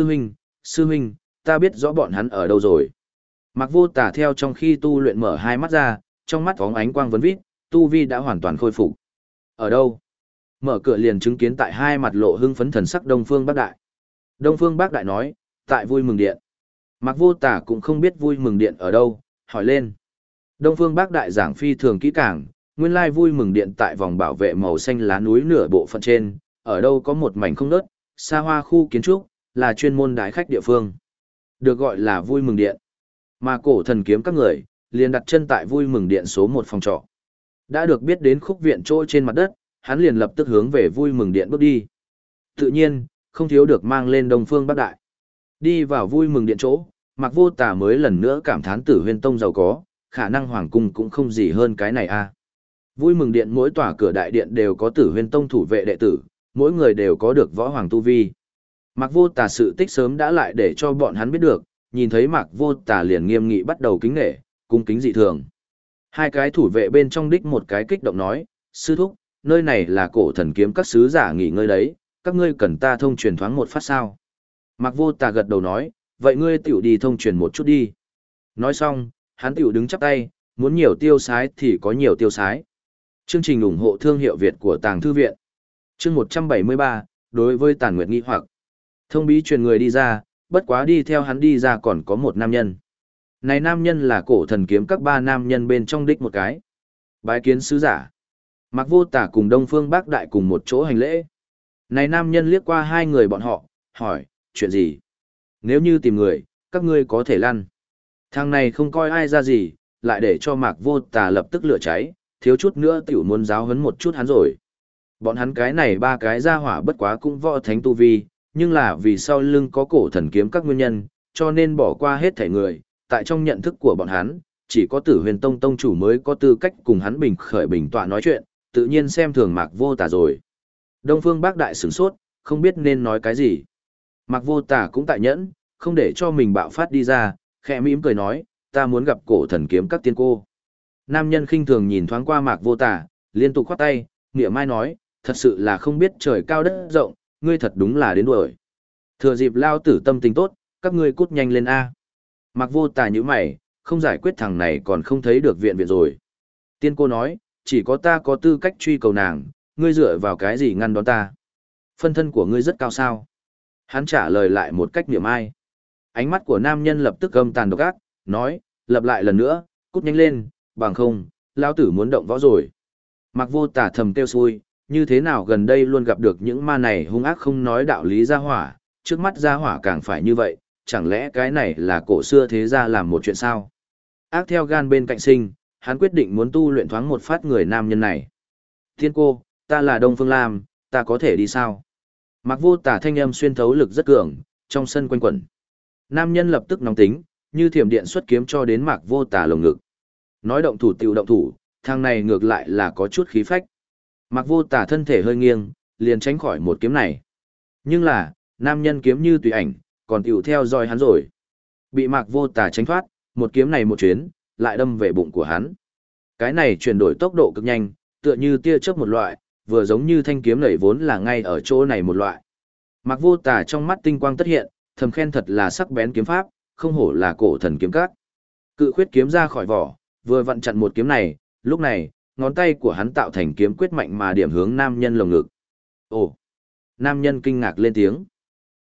sư huynh, ta biết rõ bọn hắn ở đâu rồi. Mạc Vô Tà theo trong khi tu luyện mở hai mắt ra, trong mắt bóng ánh quang vấn vít, tu vi đã hoàn toàn khôi phục. Ở đâu? Mở cửa liền chứng kiến tại hai mặt lộ hưng phấn thần sắc Đông Phương Bác Đại. Đông Phương Bác Đại nói, tại Vui Mừng Điện. Mạc Vô Tà cũng không biết Vui Mừng Điện ở đâu, hỏi lên. Đông Phương Bác Đại giảng phi thường kỹ càng, nguyên lai Vui Mừng Điện tại vòng bảo vệ màu xanh lá núi nửa bộ phận trên, ở đâu có một mảnh không nớt, xa hoa khu kiến trúc, là chuyên môn đái khách địa phương. Được gọi là Vui Mừng Điện. Mà cổ thần kiếm các người, liền đặt chân tại Vui Mừng Điện số 1 phòng trọ. Đã được biết đến khúc viện chỗ trên mặt đất, hắn liền lập tức hướng về Vui Mừng Điện bước đi. Tự nhiên, không thiếu được mang lên Đông Phương Bác Đại. Đi vào Vui Mừng Điện chỗ, Mạc Vô Tà mới lần nữa cảm thán Tử Huyên Tông giàu có, khả năng hoàng cung cũng không gì hơn cái này a. Vui Mừng Điện mỗi tòa cửa đại điện đều có Tử Huyên Tông thủ vệ đệ tử, mỗi người đều có được võ hoàng tu vi. Mạc Vô Tà sự tích sớm đã lại để cho bọn hắn biết được, nhìn thấy Mạc Vô Tà liền nghiêm nghị bắt đầu kính nể, cung kính dị thường. Hai cái thủ vệ bên trong đích một cái kích động nói, sư thúc, nơi này là cổ thần kiếm các sứ giả nghỉ ngơi đấy, các ngươi cần ta thông truyền thoáng một phát sao. Mạc Vô Tà gật đầu nói, vậy ngươi tiểu đi thông truyền một chút đi. Nói xong, hắn tiểu đứng chắp tay, muốn nhiều tiêu sái thì có nhiều tiêu sái. Chương trình ủng hộ thương hiệu Việt của Tàng Thư Viện. Chương 173, đối với Tàn Nguyệt nghi hoặc. Thông bí truyền người đi ra, bất quá đi theo hắn đi ra còn có một nam nhân. Này nam nhân là cổ thần kiếm các ba nam nhân bên trong đích một cái. Bái kiến sứ giả. Mạc Vô Tà cùng Đông Phương Bác Đại cùng một chỗ hành lễ. Này nam nhân liếc qua hai người bọn họ, hỏi, chuyện gì? Nếu như tìm người, các ngươi có thể lăn. Thằng này không coi ai ra gì, lại để cho Mạc Vô Tà lập tức lửa cháy, thiếu chút nữa tiểu muốn giáo huấn một chút hắn rồi. Bọn hắn cái này ba cái ra hỏa bất quá cũng võ thánh tu vi, nhưng là vì sau lưng có cổ thần kiếm các nguyên nhân, cho nên bỏ qua hết thảy người, tại trong nhận thức của bọn hắn, chỉ có Tử Huyền Tông tông chủ mới có tư cách cùng hắn bình khởi bình tọa nói chuyện, tự nhiên xem thường Mạc Vô Tà rồi. Đông Phương Bác Đại sửng sốt, không biết nên nói cái gì. Mạc Vô Tà cũng tại nhẫn, không để cho mình bạo phát đi ra, khẽ mỉm cười nói, ta muốn gặp cổ thần kiếm các tiên cô. Nam nhân khinh thường nhìn thoáng qua Mạc Vô Tà, liên tục khoát tay, nghĩa mai nói, thật sự là không biết trời cao đất rộng, ngươi thật đúng là đến đuổi. Thừa dịp lao tử tâm tình tốt, các ngươi cút nhanh lên A. Mạc Vô Tà như mày, không giải quyết thằng này còn không thấy được viện rồi. Tiên cô nói, chỉ có ta có tư cách truy cầu nàng, ngươi dựa vào cái gì ngăn đón ta? Phân thân của ngươi rất cao sao? Hắn trả lời lại một cách niệm ai. Ánh mắt của nam nhân lập tức gầm tàn độc ác, nói, lặp lại lần nữa, cút nhanh lên, bằng không, lão tử muốn động võ rồi. Mạc Vô Tà thầm kêu xui, như thế nào gần đây luôn gặp được những ma này hung ác không nói đạo lý ra hỏa, trước mắt ra hỏa càng phải như vậy, chẳng lẽ cái này là cổ xưa thế gia làm một chuyện sao? Ác theo gan bên cạnh sinh, hắn quyết định muốn tu luyện thoáng một phát người nam nhân này. Thiên cô, ta là Đông Phương Lam, ta có thể đi sao? Mạc Vô Tà thanh âm xuyên thấu lực rất cường, trong sân quanh quẩn. Nam nhân lập tức nóng tính, như thiểm điện xuất kiếm cho đến Mạc Vô Tà lồng ngực. Nói động thủ tiểu động thủ, thằng này ngược lại là có chút khí phách. Mạc Vô Tà thân thể hơi nghiêng, liền tránh khỏi một kiếm này. Nhưng là, nam nhân kiếm như tùy ảnh, còn tiểu theo dõi hắn rồi. Bị Mạc Vô Tà tránh thoát, một kiếm này một chuyến, lại đâm về bụng của hắn. Cái này chuyển đổi tốc độ cực nhanh, tựa như tia chớp một loại, vừa giống như thanh kiếm nảy vốn là ngay ở chỗ này một loại. Mạc Vô Tà trong mắt tinh quang tất hiện, thầm khen thật là sắc bén kiếm pháp, không hổ là cổ thần kiếm các. Cự khuyết kiếm ra khỏi vỏ, vừa vặn chặn một kiếm này, lúc này, ngón tay của hắn tạo thành kiếm quyết mạnh mà điểm hướng nam nhân lồng ngực. Ồ! Nam nhân kinh ngạc lên tiếng.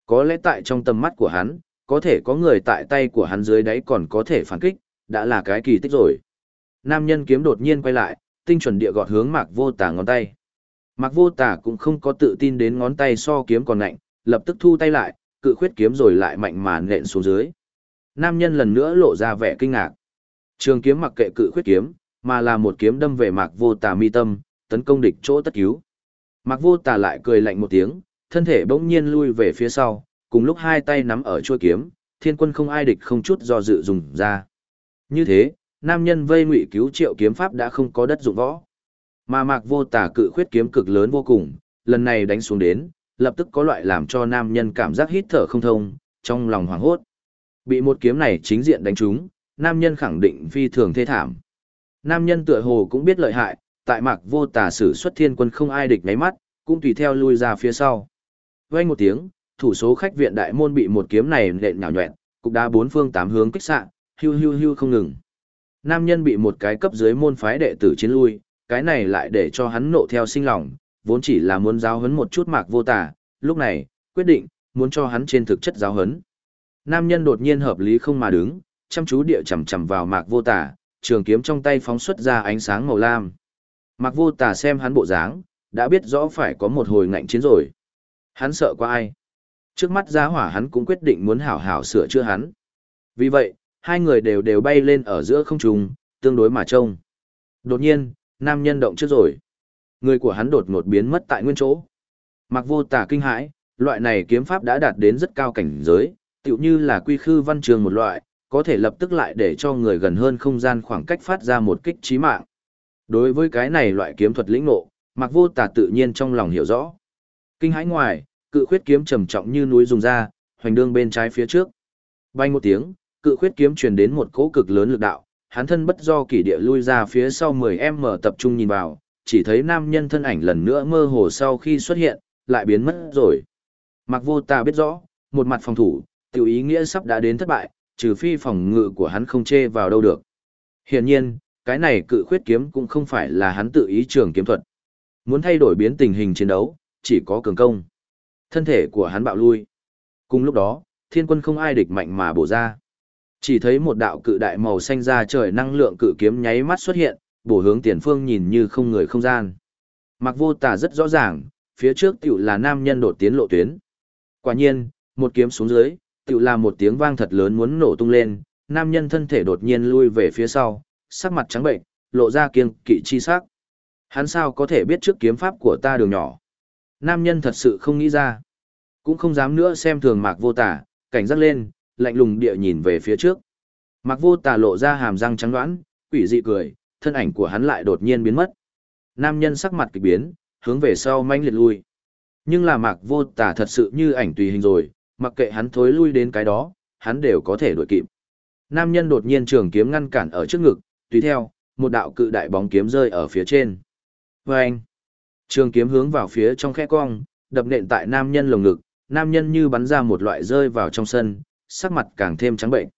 Có lẽ tại trong tầm mắt của hắn, có thể có người tại tay của hắn dưới đáy còn có thể phản kích, đã là cái kỳ tích rồi. Nam nhân kiếm đột nhiên quay lại, tinh chuẩn địa gọt hướng Mạc Vô Tà ngón tay. Mạc Vô Tà cũng không có tự tin đến ngón tay so kiếm còn lạnh, lập tức thu tay lại, cự khuyết kiếm rồi lại mạnh mà nện xuống dưới. Nam nhân lần nữa lộ ra vẻ kinh ngạc. Trường kiếm mặc kệ cự khuyết kiếm, mà là một kiếm đâm về Mạc Vô Tà mi tâm, tấn công địch chỗ tất cứu. Mạc Vô Tà lại cười lạnh một tiếng, thân thể bỗng nhiên lui về phía sau, cùng lúc hai tay nắm ở chuôi kiếm, thiên quân không ai địch không chút do dự dùng ra. Như thế, nam nhân vây ngụy cứu triệu kiếm pháp đã không có đất dụng võ. Mà Mạc Vô Tà cự khuyết kiếm cực lớn vô cùng, lần này đánh xuống đến, lập tức có loại làm cho nam nhân cảm giác hít thở không thông, trong lòng hoảng hốt. Bị một kiếm này chính diện đánh trúng, nam nhân khẳng định phi thường thê thảm. Nam nhân tựa hồ cũng biết lợi hại, tại Mạc Vô Tà sử xuất thiên quân không ai địch nháy mắt, cũng tùy theo lui ra phía sau. Vang một tiếng, thủ số khách viện đại môn bị một kiếm này nện nhào nhọẹt, cục đá bốn phương tám hướng kích xạ, hưu hưu hưu không ngừng. Nam nhân bị một cái cấp dưới môn phái đệ tử chiến lui, cái này lại để cho hắn nộ theo sinh lòng, vốn chỉ là muốn giáo huấn một chút Mạc Vô Tà, lúc này, quyết định, muốn cho hắn trên thực chất giáo huấn. Nam nhân đột nhiên hợp lý không mà đứng, chăm chú địa chầm chầm vào Mạc Vô Tà, trường kiếm trong tay phóng xuất ra ánh sáng màu lam. Mạc Vô Tà xem hắn bộ dáng, đã biết rõ phải có một hồi ngạnh chiến rồi. Hắn sợ qua ai? Trước mắt giá hỏa hắn cũng quyết định muốn hảo hảo sửa chữa hắn. Vì vậy, hai người đều bay lên ở giữa không trung, tương đối mà trông. Đột nhiên, nam nhân động trước rồi. Người của hắn đột ngột biến mất tại nguyên chỗ. Mạc Vô Tà kinh hãi, loại này kiếm pháp đã đạt đến rất cao cảnh giới, tựu như là quy khư văn trường một loại, có thể lập tức lại để cho người gần hơn không gian khoảng cách phát ra một kích chí mạng. Đối với cái này loại kiếm thuật lĩnh ngộ, Mạc Vô Tà tự nhiên trong lòng hiểu rõ. Kinh hãi ngoài, cự khuyết kiếm trầm trọng như núi dùng ra, hoành đương bên trái phía trước. Bay một tiếng, cự khuyết kiếm truyền đến một cỗ cực lớn lực đạo, hắn thân bất do kỷ địa lui ra phía sau 10m tập trung nhìn vào, chỉ thấy nam nhân thân ảnh lần nữa mơ hồ sau khi xuất hiện, lại biến mất rồi. Mạc Vô Tà biết rõ, một mặt phòng thủ, tiểu ý nghĩa sắp đã đến thất bại, trừ phi phòng ngự của hắn không chê vào đâu được. Hiển nhiên, cái này cự khuyết kiếm cũng không phải là hắn tự ý trường kiếm thuật. Muốn thay đổi biến tình hình chiến đấu, chỉ có cường công. Thân thể của hắn bạo lui. Cùng lúc đó, thiên quân không ai địch mạnh mà bổ ra. Chỉ thấy một đạo cự đại màu xanh ra trời năng lượng cự kiếm nháy mắt xuất hiện, bổ hướng tiền phương nhìn như không người không gian. Mạc Vô Tà rất rõ ràng, phía trước tiểu là nam nhân đột tiến lộ tuyến. Quả nhiên, một kiếm xuống dưới, tiểu là một tiếng vang thật lớn muốn nổ tung lên, nam nhân thân thể đột nhiên lui về phía sau, sắc mặt trắng bệnh, lộ ra kiêng kỵ chi sắc. Hắn sao có thể biết trước kiếm pháp của ta đường nhỏ? Nam nhân thật sự không nghĩ ra, cũng không dám nữa xem thường Mạc Vô Tà, cảnh giác lên, lạnh lùng địa nhìn về phía trước. Mạc Vô Tà lộ ra hàm răng trắng đoán, quỷ dị cười, thân ảnh của hắn lại đột nhiên biến mất. Nam nhân sắc mặt kỳ biến, hướng về sau manh liệt lui. Nhưng là Mạc Vô Tà thật sự như ảnh tùy hình rồi, mặc kệ hắn thối lui đến cái đó, hắn đều có thể đuổi kịp. Nam nhân đột nhiên trường kiếm ngăn cản ở trước ngực, tùy theo, một đạo cự đại bóng kiếm rơi ở phía trên. Vâng! Trường kiếm hướng vào phía trong khe cong, đập nện tại nam nhân lồng ngực, nam nhân như bắn ra một loại rơi vào trong sân, sắc mặt càng thêm trắng bệnh.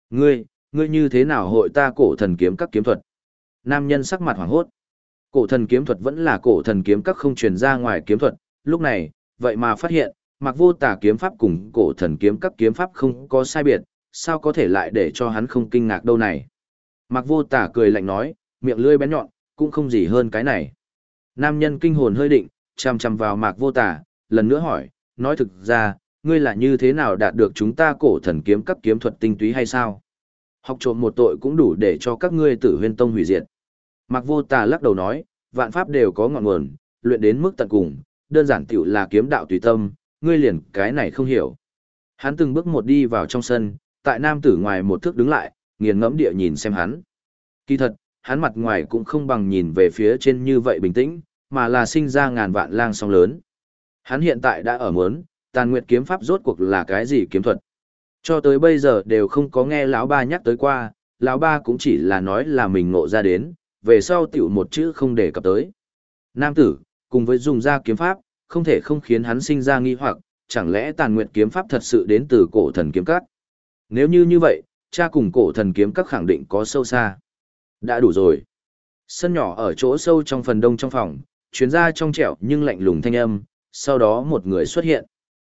Ngươi như thế nào hội ta cổ thần kiếm các kiếm thuật? Nam nhân sắc mặt hoảng hốt. Cổ thần kiếm thuật vẫn là cổ thần kiếm các không truyền ra ngoài kiếm thuật, lúc này, vậy mà phát hiện, Mạc Vô Tà kiếm pháp cùng cổ thần kiếm các kiếm pháp không có sai biệt, sao có thể lại để cho hắn không kinh ngạc đâu này? Mạc Vô Tà cười lạnh nói, miệng lưỡi bén nhọn, cũng không gì hơn cái này. Nam nhân kinh hồn hơi định, chằm chằm vào Mạc Vô Tà, lần nữa hỏi, nói thực ra, ngươi là như thế nào đạt được chúng ta cổ thần kiếm các kiếm thuật tinh túy hay sao? Học trộm một tội cũng đủ để cho các ngươi Tử Huyên Tông hủy diệt. Mạc Vô Tà lắc đầu nói, vạn pháp đều có ngọn nguồn, luyện đến mức tận cùng, đơn giản tiểu là kiếm đạo tùy tâm, ngươi liền cái này không hiểu. Hắn từng bước một đi vào trong sân, tại nam tử ngoài một thước đứng lại, nghiền ngẫm địa nhìn xem hắn. Kỳ thật, hắn mặt ngoài cũng không bằng nhìn về phía trên như vậy bình tĩnh, mà là sinh ra ngàn vạn lang sóng lớn. Hắn hiện tại đã ở muốn, Tàn Nguyệt kiếm pháp rốt cuộc là cái gì kiếm thuật. Cho tới bây giờ đều không có nghe lão ba nhắc tới qua, lão ba cũng chỉ là nói là mình ngộ ra đến, về sau tiểu một chữ không đề cập tới. Nam tử, cùng với dùng ra kiếm pháp, không thể không khiến hắn sinh ra nghi hoặc, chẳng lẽ Tàn Nguyệt kiếm pháp thật sự đến từ cổ thần kiếm các? Nếu như vậy, cha cùng cổ thần kiếm các khẳng định có sâu xa. Đã đủ rồi. Sân nhỏ ở chỗ sâu trong phần đông trong phòng, chuyến ra trong trẻo nhưng lạnh lùng thanh âm, sau đó một người xuất hiện.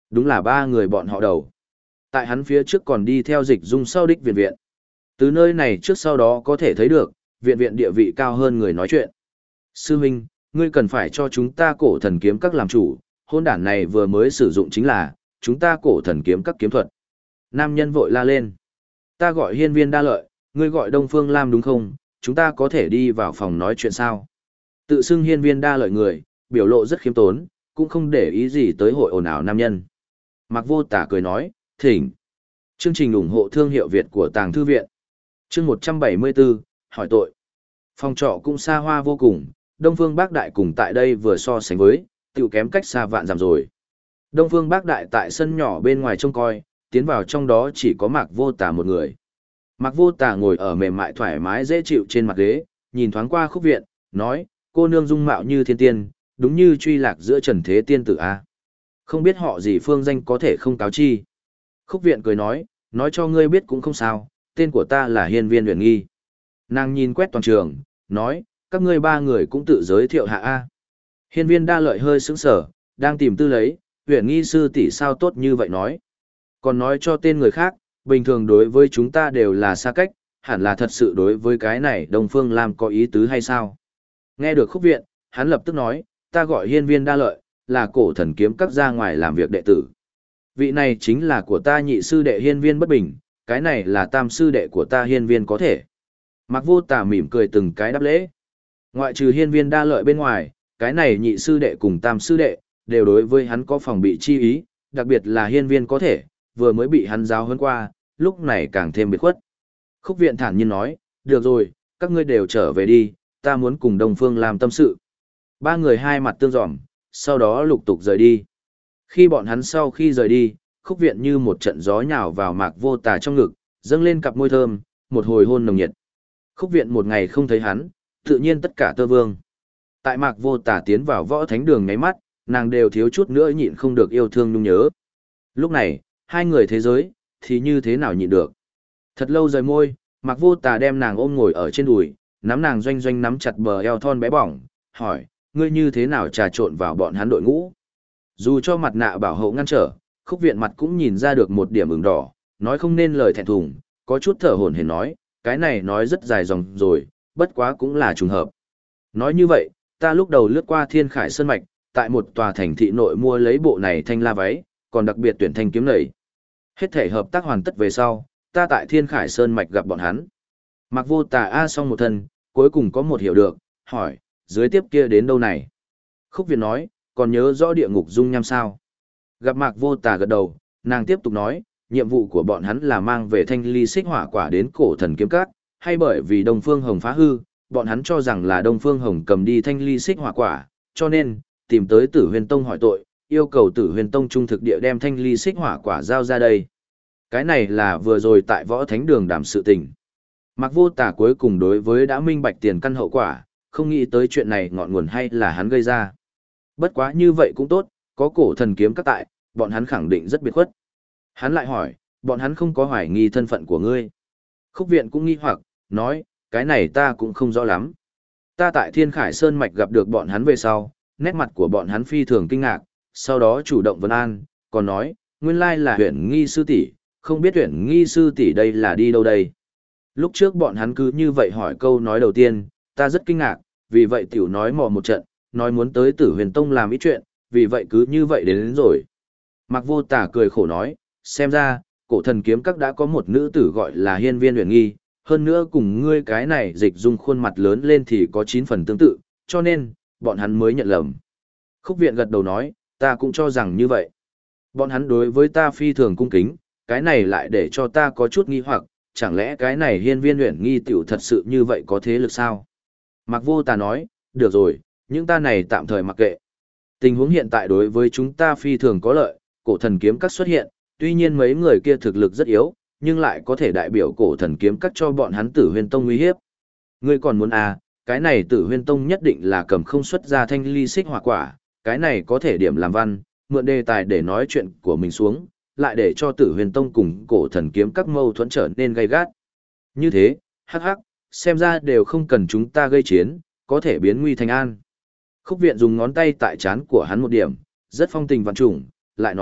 Đúng là ba người bọn họ đầu. Tại hắn phía trước còn đi theo Dịch Dung sau đích viện viện. Từ nơi này trước sau đó có thể thấy được, viện viện địa vị cao hơn người nói chuyện. Sư huynh, ngươi cần phải cho chúng ta cổ thần kiếm các làm chủ, hôn đản này vừa mới sử dụng chính là, chúng ta cổ thần kiếm các kiếm thuật. Nam nhân vội la lên. Ta gọi hiên viên đa lợi, ngươi gọi Đông Phương Lam đúng không? Chúng ta có thể đi vào phòng nói chuyện sao? Tự xưng hiên viên đa lợi người, biểu lộ rất khiêm tốn, cũng không để ý gì tới hội ồn ào nam nhân. Mạc Vô Tả cười nói, thỉnh. Chương trình ủng hộ thương hiệu Việt của Tàng Thư Viện. Chương 174, hỏi tội. Phòng trọ cũng xa hoa vô cùng, Đông Phương Bác Đại cùng tại đây vừa so sánh với, tiểu kém cách xa vạn dặm rồi. Đông Phương Bác Đại tại sân nhỏ bên ngoài trông coi, tiến vào trong đó chỉ có Mạc Vô Tả một người. Mạc Vô Tả ngồi ở mềm mại thoải mái dễ chịu trên mặt ghế, nhìn thoáng qua Khúc Viện, nói, cô nương dung mạo như thiên tiên, đúng như truy lạc giữa trần thế tiên tử A. Không biết họ gì phương danh có thể không cáo chi. Khúc Viện cười nói cho ngươi biết cũng không sao, tên của ta là Hiên Viên Uyển Nghi. Nàng nhìn quét toàn trường, nói, các ngươi ba người cũng tự giới thiệu hạ A. Hiên Viên Đa Lợi hơi sững sở, đang tìm tư lấy, Uyển Nghi sư tỷ sao tốt như vậy nói. Còn nói cho tên người khác, bình thường đối với chúng ta đều là xa cách, hẳn là thật sự đối với cái này Đông Phương Lam có ý tứ hay sao? Nghe được Khúc Viện, hắn lập tức nói, ta gọi Hiên Viên Đa Lợi, là cổ thần kiếm các ra ngoài làm việc đệ tử. Vị này chính là của ta nhị sư đệ Hiên Viên Bất Bình, cái này là tam sư đệ của ta Hiên Viên có thể. Mạc Vô Tả mỉm cười từng cái đáp lễ. Ngoại trừ Hiên Viên Đa Lợi bên ngoài, cái này nhị sư đệ cùng tam sư đệ, đều đối với hắn có phòng bị chi ý, đặc biệt là Hiên Viên có thể, vừa mới bị hắn giáo hơn qua, lúc này càng thêm biệt khuất. Khúc Viện thản nhiên nói, được rồi, các ngươi đều trở về đi, ta muốn cùng Đông Phương làm tâm sự. Ba người hai mặt tương dòm, sau đó lục tục rời đi. Khi bọn hắn sau khi rời đi, Khúc Viện như một trận gió nhào vào Mạc Vô Tả trong ngực, dâng lên cặp môi thơm, một hồi hôn nồng nhiệt. Khúc Viện một ngày không thấy hắn, tự nhiên tất cả tơ vương. Tại Mạc Vô Tả tiến vào võ thánh đường ngáy mắt, nàng đều thiếu chút nữa nhịn không được yêu thương nhung nhớ. Lúc này, hai người thế giới, thì như thế nào nhịn được. Thật lâu rời môi, Mạc Vô Tả đem nàng ôm ngồi ở trên đùi, nắm nàng doanh doanh nắm chặt bờ eo thon bé bỏng, hỏi, ngươi như thế nào trà trộn vào bọn hắn đội ngũ. Dù cho mặt nạ bảo hộ ngăn trở, Khúc Viện mặt cũng nhìn ra được một điểm ửng đỏ, nói không nên lời thẹn thùng, có chút thở hổn hển nói, cái này nói rất dài dòng rồi, bất quá cũng là trùng hợp. Nói như vậy, ta lúc đầu lướt qua Thiên Khải Sơn Mạch, tại một tòa thành thị nội mua lấy bộ này thanh la váy, còn đặc biệt tuyển thanh kiếm nảy. Hết thể hợp tác hoàn tất về sau, ta tại Thiên Khải Sơn Mạch gặp bọn hắn. Mạc Vô Tả a xong một thân, cuối cùng có một hiểu được, hỏi, dưới tiếp kia đến đâu này? Khúc Viện nói, còn nhớ rõ địa ngục dung nham sao? Gặp Mạc Vô Tả gật đầu, nàng tiếp tục nói, nhiệm vụ của bọn hắn là mang về thanh ly xích hỏa quả đến cổ thần kiếm các, hay bởi vì Đông Phương Hồng phá hư, bọn hắn cho rằng là Đông Phương Hồng cầm đi thanh ly xích hỏa quả, cho nên, tìm tới Tử Huyền Tông hỏi tội, yêu cầu Tử Huyền Tông trung thực địa đem thanh ly xích hỏa quả giao ra đây. Cái này là vừa rồi tại võ thánh đường đàm sự tình. Mạc Vô Tả cuối cùng đối với đã minh bạch tiền căn hậu quả, không nghĩ tới chuyện này ngọn nguồn hay là hắn gây ra. Bất quá như vậy cũng tốt, có cổ thần kiếm các tại, bọn hắn khẳng định rất biệt khuất. Hắn lại hỏi, bọn hắn không có hoài nghi thân phận của ngươi. Khúc Viện cũng nghi hoặc, nói, cái này ta cũng không rõ lắm. Ta tại Thiên Khải Sơn Mạch gặp được bọn hắn về sau, nét mặt của bọn hắn phi thường kinh ngạc, sau đó chủ động vấn an, còn nói, nguyên lai là Uyển Nghi sư tỷ, không biết Uyển Nghi sư tỷ đây là đi đâu đây. Lúc trước bọn hắn cứ như vậy hỏi câu nói đầu tiên, ta rất kinh ngạc, vì vậy tiểu nói mò một trận, nói muốn tới Tử Huyền Tông làm ít chuyện, vì vậy cứ như vậy đến rồi. Mạc Vô Tả cười khổ nói, xem ra, cổ thần kiếm các đã có một nữ tử gọi là Hiên Viên Uyển Nghi, hơn nữa cùng ngươi cái này Dịch Dung khuôn mặt lớn lên thì có 9 phần tương tự, cho nên, bọn hắn mới nhận lầm. Khúc Viện gật đầu nói, ta cũng cho rằng như vậy. Bọn hắn đối với ta phi thường cung kính, cái này lại để cho ta có chút nghi hoặc, chẳng lẽ cái này Hiên Viên Uyển Nghi tiểu thật sự như vậy có thế lực sao? Mạc Vô Tả nói, được rồi, những ta này tạm thời mặc kệ. Tình huống hiện tại đối với chúng ta phi thường có lợi, cổ thần kiếm các xuất hiện, tuy nhiên mấy người kia thực lực rất yếu, nhưng lại có thể đại biểu cổ thần kiếm các cho bọn hắn Tử Huyền Tông uy hiếp. Ngươi còn muốn à, cái này Tử Huyền Tông nhất định là cầm không xuất ra thanh ly xích hỏa quả, cái này có thể điểm làm văn, mượn đề tài để nói chuyện của mình xuống, lại để cho Tử Huyền Tông cùng cổ thần kiếm các mâu thuẫn trở nên gay gắt. Như thế, hắc hắc, xem ra đều không cần chúng ta gây chiến, có thể biến nguy thành an. Khúc Viện dùng ngón tay tại trán của hắn một điểm, rất phong tình vạn trùng, lại nói,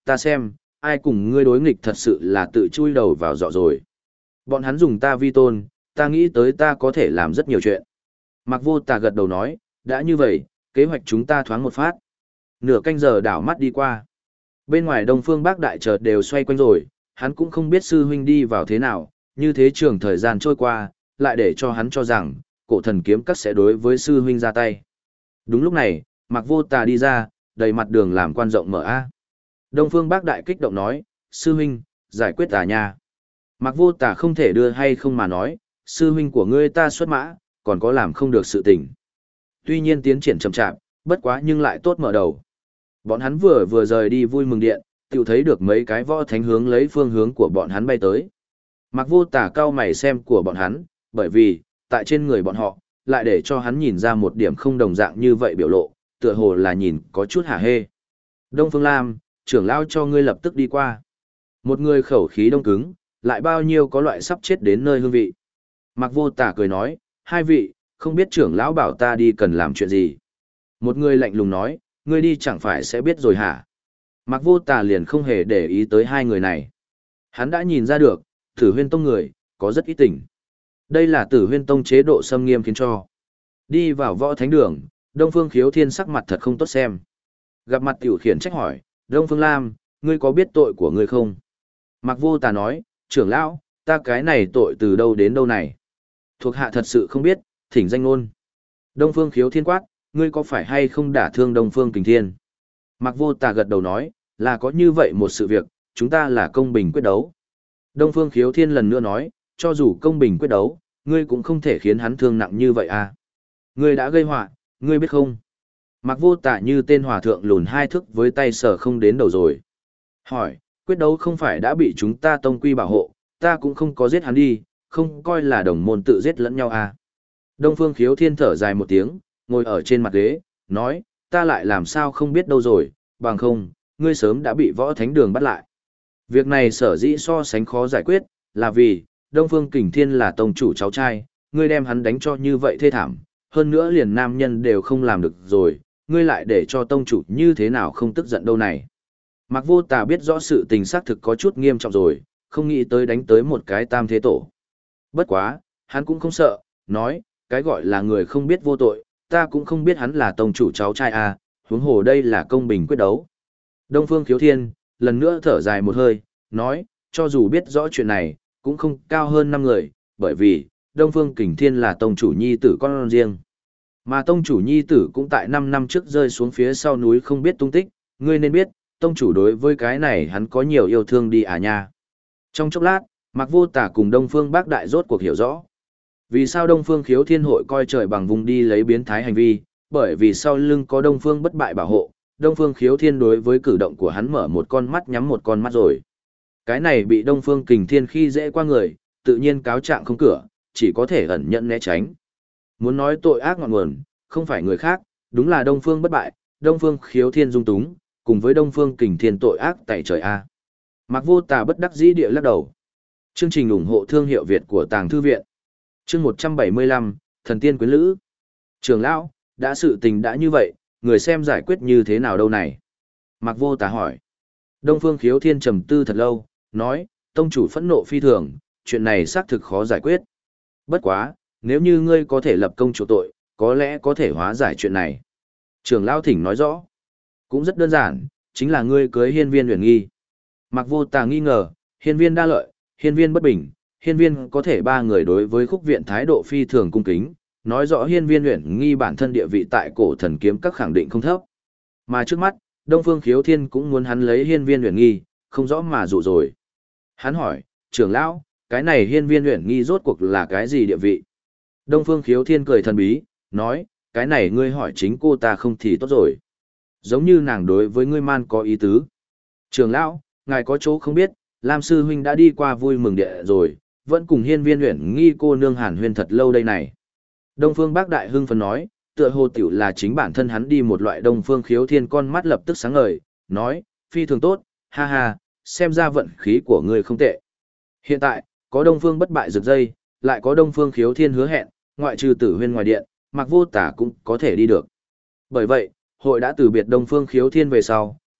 ta xem, ai cùng ngươi đối nghịch thật sự là tự chui đầu vào dọ rồi. Bọn hắn dùng ta vi tôn, ta nghĩ tới ta có thể làm rất nhiều chuyện. Mạc Vô Tà gật đầu nói, đã như vậy, kế hoạch chúng ta thoáng một phát. Nửa canh giờ đảo mắt đi qua. Bên ngoài Đông Phương Bác Đại chợt đều xoay quanh rồi, hắn cũng không biết sư huynh đi vào thế nào, như thế trường thời gian trôi qua, lại để cho hắn cho rằng, cổ thần kiếm các sẽ đối với sư huynh ra tay. Đúng lúc này, Mạc Vô Tà đi ra, đầy mặt đường làm quan rộng mở a. Đông Phương Bác Đại kích động nói, sư huynh, giải quyết tà nha. Mạc Vô Tà không thể đưa hay không mà nói, sư huynh của ngươi ta xuất mã, còn có làm không được sự tình. Tuy nhiên tiến triển chậm chạp, bất quá nhưng lại tốt mở đầu. Bọn hắn vừa rời đi vui mừng điện, tự thấy được mấy cái võ thánh hướng lấy phương hướng của bọn hắn bay tới. Mạc Vô Tà cao mày xem của bọn hắn, bởi vì, tại trên người bọn họ, lại để cho hắn nhìn ra một điểm không đồng dạng như vậy biểu lộ, tựa hồ là nhìn có chút hả hê. Đông Phương Lam, trưởng lão cho ngươi lập tức đi qua. Một người khẩu khí đông cứng, lại bao nhiêu có loại sắp chết đến nơi hương vị. Mạc Vô Tà cười nói, hai vị, không biết trưởng lão bảo ta đi cần làm chuyện gì. Một người lạnh lùng nói, ngươi đi chẳng phải sẽ biết rồi hả? Mạc Vô Tà liền không hề để ý tới hai người này. Hắn đã nhìn ra được, Tử Huyên Tông người, có rất ít tình. Đây là Tử Huyên Tông chế độ xâm nghiêm khiến cho. Đi vào võ thánh đường, Đông Phương Khiếu Thiên sắc mặt thật không tốt xem. Gặp mặt tiểu khiển trách hỏi, Đông Phương Lam, ngươi có biết tội của ngươi không? Mạc Vô Tà nói, trưởng lão, ta cái này tội từ đâu đến đâu này? Thuộc hạ thật sự không biết, thỉnh danh ngôn. Đông Phương Khiếu Thiên quát, ngươi có phải hay không đả thương Đông Phương Kình Thiên? Mạc Vô Tà gật đầu nói, là có như vậy một sự việc, chúng ta là công bình quyết đấu. Đông Phương Khiếu Thiên lần nữa nói, cho dù công bình quyết đấu, ngươi cũng không thể khiến hắn thương nặng như vậy à. Ngươi đã gây họa, ngươi biết không? Mạc Vô Tà như tên hòa thượng lùn hai thước với tay sờ không đến đầu rồi. Hỏi, quyết đấu không phải đã bị chúng ta tông quy bảo hộ, ta cũng không có giết hắn đi, không coi là đồng môn tự giết lẫn nhau à. Đông Phương Khiếu Thiên thở dài một tiếng, ngồi ở trên mặt ghế, nói, ta lại làm sao không biết đâu rồi, bằng không, ngươi sớm đã bị võ thánh đường bắt lại. Việc này sở dĩ so sánh khó giải quyết, là vì, Đông Phương Kình Thiên là tông chủ cháu trai, ngươi đem hắn đánh cho như vậy thê thảm, hơn nữa liền nam nhân đều không làm được rồi, ngươi lại để cho tông chủ như thế nào không tức giận đâu này. Mạc Vô Tà biết rõ sự tình xác thực có chút nghiêm trọng rồi, không nghĩ tới đánh tới một cái tam thế tổ. Bất quá, hắn cũng không sợ, nói, cái gọi là người không biết vô tội, ta cũng không biết hắn là tông chủ cháu trai à, huống hồ đây là công bình quyết đấu. Đông Phương Khiếu Thiên, lần nữa thở dài một hơi, nói, cho dù biết rõ chuyện này, cũng không cao hơn 5 người, bởi vì, Đông Phương Kình Thiên là tông chủ nhi tử con riêng. Mà tông chủ nhi tử cũng tại 5 năm trước rơi xuống phía sau núi không biết tung tích, ngươi nên biết, tông chủ đối với cái này hắn có nhiều yêu thương đi à nha. Trong chốc lát, Mạc Vô Tà cùng Đông Phương Bác Đại rốt cuộc hiểu rõ. Vì sao Đông Phương Khiếu Thiên hội coi trời bằng vùng đi lấy biến thái hành vi, bởi vì sau lưng có Đông Phương bất bại bảo hộ, Đông Phương Khiếu Thiên đối với cử động của hắn mở một con mắt nhắm một con mắt rồi. Cái này bị Đông Phương Kình Thiên khi dễ qua người, tự nhiên cáo trạng không cửa, chỉ có thể ẩn nhận né tránh. Muốn nói tội ác ngọn nguồn, không phải người khác, đúng là Đông Phương bất bại, Đông Phương Khiếu Thiên dung túng, cùng với Đông Phương Kình Thiên tội ác tại trời A. Mạc Vô Tà bất đắc dĩ địa lắc đầu. Chương trình ủng hộ thương hiệu Việt của Tàng Thư Viện. Chương 175, Thần Tiên Quyến Lữ. Trường lão, đã sự tình đã như vậy, người xem giải quyết như thế nào đâu này? Mạc Vô Tà hỏi. Đông Phương Khiếu Thiên trầm tư thật lâu, nói, tông chủ phẫn nộ phi thường, chuyện này xác thực khó giải quyết. Bất quá, nếu như ngươi có thể lập công chủ tội, có lẽ có thể hóa giải chuyện này. Trường lão thỉnh nói rõ. Cũng rất đơn giản, chính là ngươi cưới hiên viên huyền nghi. Mạc Vô Tà nghi ngờ, hiên viên đa lợi, hiên viên bất bình, hiên viên có thể ba người đối với khúc viện thái độ phi thường cung kính, nói rõ hiên viên huyền nghi bản thân địa vị tại cổ thần kiếm các khẳng định không thấp. Mà trước mắt, Đông Phương Khiếu Thiên cũng muốn hắn lấy hiên viên huyền nghi, không rõ mà dụ rồi. Hắn hỏi, trưởng lão, cái này hiên viên huyền nghi rốt cuộc là cái gì địa vị? Đông Phương Khiếu Thiên cười thần bí, nói, cái này ngươi hỏi chính cô ta không thì tốt rồi. Giống như nàng đối với ngươi man có ý tứ. Trưởng lão, ngài có chỗ không biết, Lam sư huynh đã đi qua vui mừng địa rồi, vẫn cùng hiên viên huyền nghi cô nương hàn huyên thật lâu đây này. Đông Phương Bác Đại hưng phấn nói, tựa hồ tiểu là chính bản thân hắn đi một loại Đông Phương Khiếu Thiên con mắt lập tức sáng ngời, nói, phi thường tốt, ha ha, xem ra vận khí của ngươi không tệ. Hiện tại, có Đông Phương bất bại rực dây, lại có Đông Phương Khiếu Thiên hứa hẹn, ngoại trừ Tử Huyên ngoài điện, Mạc Vô Tà cũng có thể đi được. Bởi vậy, hội đã từ biệt Đông Phương Khiếu Thiên về sau,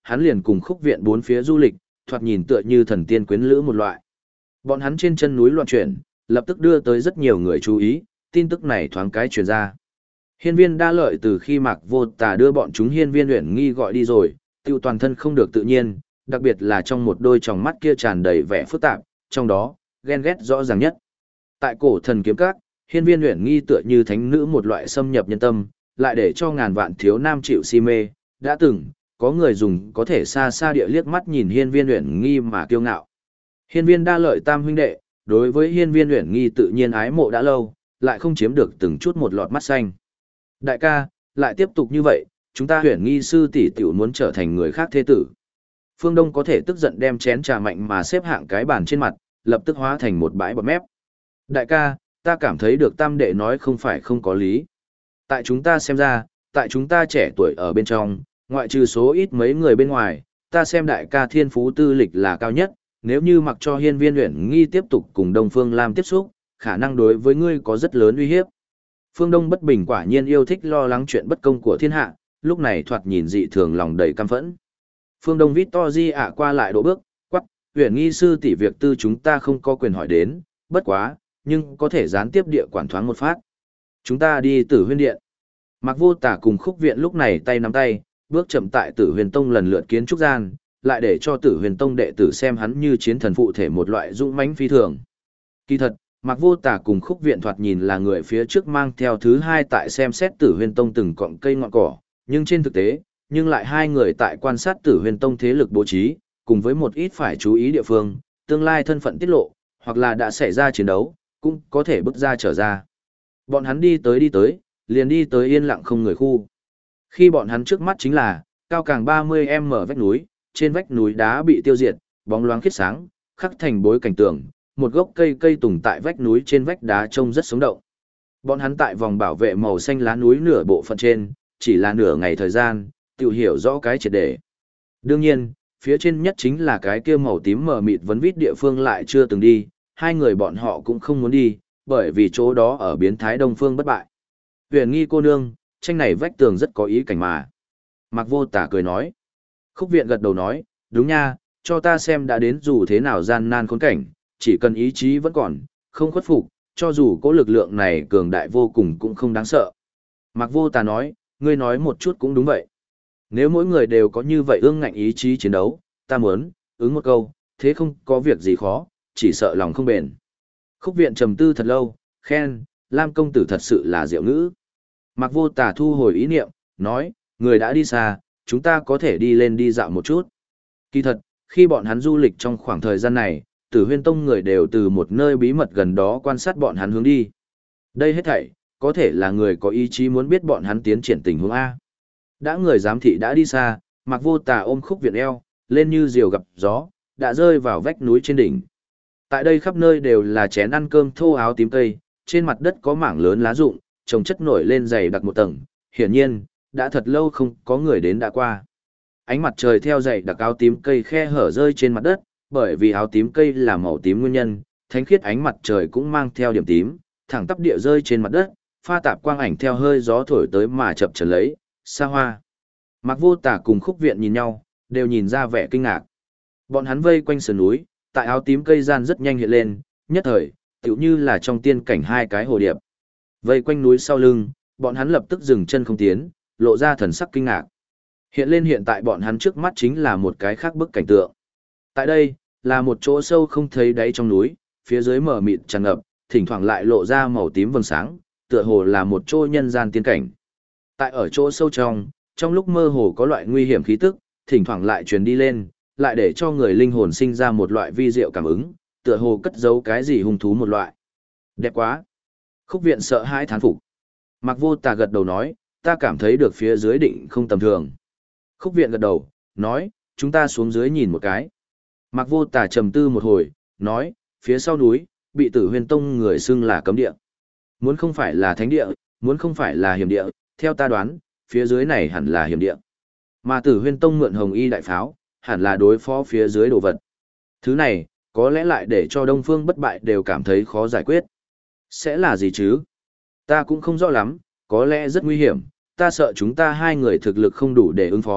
hắn liền cùng khúc viện bốn phía du lịch, thoạt nhìn tựa như thần tiên quyến lữ một loại. Bọn hắn trên chân núi loạn chuyển, lập tức đưa tới rất nhiều người chú ý, tin tức này thoáng cái truyền ra. Hiên Viên Đa Lợi từ khi Mạc Vô Tà đưa bọn chúng Hiên Viên Uyển Nghi gọi đi rồi, tiêu toàn thân không được tự nhiên, đặc biệt là trong một đôi tròng mắt kia tràn đầy vẻ phức tạp, trong đó, ghen ghét rõ ràng nhất. Tại Cổ Thần Kiếm Các, Hiên Viên Uyển Nghi tựa như thánh nữ một loại xâm nhập nhân tâm, lại để cho ngàn vạn thiếu nam chịu si mê, đã từng có người dùng có thể xa xa địa liếc mắt nhìn Hiên Viên Uyển Nghi mà kiêu ngạo. Hiên Viên Đa Lợi tam huynh đệ, đối với Hiên Viên Uyển Nghi tự nhiên ái mộ đã lâu, lại không chiếm được từng chút một lọt mắt xanh. Đại ca, lại tiếp tục như vậy, chúng ta Uyển Nghi sư tỷ tiểu muốn trở thành người khác thế tử. Phương Đông có thể tức giận đem chén trà mạnh mà xếp hạng cái bàn trên mặt, lập tức hóa thành một bãi bọt mép. Đại ca, ta cảm thấy được tam đệ nói không phải không có lý. Tại chúng ta xem ra, tại chúng ta trẻ tuổi ở bên trong, ngoại trừ số ít mấy người bên ngoài, ta xem đại ca thiên phú tư lịch là cao nhất, nếu như mặc cho Hiên Viên Uyển Nghi tiếp tục cùng Đông Phương Lam tiếp xúc, khả năng đối với ngươi có rất lớn uy hiếp. Phương Đông bất bình quả nhiên yêu thích lo lắng chuyện bất công của thiên hạ, lúc này thoạt nhìn dị thường lòng đầy căm phẫn. Phương Đông Victory ạ qua lại độ bước, quắc, Uyển Nghi sư tỷ việc tư chúng ta không có quyền hỏi đến, bất quá, nhưng có thể gián tiếp địa quản thoáng một phát. Chúng ta đi Tử Huyên Điện. Mạc Vô Tà cùng Khúc Viện lúc này tay nắm tay, bước chậm tại Tử Huyền Tông lần lượt kiến trúc gian, lại để cho Tử Huyền Tông đệ tử xem hắn như chiến thần phụ thể một loại dũng mãnh phi thường. Kỳ thật, Mạc Vô Tà cùng Khúc Viện thoạt nhìn là người phía trước mang theo thứ hai tại xem xét Tử Huyền Tông từng cọng cây ngọn cỏ, nhưng trên thực tế, nhưng lại hai người tại quan sát Tử Huyền Tông thế lực bố trí, cùng với một ít phải chú ý địa phương, tương lai thân phận tiết lộ, hoặc là đã xảy ra chiến đấu, cũng có thể bước ra trở ra. Bọn hắn đi tới, liền đi tới yên lặng không người khu. Khi bọn hắn trước mắt chính là, cao càng 30m vách núi, trên vách núi đá bị tiêu diệt, bóng loáng khiết sáng, khắc thành bối cảnh tường, một gốc cây tùng tại vách núi trên vách đá trông rất sống động. Bọn hắn tại vòng bảo vệ màu xanh lá núi nửa bộ phận trên, chỉ là nửa ngày thời gian, tự hiểu rõ cái triệt đề. Đương nhiên, phía trên nhất chính là cái kia màu tím mờ mịt vấn vít địa phương lại chưa từng đi, hai người bọn họ cũng không muốn đi, bởi vì chỗ đó ở biến thái đông phương bất bại. Uyển Nghi cô nương, tranh này vách tường rất có ý cảnh mà. Mạc Vô Tà cười nói. Khúc Viện gật đầu nói, đúng nha, cho ta xem đã đến dù thế nào gian nan khốn cảnh, chỉ cần ý chí vẫn còn, không khuất phục, cho dù có lực lượng này cường đại vô cùng cũng không đáng sợ. Mạc Vô Tà nói, ngươi nói một chút cũng đúng vậy. Nếu mỗi người đều có như vậy ương ngạnh ý chí chiến đấu, ta muốn, ứng một câu, thế không có việc gì khó, chỉ sợ lòng không bền. Khúc Viện trầm tư thật lâu, khen, Lam công tử thật sự là diệu ngữ. Mạc Vô Tà thu hồi ý niệm, nói, người đã đi xa, chúng ta có thể đi lên đi dạo một chút. Kỳ thật, khi bọn hắn du lịch trong khoảng thời gian này, Tử Huyên Tông người đều từ một nơi bí mật gần đó quan sát bọn hắn hướng đi. Đây hết thảy, có thể là người có ý chí muốn biết bọn hắn tiến triển tình huống A. Đã người giám thị đã đi xa, Mạc Vô Tà ôm Khúc Viện eo, lên như diều gặp gió, đã rơi vào vách núi trên đỉnh. Tại đây khắp nơi đều là chén ăn cơm thô áo tím cây, trên mặt đất có mảng lớn lá rụng, trồng chất nổi lên dày đặc một tầng, hiển nhiên, đã thật lâu không có người đến đã qua. Ánh mặt trời theo dày đặc áo tím cây khe hở rơi trên mặt đất, bởi vì áo tím cây là màu tím nguyên nhân, thánh khiết ánh mặt trời cũng mang theo điểm tím, thẳng tắp địa rơi trên mặt đất, pha tạp quang ảnh theo hơi gió thổi tới mà chập chờn lấy, xa hoa. Mạc Vô Tà cùng Khúc Viện nhìn nhau, đều nhìn ra vẻ kinh ngạc. Bọn hắn vây quanh sườn núi, tại áo tím cây gian rất nhanh hiện lên, nhất thời, tựu như là trong tiên cảnh hai cái hồ điệp. Vây quanh núi sau lưng, bọn hắn lập tức dừng chân không tiến, lộ ra thần sắc kinh ngạc. Hiện lên hiện tại bọn hắn trước mắt chính là một cái khác bức cảnh tượng. Tại đây, là một chỗ sâu không thấy đáy trong núi, phía dưới mờ mịt tràn ngập, thỉnh thoảng lại lộ ra màu tím vầng sáng, tựa hồ là một chỗ nhân gian tiên cảnh. Tại ở chỗ sâu trong lúc mơ hồ có loại nguy hiểm khí tức, thỉnh thoảng lại truyền đi lên, lại để cho người linh hồn sinh ra một loại vi diệu cảm ứng, tựa hồ cất giấu cái gì hung thú một loại. Đẹp quá. Khúc Viện sợ hãi thán phục. Mạc Vô Tà gật đầu nói, ta cảm thấy được phía dưới định không tầm thường. Khúc Viện gật đầu, nói, chúng ta xuống dưới nhìn một cái. Mạc Vô Tà trầm tư một hồi, nói, phía sau núi, bị Tử Huyên Tông người xưng là cấm địa. Muốn không phải là thánh địa, muốn không phải là hiểm địa, theo ta đoán, phía dưới này hẳn là hiểm địa. Mà Tử Huyên Tông mượn Hồng Y đại pháo, hẳn là đối phó phía dưới đồ vật. Thứ này, có lẽ lại để cho Đông Phương Bất Bại đều cảm thấy khó giải quyết. Sẽ là gì chứ? Ta cũng không rõ lắm, có lẽ rất nguy hiểm, ta sợ chúng ta hai người thực lực không đủ để ứng phó,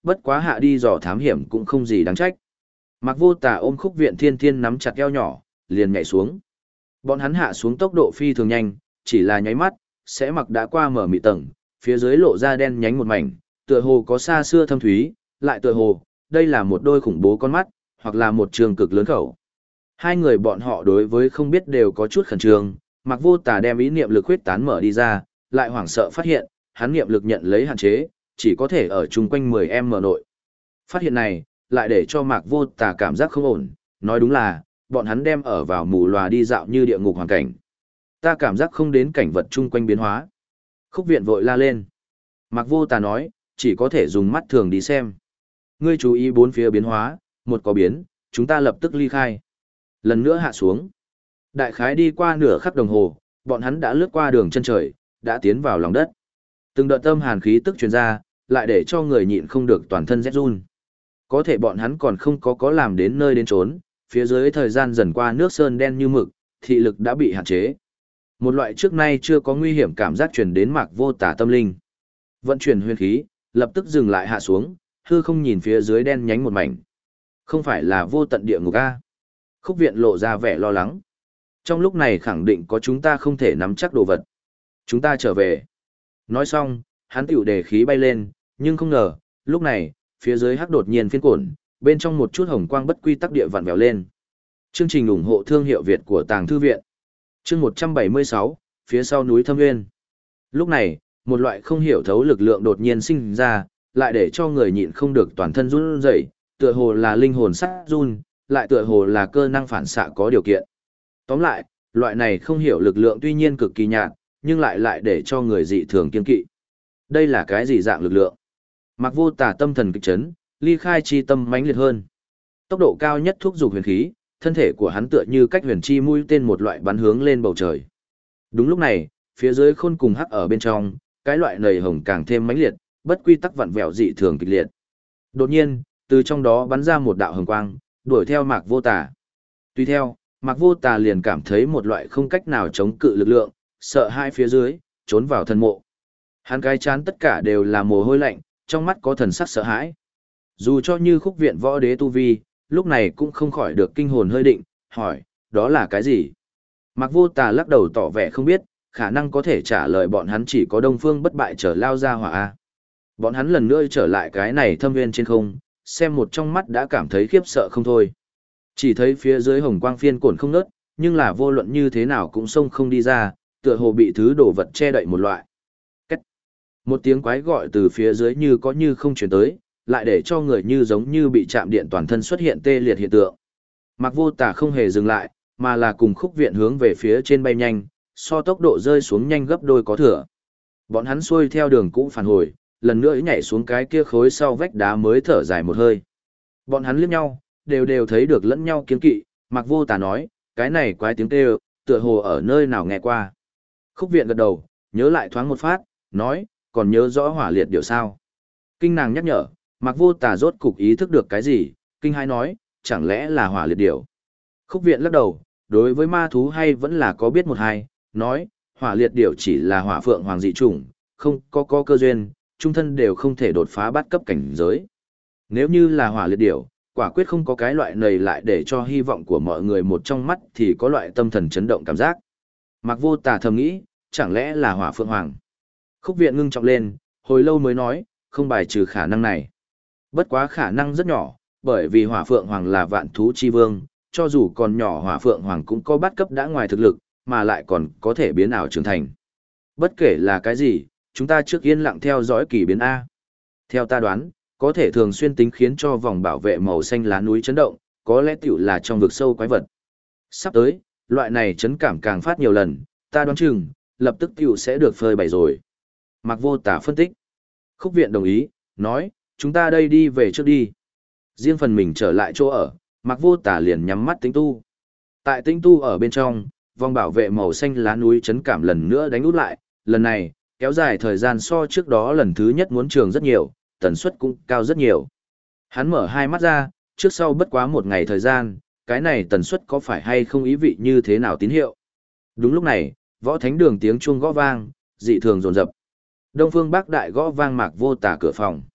bất quá hạ đi dò thám hiểm cũng không gì đáng trách. Mạc Vô Tà ôm Khúc Viện Thiên Thiên nắm chặt eo nhỏ, liền nhảy xuống. Bọn hắn hạ xuống tốc độ phi thường nhanh, chỉ là nháy mắt, sẽ mặc đã qua mở mị tầng, phía dưới lộ ra đen nhánh một mảnh, tựa hồ có xa xưa thâm thúy, lại tựa hồ, đây là một đôi khủng bố con mắt, hoặc là một trường cực lớn khẩu. Hai người bọn họ đối với không biết đều có chút khẩn trương, Mạc Vô Tà đem ý niệm lực huyết tán mở đi ra, lại hoảng sợ phát hiện, hắn niệm lực nhận lấy hạn chế, chỉ có thể ở chung quanh 10m nội. Phát hiện này, lại để cho Mạc Vô Tà cảm giác không ổn, nói đúng là, bọn hắn đem ở vào mù lòa đi dạo như địa ngục hoàn cảnh. Ta cảm giác không đến cảnh vật chung quanh biến hóa. Khúc Viện vội la lên. Mạc Vô Tà nói, chỉ có thể dùng mắt thường đi xem. Ngươi chú ý bốn phía biến hóa, một có biến, chúng ta lập tức ly khai. Lần nữa hạ xuống. Đại khái đi qua nửa khắc đồng hồ, bọn hắn đã lướt qua đường chân trời, đã tiến vào lòng đất. Từng đợt tâm hàn khí tức truyền ra, lại để cho người nhịn không được toàn thân rét run. Có thể bọn hắn còn không có làm đến nơi đến trốn, phía dưới thời gian dần qua nước sơn đen như mực, thị lực đã bị hạn chế. Một loại trước nay chưa có nguy hiểm cảm giác truyền đến Mạc Vô Tà tâm linh. Vận chuyển huyền khí, lập tức dừng lại hạ xuống, hư không nhìn phía dưới đen nhánh một mảnh. Không phải là vô tận địa ngục a? Khúc Viện lộ ra vẻ lo lắng. Trong lúc này khẳng định có chúng ta không thể nắm chắc đồ vật. Chúng ta trở về. Nói xong, hắn tiểu đề khí bay lên, nhưng không ngờ, lúc này, phía dưới hắc đột nhiên phiên cuộn, bên trong một chút hồng quang bất quy tắc địa vặn vẹo lên. Chương trình ủng hộ thương hiệu Việt của Tàng Thư Viện. Chương 176, phía sau núi Thâm Nguyên. Lúc này, một loại không hiểu thấu lực lượng đột nhiên sinh ra, lại để cho người nhịn không được toàn thân run rẩy, tựa hồ là linh hồn sắt run, lại tựa hồ là cơ năng phản xạ có điều kiện. Tóm lại, loại này không hiểu lực lượng tuy nhiên cực kỳ nhạt, nhưng lại để cho người dị thường kiên kỵ. Đây là cái gì dạng lực lượng? Mạc Vô Tà tâm thần kịch chấn, ly khai chi tâm mãnh liệt hơn. Tốc độ cao nhất thúc dục huyền khí, thân thể của hắn tựa như cách huyền chi mũi tên một loại bắn hướng lên bầu trời. Đúng lúc này, phía dưới khôn cùng hắc ở bên trong, cái loại nầy hồng càng thêm mãnh liệt, bất quy tắc vặn vẹo dị thường kịch liệt. Đột nhiên, từ trong đó bắn ra một đạo hồng quang, đuổi theo Mạc Vô Tà. Tuy theo, Mạc Vô Tà liền cảm thấy một loại không cách nào chống cự lực lượng, sợ hai phía dưới, trốn vào thân mộ. Hắn cái chán tất cả đều là mồ hôi lạnh, trong mắt có thần sắc sợ hãi. Dù cho như Khúc Viện võ đế tu vi, lúc này cũng không khỏi được kinh hồn hơi định, hỏi, đó là cái gì? Mạc Vô Tà lắc đầu tỏ vẻ không biết, khả năng có thể trả lời bọn hắn chỉ có Đông Phương Bất Bại trở lao ra hỏa A. Bọn hắn lần nữa trở lại cái này thâm nguyên trên không, xem một trong mắt đã cảm thấy khiếp sợ không thôi. Chỉ thấy phía dưới hồng quang phiên cuộn không ngớt, nhưng là vô luận như thế nào cũng xông không đi ra, tựa hồ bị thứ đồ vật che đậy một loại. Cách. Một tiếng quái gọi từ phía dưới như có như không truyền tới, lại để cho người như giống như bị chạm điện toàn thân xuất hiện tê liệt hiện tượng. Mạc Vô Tà không hề dừng lại, mà là cùng Khúc Viện hướng về phía trên bay nhanh, so tốc độ rơi xuống nhanh gấp đôi có thừa. Bọn hắn xuôi theo đường cũ phản hồi, lần nữa nhảy xuống cái kia khối sau vách đá mới thở dài một hơi. Bọn hắn liếc nhau, đều thấy được lẫn nhau kiên kỵ, Mạc Vô Tà nói, cái này quái tiếng kêu, tựa hồ ở nơi nào nghe qua. Khúc Viện gật đầu, nhớ lại thoáng một phát, nói, còn nhớ rõ hỏa liệt điều sao. Kinh nàng nhắc nhở, Mạc Vô Tà rốt cục ý thức được cái gì, kinh hai nói, chẳng lẽ là hỏa liệt điều. Khúc Viện lắc đầu, đối với ma thú hay vẫn là có biết một hai, nói, hỏa liệt điều chỉ là hỏa phượng hoàng dị chủng, không có cơ duyên, trung thân đều không thể đột phá bát cấp cảnh giới. Nếu như là hỏa liệt điều, quả quyết không có cái loại này lại để cho hy vọng của mọi người một trong mắt thì có loại tâm thần chấn động cảm giác. Mạc Vô Tà thầm nghĩ, chẳng lẽ là hỏa phượng hoàng. Khúc Viện ngưng trọng lên, hồi lâu mới nói, không bài trừ khả năng này. Bất quá khả năng rất nhỏ, bởi vì hỏa phượng hoàng là vạn thú chi vương, cho dù còn nhỏ hỏa phượng hoàng cũng có bát cấp đã ngoài thực lực, mà lại còn có thể biến ảo trưởng thành. Bất kể là cái gì, chúng ta trước yên lặng theo dõi kỳ biến A. Theo ta đoán, có thể thường xuyên tính khiến cho vòng bảo vệ màu xanh lá núi chấn động, có lẽ tiểu là trong vực sâu quái vật. Sắp tới, loại này chấn cảm càng phát nhiều lần, ta đoán chừng, lập tức tiểu sẽ được phơi bày rồi. Mạc Vô Tà phân tích. Khúc Viện đồng ý, nói, chúng ta đây đi về trước đi. Riêng phần mình trở lại chỗ ở, Mạc Vô Tà liền nhắm mắt tĩnh tu. Tại tĩnh tu ở bên trong, vòng bảo vệ màu xanh lá núi chấn cảm lần nữa đánh út lại, lần này, kéo dài thời gian so trước đó lần thứ nhất muốn trường rất nhiều, tần suất cũng cao rất nhiều. Hắn mở hai mắt ra, trước sau bất quá một ngày thời gian, cái này tần suất có phải hay không ý vị như thế nào tín hiệu. Đúng lúc này, võ thánh đường tiếng chuông gõ vang, dị thường rồn rập. Đông Phương Bác Đại gõ vang Mạc Vô Tà cửa phòng.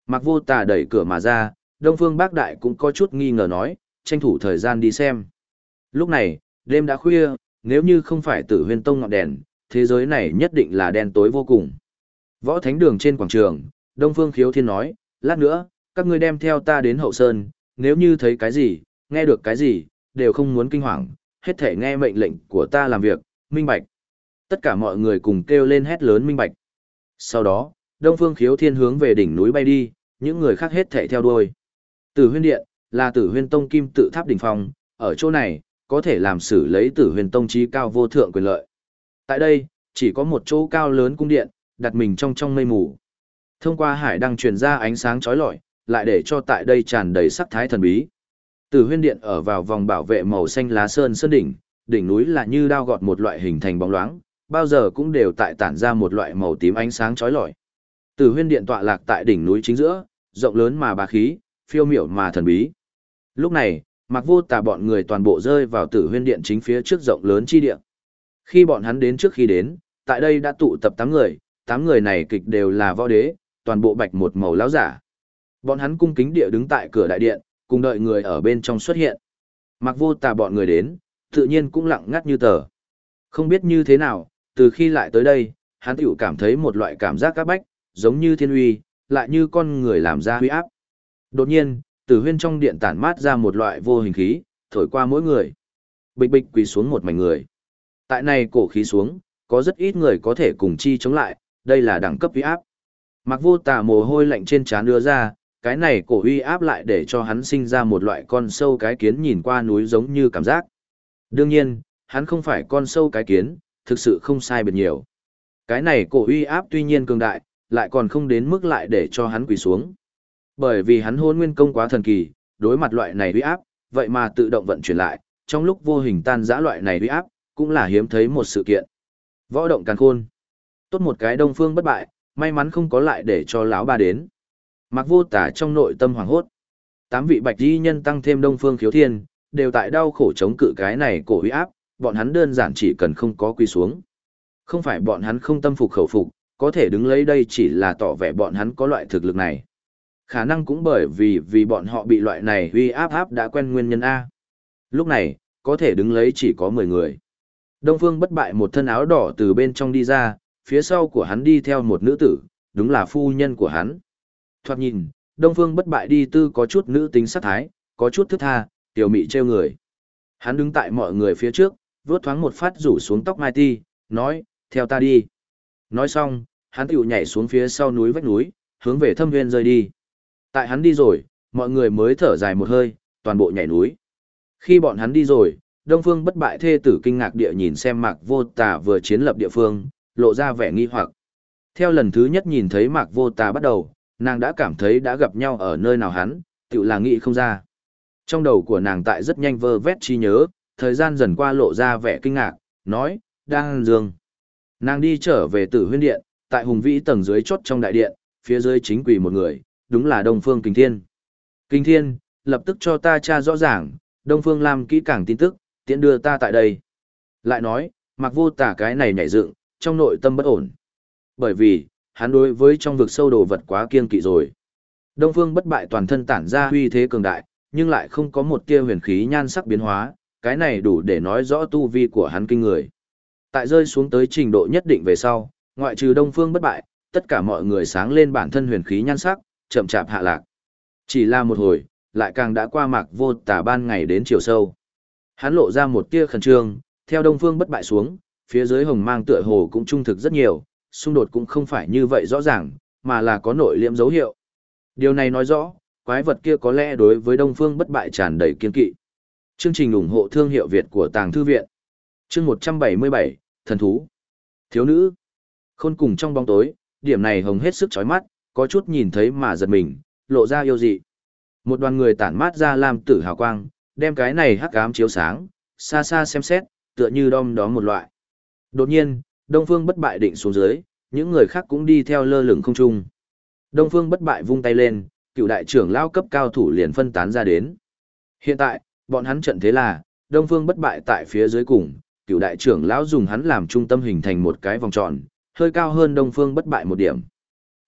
Mạc Vô Tà đẩy cửa mà ra, Đông Phương Bác Đại cũng có chút nghi ngờ nói, tranh thủ thời gian đi xem. Lúc này, đêm đã khuya, nếu như không phải Tử Huyên Tông ngọn đèn, thế giới này nhất định là đen tối vô cùng. Võ Thánh Đường trên quảng trường, Đông Phương Khiếu Thiên nói, lát nữa, các ngươi đem theo ta đến hậu sơn, nếu như thấy cái gì, nghe được cái gì, đều không muốn kinh hoàng, hết thể nghe mệnh lệnh của ta làm việc, minh bạch. Tất cả mọi người cùng kêu lên hét lớn minh bạch. Sau đó, Đông Phương Khiếu Thiên hướng về đỉnh núi bay đi, những người khác hết thể theo đuôi. Tử Huyên Điện là Tử Huyên Tông kim tự tháp đỉnh phong, ở chỗ này có thể làm xử lấy Tử Huyên Tông chí cao vô thượng quyền lợi. Tại đây, chỉ có một chỗ cao lớn cung điện, đặt mình trong trong mây mù. Thông qua hải đăng truyền ra ánh sáng chói lọi, lại để cho tại đây tràn đầy sắc thái thần bí. Tử Huyên Điện ở vào vòng bảo vệ màu xanh lá sơn sơn đỉnh, đỉnh núi là như đao gọt một loại hình thành bóng loáng, bao giờ cũng đều tại tản ra một loại màu tím ánh sáng chói lọi. Tử Huyên Điện tọa lạc tại đỉnh núi chính giữa, rộng lớn mà bá khí, phiêu miểu mà thần bí. Lúc này, Mạc Vô Tà bọn người toàn bộ rơi vào Tử Huyên Điện chính phía trước rộng lớn chi địa. Khi bọn hắn đến trước khi đến, tại đây đã tụ tập 8 người này kịch đều là võ đế, toàn bộ bạch một màu lão giả. Bọn hắn cung kính địa đứng tại cửa đại điện, cùng đợi người ở bên trong xuất hiện. Mạc Vô Tà bọn người đến, tự nhiên cũng lặng ngắt như tờ. Không biết như thế nào, từ khi lại tới đây, hắn tiểu cảm thấy một loại cảm giác áp bách, giống như thiên uy, lại như con người làm ra uy áp. Đột nhiên, Tử Huyên trong điện tản mát ra một loại vô hình khí, thổi qua mỗi người. Bịch bịch quỳ xuống một mảnh người. Tại này cổ khí xuống, có rất ít người có thể cùng chi chống lại, đây là đẳng cấp uy áp. Mạc Vô Tà mồ hôi lạnh trên trán đưa ra, cái này cổ uy áp lại để cho hắn sinh ra một loại con sâu cái kiến nhìn qua núi giống như cảm giác. Đương nhiên, hắn không phải con sâu cái kiến, thực sự không sai biệt nhiều. Cái này cổ uy áp tuy nhiên cường đại, lại còn không đến mức lại để cho hắn quỳ xuống. Bởi vì hắn Hôn Nguyên công quá thần kỳ, đối mặt loại này uy áp, vậy mà tự động vận chuyển lại, trong lúc vô hình tan rã loại này uy áp, cũng là hiếm thấy một sự kiện. Võ động càn khôn. Tốt một cái Đông Phương bất bại, may mắn không có lại để cho lão ba đến. Mạc Vô Tà trong nội tâm hoảng hốt. 8 vị bạch y nhân tăng thêm Đông Phương Khiếu Thiên, đều tại đau khổ chống cự cái này cổ uy áp, bọn hắn đơn giản chỉ cần không có quỳ xuống. Không phải bọn hắn không tâm phục khẩu phục, có thể đứng lấy đây chỉ là tỏ vẻ bọn hắn có loại thực lực này. Khả năng cũng bởi vì bọn họ bị loại này uy áp đã quen nguyên nhân A. Lúc này, có thể đứng lấy chỉ có 10 người. Đông Phương bất bại một thân áo đỏ từ bên trong đi ra, phía sau của hắn đi theo một nữ tử, đúng là phu nhân của hắn. Thoạt nhìn, Đông Phương bất bại đi tư có chút nữ tính sắc thái, có chút thức tha, tiểu mị trêu người. Hắn đứng tại mọi người phía trước, vuốt thoáng một phát rủ xuống tóc mai ti, nói, theo ta đi. Nói xong, hắn tiểu nhảy xuống phía sau núi vách núi, hướng về Thâm Nguyên rơi đi. Tại hắn đi rồi, mọi người mới thở dài một hơi, toàn bộ nhảy núi. Khi bọn hắn đi rồi, Đông Phương bất bại thê tử kinh ngạc địa nhìn xem Mạc Vô Tà vừa chiến lập địa phương, lộ ra vẻ nghi hoặc. Theo lần thứ nhất nhìn thấy Mạc Vô Tà bắt đầu, nàng đã cảm thấy đã gặp nhau ở nơi nào hắn, tự là nghĩ không ra. Trong đầu của nàng tại rất nhanh vơ vét trí nhớ, thời gian dần qua lộ ra vẻ kinh ngạc, nói, đang dương. Nàng đi trở về Tử Huyên Điện, tại hùng vĩ tầng dưới chốt trong đại điện, phía dưới chính quỳ một người, đúng là Đông Phương Kình Thiên. Kình Thiên, lập tức cho ta tra rõ ràng, Đông Phương làm kỹ càng tin tức, tiện đưa ta tại đây. Lại nói, Mạc Vô Tà cái này nhảy dựng, trong nội tâm bất ổn. Bởi vì, hắn đối với trong vực sâu đồ vật quá kiêng kỵ rồi. Đông Phương bất bại toàn thân tản ra uy thế cường đại, nhưng lại không có một tia huyền khí nhan sắc biến hóa, cái này đủ để nói rõ tu vi của hắn kinh người. Tại rơi xuống tới trình độ nhất định về sau, ngoại trừ Đông Phương bất bại, tất cả mọi người sáng lên bản thân huyền khí nhan sắc, chậm chạp hạ lạc. Chỉ là một hồi, lại càng đã qua Mạc Vô Tà ban ngày đến chiều sâu. Hắn lộ ra một tia khẩn trương, theo Đông Phương bất bại xuống, phía dưới hồng mang tựa hồ cũng trung thực rất nhiều, xung đột cũng không phải như vậy rõ ràng, mà là có nội liễm dấu hiệu. Điều này nói rõ, quái vật kia có lẽ đối với Đông Phương bất bại tràn đầy kiên kỵ. Chương trình ủng hộ thương hiệu Việt của Tàng Thư Viện. Chương 177, Thần Thú. Thiếu nữ. Khôn cùng trong bóng tối, điểm này hồng hết sức chói mắt, có chút nhìn thấy mà giật mình, lộ ra yêu dị. Một đoàn người tản mát ra lam tử hào quang, đem cái này hắc ám chiếu sáng, xa xa xem xét, tựa như đom đóm một loại. Đột nhiên, Đông Phương bất bại định xuống dưới, những người khác cũng đi theo lơ lửng không trung. Đông Phương bất bại vung tay lên, cựu đại trưởng lao cấp cao thủ liền phân tán ra đến. Hiện tại, bọn hắn trận thế là, Đông Phương bất bại tại phía dưới cùng, cựu đại trưởng lão dùng hắn làm trung tâm hình thành một cái vòng tròn, hơi cao hơn Đông Phương bất bại một điểm.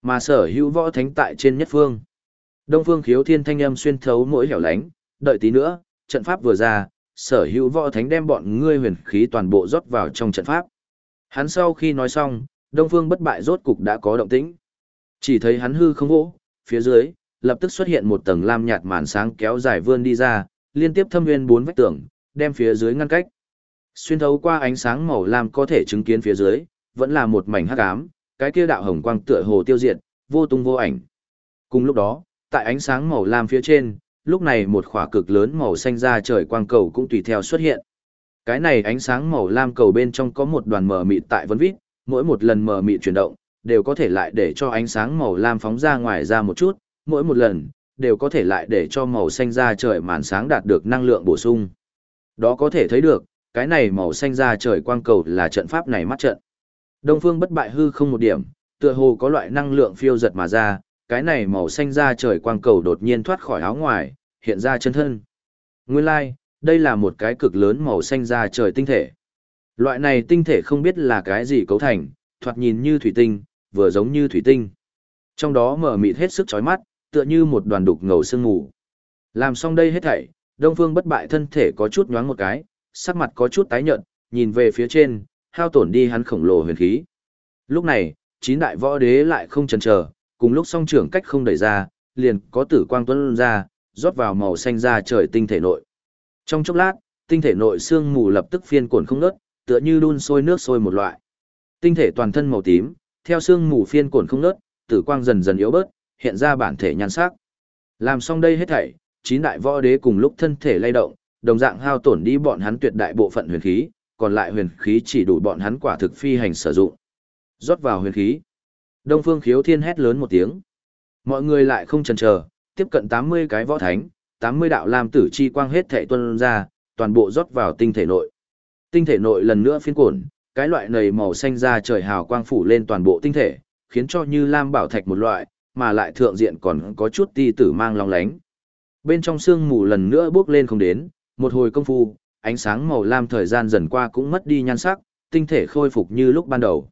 Mà sở hữu võ thánh tại trên nhất phương. Đông phương khiếu thiên thanh âm xuyên thấu mỗi hẻo lánh, đợi tí nữa, trận pháp vừa ra, sở hữu võ thánh đem bọn ngươi huyền khí toàn bộ rót vào trong trận pháp. Hắn sau khi nói xong, Đông phương bất bại rốt cục đã có động tĩnh. Chỉ thấy hắn hư không vỗ, phía dưới, lập tức xuất hiện một tầng lam nhạt màn sáng kéo dài vươn đi ra, liên tiếp thâm nguyên 4 vách tường, đem phía dưới ngăn cách. Xuyên thấu qua ánh sáng màu lam có thể chứng kiến phía dưới, vẫn là một mảnh hắc ám, cái kia đạo hồng quang tựa hồ tiêu diệt, vô tung vô ảnh. Cùng lúc đó, tại ánh sáng màu lam phía trên, lúc này một khỏa cực lớn màu xanh ra trời quang cầu cũng tùy theo xuất hiện. Cái này ánh sáng màu lam cầu bên trong có một đoàn mờ mịt tại vấn vít, mỗi một lần mờ mịt chuyển động, đều có thể lại để cho ánh sáng màu lam phóng ra ngoài ra một chút, mỗi một lần, đều có thể lại để cho màu xanh ra trời màn sáng đạt được năng lượng bổ sung. Đó có thể thấy được, cái này màu xanh ra trời quang cầu là trận pháp này mắt trận. Đông phương bất bại hư không một điểm, tựa hồ có loại năng lượng phiêu giật mà ra, cái này màu xanh ra trời quang cầu đột nhiên thoát khỏi áo ngoài, hiện ra chân thân. Nguyên lai, like, đây là một cái cực lớn màu xanh ra trời tinh thể. Loại này tinh thể không biết là cái gì cấu thành, thoạt nhìn như thủy tinh, vừa giống như thủy tinh. Trong đó mở mịt hết sức chói mắt, tựa như một đoàn đục ngầu sương mù. Làm xong đây hết thảy, Đông Phương bất bại thân thể có chút nhoáng một cái, sắc mặt có chút tái nhợt, nhìn về phía trên, hao tổn đi hắn khổng lồ huyền khí. Lúc này, 9 đại võ đế lại không chần chờ, cùng lúc song trưởng cách không đẩy ra, liền có tử quang tuôn ra, rót vào màu xanh ra trời tinh thể nội. Trong chốc lát, tinh thể nội sương mù lập tức phiên cuộn không ngớt, tựa như đun sôi nước sôi một loại. Tinh thể toàn thân màu tím, theo sương mù phiên cuộn không ngớt, tử quang dần dần yếu bớt, hiện ra bản thể nhan sắc. Làm xong đây hết thảy, 9 đại võ đế cùng lúc thân thể lay động, đồng dạng hao tổn đi bọn hắn tuyệt đại bộ phận huyền khí, còn lại huyền khí chỉ đủ bọn hắn quả thực phi hành sử dụng. Rót vào huyền khí. Đông Phương Khiếu Thiên hét lớn một tiếng. Mọi người lại không chần chờ, tiếp cận 80 cái võ thánh, 80 đạo lam tử chi quang hết thảy tuôn ra, toàn bộ rót vào tinh thể nội. Tinh thể nội lần nữa phiên cuộn, cái loại nầy màu xanh ra trời hào quang phủ lên toàn bộ tinh thể, khiến cho như lam bảo thạch một loại, mà lại thượng diện còn có chút ti tử mang long lánh. Bên trong sương mù lần nữa bước lên không đến, một hồi công phu, ánh sáng màu lam thời gian dần qua cũng mất đi nhan sắc, tinh thể khôi phục như lúc ban đầu.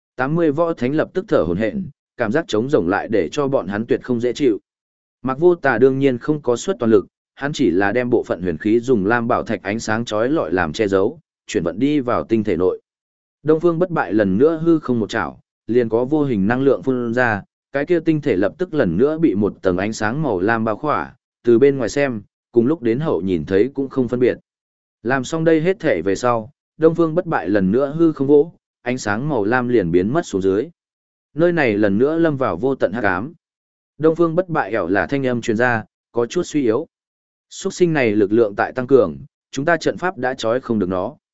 80 võ thánh lập tức thở hổn hển, cảm giác trống rỗng lại để cho bọn hắn tuyệt không dễ chịu. Mạc Vô Tà đương nhiên không có suất toàn lực, hắn chỉ là đem bộ phận huyền khí dùng lam bảo thạch ánh sáng chói lọi làm che giấu, chuyển vận đi vào tinh thể nội. Đông Phương bất bại lần nữa hư không một chảo, liền có vô hình năng lượng phun ra, cái kia tinh thể lập tức lần nữa bị một tầng ánh sáng màu lam bao khỏa, từ bên ngoài xem, cùng lúc đến hậu nhìn thấy cũng không phân biệt. Làm xong đây hết thể về sau, Đông Phương bất bại lần nữa hư không vỗ, ánh sáng màu lam liền biến mất xuống dưới. Nơi này lần nữa lâm vào vô tận hắc ám. Đông Phương bất bại ẻo là thanh âm truyền ra, có chút suy yếu. Xuất sinh này lực lượng tại tăng cường, chúng ta trận pháp đã trói không được nó.